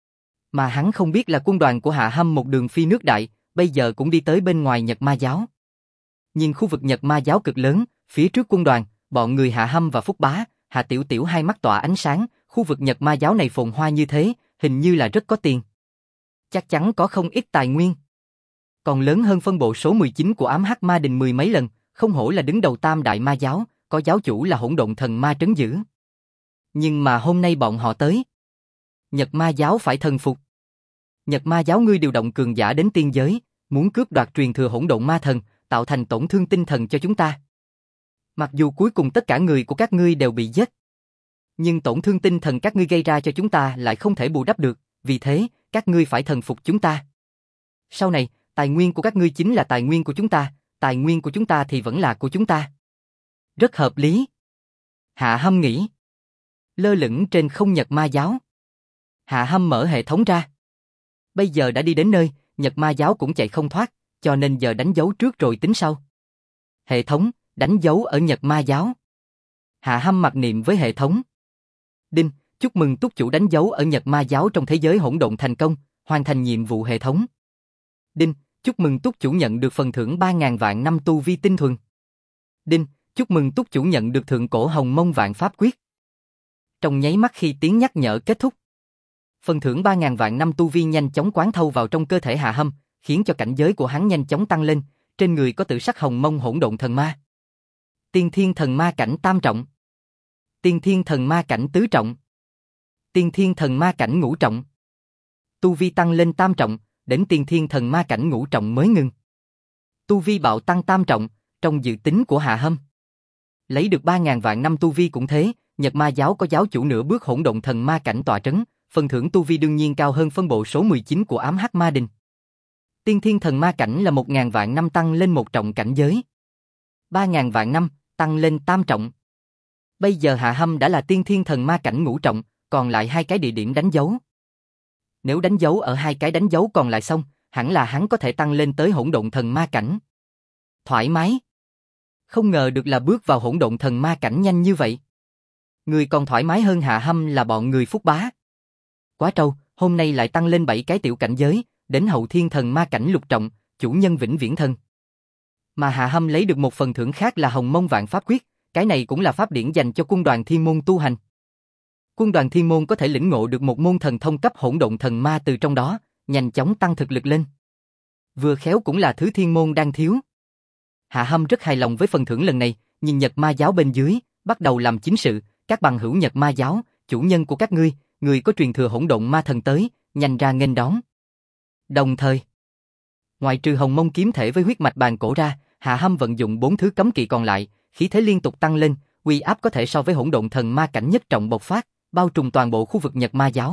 Mà hắn không biết là quân đoàn của Hạ Hâm một đường phi nước đại, bây giờ cũng đi tới bên ngoài Nhật Ma giáo. Nhìn khu vực Nhật Ma giáo cực lớn, phía trước quân đoàn, bọn người Hạ Hâm và Phúc Bá, Hạ Tiểu Tiểu hai mắt tỏa ánh sáng, khu vực Nhật Ma giáo này phồn hoa như thế, hình như là rất có tiền. Chắc chắn có không ít tài nguyên. Còn lớn hơn phân bộ số 19 của ám hắc ma đình 10 mấy lần, không hổ là đứng đầu tam đại ma giáo, có giáo chủ là hỗn độn thần ma trấn giữ. Nhưng mà hôm nay bọn họ tới. Nhật Ma giáo phải thần phục. Nhật Ma giáo ngươi điều động cường giả đến tiên giới, muốn cướp đoạt truyền thừa hỗn độn ma thần, tạo thành tổn thương tinh thần cho chúng ta. Mặc dù cuối cùng tất cả người của các ngươi đều bị giết, nhưng tổn thương tinh thần các ngươi gây ra cho chúng ta lại không thể bù đắp được, vì thế, các ngươi phải thần phục chúng ta. Sau này, tài nguyên của các ngươi chính là tài nguyên của chúng ta, tài nguyên của chúng ta thì vẫn là của chúng ta. Rất hợp lý. Hạ Hâm nghĩ. Lơ lửng trên không Nhật Ma giáo. Hạ Hâm mở hệ thống ra. Bây giờ đã đi đến nơi, Nhật Ma giáo cũng chạy không thoát, cho nên giờ đánh dấu trước rồi tính sau. Hệ thống, đánh dấu ở Nhật Ma giáo. Hạ Hâm mặc niệm với hệ thống. Đinh, chúc mừng túc chủ đánh dấu ở Nhật Ma giáo trong thế giới hỗn độn thành công, hoàn thành nhiệm vụ hệ thống. Đinh, chúc mừng túc chủ nhận được phần thưởng 3.000 vạn năm tu vi tinh thuần. Đinh, chúc mừng túc chủ nhận được thượng cổ hồng mông vạn pháp quyết. Trong nháy mắt khi tiếng nhắc nhở kết thúc, phần thưởng 3.000 vạn năm tu vi nhanh chóng quán thâu vào trong cơ thể Hạ Hâm, khiến cho cảnh giới của hắn nhanh chóng tăng lên, trên người có tự sắc hồng mông hỗn độn thần ma. Tiên thiên thần ma cảnh tam trọng. Tiên thiên thần ma cảnh tứ trọng. Tiên thiên thần ma cảnh ngũ trọng. Tu vi tăng lên tam trọng, đến tiên thiên thần ma cảnh ngũ trọng mới ngừng. Tu vi bạo tăng tam trọng, trong dự tính của Hạ Hâm. Lấy được 3.000 vạn năm tu vi cũng thế, Nhật Ma giáo có giáo chủ nửa bước hỗn độn thần ma cảnh tọa trấn, phần thưởng tu vi đương nhiên cao hơn phân bộ số 19 của ám hắc ma đình. Tiên thiên thần ma cảnh là 1.000 vạn năm tăng lên một trọng cảnh giới. 3.000 vạn năm, tăng lên tam trọng. Bây giờ Hạ Hâm đã là tiên thiên thần ma cảnh ngũ trọng, còn lại 2 cái địa điểm đánh dấu. Nếu đánh dấu ở 2 cái đánh dấu còn lại xong, hẳn là hắn có thể tăng lên tới hỗn độn thần ma cảnh. Thoải mái. Không ngờ được là bước vào hỗn độn thần ma cảnh nhanh như vậy. Người còn thoải mái hơn Hạ Hâm là bọn người Phúc Bá. Quá trâu, hôm nay lại tăng lên 7 cái tiểu cảnh giới, đến hậu thiên thần ma cảnh lục trọng, chủ nhân vĩnh viễn thần. Mà Hạ Hâm lấy được một phần thưởng khác là hồng mông vạn pháp quyết, cái này cũng là pháp điển dành cho quân đoàn Thiên Môn tu hành. Quân đoàn Thiên Môn có thể lĩnh ngộ được một môn thần thông cấp hỗn độn thần ma từ trong đó, nhanh chóng tăng thực lực lên. Vừa khéo cũng là thứ Thiên Môn đang thiếu. Hạ Hâm rất hài lòng với phần thưởng lần này, nhìn Nhật Ma giáo bên dưới, bắt đầu làm chính sự, các bằng hữu Nhật Ma giáo, chủ nhân của các ngươi, người có truyền thừa hỗn độn ma thần tới, nhanh ra nghênh đón. Đồng thời, ngoại trừ Hồng Mông kiếm thể với huyết mạch bàn cổ ra, Hạ Hâm vận dụng 4 thứ cấm kỵ còn lại, khí thế liên tục tăng lên, uy áp có thể so với hỗn độn thần ma cảnh nhất trọng bộc phát, bao trùm toàn bộ khu vực Nhật Ma giáo.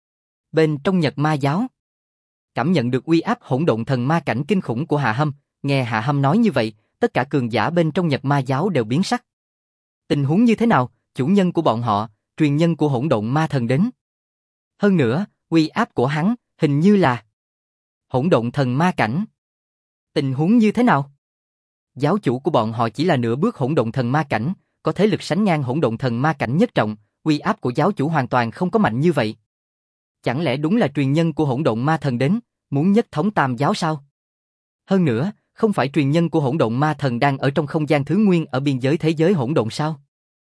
Bên trong Nhật Ma giáo, cảm nhận được uy áp hỗn độn thần ma cảnh kinh khủng của Hạ Hâm, nghe Hạ Hâm nói như vậy, tất cả cường giả bên trong Nhật Ma giáo đều biến sắc. Tình huống như thế nào, chủ nhân của bọn họ, truyền nhân của hỗn độn ma thần đến. Hơn nữa, uy áp của hắn, hình như là hỗn độn thần ma cảnh. Tình huống như thế nào? Giáo chủ của bọn họ chỉ là nửa bước hỗn độn thần ma cảnh, có thế lực sánh ngang hỗn độn thần ma cảnh nhất trọng, uy áp của giáo chủ hoàn toàn không có mạnh như vậy. Chẳng lẽ đúng là truyền nhân của hỗn độn ma thần đến, muốn nhất thống tam giáo sao? Hơn nữa, không phải truyền nhân của hỗn độn ma thần đang ở trong không gian thứ nguyên ở biên giới thế giới hỗn độn sao?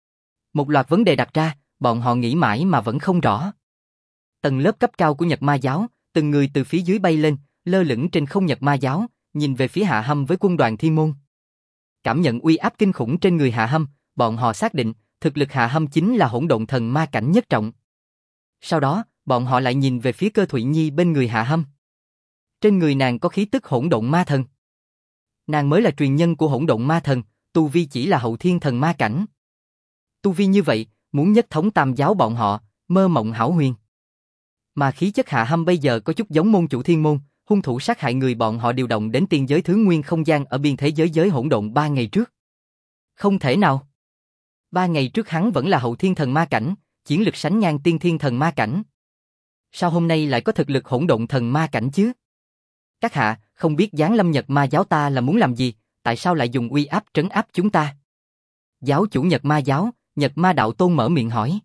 Một loạt vấn đề đặt ra, bọn họ nghĩ mãi mà vẫn không rõ. Tầng lớp cấp cao của Nhật Ma giáo, từng người từ phía dưới bay lên, lơ lửng trên không Nhật Ma giáo, nhìn về phía Hạ Hâm với quân đoàn Thiên Môn. Cảm nhận uy áp kinh khủng trên người Hạ Hâm, bọn họ xác định, thực lực Hạ Hâm chính là hỗn độn thần ma cảnh nhất trọng. Sau đó, bọn họ lại nhìn về phía Cơ Thụy Nhi bên người Hạ Hâm. Trên người nàng có khí tức hỗn độn ma thần. Nàng mới là truyền nhân của hỗn độn ma thần, tu vi chỉ là hậu thiên thần ma cảnh. Tu vi như vậy, muốn nhất thống tam giáo bọn họ, mơ mộng hão huyền. Mà khí chất Hạ Hâm bây giờ có chút giống môn chủ Thiên Môn, hung thủ sát hại người bọn họ điều động đến tiên giới thứ nguyên không gian ở biên thế giới giới hỗn độn 3 ngày trước. Không thể nào. 3 ngày trước hắn vẫn là hậu thiên thần ma cảnh, chiến lực sánh ngang tiên thiên thần ma cảnh. Sao hôm nay lại có thực lực hỗn độn thần ma cảnh chứ? Các hạ, không biết giáng lâm Nhật Ma giáo ta là muốn làm gì, tại sao lại dùng uy áp trấn áp chúng ta? Giáo chủ Nhật Ma giáo, Nhật Ma đạo tôn mở miệng hỏi.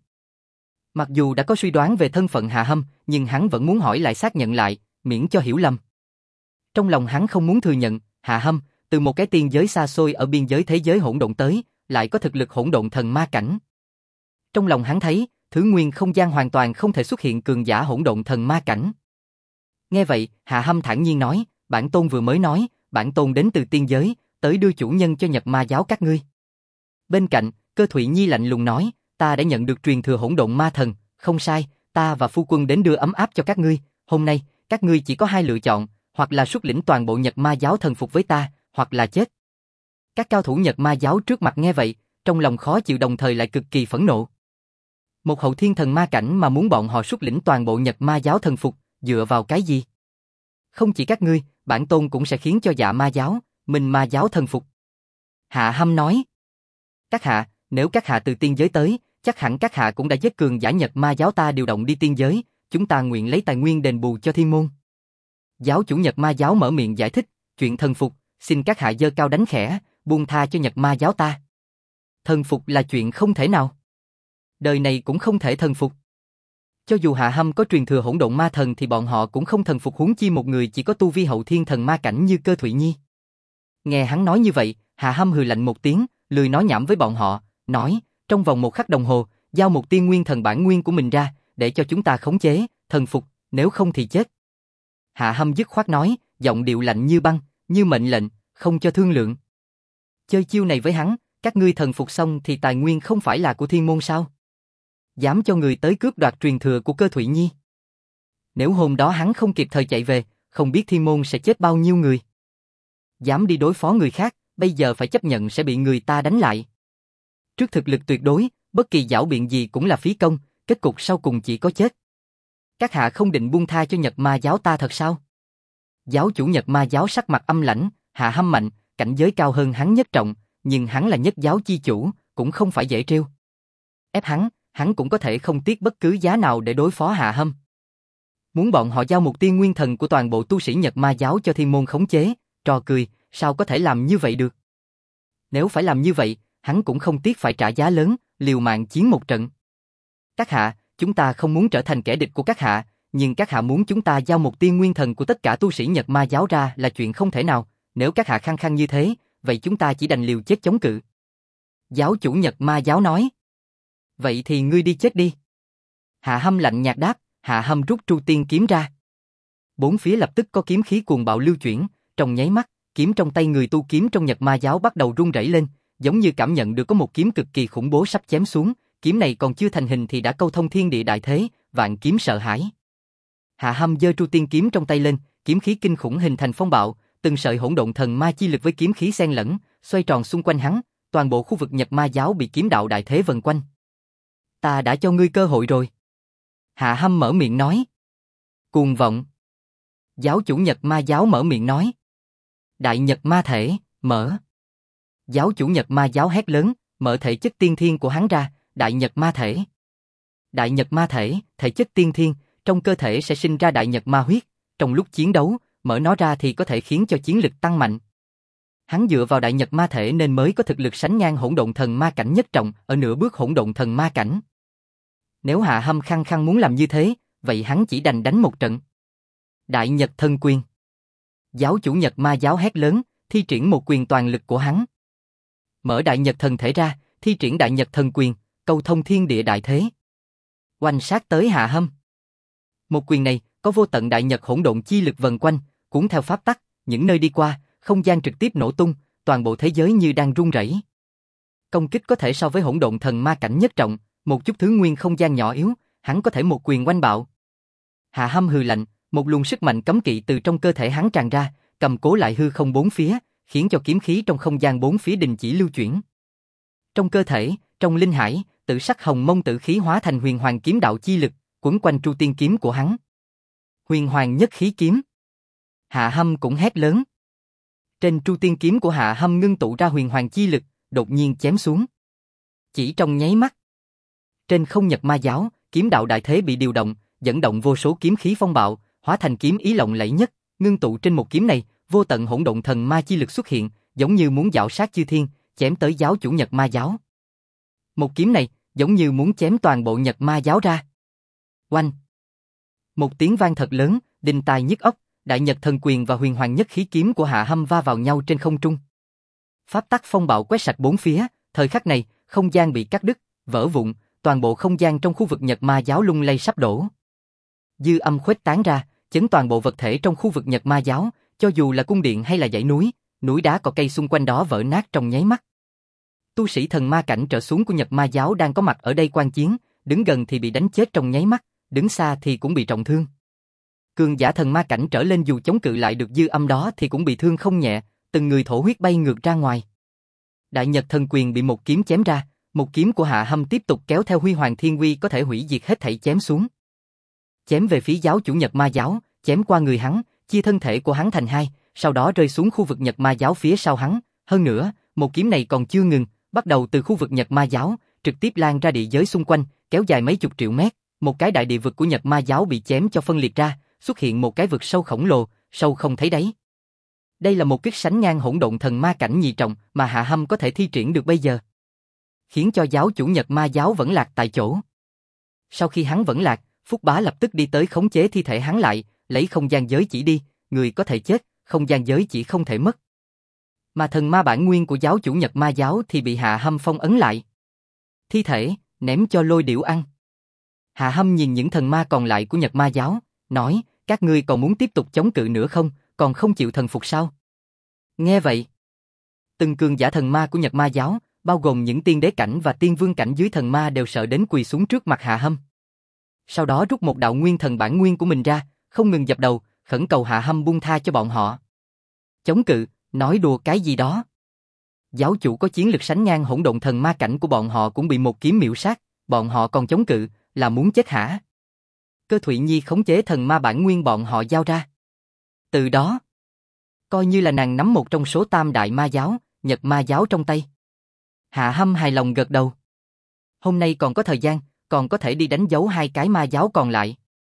Mặc dù đã có suy đoán về thân phận Hạ Hâm, nhưng hắn vẫn muốn hỏi lại xác nhận lại, miễn cho hiểu lầm. Trong lòng hắn không muốn thừa nhận, Hạ Hâm, từ một cái tiên giới xa xôi ở biên giới thế giới hỗn độn tới, lại có thực lực hỗn độn thần ma cảnh. Trong lòng hắn thấy, thứ nguyên không gian hoàn toàn không thể xuất hiện cường giả hỗn độn thần ma cảnh. Nghe vậy, Hạ Hâm thản nhiên nói, bản tôn vừa mới nói, bản tôn đến từ tiên giới, tới đưa chủ nhân cho Nhật Ma giáo các ngươi. Bên cạnh, Cơ Thụy Nhi lạnh lùng nói, ta đã nhận được truyền thừa hỗn độn ma thần, không sai, ta và phu quân đến đưa ấm áp cho các ngươi, hôm nay, các ngươi chỉ có hai lựa chọn, hoặc là xuất lĩnh toàn bộ Nhật Ma giáo thần phục với ta, hoặc là chết. Các cao thủ Nhật Ma giáo trước mặt nghe vậy, trong lòng khó chịu đồng thời lại cực kỳ phẫn nộ. Một hậu thiên thần ma cảnh mà muốn bọn họ xuất lĩnh toàn bộ Nhật Ma giáo thần phục, dựa vào cái gì? Không chỉ các ngươi, bản tôn cũng sẽ khiến cho Dạ Ma giáo, Minh Ma giáo thần phục. Hạ Hâm nói. Các hạ, nếu các hạ từ tiên giới tới, chắc hẳn các hạ cũng đã giết cường giả Nhật Ma giáo ta điều động đi tiên giới, chúng ta nguyện lấy tài nguyên đền bù cho Thiên Môn. Giáo chủ Nhật Ma giáo mở miệng giải thích, chuyện thần phục, xin các hạ giơ cao đánh khẽ, buông tha cho Nhật Ma giáo ta. Thần phục là chuyện không thể nào. Đời này cũng không thể thần phục. Cho dù Hạ Hâm có truyền thừa hỗn độn ma thần thì bọn họ cũng không thần phục, huống chi một người chỉ có tu vi hậu thiên thần ma cảnh như Cơ Thụy Nhi. Nghe hắn nói như vậy, Hạ Hâm hừ lạnh một tiếng, lười nói nhảm với bọn họ, nói, trong vòng 1 khắc đồng hồ, giao một tiên nguyên thần bản nguyên của mình ra, để cho chúng ta khống chế, thần phục, nếu không thì chết. Hạ Hâm dứt khoát nói, giọng điệu lạnh như băng, như mệnh lệnh, không cho thương lượng. Chơi chiêu này với hắn, các ngươi thần phục xong thì tài nguyên không phải là của Thiên Môn sao? Dám cho người tới cướp đoạt truyền thừa của Cơ Thụy Nhi. Nếu hôm đó hắn không kịp thời chạy về, không biết Thiên Môn sẽ chết bao nhiêu người. Dám đi đối phó người khác, bây giờ phải chấp nhận sẽ bị người ta đánh lại. Trước thực lực tuyệt đối, bất kỳ giảo biện gì cũng là phí công, kết cục sau cùng chỉ có chết. Các hạ không định buông tha cho Nhật Ma giáo ta thật sao? Giáo chủ Nhật Ma giáo sắc mặt âm lãnh, Hạ Hâm mạnh, cảnh giới cao hơn hắn nhất trọng, nhưng hắn là nhất giáo chi chủ, cũng không phải dễ trêu. Ép hắn cũng có thể không tiếc bất cứ giá nào để đối phó Hạ Hâm. Muốn bọn họ giao một tiên nguyên thần của toàn bộ tu sĩ Nhật Ma giáo cho Thiên Môn khống chế, trò cười, sao có thể làm như vậy được? Nếu phải làm như vậy, hắn cũng không tiếc phải trả giá lớn, liều mạng chiến một trận. Các hạ, chúng ta không muốn trở thành kẻ địch của các hạ, nhưng các hạ muốn chúng ta giao một tiên nguyên thần của tất cả tu sĩ Nhật Ma giáo ra là chuyện không thể nào, nếu các hạ khăng khăng như thế, vậy chúng ta chỉ đành liều chết chống cự. Giáo chủ Nhật Ma giáo nói. Vậy thì ngươi đi chết đi. Hạ Hâm lạnh nhạt đáp, Hạ Hâm rút Tru Tiên kiếm ra. Bốn phía lập tức có kiếm khí cuồng bạo lưu chuyển, trong nháy mắt, kiếm trong tay người tu kiếm trong Nhật Ma giáo bắt đầu rung rẩy lên, giống như cảm nhận được có một kiếm cực kỳ khủng bố sắp chém xuống, kiếm này còn chưa thành hình thì đã câu thông thiên địa đại thế, vạn kiếm sợ hãi. Hạ Hâm giơ Tru Tiên kiếm trong tay lên, kiếm khí kinh khủng hình thành phong bạo, từng sợi hỗn độn thần ma chi lực với kiếm khí xen lẫn, xoay tròn xung quanh hắn, toàn bộ khu vực Nhật Ma giáo bị kiếm đạo đại thế vần quanh. Ta đã cho ngươi cơ hội rồi. Hạ Hâm mở miệng nói. Cuồng vọng. Giáo chủ Nhật Ma giáo mở miệng nói. Đại Nhật Ma thể, mở. Giáo chủ Nhật Ma giáo hét lớn, mở thể chất tiên thiên của hắn ra, Đại Nhật Ma thể. Đại Nhật Ma thể, thể chất tiên thiên, trong cơ thể sẽ sinh ra Đại Nhật Ma huyết, trong lúc chiến đấu, mở nó ra thì có thể khiến cho chiến lực tăng mạnh. Hắn dựa vào Đại Nhật Ma thể nên mới có thực lực sánh ngang hỗn độn thần ma cảnh nhất trọng, ở nửa bước hỗn độn thần ma cảnh. Nếu Hạ Hâm khăng khăng muốn làm như thế, vậy hắn chỉ đành đánh một trận. Đại Nhật Thần Quyền. Giáo chủ Nhật Ma giáo hét lớn, thi triển một quyền toàn lực của hắn. Mở Đại Nhật Thần thể ra, thi triển Đại Nhật Thần Quyền, câu thông thiên địa đại thế. Oanh sát tới Hạ Hâm. Một quyền này, có vô tận Đại Nhật hỗn độn chi lực vần quanh, cuốn theo pháp tắc, những nơi đi qua, không gian trực tiếp nổ tung, toàn bộ thế giới như đang rung rẩy. Công kích có thể so với hỗn độn thần ma cảnh nhất trọng, một chút thứ nguyên không gian nhỏ yếu, hắn có thể một quyền oanh bạo. Hạ Hâm hừ lạnh, một luồng sức mạnh cấm kỵ từ trong cơ thể hắn tràn ra, cầm cố lại hư không bốn phía, khiến cho kiếm khí trong không gian bốn phía đình chỉ lưu chuyển. Trong cơ thể, trong linh hải, tự sắc hồng mông tử khí hóa thành huyền hoàng kiếm đạo chi lực, quấn quanh Tru Tiên kiếm của hắn. Huyền hoàng nhất khí kiếm. Hạ Hâm cũng hét lớn. Trên Tru Tiên kiếm của Hạ Hâm ngưng tụ ra huyền hoàng chi lực, đột nhiên chém xuống. Chỉ trong nháy mắt, trên không Nhật Ma giáo, kiếm đạo đại thế bị điều động, dẫn động vô số kiếm khí phong bạo, hóa thành kiếm ý lộng lẫy nhất, ngưng tụ trên một kiếm này, vô tận hỗn độn thần ma chi lực xuất hiện, giống như muốn dạo sát chư thiên, chém tới giáo chủ Nhật Ma giáo. Một kiếm này, giống như muốn chém toàn bộ Nhật Ma giáo ra. Oanh! Một tiếng vang thật lớn, đinh tai nhức óc, Đại Nhật Thần Quyền và huyền hoàng nhất khí kiếm của Hạ Hâm va vào nhau trên không trung. Pháp tắc phong bạo quét sạch bốn phía, thời khắc này, không gian bị cắt đứt, vỡ vụn, toàn bộ không gian trong khu vực Nhật Ma giáo lung lay sắp đổ. Dư âm khuếch tán ra, chấn toàn bộ vật thể trong khu vực Nhật Ma giáo, cho dù là cung điện hay là dãy núi, núi đá cỏ cây xung quanh đó vỡ nát trong nháy mắt. Tu sĩ thần ma cảnh trở xuống của Nhật Ma giáo đang có mặt ở đây quan chiến, đứng gần thì bị đánh chết trong nháy mắt, đứng xa thì cũng bị trọng thương. Cường giả thần ma cảnh trở lên dù chống cự lại được dư âm đó thì cũng bị thương không nhẹ, từng người thổ huyết bay ngược ra ngoài. Đại Nhật Thần Quyền bị một kiếm chém ra, một kiếm của Hạ Hâm tiếp tục kéo theo huy hoàng thiên uy có thể hủy diệt hết thảy chém xuống. Chém về phía giáo chủ Nhật Ma giáo, chém qua người hắn, chia thân thể của hắn thành hai, sau đó rơi xuống khu vực Nhật Ma giáo phía sau hắn. Hơn nữa, một kiếm này còn chưa ngừng, bắt đầu từ khu vực Nhật Ma giáo, trực tiếp lan ra địa giới xung quanh, kéo dài mấy chục triệu mét. Một cái đại địa vực của Nhật Ma giáo bị chém cho phân liệt ra, xuất hiện một cái vực sâu khổng lồ, sâu không thấy đáy. Đây là một kích sánh ngang hỗn độn thần ma cảnh nhị trọng mà Hạ Hâm có thể thi triển được bây giờ, khiến cho giáo chủ Nhật Ma giáo vẫn lạc tại chỗ. Sau khi hắn vẫn lạc, Phúc Bá lập tức đi tới khống chế thi thể hắn lại, lấy không gian giới chỉ đi, người có thể chết, không gian giới chỉ không thể mất. Mà thần ma bản nguyên của giáo chủ Nhật Ma giáo thì bị Hạ Hâm phong ấn lại. Thi thể, ném cho Lôi Điểu ăn. Hạ Hâm nhìn những thần ma còn lại của Nhật Ma giáo, nói, các ngươi còn muốn tiếp tục chống cự nữa không, còn không chịu thần phục sao? Nghe vậy, từng cường giả thần ma của Nhật Ma giáo, bao gồm những tiên đế cảnh và tiên vương cảnh dưới thần ma đều sợ đến quỳ xuống trước mặt Hạ Hâm. Sau đó rút một đạo nguyên thần bản nguyên của mình ra, không ngừng dập đầu, khẩn cầu Hạ Hâm buông tha cho bọn họ. Chống cự, nói đùa cái gì đó. Giáo chủ có chiến lực sánh ngang hỗn độn thần ma cảnh của bọn họ cũng bị một kiếm miểu sát, bọn họ còn chống cự, là muốn chết hả? Cơ Thụy Nhi khống chế thần ma bản nguyên bọn họ giao ra. Từ đó, coi như là nàng nắm một trong số tam đại ma giáo, Nhật Ma giáo trong tay. Hạ Hâm hài lòng gật đầu. Hôm nay còn có thời gian, còn có thể đi đánh dấu hai cái ma giáo còn lại.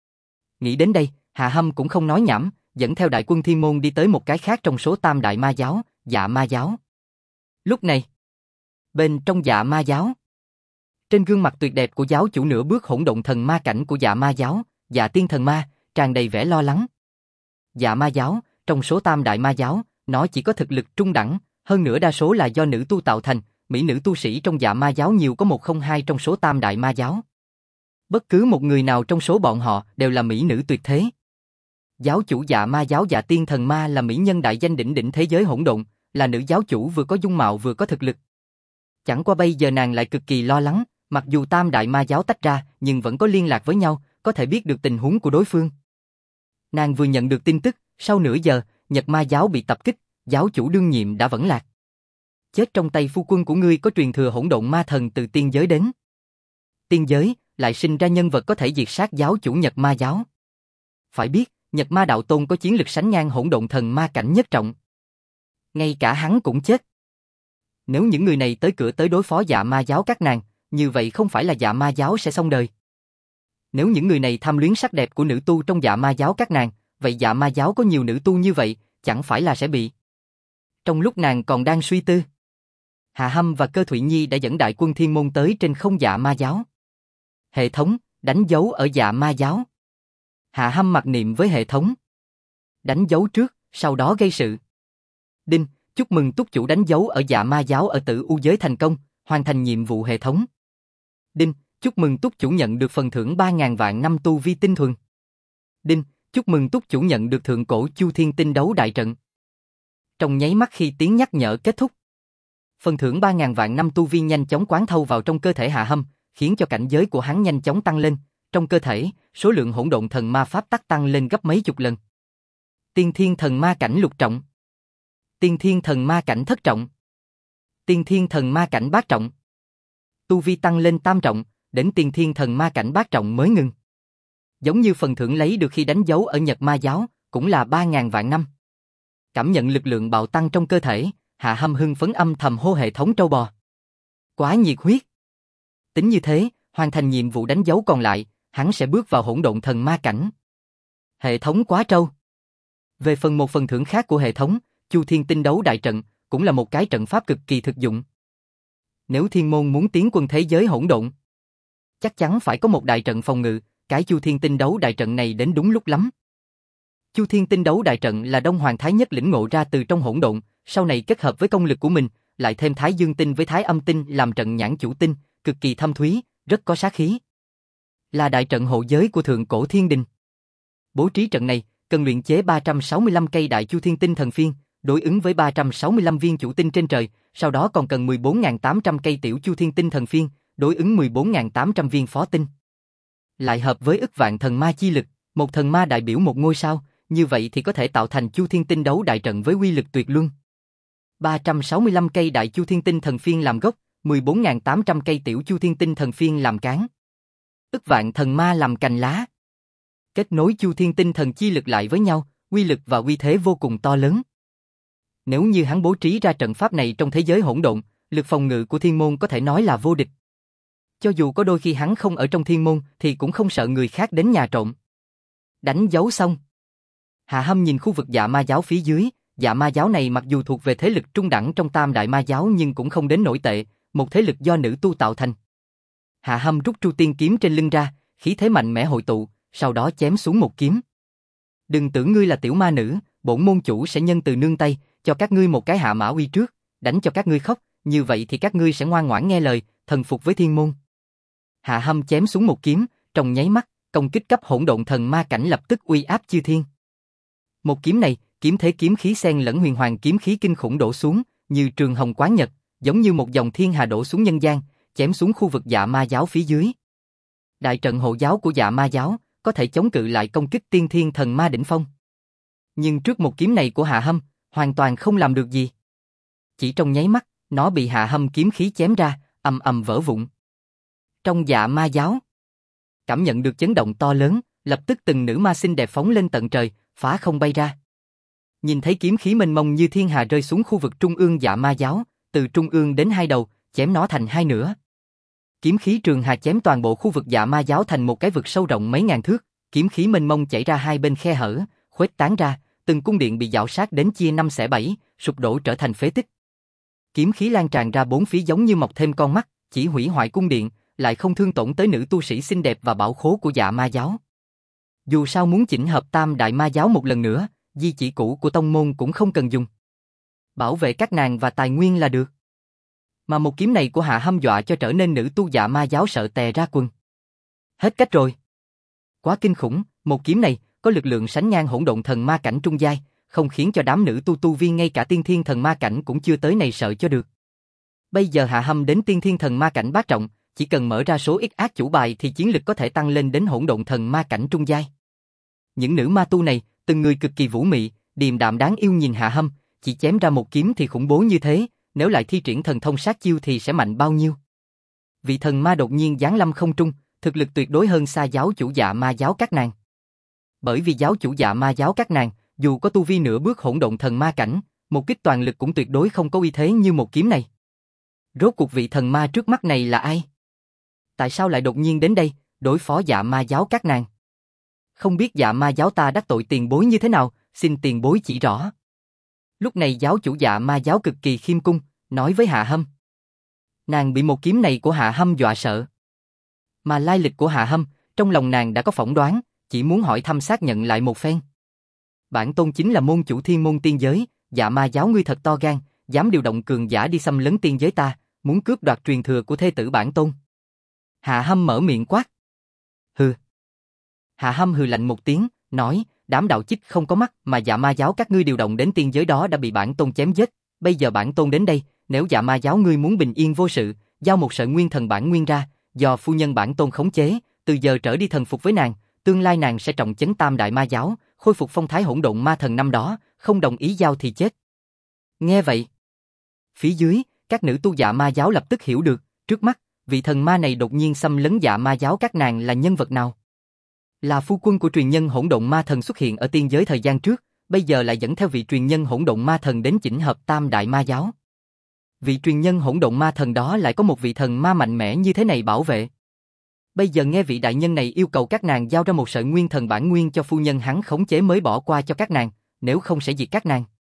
Nghĩ đến đây, Hạ Hâm cũng không nói nhảm, dẫn theo đại quân Thiên Môn đi tới một cái khác trong số tam đại ma giáo, Dạ Ma giáo. Lúc này, bên trong Dạ Ma giáo, trên gương mặt tuyệt đẹp của giáo chủ nửa bước hỗn độn thần ma cảnh của Dạ Ma giáo, Dạ Tiên thần ma, tràn đầy vẻ lo lắng. Dạ Ma giáo, trong số tam đại ma giáo, nó chỉ có thực lực trung đẳng, hơn nữa đa số là do nữ tu tạo thành, mỹ nữ tu sĩ trong Dạ Ma giáo nhiều có 102 trong số tam đại ma giáo. Bất cứ một người nào trong số bọn họ đều là mỹ nữ tuyệt thế. Giáo chủ Dạ Ma giáo Dạ Tiên thần ma là mỹ nhân đại danh đỉnh đỉnh thế giới hỗn độn, là nữ giáo chủ vừa có dung mạo vừa có thực lực. Chẳng qua bây giờ nàng lại cực kỳ lo lắng, mặc dù tam đại ma giáo tách ra nhưng vẫn có liên lạc với nhau, có thể biết được tình huống của đối phương. Nàng vừa nhận được tin tức, sau nửa giờ, Nhật Ma giáo bị tập kích, giáo chủ đương nhiệm đã vẫn lạc. Chết trong tay phu quân của ngươi có truyền thừa hỗn độn ma thần từ tiên giới đến. Tiên giới, lại sinh ra nhân vật có thể diệt sát giáo chủ Nhật Ma giáo. Phải biết, Nhật Ma đạo tôn có chiến lực sánh ngang hỗn độn thần ma cảnh nhất trọng. Ngay cả hắn cũng chết. Nếu những người này tới cửa tới đối phó Dạ Ma giáo các nàng, như vậy không phải là Dạ Ma giáo sẽ xong đời. Nếu những người này tham luyến sắc đẹp của nữ tu trong Dạ Ma giáo các nàng, vậy Dạ Ma giáo có nhiều nữ tu như vậy, chẳng phải là sẽ bị. Trong lúc nàng còn đang suy tư, Hạ Hâm và Cơ Thụy Nhi đã dẫn đại quân thiên môn tới trên không Dạ Ma giáo. Hệ thống, đánh dấu ở Dạ Ma giáo. Hạ Hâm mặc niệm với hệ thống. Đánh dấu trước, sau đó gây sự. Đinh, chúc mừng túc chủ đánh dấu ở Dạ Ma giáo ở Tử U giới thành công, hoàn thành nhiệm vụ hệ thống. Đinh, chúc mừng túc chủ nhận được phần thưởng 3.000 vạn năm tu vi tinh thuần. Đinh, chúc mừng túc chủ nhận được thượng cổ Chu Thiên tinh đấu đại trận. Trong nháy mắt khi tiếng nhắc nhở kết thúc, phần thưởng 3.000 vạn năm tu vi nhanh chóng quán thâu vào trong cơ thể Hạ Hâm, khiến cho cảnh giới của hắn nhanh chóng tăng lên. Trong cơ thể, số lượng hỗn độn thần ma pháp tắc tăng lên gấp mấy chục lần. Tiên thiên thần ma cảnh lục trọng, tiên thiên thần ma cảnh thất trọng, tiên thiên thần ma cảnh bát trọng. Tu vi tăng lên tam trọng, đến tiên thiên thần ma cảnh bát trọng mới ngừng. Giống như phần thưởng lấy được khi đánh dấu ở Nhật Ma giáo, cũng là 3.000 vạn năm. Cảm nhận lực lượng bạo tăng trong cơ thể, Hạ Hâm hưng phấn âm thầm hô hệ thống trâu bò. Quá nhiệt huyết. Tính như thế, hoàn thành nhiệm vụ đánh dấu còn lại, hắn sẽ bước vào hỗn độn thần ma cảnh. Hệ thống quá trâu. Về một phần thưởng khác của hệ thống, Chu Thiên tinh đấu đại trận, cũng là một cái trận pháp cực kỳ thực dụng. Nếu thiên môn muốn tiến quân thế giới hỗn độn, chắc chắn phải có một đại trận phòng ngự, cái Chu Thiên tinh đấu đại trận này đến đúng lúc lắm. Chu Thiên tinh đấu đại trận là Đông Hoàng Thái Nhất lĩnh ngộ ra từ trong hỗn độn, sau này kết hợp với công lực của mình, lại thêm Thái Dương tinh với Thái Âm tinh làm trận nhãn chủ tinh, cực kỳ thâm thúy, rất có sát khí. Là đại trận hộ giới của thượng cổ thiên đình. Bố trí trận này, cần luyện chế 365 cây đại Chu Thiên tinh thần phiên, đối ứng với 365 viên chủ tinh trên trời, sau đó còn cần 14.800 cây tiểu Chu Thiên tinh thần phiên, đối ứng 14.800 viên phó tinh. Lại hợp với ức vạn thần ma chi lực, một thần ma đại biểu một ngôi sao, như vậy thì có thể tạo thành Chu Thiên tinh đấu đại trận với uy lực tuyệt luân. 365 cây đại Chu Thiên tinh thần phiên làm gốc, 14.800 cây tiểu Chu Thiên tinh thần phiên làm cán. Ức vạn thần ma làm cành lá. Kết nối Chu Thiên tinh thần chi lực lại với nhau, uy lực và uy thế vô cùng to lớn. Nếu như hắn bố trí ra trận pháp này trong thế giới hỗn độn, lực phòng ngự của thiên môn có thể nói là vô địch. Cho dù có đôi khi hắn không ở trong thiên môn thì cũng không sợ người khác đến nhà trộm. Đánh dấu xong, Hạ Hâm nhìn khu vực Dạ Ma giáo phía dưới. Dạ Ma giáo này mặc dù thuộc về thế lực trung đẳng trong Tam Đại Ma giáo nhưng cũng không đến nổi tệ, một thế lực do nữ tu tạo thành. Hạ Hâm rút Tru Tiên kiếm trên lưng ra, khí thế mạnh mẽ hội tụ, sau đó chém xuống một kiếm. Đừng tưởng ngươi là tiểu ma nữ, bổn môn chủ sẽ nhân từ nương tay, cho các ngươi một cái hạ mã uy trước, đánh cho các ngươi khóc, như vậy thì các ngươi sẽ ngoan ngoãn nghe lời, thần phục với thiên môn. Hạ Hâm chém xuống một kiếm, trong nháy mắt, công kích cấp hỗn độn thần ma cảnh lập tức uy áp chư thiên. Một kiếm này, kiếm thế kiếm khí xen lẫn huyền hoàng kiếm khí kinh khủng đổ xuống, như trường hồng quán nhật, giống như một dòng thiên hà đổ xuống nhân gian, chém xuống khu vực Dạ Ma giáo phía dưới. Đại trận hộ giáo của Dạ Ma giáo có thể chống cự lại công kích tiên thiên thần ma đỉnh phong. Nhưng trước một kiếm này của Hạ Hâm, hoàn toàn không làm được gì. Chỉ trong nháy mắt, nó bị Hạ Hâm kiếm khí chém ra, ầm ầm vỡ vụn. Trong Dạ Ma giáo, cảm nhận được chấn động to lớn, lập tức từng nữ ma xinh đẹp phóng lên tận trời, phá không bay ra. Nhìn thấy kiếm khí mênh mông như thiên hà rơi xuống khu vực trung ương Dạ Ma giáo, từ trung ương đến hai đầu, chém nó thành hai nửa. Kiếm khí trường hà chém toàn bộ khu vực Dạ Ma giáo thành một cái vực sâu rộng mấy ngàn thước, kiếm khí mênh mông chảy ra hai bên khe hở, khuếch tán ra, từng cung điện bị dạo sát đến chia năm xẻ bảy, sụp đổ trở thành phế tích. Kiếm khí lan tràn ra bốn phía giống như mọc thêm con mắt, chỉ hủy hoại cung điện, lại không thương tổn tới nữ tu sĩ xinh đẹp và bảo khố của Dạ Ma giáo. Dù sao muốn chỉnh hợp Tam Đại Ma giáo một lần nữa, di chỉ cũ của tông môn cũng không cần dùng. Bảo vệ các nàng và tài nguyên là được. Mà một kiếm này của Hạ Hâm dọa cho trở nên nữ tu Dạ Ma giáo sợ tè ra quần. Hết cách rồi. Quá kinh khủng, một kiếm này có lực lượng sánh ngang hỗn độn thần ma cảnh trung giai, không khiến cho đám nữ tu viên ngay cả tiên thiên thần ma cảnh cũng chưa tới này sợ cho được. Bây giờ Hạ Hâm đến tiên thiên thần ma cảnh bát trọng, chỉ cần mở ra số ít ác chủ bài thì chiến lực có thể tăng lên đến hỗn độn thần ma cảnh trung giai. Những nữ ma tu này, từng người cực kỳ vũ mị, điềm đạm đáng yêu nhìn Hạ Hâm, chỉ chém ra một kiếm thì khủng bố như thế, nếu lại thi triển thần thông sát chiêu thì sẽ mạnh bao nhiêu. Vị thần ma đột nhiên giáng lâm không trung, thực lực tuyệt đối hơn xa giáo chủ Dạ Ma giáo các nàng. Bởi vì giáo chủ Dạ Ma giáo các nàng, dù có tu vi nửa bước hỗn độn thần ma cảnh, một kích toàn lực cũng tuyệt đối không có uy thế như một kiếm này. Rốt cuộc vị thần ma trước mắt này là ai? Tại sao lại đột nhiên đến đây, đối phó Dạ Ma giáo các nàng? Không biết Dạ Ma giáo ta đắc tội tiền bối như thế nào, xin tiền bối chỉ rõ. Lúc này giáo chủ Dạ Ma giáo cực kỳ khiêm cung, nói với Hạ Hâm. Nàng bị một kiếm này của Hạ Hâm dọa sợ. Mà lai lịch của Hạ Hâm, trong lòng nàng đã có phỏng đoán, chỉ muốn hỏi thăm xác nhận lại một phen. Bản tôn chính là môn chủ thiên môn tiên giới, Dạ Ma giáo ngươi thật to gan, dám điều động cường giả đi xâm lấn tiên giới ta, muốn cướp đoạt truyền thừa của thê tử bản tôn. Hạ Hâm mở miệng quát. Hừ. Hạ Hâm hừ lạnh một tiếng, nói, đám đạo chích không có mắt mà Dạ Ma giáo các ngươi điều động đến tiên giới đó đã bị bản tôn chém giết, bây giờ bản tôn đến đây, nếu Dạ Ma giáo ngươi muốn bình yên vô sự, giao một sợi nguyên thần bản nguyên ra, do phu nhân bản tôn khống chế, từ giờ trở đi thần phục với nàng, tương lai nàng sẽ trọng chấn Tam Đại Ma giáo, khôi phục phong thái hỗn độn ma thần năm đó, không đồng ý giao thì chết. Nghe vậy, phía dưới, các nữ tu Dạ Ma giáo lập tức hiểu được, trước mắt, vị thần ma này đột nhiên xâm lấn Dạ Ma giáo các nàng là nhân vật nào? Là phu quân của truyền nhân hỗn độn ma thần xuất hiện ở tiên giới thời gian trước, bây giờ lại dẫn theo vị truyền nhân hỗn độn ma thần đến chỉnh hợp Tam Đại Ma giáo. Vị truyền nhân hỗn độn ma thần đó lại có một vị thần ma mạnh mẽ như thế này bảo vệ. Bây giờ nghe vị đại nhân này yêu cầu các nàng giao ra một sợi nguyên thần bản nguyên cho phu nhân hắn khống chế mới bỏ qua cho các nàng, nếu không sẽ diệt các nàng.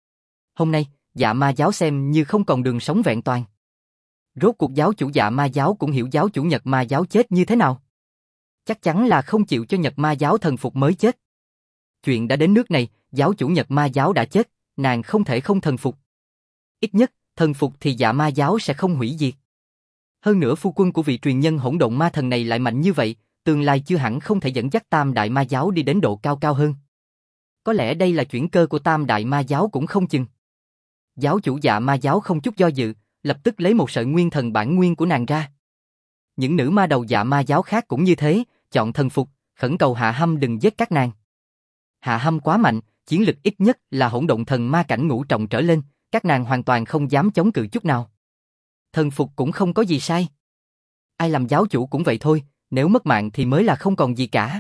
Hôm nay, Dạ Ma giáo xem như không còn đường sống vẹn toàn. Rốt cuộc giáo chủ Dạ Ma giáo cũng hiểu giáo chủ Nhật Ma giáo chết như thế nào. Chắc chắn là không chịu cho Nhật Ma giáo thần phục mới chết. Chuyện đã đến nước này, giáo chủ Nhật Ma giáo đã chết, nàng không thể không thần phục. Ít nhất, thần phục thì Dạ Ma giáo sẽ không hủy diệt. Hơn nữa phu quân của vị truyền nhân hỗn độn ma thần này lại mạnh như vậy, tương lai chưa hẳn không thể dẫn dắt Tam Đại Ma giáo đi đến độ cao cao hơn. Có lẽ đây là chuyển cơ của Tam Đại Ma giáo cũng không chừng. Giáo chủ Dạ Ma giáo không chút do dự, lập tức lấy một sợi nguyên thần bản nguyên của nàng ra. Những nữ ma đầu Dạ Ma giáo khác cũng như thế, chọn thần phục, khẩn cầu Hạ Hâm đừng giết các nàng. Hạ Hâm quá mạnh, chiến lực ít nhất là hỗn độn thần ma cảnh ngũ trọng trở lên, các nàng hoàn toàn không dám chống cự chút nào. Thần phục cũng không có gì sai. Ai làm giáo chủ cũng vậy thôi, nếu mất mạng thì mới là không còn gì cả.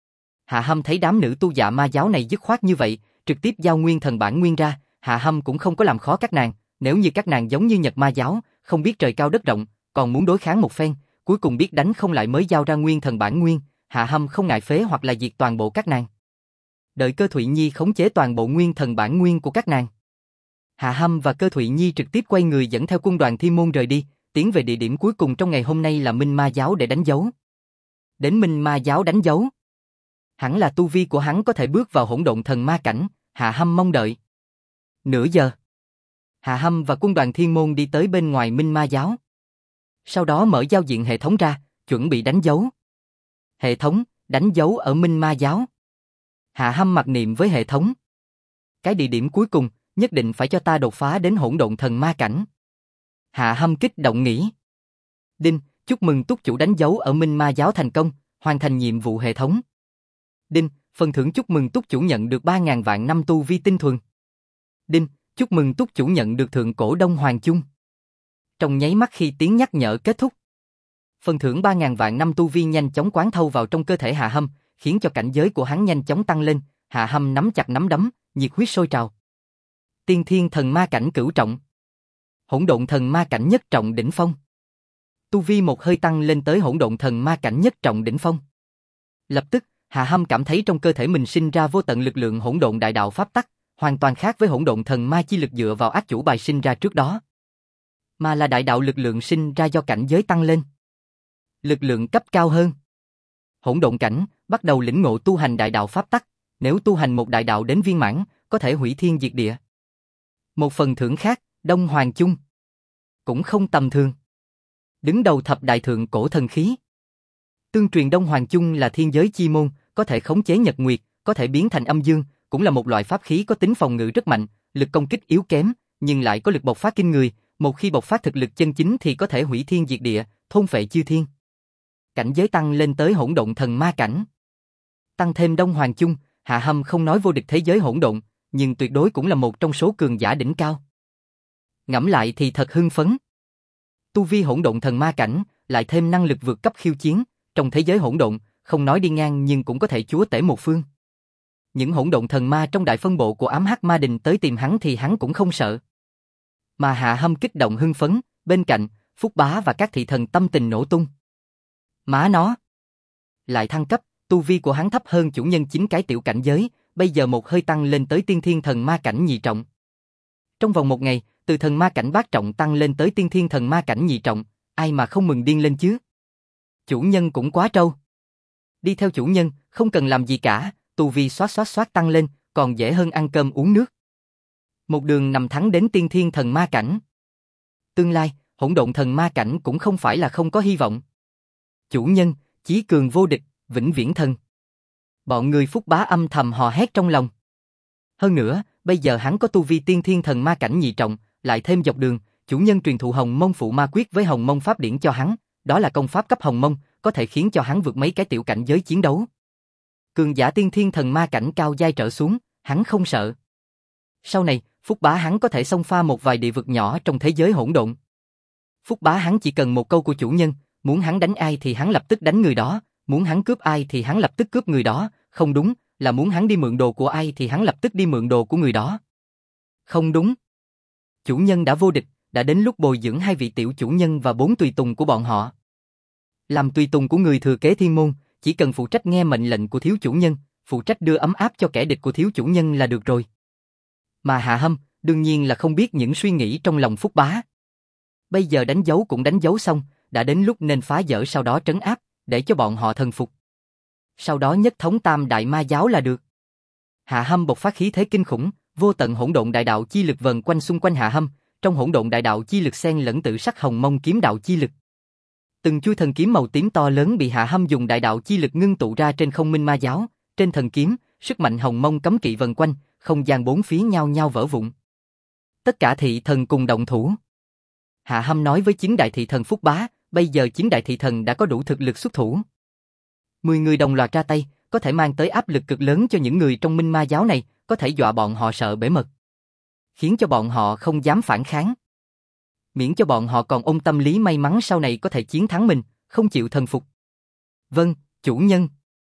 Hạ Hâm thấy đám nữ tu Dạ Ma giáo này dứt khoát như vậy, trực tiếp giao nguyên thần bản nguyên ra, Hạ Hâm cũng không có làm khó các nàng, nếu như các nàng giống như Nhật Ma giáo, không biết trời cao đất rộng, còn muốn đối kháng một phen, cuối cùng biết đánh không lại mới giao ra nguyên thần bản nguyên, Hạ Hâm không ngại phế hoặc là diệt toàn bộ các nàng. Đợi Cơ Thụy Nhi khống chế toàn bộ nguyên thần bản nguyên của các nàng. Hạ Hâm và Cơ Thụy Nhi trực tiếp quay người dẫn theo quân đoàn Thiên Môn rời đi, tiến về địa điểm cuối cùng trong ngày hôm nay là Minh Ma giáo để đánh dấu. Đến Minh Ma giáo đánh dấu. Hẳn là tu vi của hắn có thể bước vào hỗn độn thần ma cảnh, Hạ Hâm mong đợi. Nửa giờ. Hạ Hâm và quân đoàn Thiên Môn đi tới bên ngoài Minh Ma giáo. Sau đó mở giao diện hệ thống ra, chuẩn bị đánh dấu. Hệ thống, đánh dấu ở Minh Ma giáo. Hạ Hâm mặc niệm với hệ thống. Cái địa điểm cuối cùng, nhất định phải cho ta đột phá đến hỗn độn thần ma cảnh. Hạ Hâm kích động nghĩ. Đinh, chúc mừng túc chủ đánh dấu ở Minh Ma giáo thành công, hoàn thành nhiệm vụ hệ thống. Đinh, phần thưởng chúc mừng túc chủ nhận được 3.000 vạn năm tu vi tinh thuần. Đinh, chúc mừng túc chủ nhận được thượng cổ Đông Hoàng Chung. Trong nháy mắt khi tiếng nhắc nhở kết thúc, phần thưởng 3.000 vạn năm tu vi nhanh chóng quán thâu vào trong cơ thể Hạ Hâm, khiến cho cảnh giới của hắn nhanh chóng tăng lên. Hạ Hâm nắm chặt nắm đấm, nhiệt huyết sôi trào. Tiên thiên thần ma cảnh cửu trọng, hỗn độn thần ma cảnh nhất trọng đỉnh phong. Tu vi một hơi tăng lên tới hỗn độn thần ma cảnh nhất trọng đỉnh phong. Lập tức, Hạ Hâm cảm thấy trong cơ thể mình sinh ra vô tận lực lượng hỗn độn đại đạo pháp tắc, hoàn toàn khác với hỗn độn thần ma chi lực dựa vào ác chủ bài sinh ra trước đó, mà là đại đạo lực lượng sinh ra do cảnh giới tăng lên. Lực lượng cấp cao hơn. Hỗn độn cảnh, bắt đầu lĩnh ngộ tu hành đại đạo pháp tắc, nếu tu hành một đại đạo đến viên mãn, có thể hủy thiên diệt địa. Một phần thưởng khác, Đông Hoàng Chung, cũng không tầm thường. Đứng đầu thập đại thượng cổ thần khí. Tương truyền Đông Hoàng Chung là thiên giới chi môn, có thể khống chế nhật nguyệt, có thể biến thành âm dương, cũng là một loại pháp khí có tính phòng ngự rất mạnh, lực công kích yếu kém, nhưng lại có lực bộc phát kinh người, một khi bộc phát thực lực chân chính thì có thể hủy thiên diệt địa, thôn phệ chư thiên. Cảnh giới tăng lên tới hỗn độn thần ma cảnh. Tăng thêm Đông Hoàng Chung, Hạ Hâm không nói vô địch thế giới hỗn độn, nhưng tuyệt đối cũng là một trong số cường giả đỉnh cao. Ngẫm lại thì thật hưng phấn. Tu vi hỗn độn thần ma cảnh, lại thêm năng lực vượt cấp khiêu chiến, trong thế giới hỗn độn, không nói đi ngang nhưng cũng có thể chúa tể một phương. Những hỗn độn thần ma trong đại phân bộ của ám hắc ma đình tới tìm hắn thì hắn cũng không sợ. Mà Hạ Hâm kích động hưng phấn, bên cạnh, Phúc Bá và các thị thần tâm tình nổ tung. Má nó! Lại thăng cấp, tu vi của hắn thấp hơn chủ nhân 9 cái tiểu cảnh giới, bây giờ một hơi tăng lên tới tiên thiên thần ma cảnh nhị trọng. Trong vòng một ngày, từ thần ma cảnh bát trọng tăng lên tới tiên thiên thần ma cảnh nhị trọng, ai mà không mừng điên lên chứ? Chủ nhân cũng quá trâu. Đi theo chủ nhân, không cần làm gì cả, tu vi xoát tăng lên, còn dễ hơn ăn cơm uống nước. Một đường nằm thẳng đến tiên thiên thần ma cảnh. Tương lai, hỗn độn thần ma cảnh cũng không phải là không có hy vọng. Chủ nhân, chí cường vô địch, vĩnh viễn thần. Bọn người Phúc Bá âm thầm hò hét trong lòng. Hơn nữa, bây giờ hắn có tu vi tiên thiên thần ma cảnh nhị trọng, lại thêm dọc đường, chủ nhân truyền thụ Hồng Mông Phụ Ma Quyết với Hồng Mông Pháp Điển cho hắn, đó là công pháp cấp Hồng Mông, có thể khiến cho hắn vượt mấy cái tiểu cảnh giới chiến đấu. Cường giả tiên thiên thần ma cảnh cao giai trở xuống, hắn không sợ. Sau này, Phúc Bá hắn có thể xông pha một vài địa vực nhỏ trong thế giới hỗn độn. Phúc Bá hắn chỉ cần một câu của chủ nhân, muốn hắn đánh ai thì hắn lập tức đánh người đó, muốn hắn cướp ai thì hắn lập tức cướp người đó, không đúng, là muốn hắn đi mượn đồ của ai thì hắn lập tức đi mượn đồ của người đó. Không đúng. Chủ nhân đã vô địch, đã đến lúc bồi dưỡng 2 vị tiểu chủ nhân và 4 tùy tùng của bọn họ. Làm tùy tùng của người thừa kế thiên môn, chỉ cần phụ trách nghe mệnh lệnh của thiếu chủ nhân, phụ trách đưa ấm áp cho kẻ địch của thiếu chủ nhân là được rồi. Mà Hạ Hâm, đương nhiên là không biết những suy nghĩ trong lòng Phúc Bá. Bây giờ đánh dấu cũng đánh dấu xong, đã đến lúc nên phá vỡ sau đó trấn áp, để cho bọn họ thần phục. Sau đó nhất thống tam đại ma giáo là được. Hạ Hâm bộc phát khí thế kinh khủng, vô tận hỗn độn đại đạo chi lực vần quanh xung quanh Hạ Hâm, trong hỗn độn đại đạo chi lực xen lẫn tự sắc hồng mông kiếm đạo chi lực. Từng chuôi thần kiếm màu tím to lớn bị Hạ Hâm dùng đại đạo chi lực ngưng tụ ra trên không minh ma giáo, trên thần kiếm, sức mạnh hồng mông cấm kỵ vần quanh, không gian bốn phía nhao nhao vỡ vụn. Tất cả thị thần cùng động thủ. Hạ Hâm nói với 9 đại thị thần Phúc Bá, bây giờ 9 đại thị thần đã có đủ thực lực xuất thủ. 10 người đồng loạt ra tay, có thể mang tới áp lực cực lớn cho những người trong minh ma giáo này, có thể dọa bọn họ sợ bể mật. Khiến cho bọn họ không dám phản kháng. Miễn cho bọn họ còn ôm tâm lý may mắn sau này có thể chiến thắng mình, không chịu thần phục. Vâng, chủ nhân.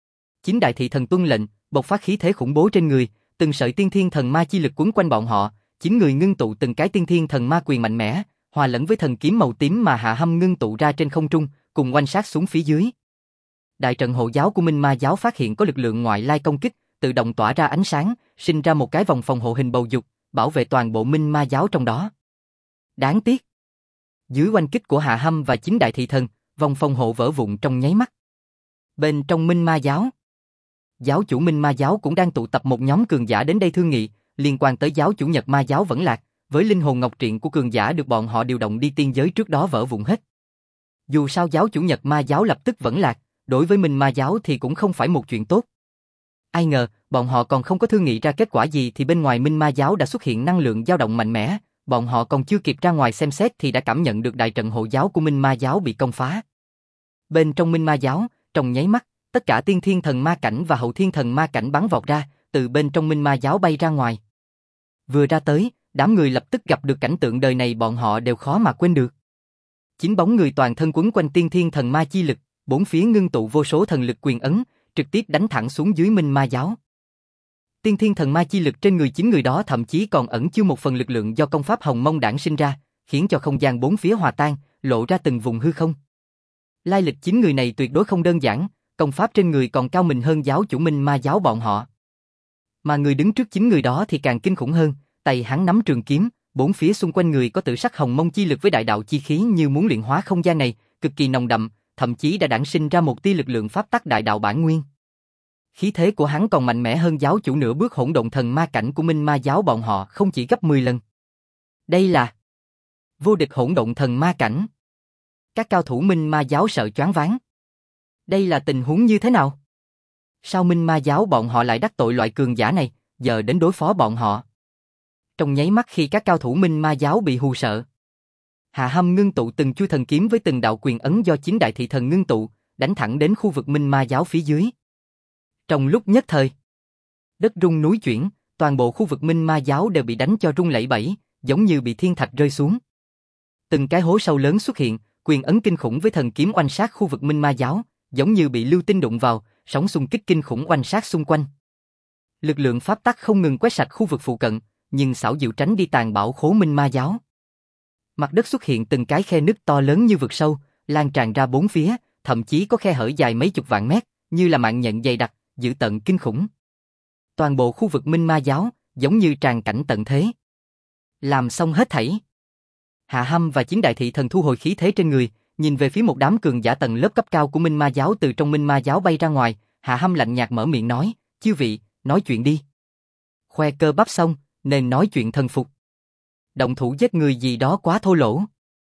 9 đại thị thần tuân lệnh, bộc phát khí thế khủng bố trên người, từng sợi tiên thiên thần ma chi lực quấn quanh bọn họ, 9 người ngưng tụ từng cái tiên thiên thần ma quyền mạnh mẽ, hòa lẫn với thần kiếm màu tím mà Hạ Hâm ngưng tụ ra trên không trung, cùng oanh sát xuống phía dưới. Đại trận hộ giáo của Minh Ma giáo phát hiện có lực lượng ngoại lai công kích, tự động tỏa ra ánh sáng, sinh ra một cái vòng phòng hộ hình bầu dục, bảo vệ toàn bộ Minh Ma giáo trong đó. Đáng tiếc, dưới oanh kích của Hạ Hâm và 9 đại thị thần, vòng phòng hộ vỡ vụn trong nháy mắt. Bên trong Minh Ma giáo, giáo chủ Minh Ma giáo cũng đang tụ tập một nhóm cường giả đến đây thương nghị, liên quan tới giáo chủ Nhật Ma giáo vẫn lạc, với linh hồn ngọc triện của cường giả được bọn họ điều động đi tiên giới trước đó vỡ vụn hết. Dù sao giáo chủ Nhật Ma giáo lập tức vẫn lạc, đối với Minh Ma giáo thì cũng không phải một chuyện tốt. Ai ngờ, bọn họ còn không có thương nghị ra kết quả gì thì bên ngoài Minh Ma giáo đã xuất hiện năng lượng dao động mạnh mẽ, bọn họ còn chưa kịp ra ngoài xem xét thì đã cảm nhận được đại trận hộ giáo của Minh Ma giáo bị công phá. Bên trong Minh Ma giáo, trong nháy mắt, tất cả tiên thiên thần ma cảnh và hậu thiên thần ma cảnh bắn vọt ra, từ bên trong Minh Ma giáo bay ra ngoài. Vừa ra tới, đám người lập tức gặp được cảnh tượng đời này bọn họ đều khó mà quên được. 9 bóng người toàn thân quấn quanh tiên thiên thần ma chi lực, bốn phía ngưng tụ vô số thần lực quyền ấn, trực tiếp đánh thẳng xuống dưới Minh Ma giáo. Tiên thiên thần ma chi lực trên người 9 người đó thậm chí còn ẩn chứa một phần lực lượng do công pháp Hồng Mông đản sinh ra, khiến cho không gian bốn phía hòa tan, lộ ra từng vùng hư không. Lai lịch 9 người này tuyệt đối không đơn giản, công pháp trên người còn cao minh hơn giáo chủ Minh Ma giáo bọn họ. Mà người đứng trước 9 người đó thì càng kinh khủng hơn, tay hắn nắm trường kiếm, bốn phía xung quanh người có tự sắc hồng mông chi lực với đại đạo chi khí như muốn luyện hóa không gian này, cực kỳ nồng đậm, thậm chí đã đản sinh ra một tia lực lượng pháp tắc đại đạo bản nguyên. Khí thế của hắn còn mạnh mẽ hơn giáo chủ nửa bước hỗn độn thần ma cảnh của Minh Ma giáo bọn họ không chỉ gấp 10 lần. Đây là vô địch hỗn độn thần ma cảnh. Các cao thủ Minh Ma giáo sợ choáng váng. Đây là tình huống như thế nào? Sao Minh Ma giáo bọn họ lại đắc tội loại cường giả này, giờ đến đối phó bọn họ? Trong nháy mắt khi các cao thủ Minh Ma giáo bị hù sợ, Hạ Hâm ngưng tụ từng chuôi thần kiếm với từng đạo quyền ấn do 9 đại thị thần ngưng tụ, đánh thẳng đến khu vực Minh Ma giáo phía dưới. Trong lúc nhất thời, Đất rung núi chuyển, toàn bộ khu vực Minh Ma giáo đều bị đánh cho rung lẩy bẩy, giống như bị thiên thạch rơi xuống. Từng cái hố sâu lớn xuất hiện, quyền ấn kinh khủng với thần kiếm oanh sát khu vực Minh Ma giáo, giống như bị lưu tinh đụng vào, sóng xung kích kinh khủng oanh sát xung quanh. Lực lượng pháp tắc không ngừng quét sạch khu vực phụ cận, nhưng xảo diệu tránh đi tàn bạo khố Minh Ma giáo. Mặt đất xuất hiện từng cái khe nứt to lớn như vực sâu, lan tràn ra bốn phía, thậm chí có khe hở dài mấy chục vạn mét, như là mạng nhện dày đặc, dữ tợn kinh khủng. Toàn bộ khu vực Minh Ma giáo, giống như tràn cảnh tận thế. Làm xong hết thảy. Hạ Hâm và Chiến Đại Thị Thần thu hồi khí thế trên người, nhìn về phía một đám cường giả tầng lớp cấp cao của Minh Ma giáo từ trong Minh Ma giáo bay ra ngoài, Hạ Hâm lạnh nhạt mở miệng nói, chư vị, nói chuyện đi. Khoe cơ bắp xong, nên nói chuyện thần phục. Động thủ giết người gì đó quá thô lỗ.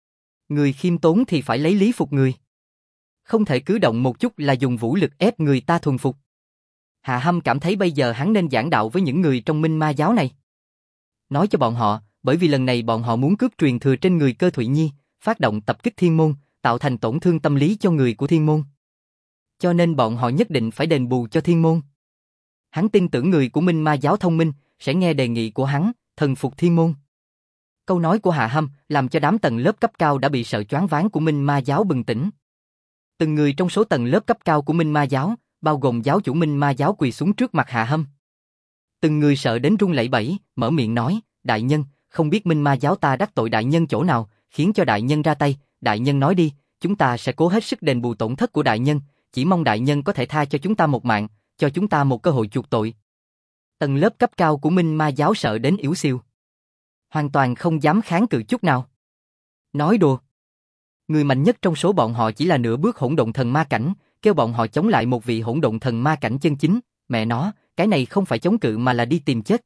Người khiêm tốn thì phải lấy lý phục người. Không thể cứ động một chút là dùng vũ lực ép người ta thuần phục. Hạ Hâm cảm thấy bây giờ hắn nên giảng đạo với những người trong Minh Ma giáo này. Nói cho bọn họ, bởi vì lần này bọn họ muốn cướp truyền thừa trên người Cơ Thụy Nhi, phát động tập kích thiên môn, tạo thành tổn thương tâm lý cho người của thiên môn. Cho nên bọn họ nhất định phải đền bù cho thiên môn. Hắn tin tưởng người của Minh Ma giáo thông minh, sẽ nghe đề nghị của hắn, thần phục thiên môn. Câu nói của Hạ Hâm làm cho đám tầng lớp cấp cao đã bị sợ choáng váng của Minh Ma giáo bừng tỉnh. Từng người trong số tầng lớp cấp cao của Minh Ma giáo, bao gồm giáo chủ Minh Ma giáo quỳ xuống trước mặt Hạ Hâm. Từng người sợ đến run lẩy bẩy, mở miệng nói, đại nhân, không biết Minh Ma giáo ta đắc tội đại nhân chỗ nào, khiến cho đại nhân ra tay, đại nhân nói đi, chúng ta sẽ cố hết sức đền bù tổn thất của đại nhân, chỉ mong đại nhân có thể tha cho chúng ta một mạng, cho chúng ta một cơ hội chuộc tội. Tầng lớp cấp cao của Minh Ma giáo sợ đến ỉu xìu. Hoàn toàn không dám kháng cự chút nào. Nói đùa. Người mạnh nhất trong số bọn họ chỉ là nửa bước hỗn độn thần ma cảnh, kêu bọn họ chống lại một vị hỗn độn thần ma cảnh chân chính, mẹ nó, cái này không phải chống cự mà là đi tìm chết.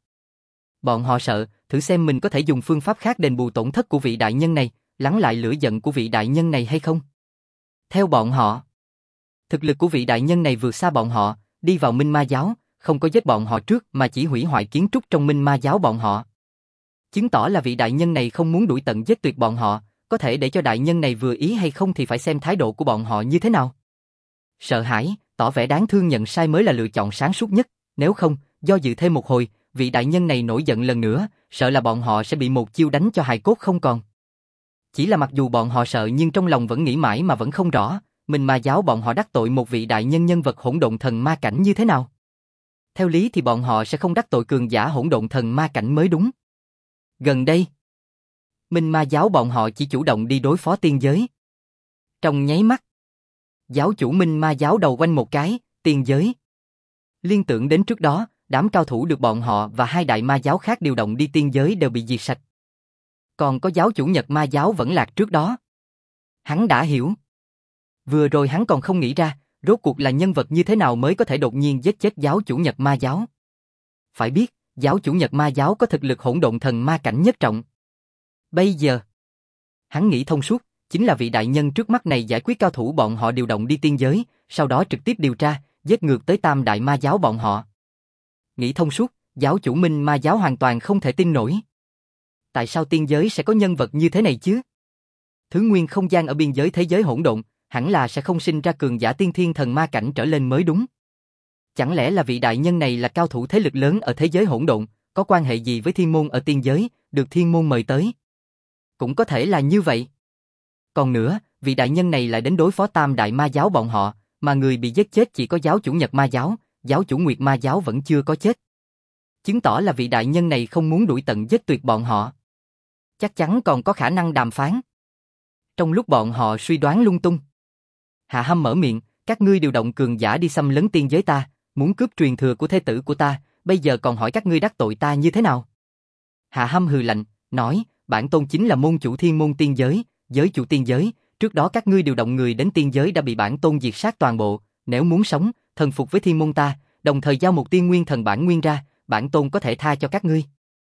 Bọn họ sợ, thử xem mình có thể dùng phương pháp khác đền bù tổn thất của vị đại nhân này, lắng lại lửa giận của vị đại nhân này hay không? Theo bọn họ, thực lực của vị đại nhân này vượt xa bọn họ, đi vào Minh Ma giáo, không có giết bọn họ trước mà chỉ hủy hoại kiến trúc trong Minh Ma giáo bọn họ. Chứng tỏ là vị đại nhân này không muốn đuổi tận giết tuyệt bọn họ, có thể để cho đại nhân này vừa ý hay không thì phải xem thái độ của bọn họ như thế nào. Sợ hãi, tỏ vẻ đáng thương nhận sai mới là lựa chọn sáng suốt nhất, nếu không, do dự thêm một hồi, vị đại nhân này nổi giận lần nữa, sợ là bọn họ sẽ bị một chiêu đánh cho hài cốt không còn. Chỉ là mặc dù bọn họ sợ nhưng trong lòng vẫn nghĩ mãi mà vẫn không rõ, Minh Ma giáo bọn họ đắc tội một vị đại nhân nhân vật hỗn độn thần ma cảnh như thế nào. Theo lý thì bọn họ sẽ không đắc tội cường giả hỗn độn thần ma cảnh mới đúng. Gần đây, Minh Ma giáo bọn họ chỉ chủ động đi đối phó tiên giới. Trong nháy mắt, giáo chủ Minh Ma giáo đầu quanh một cái, tiên giới. Liên tưởng đến trước đó, đám cao thủ được bọn họ và hai đại ma giáo khác điều động đi tiên giới đều bị diệt sạch. Còn có giáo chủ Nhật Ma giáo vẫn lạc trước đó. Hắn đã hiểu. Vừa rồi hắn còn không nghĩ ra, rốt cuộc là nhân vật như thế nào mới có thể đột nhiên giết chết giáo chủ Nhật Ma giáo. Phải biết, giáo chủ Nhật Ma giáo có thực lực hỗn độn thần ma cảnh nhất trọng. Bây giờ, hắn nghĩ thông suốt, chính là vị đại nhân trước mắt này giải quyết cao thủ bọn họ điều động đi tiên giới, sau đó trực tiếp điều tra, giết ngược tới tam đại ma giáo bọn họ. Nghĩ thông suốt, giáo chủ Minh Ma giáo hoàn toàn không thể tin nổi. Tại sao tiên giới sẽ có nhân vật như thế này chứ? Thứ nguyên không gian ở biên giới thế giới hỗn độn, hẳn là sẽ không sinh ra cường giả tiên thiên thần ma cảnh trở lên mới đúng. Chẳng lẽ là vị đại nhân này là cao thủ thế lực lớn ở thế giới hỗn độn, có quan hệ gì với thiên môn ở tiên giới, được thiên môn mời tới? Cũng có thể là như vậy. Còn nữa, vị đại nhân này lại đến đối phó tam đại ma giáo bọn họ, mà người bị giết chết chỉ có giáo chủ Nhật Ma giáo, giáo chủ Nguyệt Ma giáo vẫn chưa có chết. Chứng tỏ là vị đại nhân này không muốn đuổi tận giết tuyệt bọn họ. Chắc chắn còn có khả năng đàm phán. Trong lúc bọn họ suy đoán lung tung, Hạ Hâm mở miệng, các ngươi điều động cường giả đi xâm lấn tiên giới ta, muốn cướp truyền thừa của thế tử của ta, bây giờ còn hỏi các ngươi đắc tội ta như thế nào? Hạ Hâm hừ lạnh, nói, bản tôn chính là môn chủ thiên môn tiên giới, giới chủ tiên giới, trước đó các ngươi điều động người đến tiên giới đã bị bản tôn diệt sát toàn bộ, nếu muốn sống, thần phục với thiên môn ta, đồng thời giao một tiên nguyên thần bản nguyên ra, bản tôn có thể tha cho các ngươi.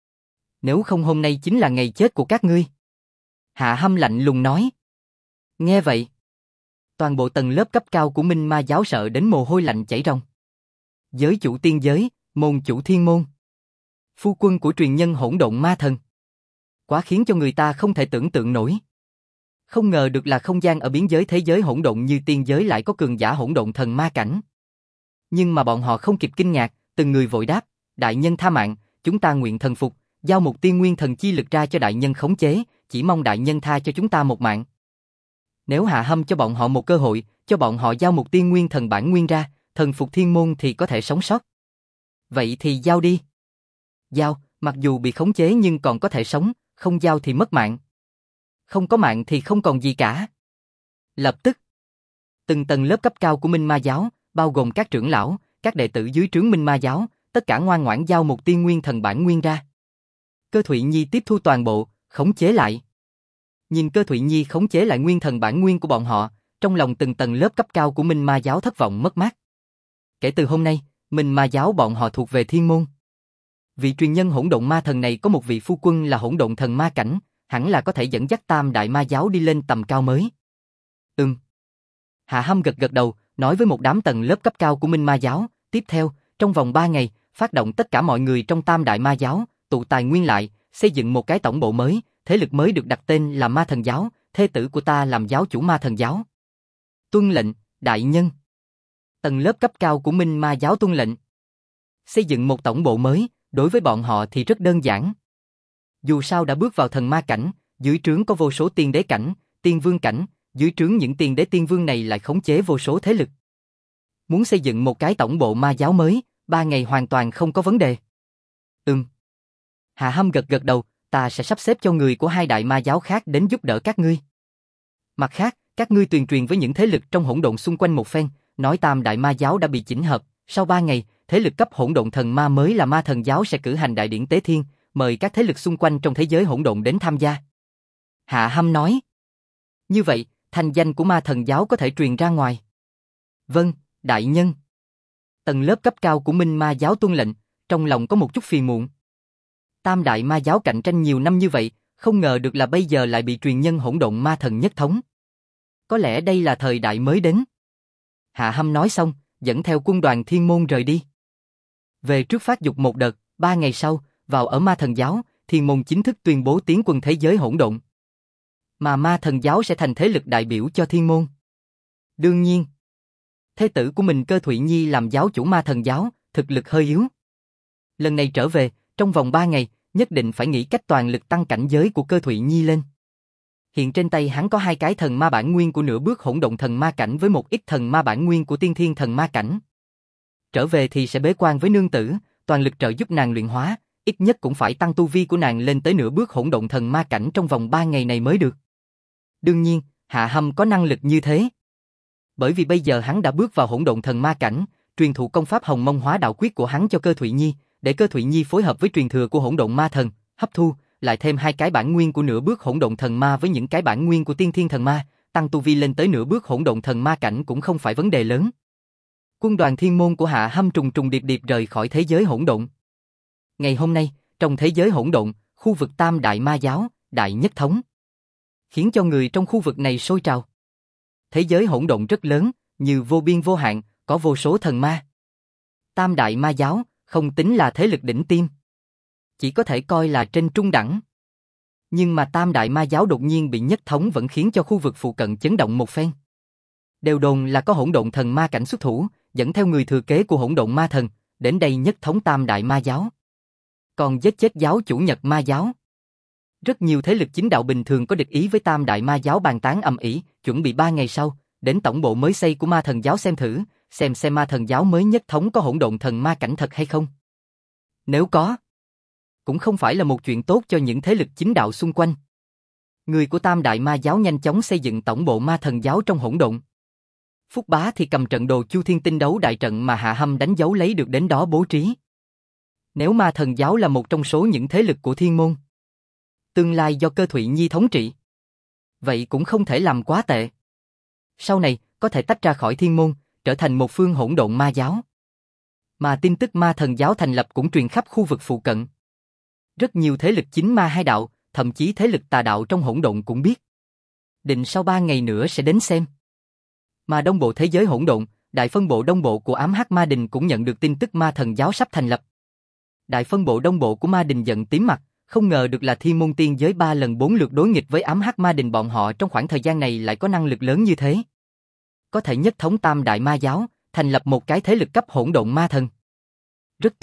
Nếu không hôm nay chính là ngày chết của các ngươi. Hạ Hâm lạnh lùng nói. Nghe vậy, toàn bộ tầng lớp cấp cao của Minh Ma giáo sợ đến mồ hôi lạnh chảy ròng. Giới chủ tiên giới, môn chủ thiên môn, phu quân của truyền nhân hỗn độn ma thần. Quá khiến cho người ta không thể tưởng tượng nổi. Không ngờ được là không gian ở biên giới thế giới hỗn độn như tiên giới lại có cường giả hỗn độn thần ma cảnh. Nhưng mà bọn họ không kịp kinh ngạc, từng người vội đáp, Đại nhân tha mạng, chúng ta nguyện thần phục, giao một tiên nguyên thần chi lực ra cho đại nhân khống chế, chỉ mong đại nhân tha cho chúng ta một mạng. Nếu Hạ Hâm cho bọn họ một cơ hội, cho bọn họ giao một tiên nguyên thần bản nguyên ra, thần phục thiên môn thì có thể sống sót. Vậy thì giao đi. Giao, mặc dù bị khống chế nhưng còn có thể sống, không giao thì mất mạng. Không có mạng thì không còn gì cả. Lập tức, từng tầng lớp cấp cao của Minh Ma giáo, bao gồm các trưởng lão, các đệ tử dưới trướng Minh Ma giáo, tất cả ngoan ngoãn giao một tiên nguyên thần bản nguyên ra. Cơ Thụy Nhi tiếp thu toàn bộ, khống chế lại. Nhìn Cơ Thụy Nhi khống chế lại nguyên thần bản nguyên của bọn họ, trong lòng từng tầng lớp cấp cao của Minh Ma giáo thất vọng mất mát. Kể từ hôm nay, Minh Ma giáo bọn họ thuộc về thiên môn. Vị truyền nhân hỗn độn ma thần này có một vị phu quân là hỗn độn thần ma cảnh, hẳn là có thể dẫn dắt Tam Đại Ma giáo đi lên tầm cao mới. Hạ Hâm gật gật đầu, nói với một đám tầng lớp cấp cao của Minh Ma giáo, tiếp theo, trong vòng 3 ngày, phát động tất cả mọi người trong Tam Đại Ma giáo, tụ tài nguyên lại, xây dựng một cái tổng bộ mới, thế lực mới được đặt tên là Ma Thần giáo, thê tử của ta làm giáo chủ Ma Thần giáo. Tuân lệnh, đại nhân. Tầng lớp cấp cao của Minh Ma giáo tuân lệnh. Xây dựng một tổng bộ mới, đối với bọn họ thì rất đơn giản. Dù sao đã bước vào thần ma cảnh, dưới trướng có vô số tiên đế cảnh, tiên vương cảnh, dưới trướng những tiên đế tiên vương này lại khống chế vô số thế lực. Muốn xây dựng một cái tổng bộ ma giáo mới, 3 ngày hoàn toàn không có vấn đề. Hạ Hâm gật gật đầu, ta sẽ sắp xếp cho người của 2 đại ma giáo khác đến giúp đỡ các ngươi. Mặt khác, các ngươi tuyên truyền với những thế lực trong hỗn độn xung quanh một phen, nói Tam Đại Ma giáo đã bị chỉnh hợp, sau 3 ngày, thế lực cấp hỗn độn thần ma mới là Ma Thần giáo sẽ cử hành đại điển tế thiên, mời các thế lực xung quanh trong thế giới hỗn độn đến tham gia. Hạ Hâm nói. Như vậy, thành danh của Ma Thần giáo có thể truyền ra ngoài. Vâng, đại nhân. Tầng lớp cấp cao của Minh Ma giáo tuân lệnh, trong lòng có một chút phiền muộn. Tam Đại Ma giáo cạnh tranh nhiều năm như vậy, không ngờ được là bây giờ lại bị truyền nhân hỗn độn ma thần nhất thống. Có lẽ đây là thời đại mới đến. Hạ Hâm nói xong, dẫn theo quân đoàn thiên môn rời đi. Về trước phát dục một đợt, 3 ngày sau, vào ở Ma Thần giáo, thiên môn chính thức tuyên bố tiến quân thế giới hỗn độn. Mà Ma Thần giáo sẽ thành thế lực đại biểu cho thiên môn. Đương nhiên, thế tử của mình Cơ Thụy Nhi làm giáo chủ Ma Thần giáo, thực lực hơi yếu. Lần này trở về, trong vòng 3 ngày, nhất định phải nghĩ cách toàn lực tăng cảnh giới của Cơ Thụy Nhi lên. Hiện trên tay hắn có 2 cái thần ma bản nguyên của nửa bước hỗn độn thần ma cảnh với một ít thần ma bản nguyên của tiên thiên thần ma cảnh. Trở về thì sẽ bế quan với nương tử, toàn lực trợ giúp nàng luyện hóa, ít nhất cũng phải tăng tu vi của nàng lên tới nửa bước hỗn độn thần ma cảnh trong vòng 3 ngày này mới được. Đương nhiên, Hạ Hâm có năng lực như thế. Bởi vì bây giờ hắn đã bước vào hỗn độn thần ma cảnh, truyền thụ công pháp Hồng Mông Hóa Đạo Quyết của hắn cho Cơ Thụy Nhi, để Cơ Thụy Nhi phối hợp với truyền thừa của hỗn độn ma thần, hấp thu, lại thêm 2 cái bản nguyên của nửa bước hỗn độn thần ma với những cái bản nguyên của tiên thiên thần ma, tăng tu vi lên tới nửa bước hỗn độn thần ma cảnh cũng không phải vấn đề lớn. Quân đoàn thiên môn của Hạ Hâm trùng trùng điệp điệp rời khỏi thế giới hỗn độn. Ngày hôm nay, trong thế giới hỗn độn, khu vực Tam Đại Ma giáo, đại nhất thống, khiến cho người trong khu vực này sôi trào. Thế giới hỗn độn rất lớn, như vô biên vô hạn, có vô số thần ma. Tam Đại Ma giáo không tính là thế lực đỉnh tiêm, chỉ có thể coi là trên trung đẳng. Nhưng mà Tam Đại Ma giáo đột nhiên bị nhất thống vẫn khiến cho khu vực phụ cận chấn động một phen. Đều đồn là có hỗn độn thần ma cảnh xuất thủ, dẫn theo người thừa kế của hỗn độn ma thần, đến đây nhất thống Tam Đại Ma giáo. Còn giết chết giáo chủ Nhật Ma giáo. Rất nhiều thế lực chính đạo bình thường có địch ý với Tam Đại Ma giáo bàn tán ầm ĩ, chuẩn bị 3 ngày sau, đến tổng bộ mới xây của Ma Thần giáo xem thử, xem Ma Thần giáo mới nhất thống có hỗn độn thần ma cảnh thật hay không. Nếu có, cũng không phải là một chuyện tốt cho những thế lực chính đạo xung quanh. Người của Tam Đại Ma giáo nhanh chóng xây dựng tổng bộ Ma Thần giáo trong hỗn độn. Phúc Bá thì cầm trận đồ Chu Thiên Tinh đấu đại trận mà Hạ Hâm đánh dấu lấy được đến đó bố trí. Nếu Ma Thần giáo là một trong số những thế lực của thiên môn, tương lai do Cơ Thụy Nhi thống trị, vậy cũng không thể làm quá tệ. Sau này, có thể tách ra khỏi thiên môn, trở thành một phương hỗn độn ma giáo. Mà tin tức Ma Thần giáo thành lập cũng truyền khắp khu vực phụ cận. Rất nhiều thế lực chính ma hai đạo, thậm chí thế lực tà đạo trong hỗn độn cũng biết. Định sau 3 ngày nữa sẽ đến xem. Mà Đông Bộ thế giới hỗn độn, đại phân bộ Đông Bộ của ám hắc ma đình cũng nhận được tin tức Ma Thần giáo sắp thành lập. Đại phân bộ Đông Bộ của ma đình giận tím mặt, không ngờ được là thiên môn tiên giới 3 lần 4 lượt đối nghịch với ám hắc ma đình bọn họ trong khoảng thời gian này lại có năng lực lớn như thế. Có thể nhất thống Tam Đại Ma giáo, thành lập một cái thế lực cấp hỗn độn ma thần. Rất tốt,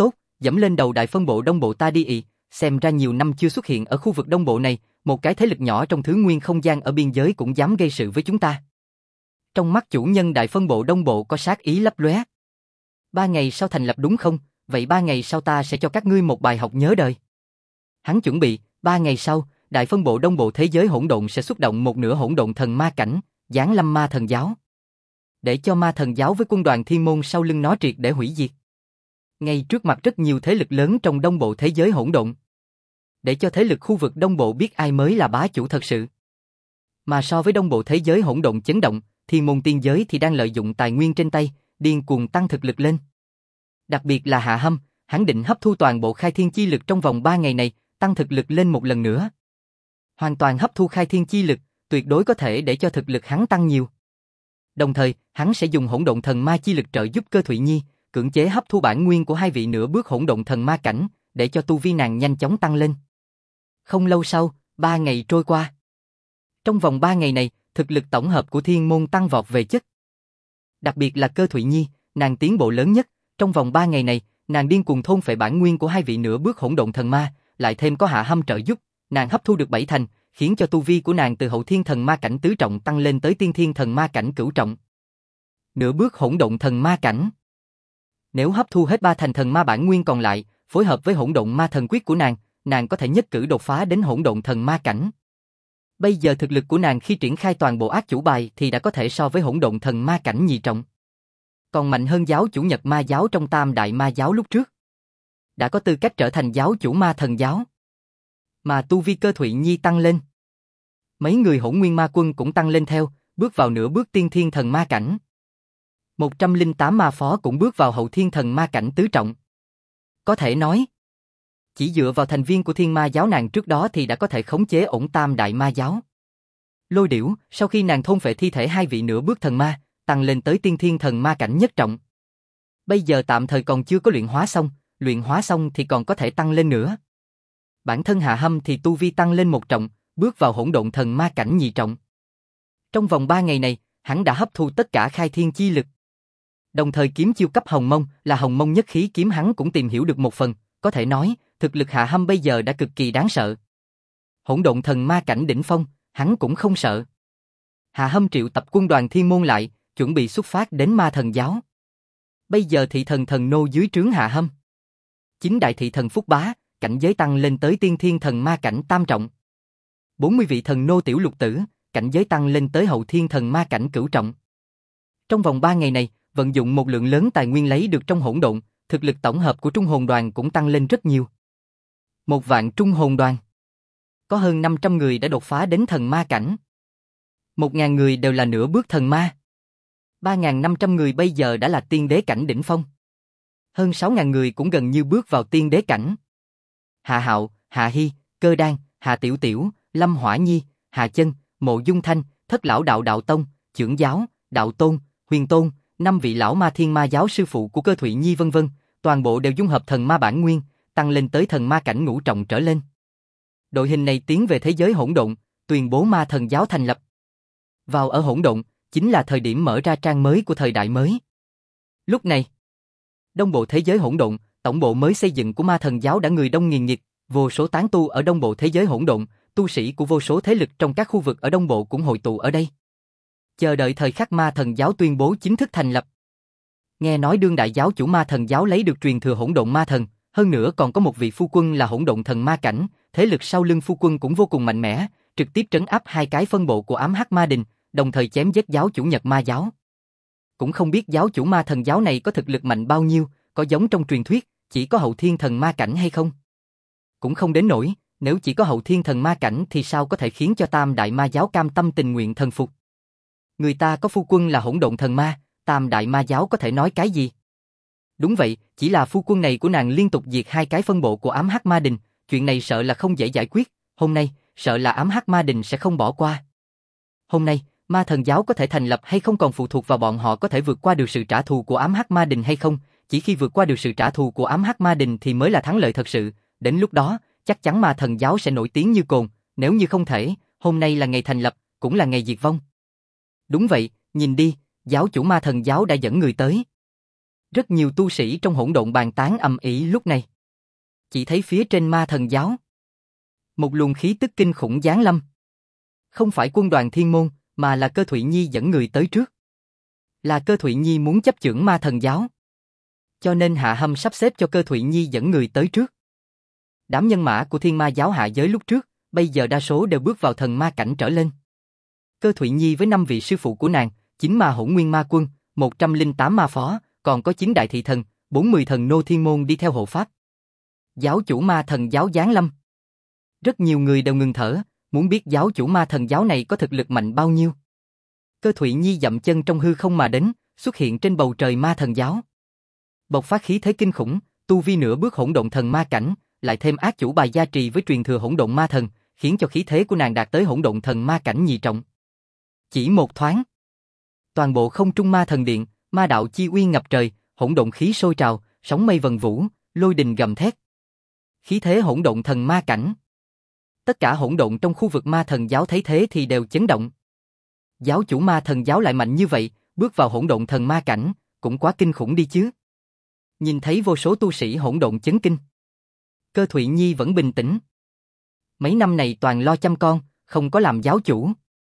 dẫm lên đầu đại phân bộ Đông Bộ ta đi ị, xem ra nhiều năm chưa xuất hiện ở khu vực Đông Bộ này, một cái thế lực nhỏ trong thứ nguyên không gian ở biên giới cũng dám gây sự với chúng ta. Trong mắt chủ nhân đại phân bộ Đông Bộ có sát ý lấp lóe. 3 ngày sau thành lập đúng không? Vậy 3 ngày sau ta sẽ cho các ngươi một bài học nhớ đời. Hắn chuẩn bị, 3 ngày sau, đại phân bộ Đông Bộ thế giới hỗn độn sẽ xuất động một nửa hỗn độn thần ma cảnh, giáng lâm ma thần giáo. Để cho ma thần giáo với quân đoàn thiên môn sau lưng nó triệt để hủy diệt. Ngay trước mặt rất nhiều thế lực lớn trong Đông Bộ thế giới hỗn độn. Để cho thế lực khu vực Đông Bộ biết ai mới là bá chủ thật sự. Mà so với Đông Bộ thế giới hỗn độn chấn động, thiên môn tiên giới thì đang lợi dụng tài nguyên trên tay, điên cuồng tăng thực lực lên. Đặc biệt là Hạ Hâm, hắn định hấp thu toàn bộ khai thiên chi lực trong vòng 3 ngày này, tăng thực lực lên một lần nữa. Hoàn toàn hấp thu khai thiên chi lực, tuyệt đối có thể để cho thực lực hắn tăng nhiều. Đồng thời, hắn sẽ dùng hỗn độn thần ma chi lực trợ giúp Cơ Thụy Nhi, cưỡng chế hấp thu bản nguyên của hai vị nửa bước hỗn độn thần ma cảnh, để cho tu vi nàng nhanh chóng tăng lên. Không lâu sau, 3 ngày trôi qua. Trong vòng 3 ngày này, thực lực tổng hợp của thiên môn tăng vọt về chất. Đặc biệt là Cơ Thụy Nhi, nàng tiến bộ lớn nhất, trong vòng 3 ngày này, nàng điên cuồng thôn phệ bản nguyên của hai vị nửa bước hỗn độn thần ma, lại thêm có Hạ Hâm trợ giúp, nàng hấp thu được 7 thành, khiến cho tu vi của nàng từ hậu thiên thần ma cảnh tứ trọng tăng lên tới tiên thiên thần ma cảnh cửu trọng. Nửa bước hỗn độn thần ma cảnh. Nếu hấp thu hết 3 thành thần ma bản nguyên còn lại, phối hợp với hỗn độn ma thần quyết của nàng có thể nhất cử đột phá đến hỗn độn thần ma cảnh. Bây giờ thực lực của nàng khi triển khai toàn bộ ác chủ bài thì đã có thể so với hỗn độn thần ma cảnh nhị trọng. Còn mạnh hơn giáo chủ Nhật Ma giáo trong Tam Đại Ma giáo lúc trước. Đã có tư cách trở thành giáo chủ ma thần giáo. Mà tu vi Cơ Thụy Nhi tăng lên. Mấy người Hỗn Nguyên Ma Quân cũng tăng lên theo, bước vào nửa bước tiên thiên thần ma cảnh. 108 ma phó cũng bước vào hậu thiên thần ma cảnh tứ trọng. Có thể nói, chỉ dựa vào thành viên của Thiên Ma giáo nàng trước đó thì đã có thể khống chế ổn Tam Đại Ma giáo. Lôi Điểu, sau khi nàng thôn phệ thi thể hai vị nửa bước thần ma, tăng lên tới tiên thiên thần ma cảnh nhất trọng. Bây giờ tạm thời còn chưa có luyện hóa xong thì còn có thể tăng lên nữa. Bản thân Hạ Hâm thì tu vi tăng lên 1 trọng, bước vào hỗn độn thần ma cảnh nhị trọng. Trong vòng 3 ngày này, hắn đã hấp thu tất cả khai thiên chi lực. Đồng thời kiếm chiêu cấp Hồng Mông là Hồng Mông nhất khí kiếm hắn cũng tìm hiểu được một phần, có thể nói, thực lực Hạ Hâm bây giờ đã cực kỳ đáng sợ. Hỗn độn thần ma cảnh đỉnh phong, hắn cũng không sợ. Hạ Hâm triệu tập quân đoàn thiên môn lại, chuẩn bị xuất phát đến ma thần giáo. Bây giờ thị thần thần nô dưới trướng Hạ Hâm. 9 đại thị thần Phúc Bá, cảnh giới tăng lên tới tiên thiên thần ma cảnh tam trọng. 40 vị thần nô tiểu lục tử, cảnh giới tăng lên tới hậu thiên thần ma cảnh cửu trọng. Trong vòng 3 ngày này, vận dụng một lượng lớn tài nguyên lấy được trong hỗn độn, thực lực tổng hợp của Trung Hồn đoàn cũng tăng lên rất nhiều. 1 vạn Trung Hồn đoàn. Có hơn 500 người đã đột phá đến thần ma cảnh. 1.000 người đều là nửa bước thần ma. 3.500 người bây giờ đã là tiên đế cảnh đỉnh phong. Hơn 6.000 người cũng gần như bước vào tiên đế cảnh. Hạ Hạo, Hạ Hy, Cơ Đan, Hạ Tiểu Tiểu, Lâm Hỏa Nhi, Hạ Chân, Mộ Dung Thanh, Thất Lão Đạo Đạo Tông, Chưởng Giáo, Đạo Tôn, Huyền Tôn, 5 vị lão ma Thiên Ma giáo sư phụ của Cơ Thụy Nhi vân vân, toàn bộ đều dung hợp thần ma bản nguyên, tăng lên tới thần ma cảnh ngũ trọng trở lên. Đội hình này tiến về thế giới hỗn độn, tuyên bố ma thần giáo thành lập. Vào ở hỗn độn, chính là thời điểm mở ra trang mới của thời đại mới. Lúc này, Đông Bộ thế giới hỗn độn, tổng bộ mới xây dựng của ma thần giáo đã người đông nghìn nghịt, vô số tán tu ở Đông Bộ thế giới hỗn độn, tu sĩ của vô số thế lực trong các khu vực ở Đông Bộ cũng hội tụ ở đây. Chờ đợi thời khắc ma thần giáo tuyên bố chính thức thành lập. Nghe nói đương đại giáo chủ ma thần giáo lấy được truyền thừa hỗn độn ma thần, hơn nữa còn có một vị phu quân là hỗn độn thần ma cảnh, thế lực sau lưng phu quân cũng vô cùng mạnh mẽ, trực tiếp trấn áp 2 cái phân bộ của ám hắc ma đình, đồng thời chém giết giáo chủ Nhật Ma giáo. Cũng không biết giáo chủ ma thần giáo này có thực lực mạnh bao nhiêu, có giống trong truyền thuyết, chỉ có hậu thiên thần ma cảnh hay không? Cũng không đến nỗi, nếu chỉ có hậu thiên thần ma cảnh thì sao có thể khiến cho Tam Đại Ma giáo cam tâm tình nguyện thần phục? Người ta có phu quân là hỗn độn thần ma, Tam Đại Ma giáo có thể nói cái gì? Đúng vậy, chỉ là phu quân này của nàng liên tục diệt 2 cái phân bộ của ám hắc ma đình, chuyện này sợ là không dễ giải quyết, hôm nay, sợ là ám hắc ma đình sẽ không bỏ qua. Hôm nay, ma thần giáo có thể thành lập hay không còn phụ thuộc vào bọn họ có thể vượt qua được sự trả thù của ám hắc ma đình hay không, chỉ khi vượt qua được sự trả thù của ám hắc ma đình thì mới là thắng lợi thật sự, đến lúc đó, chắc chắn ma thần giáo sẽ nổi tiếng như cồn, nếu như không thể, hôm nay là ngày thành lập, cũng là ngày diệt vong. Đúng vậy, nhìn đi, giáo chủ ma thần giáo đã dẫn người tới. Rất nhiều tu sĩ trong hỗn độn bàn tán ầm ĩ lúc này. Chỉ thấy phía trên ma thần giáo, một luồng khí tức kinh khủng giáng lâm. Không phải quân đoàn thiên môn, mà là Cơ Thụy Nhi dẫn người tới trước. Là Cơ Thụy Nhi muốn chấp chưởng ma thần giáo. Cho nên Hạ Hâm sắp xếp cho Cơ Thụy Nhi dẫn người tới trước. Đám nhân mã của thiên ma giáo hạ giới lúc trước, bây giờ đa số đều bước vào thần ma cảnh trở lên. Cơ Thụy Nhi với 5 vị sư phụ của nàng, 9 ma hỗn nguyên ma quân, 108 ma phó, còn có 9 đại thị thần, 40 thần nô thiên môn đi theo hộ pháp. Giáo chủ ma thần giáo giáng lâm. Rất nhiều người đều ngừng thở, muốn biết giáo chủ ma thần giáo này có thực lực mạnh bao nhiêu. Cơ Thụy Nhi dậm chân trong hư không mà đến, xuất hiện trên bầu trời ma thần giáo. Bộc phát khí thế kinh khủng, tu vi nửa bước hỗn độn thần ma cảnh, lại thêm ác chủ bài gia trì với truyền thừa hỗn độn ma thần, khiến cho khí thế của nàng đạt tới hỗn độn thần ma cảnh nhị trọng. Chỉ một thoáng, toàn bộ không trung ma thần điện, ma đạo chi uy ngập trời, hỗn độn khí sôi trào, sóng mây vần vũ, lôi đình gầm thét. Khí thế hỗn độn thần ma cảnh. Tất cả hỗn độn trong khu vực ma thần giáo thấy thế thì đều chấn động. Giáo chủ ma thần giáo lại mạnh như vậy, bước vào hỗn độn thần ma cảnh, cũng quá kinh khủng đi chứ. Nhìn thấy vô số tu sĩ hỗn độn chấn kinh. Cơ Thụy Nhi vẫn bình tĩnh. Mấy năm này toàn lo chăm con, không có làm giáo chủ.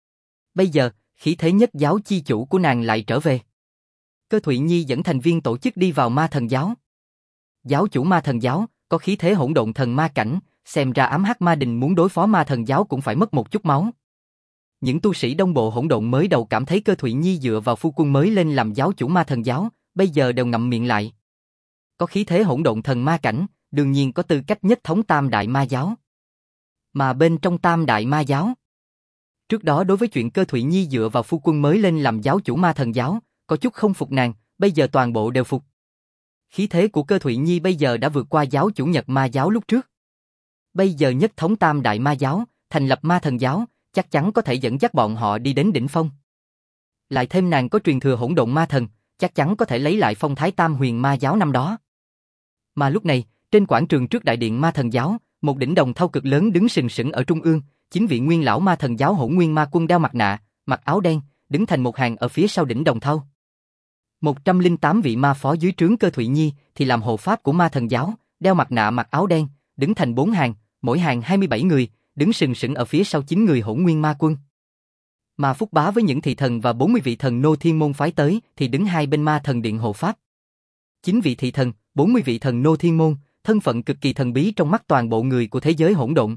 Bây giờ, khí thế nhất giáo chi chủ của nàng lại trở về. Cơ Thụy Nhi dẫn thành viên tổ chức đi vào ma thần giáo. Giáo chủ ma thần giáo, có khí thế hỗn độn thần ma cảnh, xem ra ám hắc ma đình muốn đối phó ma thần giáo cũng phải mất một chút máu. Những tu sĩ đông bộ hỗn độn mới đầu cảm thấy Cơ Thụy Nhi dựa vào phu quân mới lên làm giáo chủ ma thần giáo, bây giờ đều ngậm miệng lại. Có khí thế hỗn độn thần ma cảnh, đương nhiên có tư cách nhất thống tam đại ma giáo. Mà bên trong tam đại ma giáo, trước đó đối với chuyện Cơ Thụy Nhi dựa vào phu quân mới lên làm giáo chủ ma thần giáo, có chút không phục nàng, bây giờ toàn bộ đều phục. Khí thế của Cơ Thụy Nhi bây giờ đã vượt qua giáo chủ Nhật ma giáo lúc trước. Bây giờ nhất thống tam đại ma giáo, thành lập ma thần giáo, chắc chắn có thể dẫn dắt bọn họ đi đến đỉnh phong. Lại thêm nàng có truyền thừa hỗn độn ma thần, chắc chắn có thể lấy lại phong thái tam huyền ma giáo năm đó. Mà lúc này, trên quảng trường trước đại điện ma thần giáo, một đỉnh đồng thau cực lớn đứng sừng sững ở trung ương, 9 vị nguyên lão ma thần giáo hỗn nguyên ma quân đeo mặt nạ, mặc áo đen, đứng thành một hàng ở phía sau đỉnh đồng thau. 108 vị ma phó dưới trướng Cơ Thụy Nhi thì làm hộ pháp của ma thần giáo, đeo mặt nạ mặc áo đen, đứng thành 4 hàng, mỗi hàng 27 người, đứng sừng sững ở phía sau 9 người hỗn nguyên ma quân. Mà Phúc Bá với những thị thần và 40 vị thần nô thiên môn phái tới thì đứng hai bên ma thần điện hộ pháp. 9 vị thị thần, 40 vị thần nô thiên môn, thân phận cực kỳ thần bí trong mắt toàn bộ người của thế giới hỗn độn.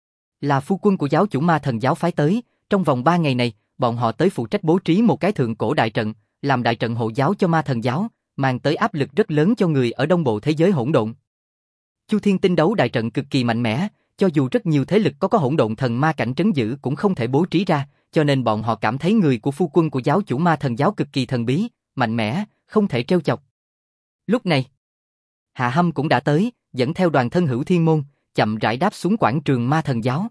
Là phu quân của giáo chủ ma thần giáo phái tới, trong vòng 3 ngày này, bọn họ tới phụ trách bố trí một cái thượng cổ đại trận, làm đại trận hộ giáo cho ma thần giáo, mang tới áp lực rất lớn cho người ở đông bộ thế giới hỗn độn. Chu Thiên Tinh đấu đại trận cực kỳ mạnh mẽ, cho dù rất nhiều thế lực có hỗn độn thần ma cảnh trấn giữ cũng không thể bố trí ra, cho nên bọn họ cảm thấy người của phu quân của giáo chủ ma thần giáo cực kỳ thần bí, mạnh mẽ, không thể trêu chọc. Lúc này, Hạ Hâm cũng đã tới, dẫn theo đoàn thân hữu thiên môn, chậm rãi đáp xuống quảng trường ma thần giáo.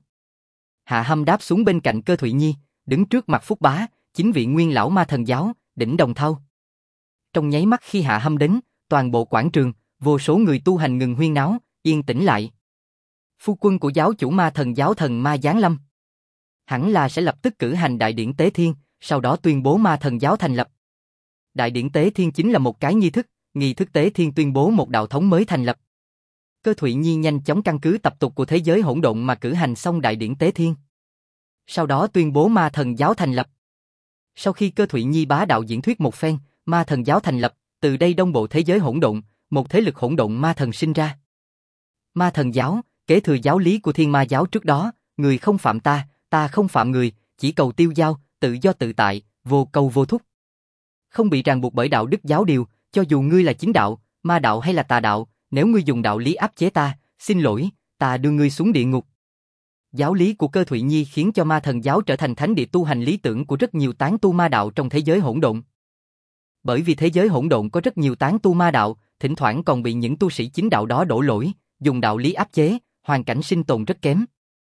Hạ Hâm đáp xuống bên cạnh Cơ Thụy Nhi, đứng trước mặt Phúc Bá, 9 vị nguyên lão ma thần giáo, đỉnh đồng thau. Trong nháy mắt khi Hạ Hâm đến, toàn bộ quảng trường, vô số người tu hành ngừng huyên náo, yên tĩnh lại. Phu quân của giáo chủ ma thần giáo thần ma giáng lâm. Hẳn là sẽ lập tức cử hành đại điển tế thiên, sau đó tuyên bố ma thần giáo thành lập. Đại điển tế thiên chính là một cái nghi thức tế thiên tuyên bố một đạo thống mới thành lập. Cơ Thụy Nhi nhanh chóng căn cứ tập tục của thế giới hỗn độn mà cử hành xong đại điển tế thiên. Sau đó tuyên bố ma thần giáo thành lập. Sau khi Cơ Thụy Nhi bá đạo diễn thuyết một phen, ma thần giáo thành lập, từ đây đông bộ thế giới hỗn độn, một thế lực hỗn độn ma thần sinh ra. Ma thần giáo, kế thừa giáo lý của thiên ma giáo trước đó, người không phạm ta, ta không phạm người, chỉ cầu tiêu giao, tự do tự tại, vô cầu vô thúc. Không bị ràng buộc bởi đạo đức giáo điều, cho dù ngươi là chính đạo, ma đạo hay là tà đạo, nếu ngươi dùng đạo lý áp chế ta, xin lỗi, ta đưa ngươi xuống địa ngục. Giáo lý của Cơ Thụy Nhi khiến cho ma thần giáo trở thành thánh địa tu hành lý tưởng của rất nhiều tán tu ma đạo trong thế giới hỗn độn. Bởi vì thế giới hỗn độn có rất nhiều tán tu ma đạo, thỉnh thoảng còn bị những tu sĩ chính đạo đó đổ lỗi, dùng đạo lý áp chế, hoàn cảnh sinh tồn rất kém.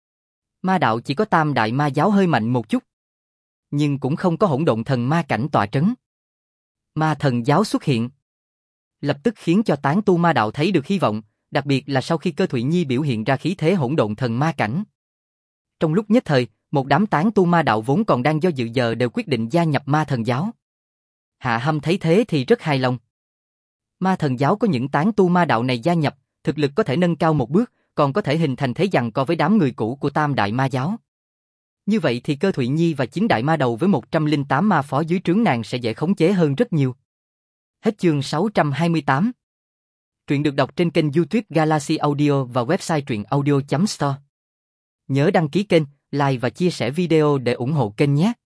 Ma đạo chỉ có tam đại ma giáo hơi mạnh một chút, nhưng cũng không có hỗn độn thần ma cảnh tọa trấn. Ma thần giáo xuất hiện, lập tức khiến cho tán tu ma đạo thấy được hy vọng, đặc biệt là sau khi Cơ Thụy Nhi biểu hiện ra khí thế hỗn độn thần ma cảnh. Trong lúc nhất thời, một đám tán tu ma đạo vốn còn đang do dự giờ đều quyết định gia nhập ma thần giáo. Hạ Hâm thấy thế thì rất hài lòng. Ma thần giáo có những tán tu ma đạo này gia nhập, thực lực có thể nâng cao một bước, còn có thể hình thành thế giằng co với đám người cũ của Tam Đại Ma Giáo. Như vậy thì Cơ Thụy Nhi và 9 đại ma đầu với 108 ma phó dưới trướng nàng sẽ dễ khống chế hơn rất nhiều. Hết chương 628. Truyện được đọc trên kênh YouTube Galaxy Audio và website truyệnaudio.store. Nhớ đăng ký kênh, like và chia sẻ video để ủng hộ kênh nhé.